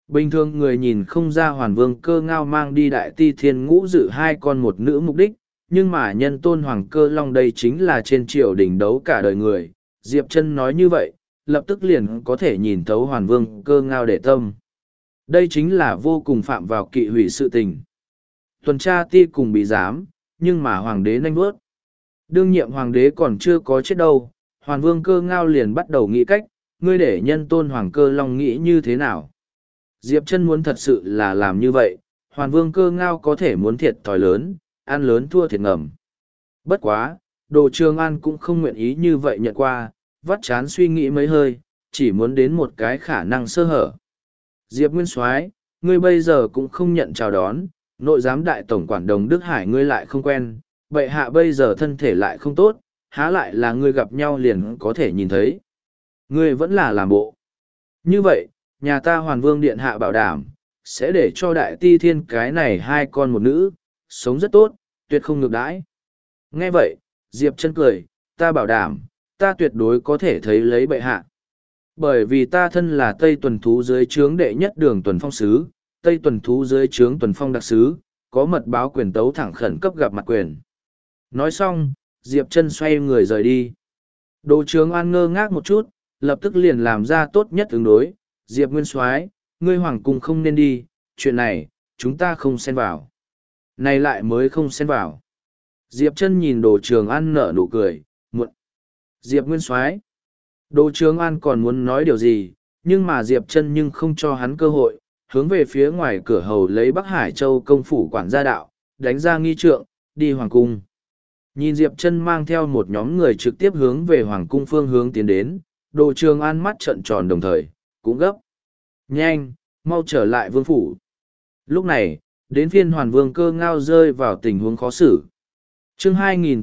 Bình thường người nhìn không ra Hoàn Vương Cơ Ngao mang đi Đại Ti Thiên Ngũ Dự hai con một nữ mục đích, nhưng mà nhân tôn Hoàng Cơ Long đây chính là trên triều đình đấu cả đời người. Diệp Chân nói như vậy, lập tức liền có thể nhìn thấu Hoàn Vương Cơ Ngao để tâm. Đây chính là vô cùng phạm vào kỵ hủy sự tình. Tuần tra ti cùng bị giám, nhưng mà Hoàng đế nanh bước. Đương nhiệm Hoàng đế còn chưa có chết đâu, Hoàn Vương Cơ Ngao liền bắt đầu nghĩ cách, ngươi để nhân tôn Hoàng Cơ Long nghĩ như thế nào. Diệp Chân muốn thật sự là làm như vậy, Hoàn Vương Cơ Ngao có thể muốn thiệt thòi lớn, ăn lớn thua thiệt ngầm. Bất quá, Đồ Trường An cũng không nguyện ý như vậy nhận qua, vắt chán suy nghĩ mấy hơi, chỉ muốn đến một cái khả năng sơ hở. Diệp Nguyên Soái, ngươi bây giờ cũng không nhận chào đón, nội giám đại tổng quản Đồng Đức Hải ngươi lại không quen, bệ hạ bây giờ thân thể lại không tốt, há lại là ngươi gặp nhau liền có thể nhìn thấy. Ngươi vẫn là làm bộ. Như vậy, nhà ta Hoàn Vương Điện Hạ bảo đảm, sẽ để cho Đại Ti Thiên cái này hai con một nữ, sống rất tốt, tuyệt không ngược đãi. Nghe vậy, Diệp Chân cười, ta bảo đảm, ta tuyệt đối có thể thấy lấy bệ hạ. Bởi vì ta thân là Tây Tuần Thú dưới trướng đệ nhất Đường Tuần Phong Sứ, Tây Tuần Thú dưới trướng Tuần Phong Đặc Sứ, có mật báo quyền tấu thẳng khẩn cấp gặp mặt quyền. Nói xong, Diệp Chân xoay người rời đi. Đồ Trường An ngơ ngác một chút, lập tức liền làm ra tốt nhất ứng đối. Diệp Nguyên Soái, ngươi hoàng cung không nên đi, chuyện này, chúng ta không xen vào. Này lại mới không xen vào. Diệp Chân nhìn Đồ Trường An nở nụ cười, muộn. Diệp Nguyên Soái. Đồ Trường An còn muốn nói điều gì, nhưng mà Diệp Chân nhưng không cho hắn cơ hội, hướng về phía ngoài cửa hầu lấy Bắc Hải Châu công phủ quản gia đạo, đánh ra nghi trượng, đi hoàng cung. Nhìn Diệp Chân mang theo một nhóm người trực tiếp hướng về hoàng cung phương hướng tiến đến, Đồ Trường An mắt trợn tròn đồng thời, cũng gấp. Nhanh, mau trở lại vương phủ. Lúc này, đến phiên Hoàn Vương Cơ Ngao rơi vào tình huống khó xử. Chương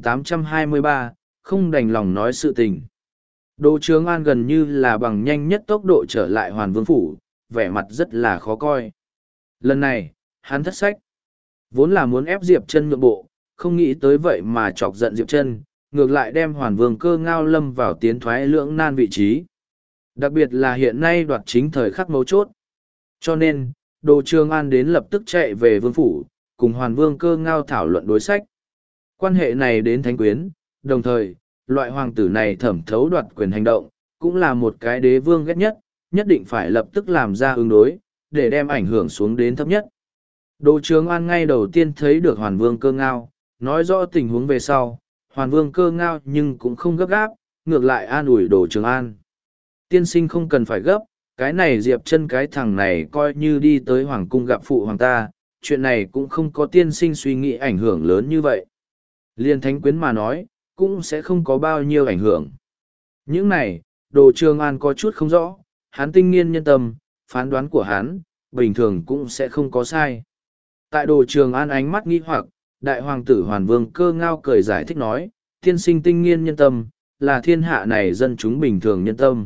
2823, không đành lòng nói sự tình. Đồ Trường An gần như là bằng nhanh nhất tốc độ trở lại Hoàn Vương phủ, vẻ mặt rất là khó coi. Lần này, hắn thất sách. Vốn là muốn ép Diệp Chân nhượng bộ, không nghĩ tới vậy mà chọc giận Diệp Chân, ngược lại đem Hoàn Vương Cơ Ngao lâm vào tiến thoái lưỡng nan vị trí. Đặc biệt là hiện nay đoạt chính thời khắc mấu chốt. Cho nên, Đồ Trường An đến lập tức chạy về vương phủ, cùng Hoàn Vương Cơ Ngao thảo luận đối sách. Quan hệ này đến thánh quyến, đồng thời, loại hoàng tử này thẩm thấu đoạt quyền hành động, cũng là một cái đế vương ghét nhất, nhất định phải lập tức làm ra ứng đối, để đem ảnh hưởng xuống đến thấp nhất. Đồ Trường An ngay đầu tiên thấy được Hoàn Vương Cơ Ngao, nói rõ tình huống về sau, Hoàn Vương Cơ Ngao nhưng cũng không gấp gáp, ngược lại an ủi Đồ Trường An. Tiên sinh không cần phải gấp, cái này Diệp Chân cái thằng này coi như đi tới hoàng cung gặp phụ hoàng ta, chuyện này cũng không có tiên sinh suy nghĩ ảnh hưởng lớn như vậy. Liên thánh quyến mà nói, cũng sẽ không có bao nhiêu ảnh hưởng. Những này, Đồ Trường An có chút không rõ, hắn tinh nghiên nhân tâm, phán đoán của hắn, bình thường cũng sẽ không có sai. Tại Đồ Trường An ánh mắt nghi hoặc, đại hoàng tử Hoàn Vương Cơ Ngao cười giải thích nói, tiên sinh tinh nghiên nhân tâm, là thiên hạ này dân chúng bình thường nhân tâm.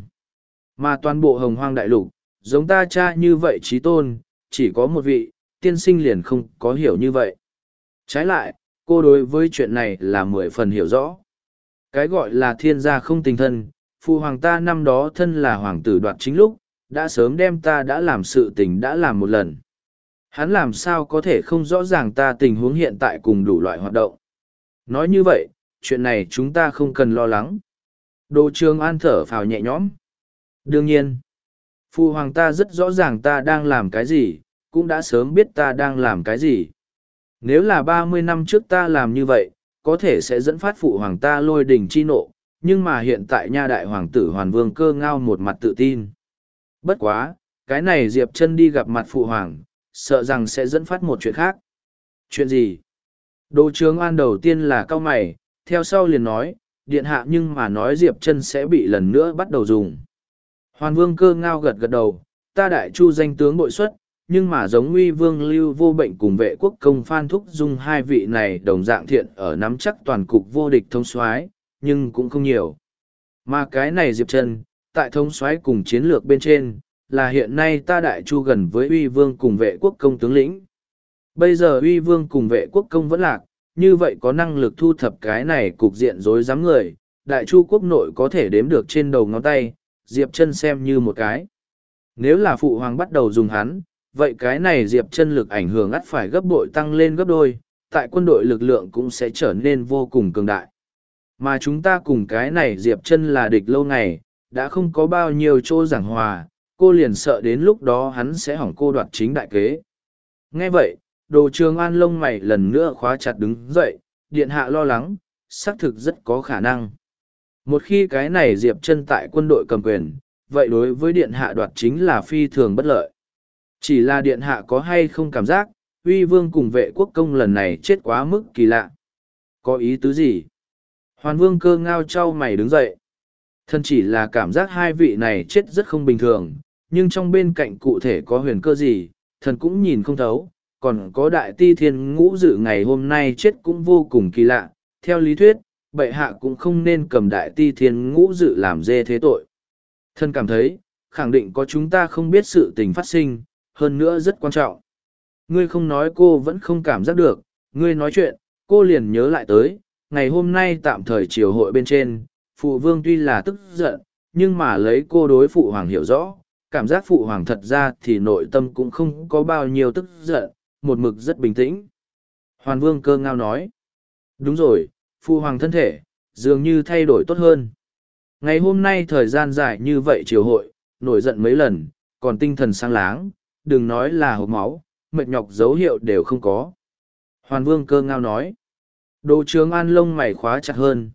Mà toàn bộ hồng hoang đại lục, giống ta cha như vậy trí tôn, chỉ có một vị, tiên sinh liền không có hiểu như vậy. Trái lại, cô đối với chuyện này là 10 phần hiểu rõ. Cái gọi là thiên gia không tình thân, phụ hoàng ta năm đó thân là hoàng tử đoạt chính lúc, đã sớm đem ta đã làm sự tình đã làm một lần. Hắn làm sao có thể không rõ ràng ta tình huống hiện tại cùng đủ loại hoạt động. Nói như vậy, chuyện này chúng ta không cần lo lắng. Đồ Trường An thở phào nhẹ nhõm. Đương nhiên, phụ hoàng ta rất rõ ràng ta đang làm cái gì, cũng đã sớm biết ta đang làm cái gì. Nếu là 30 năm trước ta làm như vậy, có thể sẽ dẫn phát phụ hoàng ta lôi đình chi nộ, nhưng mà hiện tại nha đại hoàng tử Hoàn Vương Cơ Ngao một mặt tự tin. Bất quá, cái này Diệp Chân đi gặp mặt phụ hoàng, sợ rằng sẽ dẫn phát một chuyện khác. Chuyện gì? Đồ Trường An đầu tiên là cau mày, theo sau liền nói, điện hạ nhưng mà nói Diệp Chân sẽ bị lần nữa bắt đầu dùng. Hoàn Vương Cơ Ngao gật gật đầu, ta đại chu danh tướng bội xuất, nhưng mà giống Uy Vương Lưu Vô Bệnh cùng Vệ Quốc Công Phan Thúc Dung hai vị này đồng dạng thiện ở nắm chắc toàn cục vô địch thống soái, nhưng cũng không nhiều. Mà cái này Diệp Chân, tại thống soái cùng chiến lược bên trên, là hiện nay ta đại chu gần với Uy Vương cùng Vệ Quốc Công tướng lĩnh. Bây giờ Uy Vương cùng Vệ Quốc Công vẫn lạc, như vậy có năng lực thu thập cái này cục diện rối rắm người, đại chu quốc nội có thể đếm được trên đầu ngón tay, Diệp Chân xem như một cái. Nếu là phụ hoàng bắt đầu dùng hắn, vậy cái này Diệp Chân lực ảnh hưởng ắt phải gấp bội tăng lên gấp đôi, tại quân đội lực lượng cũng sẽ trở nên vô cùng cường đại. Mà chúng ta cùng cái này Diệp Chân là địch lâu ngày, đã không có bao nhiêu chỗ giảng hòa, cô liền sợ đến lúc đó hắn sẽ hỏng cô đoạt chính đại kế. Nghe vậy, Đồ Trường An lông mày lần nữa khóa chặt đứng dậy, điện hạ lo lắng, xác thực rất có khả năng. Một khi cái này Diệp Chân tại quân đội cầm quyền, vậy đối với điện hạ đoạt chính là phi thường bất lợi. Chỉ là điện hạ có hay không cảm giác, uy vương cùng vệ quốc công lần này chết quá mức kỳ lạ. Có ý tứ gì? Hoàn vương Cơ Ngao trao mày đứng dậy. Thân chỉ là cảm giác hai vị này chết rất không bình thường, nhưng trong bên cạnh cụ thể có huyền cơ gì, thần cũng nhìn không thấu, còn có đại ti thiên ngũ dự ngày hôm nay chết cũng vô cùng kỳ lạ. Theo lý thuyết, bệ hạ cũng không nên cầm đại ti thiên ngũ dự làm dê thế tội. Thân cảm thấy, khẳng định có chúng ta không biết sự tình phát sinh, hơn nữa rất quan trọng. Ngươi không nói cô vẫn không cảm giác được, ngươi nói chuyện, cô liền nhớ lại tới, ngày hôm nay tạm thời triều hội bên trên, phụ vương tuy là tức giận, nhưng mà lấy cô đối phụ hoàng hiểu rõ, cảm giác phụ hoàng thật ra thì nội tâm cũng không có bao nhiêu tức giận, một mực rất bình tĩnh. Hoàn vương Cơ Ngao nói, đúng rồi, phụ hoàng thân thể, dường như thay đổi tốt hơn. Ngày hôm nay thời gian dài như vậy triều hội, nổi giận mấy lần, còn tinh thần sáng láng, đừng nói là hộp máu, mệt nhọc dấu hiệu đều không có. Hoàn vương Cơ Ngao nói, Đồ Trường An lông mày khóa chặt hơn,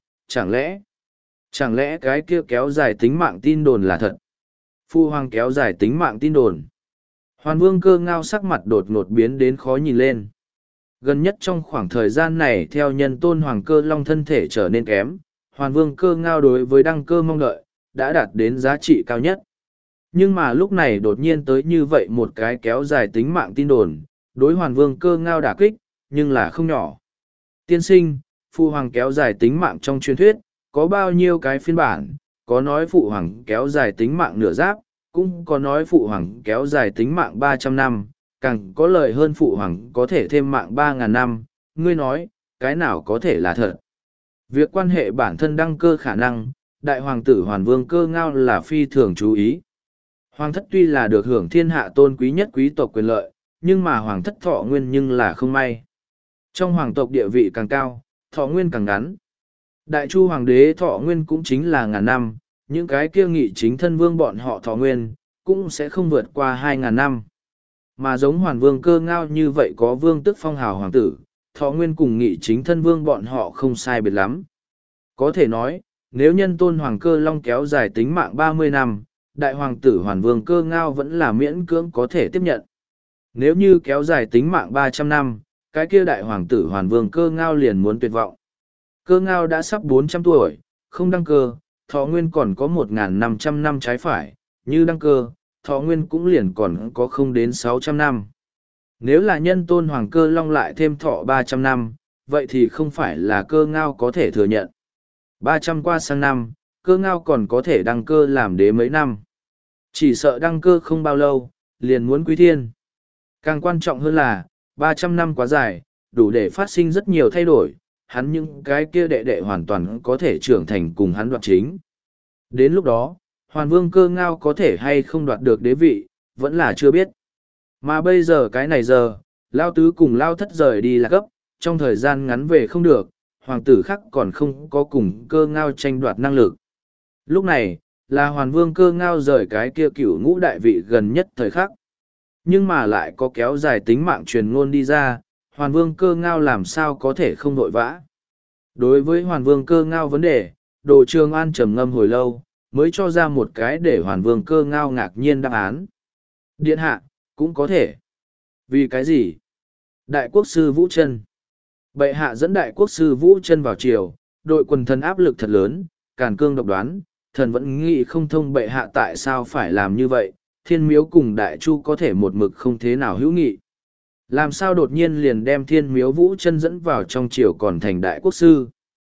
chẳng lẽ cái kia kéo dài tính mạng tin đồn là thật? Phu hoàng kéo dài tính mạng tin đồn. Hoàn vương Cơ Ngao sắc mặt đột ngột biến đến khó nhìn lên. Gần nhất trong khoảng thời gian này theo nhân tôn hoàng cơ long thân thể trở nên kém, Hoàn vương Cơ Ngao đối với đăng cơ mong đợi, đã đạt đến giá trị cao nhất. Nhưng mà lúc này đột nhiên tới như vậy một cái kéo dài tính mạng tin đồn, đối Hoàn vương Cơ Ngao đả kích, nhưng là không nhỏ. Tiên sinh, phụ hoàng kéo dài tính mạng trong truyền thuyết, có bao nhiêu cái phiên bản, có nói phụ hoàng kéo dài tính mạng nửa giáp, cũng có nói phụ hoàng kéo dài tính mạng 300 năm, càng có lời hơn phụ hoàng có thể thêm mạng 3.000 năm, ngươi nói, cái nào có thể là thật. Việc quan hệ bản thân đăng cơ khả năng, đại hoàng tử Hoàn vương Cơ Ngao là phi thường chú ý. Hoàng thất tuy là được hưởng thiên hạ tôn quý nhất quý tộc quyền lợi, nhưng mà hoàng thất thọ nguyên nhưng là không may. Trong hoàng tộc địa vị càng cao, thọ nguyên càng ngắn. Đại chu hoàng đế thọ nguyên cũng chính là ngàn năm, những cái kia nghị chính thân vương bọn họ thọ nguyên, cũng sẽ không vượt qua 2.000 năm. Mà giống Hoàn vương Cơ Ngao như vậy có vương tức phong hào hoàng tử, thọ nguyên cùng nghị chính thân vương bọn họ không sai biệt lắm. Có thể nói, nếu nhân tôn hoàng cơ long kéo dài tính mạng 30 năm, đại hoàng tử Hoàn vương Cơ Ngao vẫn là miễn cưỡng có thể tiếp nhận. Nếu như kéo dài tính mạng 300 năm, cái kia đại hoàng tử Hoàn vương Cơ Ngao liền muốn tuyệt vọng. Cơ Ngao đã sắp 400 tuổi, không đăng cơ, thọ nguyên còn có 1.500 năm trái phải, như đăng cơ, thọ nguyên cũng liền còn có không đến 600 năm. Nếu là nhân tôn hoàng cơ long lại thêm thọ 300 năm, vậy thì không phải là Cơ Ngao có thể thừa nhận. 300 qua sang năm, Cơ Ngao còn có thể đăng cơ làm đế mấy năm. Chỉ sợ đăng cơ không bao lâu, liền muốn quy thiên. Càng quan trọng hơn là, 300 năm quá dài, đủ để phát sinh rất nhiều thay đổi, hắn những cái kia đệ đệ hoàn toàn có thể trưởng thành cùng hắn đoạt chính. Đến lúc đó, Hoàn vương Cơ Ngao có thể hay không đoạt được đế vị, vẫn là chưa biết. Mà bây giờ cái này giờ, Lao Tứ cùng Lao Thất rời đi là gấp, trong thời gian ngắn về không được, hoàng tử khác còn không có cùng Cơ Ngao tranh đoạt năng lực. Lúc này, là Hoàn vương Cơ Ngao rời cái kia cửu ngũ đại vị gần nhất thời khắc. Nhưng mà lại có kéo dài tính mạng truyền ngôn đi ra, Hoàn vương Cơ Ngao làm sao có thể không vội vã. Đối với Hoàn vương Cơ Ngao vấn đề, Đồ Trường An trầm ngâm hồi lâu, mới cho ra một cái để Hoàn vương Cơ Ngao ngạc nhiên đáp án. Điện hạ, cũng có thể. Vì cái gì? Đại quốc sư Vũ Trân. Bệ hạ dẫn đại quốc sư Vũ Trân vào triều, đội quần thần áp lực thật lớn, càn cương độc đoán, thần vẫn nghĩ không thông bệ hạ tại sao phải làm như vậy, thiên miếu cùng đại chu có thể một mực không thế nào hữu nghị. Làm sao đột nhiên liền đem thiên miếu Vũ Trân dẫn vào trong triều còn thành đại quốc sư.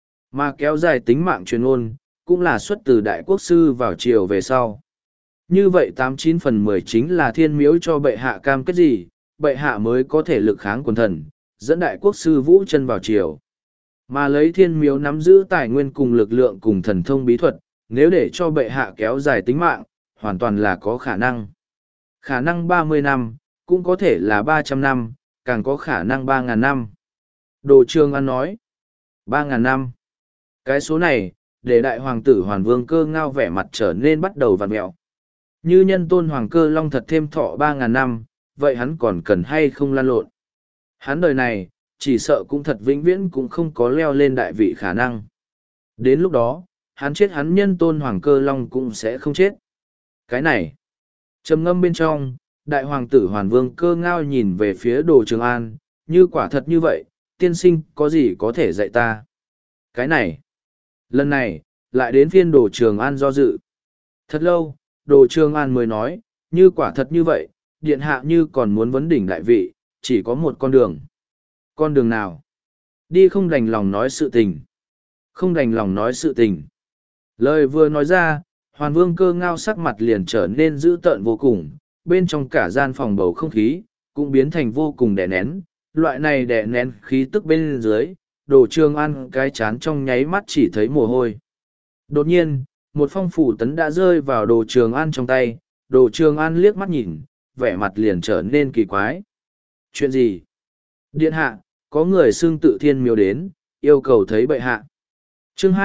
Mà kéo dài tính mạng truyền ôn, cũng là xuất từ đại quốc sư vào triều về sau. Như vậy 89/10 chính là thiên miếu cho bệ hạ cam kết gì, bệ hạ mới có thể lực kháng quần thần, dẫn đại quốc sư Vũ Trân vào triều. Mà lấy thiên miếu nắm giữ tài nguyên cùng lực lượng cùng thần thông bí thuật, nếu để cho bệ hạ kéo dài tính mạng, hoàn toàn là có khả năng. Khả năng 30 năm, cũng có thể là 300 năm, càng có khả năng 3.000 năm. Đồ Trường An nói, 3.000 năm. Cái số này, để đại hoàng tử Hoàn Vương Cơ Ngao vẻ mặt trở nên bắt đầu vặn mẹo. Như nhân tôn Hoàng Cơ Long thật thêm thọ 3.000 năm, vậy hắn còn cần hay không lan lộn? Hắn đời này, chỉ sợ cũng thật vĩnh viễn cũng không có leo lên đại vị khả năng. Đến lúc đó, hắn chết hắn nhân tôn Hoàng Cơ Long cũng sẽ không chết. Cái này, trầm ngâm bên trong, đại hoàng tử Hoàn Vương Cơ Ngao nhìn về phía Đồ Trường An, như quả thật như vậy, tiên sinh có gì có thể dạy ta? Cái này, lần này, lại đến phiên Đồ Trường An do dự. Thật lâu, Đồ Trường An mới nói, như quả thật như vậy, điện hạ như còn muốn vấn đỉnh đại vị, chỉ có một con đường. Con đường nào? Đi không đành lòng nói sự tình. Không đành lòng nói sự tình. Lời vừa nói ra, Hoàn Vương Cơ Ngao sắc mặt liền trở nên dữ tợn vô cùng, bên trong cả gian phòng bầu không khí, cũng biến thành vô cùng đè nén. Loại này đè nén khí tức bên dưới, Đồ Trường An cái chán trong nháy mắt chỉ thấy mồ hôi. Đột nhiên, một phong phủ tấn đã rơi vào Đồ Trường An trong tay, Đồ Trường An liếc mắt nhìn, vẻ mặt liền trở nên kỳ quái. Chuyện gì? Điện hạ, có người xưng tự thiên miếu đến, yêu cầu thấy bệ hạ. Chương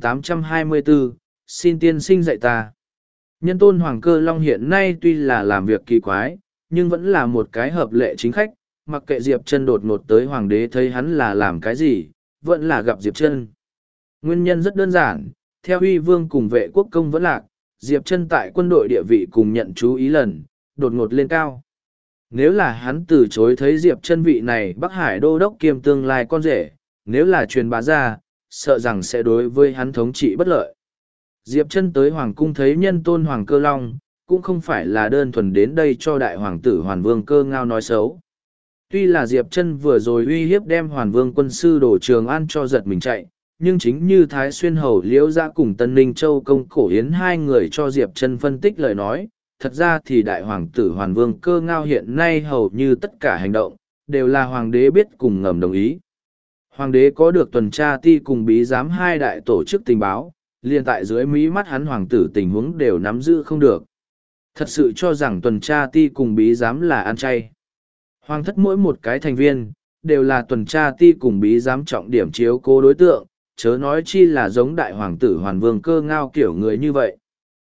2824, xin tiên sinh dạy ta. Nhân tôn Hoàng Cơ Long hiện nay tuy là làm việc kỳ quái, nhưng vẫn là một cái hợp lệ chính khách, mặc kệ Diệp Chân đột ngột tới hoàng đế thấy hắn là làm cái gì, vẫn là gặp Diệp Chân. Nguyên nhân rất đơn giản, theo Uy Vương cùng vệ quốc công vẫn lạc, Diệp Chân tại quân đội địa vị cùng nhận chú ý lần, đột ngột lên cao. Nếu là hắn từ chối thấy Diệp Chân vị này Bắc Hải đô đốc kiêm tương lai con rể, nếu là truyền bá ra, sợ rằng sẽ đối với hắn thống trị bất lợi. Diệp Chân tới hoàng cung thấy nhân tôn Hoàng Cơ Long, cũng không phải là đơn thuần đến đây cho đại hoàng tử Hoàn Vương Cơ Ngao nói xấu. Tuy là Diệp Chân vừa rồi uy hiếp đem Hoàn Vương quân sư Đồ Trường An cho giật mình chạy, nhưng chính như Thái Xuyên Hầu Liễu Giã cùng Tân Ninh Châu Công Cổ Hiến hai người cho Diệp Chân phân tích lời nói, thật ra thì đại hoàng tử Hoàn Vương Cơ Ngao hiện nay hầu như tất cả hành động, đều là hoàng đế biết cùng ngầm đồng ý. Hoàng đế có được tuần tra ti cùng bí giám hai đại tổ chức tình báo, liền tại dưới mí mắt hắn hoàng tử tình huống đều nắm giữ không được. Thật sự cho rằng tuần tra ti cùng bí giám là ăn chay. Hoàng thất mỗi một cái thành viên, đều là tuần tra ti cùng bí giám trọng điểm chiếu cố đối tượng, chớ nói chi là giống đại hoàng tử Hoàn Vương Cơ Ngao kiểu người như vậy.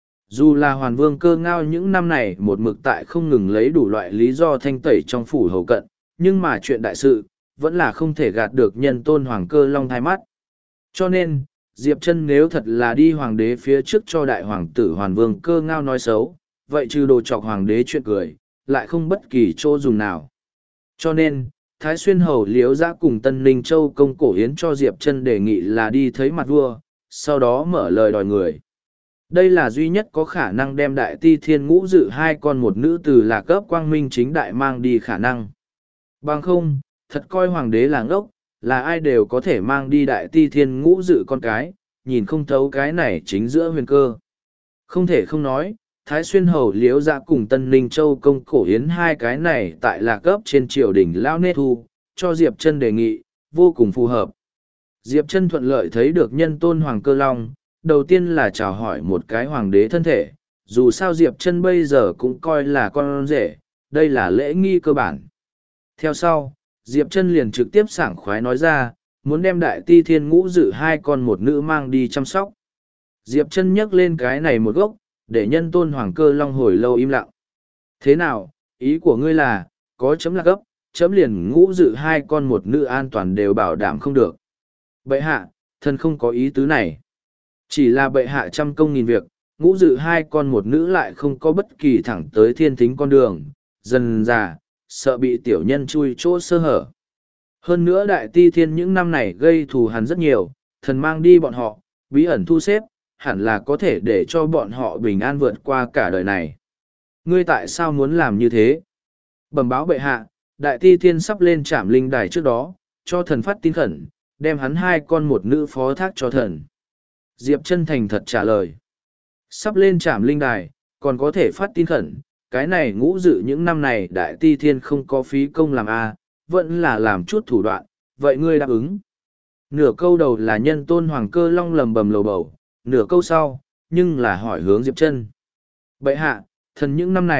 Dù là Hoàn Vương Cơ Ngao những năm này một mực tại không ngừng lấy đủ loại lý do thanh tẩy trong phủ hầu cận, nhưng mà chuyện đại sự, vẫn là không thể gạt được nhân tôn Hoàng Cơ Long thai mắt. Cho nên, Diệp Chân nếu thật là đi hoàng đế phía trước cho đại hoàng tử Hoàn Vương Cơ Ngao nói xấu, vậy trừ đồ chọc hoàng đế chuyện cười, lại không bất kỳ chỗ dùng nào. Cho nên, Thái Xuyên Hầu Liễu Giã cùng Tân Ninh Châu Công Cổ Hiến cho Diệp Chân đề nghị là đi thấy mặt vua, sau đó mở lời đòi người. Đây là duy nhất có khả năng đem đại ti thiên ngũ dự hai con một nữ từ là cấp quang minh chính đại mang đi khả năng. Bằng không, thật coi hoàng đế là ngốc, là ai đều có thể mang đi đại ti thiên ngũ dự con cái, nhìn không thấu cái này chính giữa huyền cơ. Không thể không nói, Thái Xuyên Hầu Liễu Giã cùng Tân Ninh Châu Công Cổ Hiến hai cái này tại là cấp trên triều đình Lao Nê Thu, cho Diệp Chân đề nghị, vô cùng phù hợp. Diệp Chân thuận lợi thấy được nhân tôn Hoàng Cơ Long, đầu tiên là chào hỏi một cái hoàng đế thân thể, dù sao Diệp Chân bây giờ cũng coi là con rể, đây là lễ nghi cơ bản. Theo sau, Diệp Chân liền trực tiếp sảng khoái nói ra, muốn đem đại ti thiên ngũ dự hai con một nữ mang đi chăm sóc. Diệp Chân nhắc lên cái này một gốc, để nhân tôn Hoàng Cơ Long hồi lâu im lặng. Thế nào, ý của ngươi là, có chấm là gấp, chấm liền ngũ dự hai con một nữ an toàn đều bảo đảm không được. Bệ hạ, thần không có ý tứ này. Chỉ là bệ hạ trăm công nghìn việc, ngũ dự hai con một nữ lại không có bất kỳ thẳng tới thiên thính con đường, dần già, sợ bị tiểu nhân chui chỗ sơ hở. Hơn nữa đại ti thiên những năm này gây thù hằn rất nhiều, thần mang đi bọn họ, bí ẩn thu xếp, hẳn là có thể để cho bọn họ bình an vượt qua cả đời này. Ngươi tại sao muốn làm như thế? Bẩm báo bệ hạ, đại ti thiên sắp lên trảm linh đài trước đó, cho thần phát tin khẩn, đem hắn hai con một nữ phó thác cho thần. Diệp Chân thành thật trả lời. Sắp lên trảm linh đài, còn có thể phát tin khẩn, cái này ngũ dự những năm này đại ti thiên không có phí công làm a, vẫn là làm chút thủ đoạn, vậy ngươi đáp ứng. Nửa câu đầu là nhân tôn Hoàng Cơ Long lầm bầm lầu bầu, nửa câu sau, nhưng là hỏi hướng Diệp Chân. Bệ hạ, thần những năm này,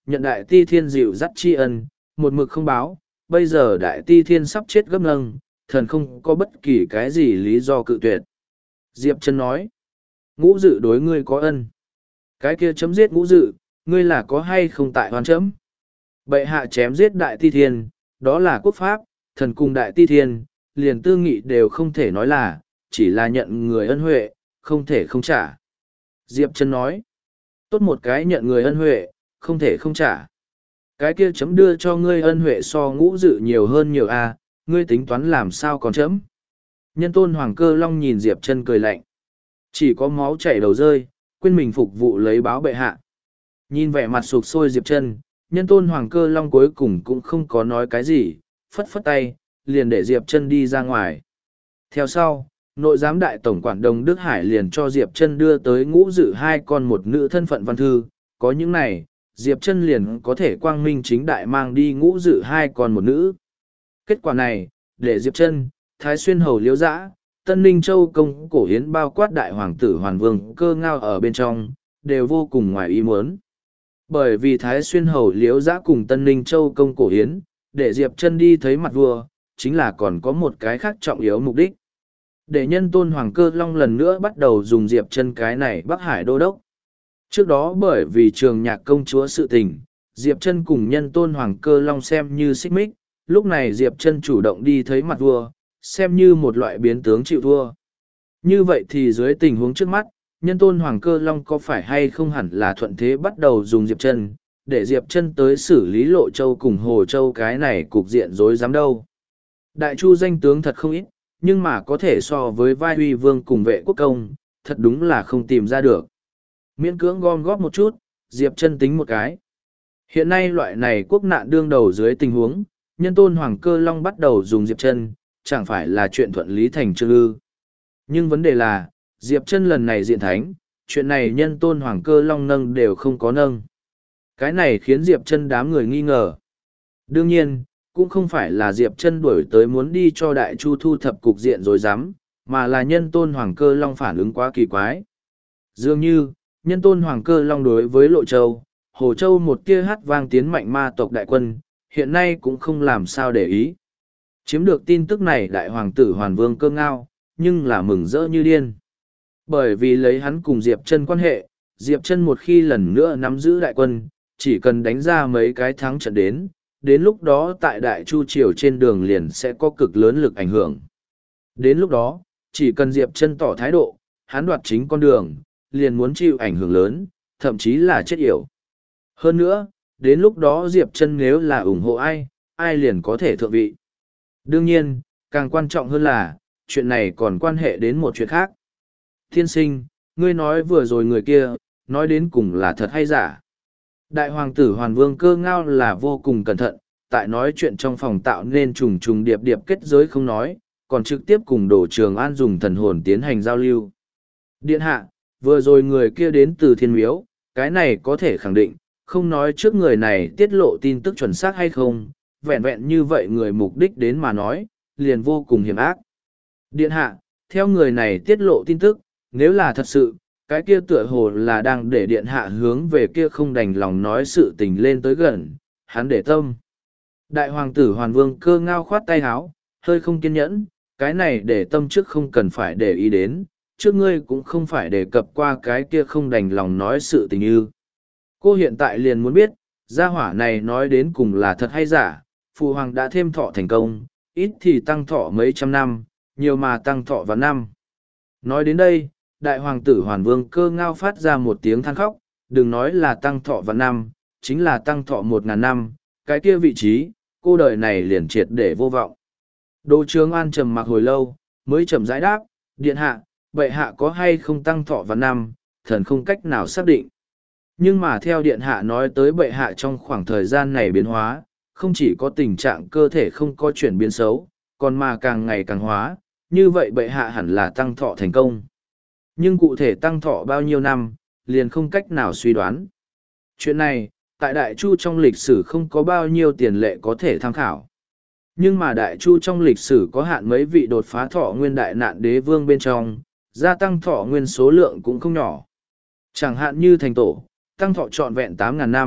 nhận đại ti thiên dịu dắt tri ân, một mực không báo, bây giờ đại ti thiên sắp chết gấp nâng, thần không có bất kỳ cái gì lý do cự tuyệt. Diệp Chân nói, Ngũ Dự đối ngươi có ân. Cái kia chấm giết Ngũ Dự, ngươi là có hay không tại hoàn chấm? Bệ hạ chém giết đại ti thiên, đó là quốc pháp, thần cùng đại ti thiên, liền tư nghị đều không thể nói là, chỉ là nhận người ân huệ, không thể không trả. Diệp Chân nói, tốt một cái nhận người ân huệ, không thể không trả. Cái kia chấm đưa cho ngươi ân huệ so Ngũ Dự nhiều hơn nhiều a, ngươi tính toán làm sao còn chấm. Nhân Tôn Hoàng Cơ Long nhìn Diệp Chân cười lạnh. Chỉ có máu chảy đầu rơi, quên mình phục vụ lấy báo bệ hạ. Nhìn vẻ mặt sụp sôi Diệp Chân, Nhân Tôn Hoàng Cơ Long cuối cùng cũng không có nói cái gì, phất phất tay, liền để Diệp Chân đi ra ngoài. Theo sau, nội giám đại tổng quản Đồng Đức Hải liền cho Diệp Chân đưa tới Ngũ Dự hai con một nữ thân phận văn thư, có những này, Diệp Chân liền có thể quang minh chính đại mang đi Ngũ Dự hai con một nữ. Kết quả này, để Diệp Chân, Thái Xuyên Hầu Liễu Dã, Tân Ninh Châu công cổ hiến bao quát đại hoàng tử Hoàn Vương Cơ Ngao ở bên trong, đều vô cùng ngoài ý muốn. Bởi vì Thái Xuyên Hầu Liễu Dã cùng Tân Ninh Châu công cổ hiến, để Diệp Chân đi thấy mặt vua, chính là còn có một cái khác trọng yếu mục đích. Để Nhân Tôn Hoàng Cơ Long lần nữa bắt đầu dùng Diệp Chân cái này Bắc Hải đô đốc. Trước đó bởi vì Trường Nhạc công chúa sự tình, Diệp Chân cùng Nhân Tôn Hoàng Cơ Long xem như xích mích, lúc này Diệp Chân chủ động đi thấy mặt vua, xem như một loại biến tướng chịu thua. Như vậy thì dưới tình huống trước mắt, Nhân Tôn Hoàng Cơ Long có phải hay không hẳn là thuận thế bắt đầu dùng Diệp Chân, để Diệp Chân tới xử lý Lộ Châu cùng Hồ Châu cái này cục diện rối rắm đâu. Đại Chu danh tướng thật không ít, nhưng mà có thể so với vai uy vương cùng vệ quốc công, thật đúng là không tìm ra được. Miễn cưỡng gom góp một chút, Diệp Chân tính một cái. Hiện nay loại này quốc nạn đương đầu dưới tình huống, Nhân Tôn Hoàng Cơ Long bắt đầu dùng Diệp Chân, chẳng phải là chuyện thuận lý thành trương ư. Nhưng vấn đề là, Diệp Chân lần này diện thánh, chuyện này Nhân Tôn Hoàng Cơ Long nâng đều không có nâng. Cái này khiến Diệp Chân đám người nghi ngờ. Đương nhiên, cũng không phải là Diệp Chân đuổi tới muốn đi cho Đại Chu thu thập cục diện rồi dám, mà là Nhân Tôn Hoàng Cơ Long phản ứng quá kỳ quái. Dường như, Nhân Tôn Hoàng Cơ Long đối với Lộ Châu, Hồ Châu một tia hát vang tiến mạnh ma tộc đại quân, hiện nay cũng không làm sao để ý. Chiếm được tin tức này đại hoàng tử Hoàn Vương Cơ Ngao, nhưng là mừng rỡ như điên. Bởi vì lấy hắn cùng Diệp Chân quan hệ, Diệp Chân một khi lần nữa nắm giữ đại quân, chỉ cần đánh ra mấy cái thắng trận đến lúc đó tại Đại Chu Triều trên đường liền sẽ có cực lớn lực ảnh hưởng. Đến lúc đó, chỉ cần Diệp Chân tỏ thái độ, hắn đoạt chính con đường, liền muốn chịu ảnh hưởng lớn, thậm chí là chết yểu. Hơn nữa, đến lúc đó Diệp Chân nếu là ủng hộ ai liền có thể thượng vị. Đương nhiên, càng quan trọng hơn là, chuyện này còn quan hệ đến một chuyện khác. Thiên sinh, ngươi nói vừa rồi người kia, nói đến cùng là thật hay giả. Đại hoàng tử Hoàn Vương Cơ Ngao là vô cùng cẩn thận, tại nói chuyện trong phòng tạo nên trùng trùng điệp điệp kết giới không nói, còn trực tiếp cùng Đỗ Trường An dùng thần hồn tiến hành giao lưu. Điện hạ, vừa rồi người kia đến từ Thiên Miếu, cái này có thể khẳng định, không nói trước người này tiết lộ tin tức chuẩn xác hay không, vẹn vẹn như vậy người mục đích đến mà nói, liền vô cùng hiểm ác. Điện hạ, theo người này tiết lộ tin tức, nếu là thật sự, cái kia tựa hồ là đang để điện hạ hướng về kia không đành lòng nói sự tình lên tới gần, hắn để tâm. Đại hoàng tử Hoàn Vương Cơ Ngao khoát tay háo, hơi không kiên nhẫn, cái này để tâm trước không cần phải để ý đến, trước ngươi cũng không phải đề cập qua cái kia không đành lòng nói sự tình như. Cô hiện tại liền muốn biết, gia hỏa này nói đến cùng là thật hay giả, phụ hoàng đã thêm thọ thành công, ít thì tăng thọ mấy trăm năm, nhiều mà tăng thọ vào năm. Nói đến đây, đại hoàng tử Hoàn Vương Cơ Ngao phát ra một tiếng than khóc, đừng nói là tăng thọ vào năm, chính là tăng thọ 1000 năm, cái kia vị trí, cô đời này liền triệt để vô vọng. Đỗ Trường An trầm mặc hồi lâu, mới chậm rãi đáp, điện hạ, bệ hạ có hay không tăng thọ vào năm, thần không cách nào xác định. Nhưng mà theo điện hạ nói tới bệ hạ trong khoảng thời gian này biến hóa, không chỉ có tình trạng cơ thể không có chuyển biến xấu, còn mà càng ngày càng hóa, như vậy bệ hạ hẳn là tăng thọ thành công. Nhưng cụ thể tăng thọ bao nhiêu năm, liền không cách nào suy đoán. Chuyện này, tại Đại Chu trong lịch sử không có bao nhiêu tiền lệ có thể tham khảo. Nhưng mà Đại Chu trong lịch sử có hạn mấy vị đột phá thọ nguyên đại nạn đế vương bên trong, gia tăng thọ nguyên số lượng cũng không nhỏ. Chẳng hạn như thành tổ, tăng thọ trọn vẹn 8.000 năm,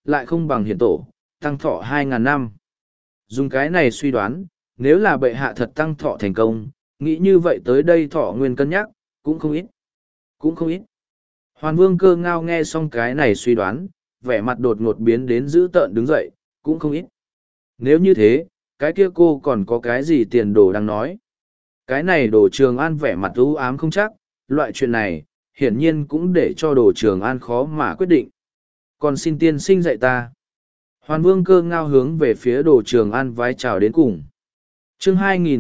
lại không bằng hiển tổ, tăng thọ 2.000 năm. Dùng cái này suy đoán, nếu là bệ hạ thật tăng thọ thành công, nghĩ như vậy tới đây thọ nguyên cân nhắc, cũng không ít. Cũng không ít. Hoàn Vương Cơ Ngao nghe xong cái này suy đoán, vẻ mặt đột ngột biến đến dữ tợn đứng dậy, cũng không ít. Nếu như thế, cái kia cô còn có cái gì tiền đồ đang nói. Cái này Đồ Trường An vẻ mặt u ám không chắc, loại chuyện này, hiển nhiên cũng để cho Đồ Trường An khó mà quyết định. Còn xin tiên sinh dạy ta. Hoàn Vương Cơ Ngao hướng về phía Đồ Trường An vái chào đến cùng. Chương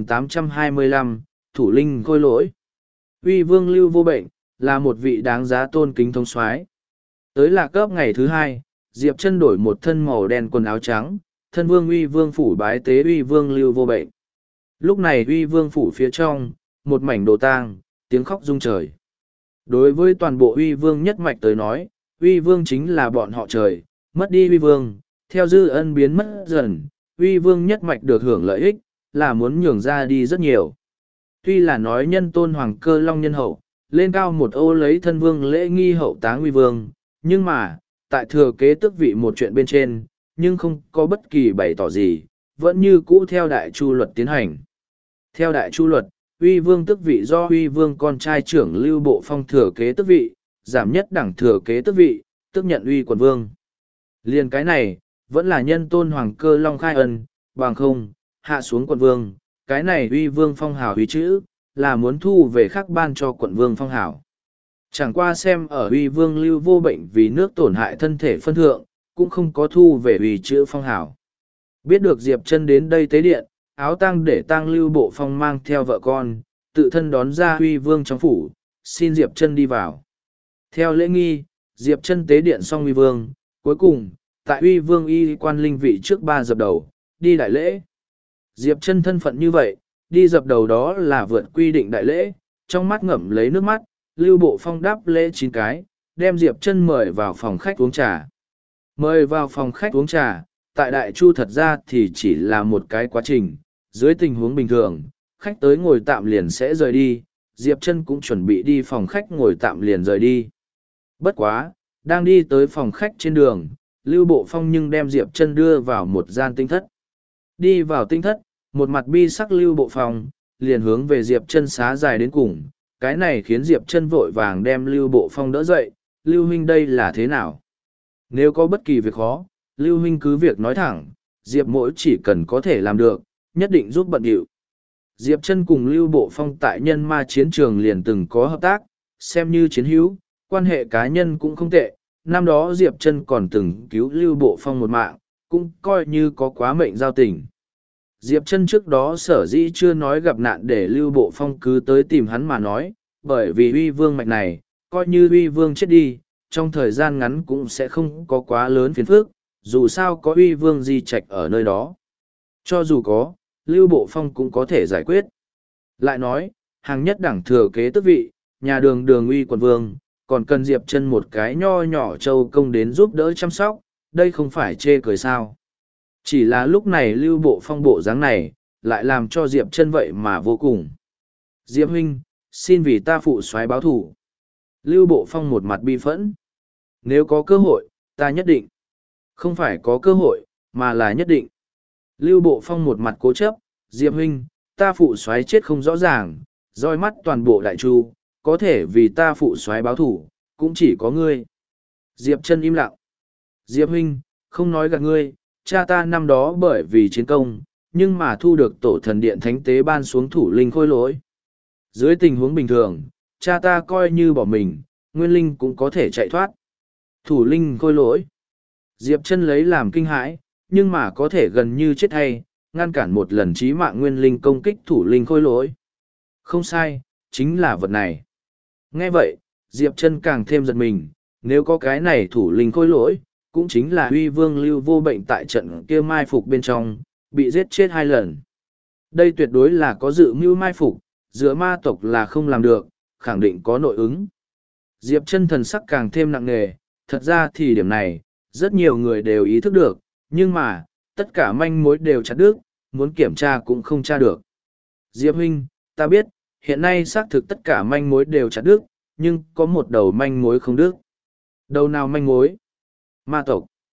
2825, Thủ Linh Khôi Lỗi. Uy Vương Lưu Vô Bệnh, là một vị đáng giá tôn kính thống soái. Tới Lạc Cấp ngày thứ hai, Diệp Chân đổi một thân màu đen quần áo trắng, thân Vương Uy Vương phủ bái tế Uy Vương Lưu Vô Bệnh. Lúc này Uy Vương phủ phía trong, một mảnh đồ tang, tiếng khóc rung trời. Đối với toàn bộ Uy Vương nhất mạch tới nói, Uy Vương chính là bọn họ trời, mất đi Uy Vương, theo dư ân biến mất dần, Uy Vương nhất mạch được hưởng lợi ích, là muốn nhường ra đi rất nhiều. Tuy là nói nhân tôn hoàng cơ long nhân hậu, lên cao một ô lấy thân vương lễ nghi hậu táng Uy Vương, nhưng mà, tại thừa kế tước vị một chuyện bên trên, nhưng không có bất kỳ bày tỏ gì, vẫn như cũ theo đại chu luật tiến hành. Theo đại chu luật, Uy Vương tước vị do Uy Vương con trai trưởng Lưu Bộ Phong thừa kế tước vị, giảm nhất đẳng thừa kế tước vị, tức nhận Uy quận vương. Liên cái này, vẫn là nhân tôn hoàng cơ long khai ân, bằng không, hạ xuống quận vương, cái này Uy Vương phong hào uy chữ, là muốn thu về khắc ban cho quận vương phong hào. Chẳng qua xem ở Uy Vương Lưu Vô Bệnh vì nước tổn hại thân thể phân thượng, cũng không có thu về uy chữ phong hào. Biết được Diệp Chân đến đây tế điện, áo tang để tang Lưu Bộ Phong mang theo vợ con, tự thân đón ra Uy Vương trong phủ, xin Diệp Chân đi vào. Theo lễ nghi, Diệp Chân tế điện xong Uy Vương, cuối cùng, tại Uy Vương y quan linh vị trước ba dập đầu, đi đại lễ. Diệp Chân thân phận như vậy, đi dập đầu đó là vượt quy định đại lễ, trong mắt ngậm lấy nước mắt, Lưu Bộ Phong đáp lễ 9 cái, đem Diệp Chân mời vào phòng khách uống trà. Mời vào phòng khách uống trà, tại Đại Chu thật ra thì chỉ là một cái quá trình, dưới tình huống bình thường, khách tới ngồi tạm liền sẽ rời đi, Diệp Chân cũng chuẩn bị đi phòng khách ngồi tạm liền rời đi. Bất quá, đang đi tới phòng khách trên đường, Lưu Bộ Phong nhưng đem Diệp Chân đưa vào một gian tinh thất. Đi vào tinh thất, một mặt bi sắc Lưu Bộ Phong, liền hướng về Diệp Chân xá dài đến cùng, cái này khiến Diệp Chân vội vàng đem Lưu Bộ Phong đỡ dậy, Lưu huynh đây là thế nào? Nếu có bất kỳ việc khó, Lưu huynh cứ việc nói thẳng, Diệp mỗi chỉ cần có thể làm được, nhất định giúp bận điệu. Diệp Chân cùng Lưu Bộ Phong tại nhân ma chiến trường liền từng có hợp tác, xem như chiến hữu, quan hệ cá nhân cũng không tệ. Năm đó Diệp Chân còn từng cứu Lưu Bộ Phong một mạng, cũng coi như có quá mệnh giao tình. Diệp Chân trước đó sở dĩ chưa nói gặp nạn để Lưu Bộ Phong cứ tới tìm hắn mà nói, bởi vì Uy Vương mạch này, coi như Uy Vương chết đi, trong thời gian ngắn cũng sẽ không có quá lớn phiền phức, dù sao có Uy Vương di trạch ở nơi đó. Cho dù có, Lưu Bộ Phong cũng có thể giải quyết. Lại nói, hàng nhất đẳng thừa kế tước vị, nhà đường đường Uy quận vương, còn cần Diệp Chân một cái nho nhỏ châu công đến giúp đỡ chăm sóc, đây không phải chê cười sao. Chỉ là lúc này Lưu Bộ Phong bộ dáng này, lại làm cho Diệp Chân vậy mà vô cùng. Diệp huynh, xin vì ta phụ soái báo thù. Lưu Bộ Phong một mặt bi phẫn. Nếu có cơ hội, ta nhất định. Không phải có cơ hội, mà là nhất định. Lưu Bộ Phong một mặt cố chấp. Diệp huynh, ta phụ soái chết không rõ ràng, roi mắt toàn bộ Đại Chu, có thể vì ta phụ soái báo thù, cũng chỉ có ngươi. Diệp Chân im lặng. Diệp huynh, không nói gạt ngươi, cha ta năm đó bởi vì chiến công, nhưng mà thu được tổ thần điện thánh tế ban xuống thủ linh khôi lỗi. Dưới tình huống bình thường, cha ta coi như bỏ mình, nguyên linh cũng có thể chạy thoát. Thủ linh khôi lỗi. Diệp Chân lấy làm kinh hãi, nhưng mà có thể gần như chết hay, ngăn cản một lần chí mạng nguyên linh công kích thủ linh khôi lỗi. Không sai, chính là vật này. Nghe vậy, Diệp Chân càng thêm giật mình, nếu có cái này thủ linh khôi lỗi, cũng chính là Uy Vương Lưu Vô Bệnh tại trận kia mai phục bên trong, bị giết chết 2 lần. Đây tuyệt đối là có dự mưu mai phục, giữa ma tộc là không làm được, khẳng định có nội ứng. Diệp Chân thần sắc càng thêm nặng nề, thật ra thì điểm này, rất nhiều người đều ý thức được, nhưng mà, tất cả manh mối đều chặt đứt, muốn kiểm tra cũng không tra được. Diệp huynh, ta biết, hiện nay xác thực tất cả manh mối đều chặt đứt, nhưng có một đầu manh mối không đứt. Đầu nào manh mối? Ma tộc.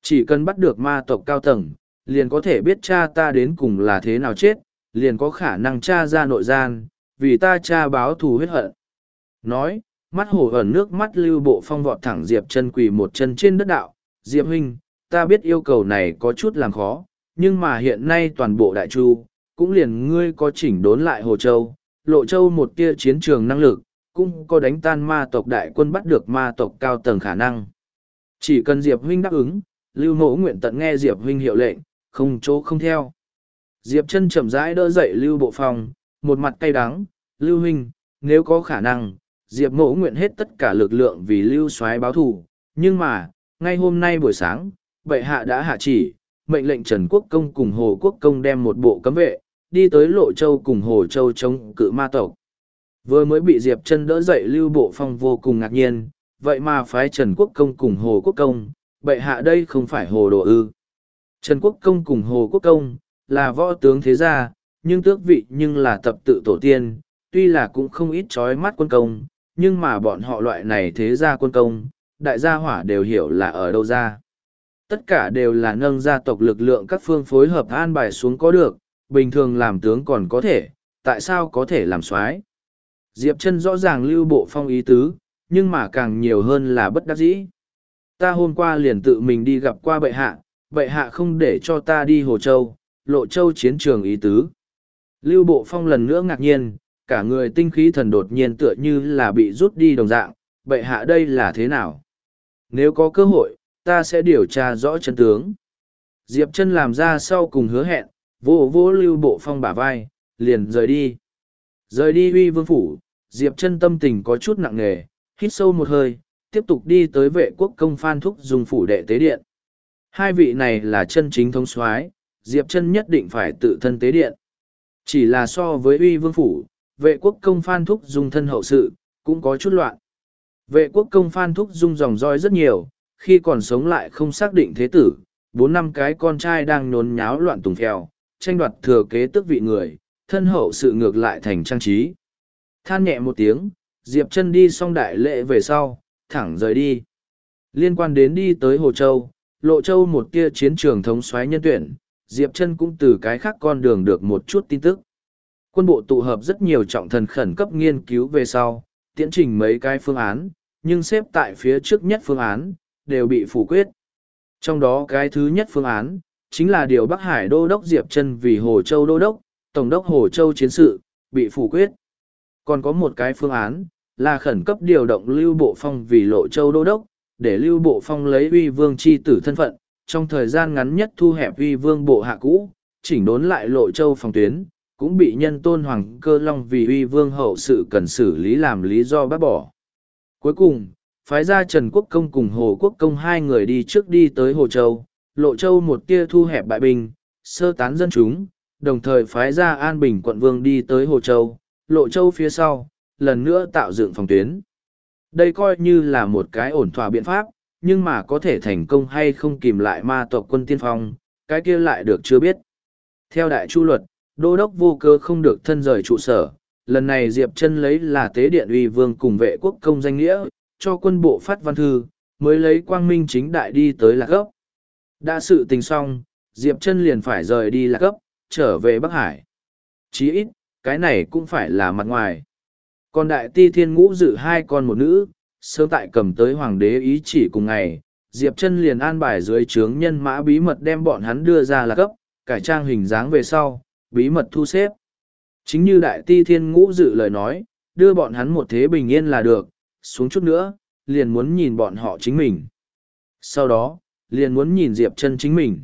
Chỉ cần bắt được ma tộc cao tầng, liền có thể biết cha ta đến cùng là thế nào chết, liền có khả năng tra ra nội gian, vì ta cha báo thù huyết hận. Nói, mắt hổ ẩn nước mắt Lưu Bộ Phong vọt thẳng Diệp Chân quỳ một chân trên đất đạo. Diệp huynh, ta biết yêu cầu này có chút làm khó, nhưng mà hiện nay toàn bộ Đại Chu, cũng liền ngươi có chỉnh đốn lại Hồ Châu, Lộ Châu một tia chiến trường năng lực, cũng có đánh tan ma tộc đại quân bắt được ma tộc cao tầng khả năng. Chỉ cần Diệp huynh đáp ứng, Lưu Mỗ nguyện tận nghe Diệp huynh hiệu lệnh, không chỗ không theo. Diệp Chân chậm rãi đỡ dậy Lưu Bộ Phong, một mặt cay đắng, Lưu huynh, nếu có khả năng, Diệp Mỗ nguyện hết tất cả lực lượng vì Lưu Soái báo thù, nhưng mà, ngay hôm nay buổi sáng, bệ hạ đã hạ chỉ, mệnh lệnh Trần Quốc Công cùng Hồ Quốc Công đem một bộ cấm vệ, đi tới Lộ Châu cùng Hồ Châu chống cự ma tộc. Vừa mới bị Diệp Chân đỡ dậy Lưu Bộ Phong vô cùng ngạc nhiên, vậy mà phái Trần Quốc Công cùng Hồ Quốc Công, bệ hạ đây không phải hồ đồ ư. Trần Quốc Công cùng Hồ Quốc Công, là võ tướng thế gia, nhưng tước vị nhưng là tập tự tổ tiên, tuy là cũng không ít trói mắt quân công, nhưng mà bọn họ loại này thế gia quân công, đại gia hỏa đều hiểu là ở đâu ra. Tất cả đều là nâng gia tộc lực lượng các phương phối hợp an bài xuống có được, bình thường làm tướng còn có thể, tại sao có thể làm soái? Diệp Chân rõ ràng Lưu Bộ Phong ý tứ, nhưng mà càng nhiều hơn là bất đắc dĩ. Ta hôm qua liền tự mình đi gặp qua bệ hạ không để cho ta đi Hồ Châu, Lộ Châu chiến trường ý tứ. Lưu Bộ Phong lần nữa ngạc nhiên, cả người tinh khí thần đột nhiên tựa như là bị rút đi đồng dạng, bệ hạ đây là thế nào? Nếu có cơ hội, ta sẽ điều tra rõ chân tướng. Diệp Chân làm ra sau cùng hứa hẹn, vỗ vỗ Lưu Bộ Phong bả vai, liền rời đi. Rời đi Uy Vương phủ, Diệp Chân tâm tình có chút nặng nề, hít sâu một hơi, tiếp tục đi tới Vệ Quốc Công Phan Thúc Dung phủ đệ tế điện. Hai vị này là chân chính thống soái, Diệp Chân nhất định phải tự thân tế điện. Chỉ là so với Uy Vương phủ, Vệ Quốc Công Phan Thúc Dung thân hậu sự, cũng có chút loạn. Vệ Quốc Công Phan Thúc Dung dòng dõi rất nhiều, khi còn sống lại không xác định thế tử, 4-5 cái con trai đang nhốn nháo loạn tùng phèo, tranh đoạt thừa kế tước vị người, thân hậu sự ngược lại thành trang trí. Than nhẹ một tiếng, Diệp Chân đi xong đại lễ về sau, thẳng rời đi. Liên quan đến đi tới Hồ Châu, Lộ Châu một kia chiến trường thống soái nhân tuyển, Diệp Chân cũng từ cái khác con đường được một chút tin tức. Quân bộ tụ hợp rất nhiều trọng thần khẩn cấp nghiên cứu về sau, tiễn trình mấy cái phương án, nhưng xếp tại phía trước nhất phương án, đều bị phủ quyết. Trong đó cái thứ nhất phương án, chính là điều Bắc Hải Đô đốc Diệp Chân vì Hồ Châu Đô đốc, Tổng đốc Hồ Châu chiến sự, bị phủ quyết. Còn có một cái phương án, là khẩn cấp điều động Lưu Bộ Phong vì Lộ Châu Đô đốc, để Lưu Bộ Phong lấy Uy Vương chi tử thân phận, trong thời gian ngắn nhất thu hẹp Uy Vương bộ hạ cũ, chỉnh đốn lại Lộ Châu phòng tuyến, cũng bị nhân tôn Hoàng Cơ Long vì Uy Vương hậu sự cần xử lý làm lý do bác bỏ. Cuối cùng, phái ra Trần Quốc Công cùng Hồ Quốc Công hai người đi trước đi tới Hồ Châu, Lộ Châu một tia thu hẹp bại binh, sơ tán dân chúng, đồng thời phái ra An Bình quận vương đi tới Hồ Châu, Lộ Châu phía sau, lần nữa tạo dựng phòng tuyến. Đây coi như là một cái ổn thỏa biện pháp, nhưng mà có thể thành công hay không kìm lại ma tộc quân tiên phong, cái kia lại được chưa biết. Theo Đại Chu luật, đô đốc vô cơ không được thân rời trụ sở, lần này Diệp Chân lấy là tế điện Uy Vương cùng Vệ Quốc Công danh nghĩa, cho quân bộ phát văn thư, mới lấy quang minh chính đại đi tới Lạc Gấp. Đã sự tình xong, Diệp Chân liền phải rời đi Lạc Gấp, trở về Bắc Hải. Chí ít, cái này cũng phải là mặt ngoài. Còn Đại Ti Thiên Ngũ Dự hai con một nữ, sớm tại cầm tới hoàng đế ý chỉ cùng ngày, Diệp Chân liền an bài dưới trướng nhân mã bí mật đem bọn hắn đưa ra Lạc Gấp, cải trang hình dáng về sau, bí mật thu xếp. Chính như Đại Ti Thiên Ngũ Dự lời nói, đưa bọn hắn một thế bình yên là được, xuống chút nữa, liền muốn nhìn bọn họ chính mình. Sau đó, liền muốn nhìn Diệp Chân chính mình.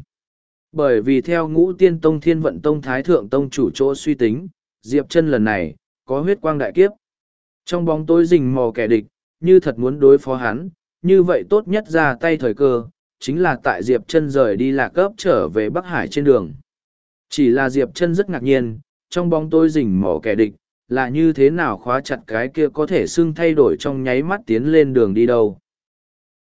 Bởi vì theo Ngũ Tiên Tông Thiên Vận Tông Thái Thượng Tông chủ chỗ suy tính, Diệp Chân lần này, có huyết quang đại kiếp. Trong bóng tối rình mò kẻ địch, như thật muốn đối phó hắn, như vậy tốt nhất ra tay thời cơ, chính là tại Diệp Chân rời đi Lạc Gấp trở về Bắc Hải trên đường. Chỉ là Diệp Chân rất ngạc nhiên, trong bóng tối rình mò kẻ địch, là như thế nào khóa chặt cái kia có thể xưng thay đổi trong nháy mắt tiến lên đường đi đâu.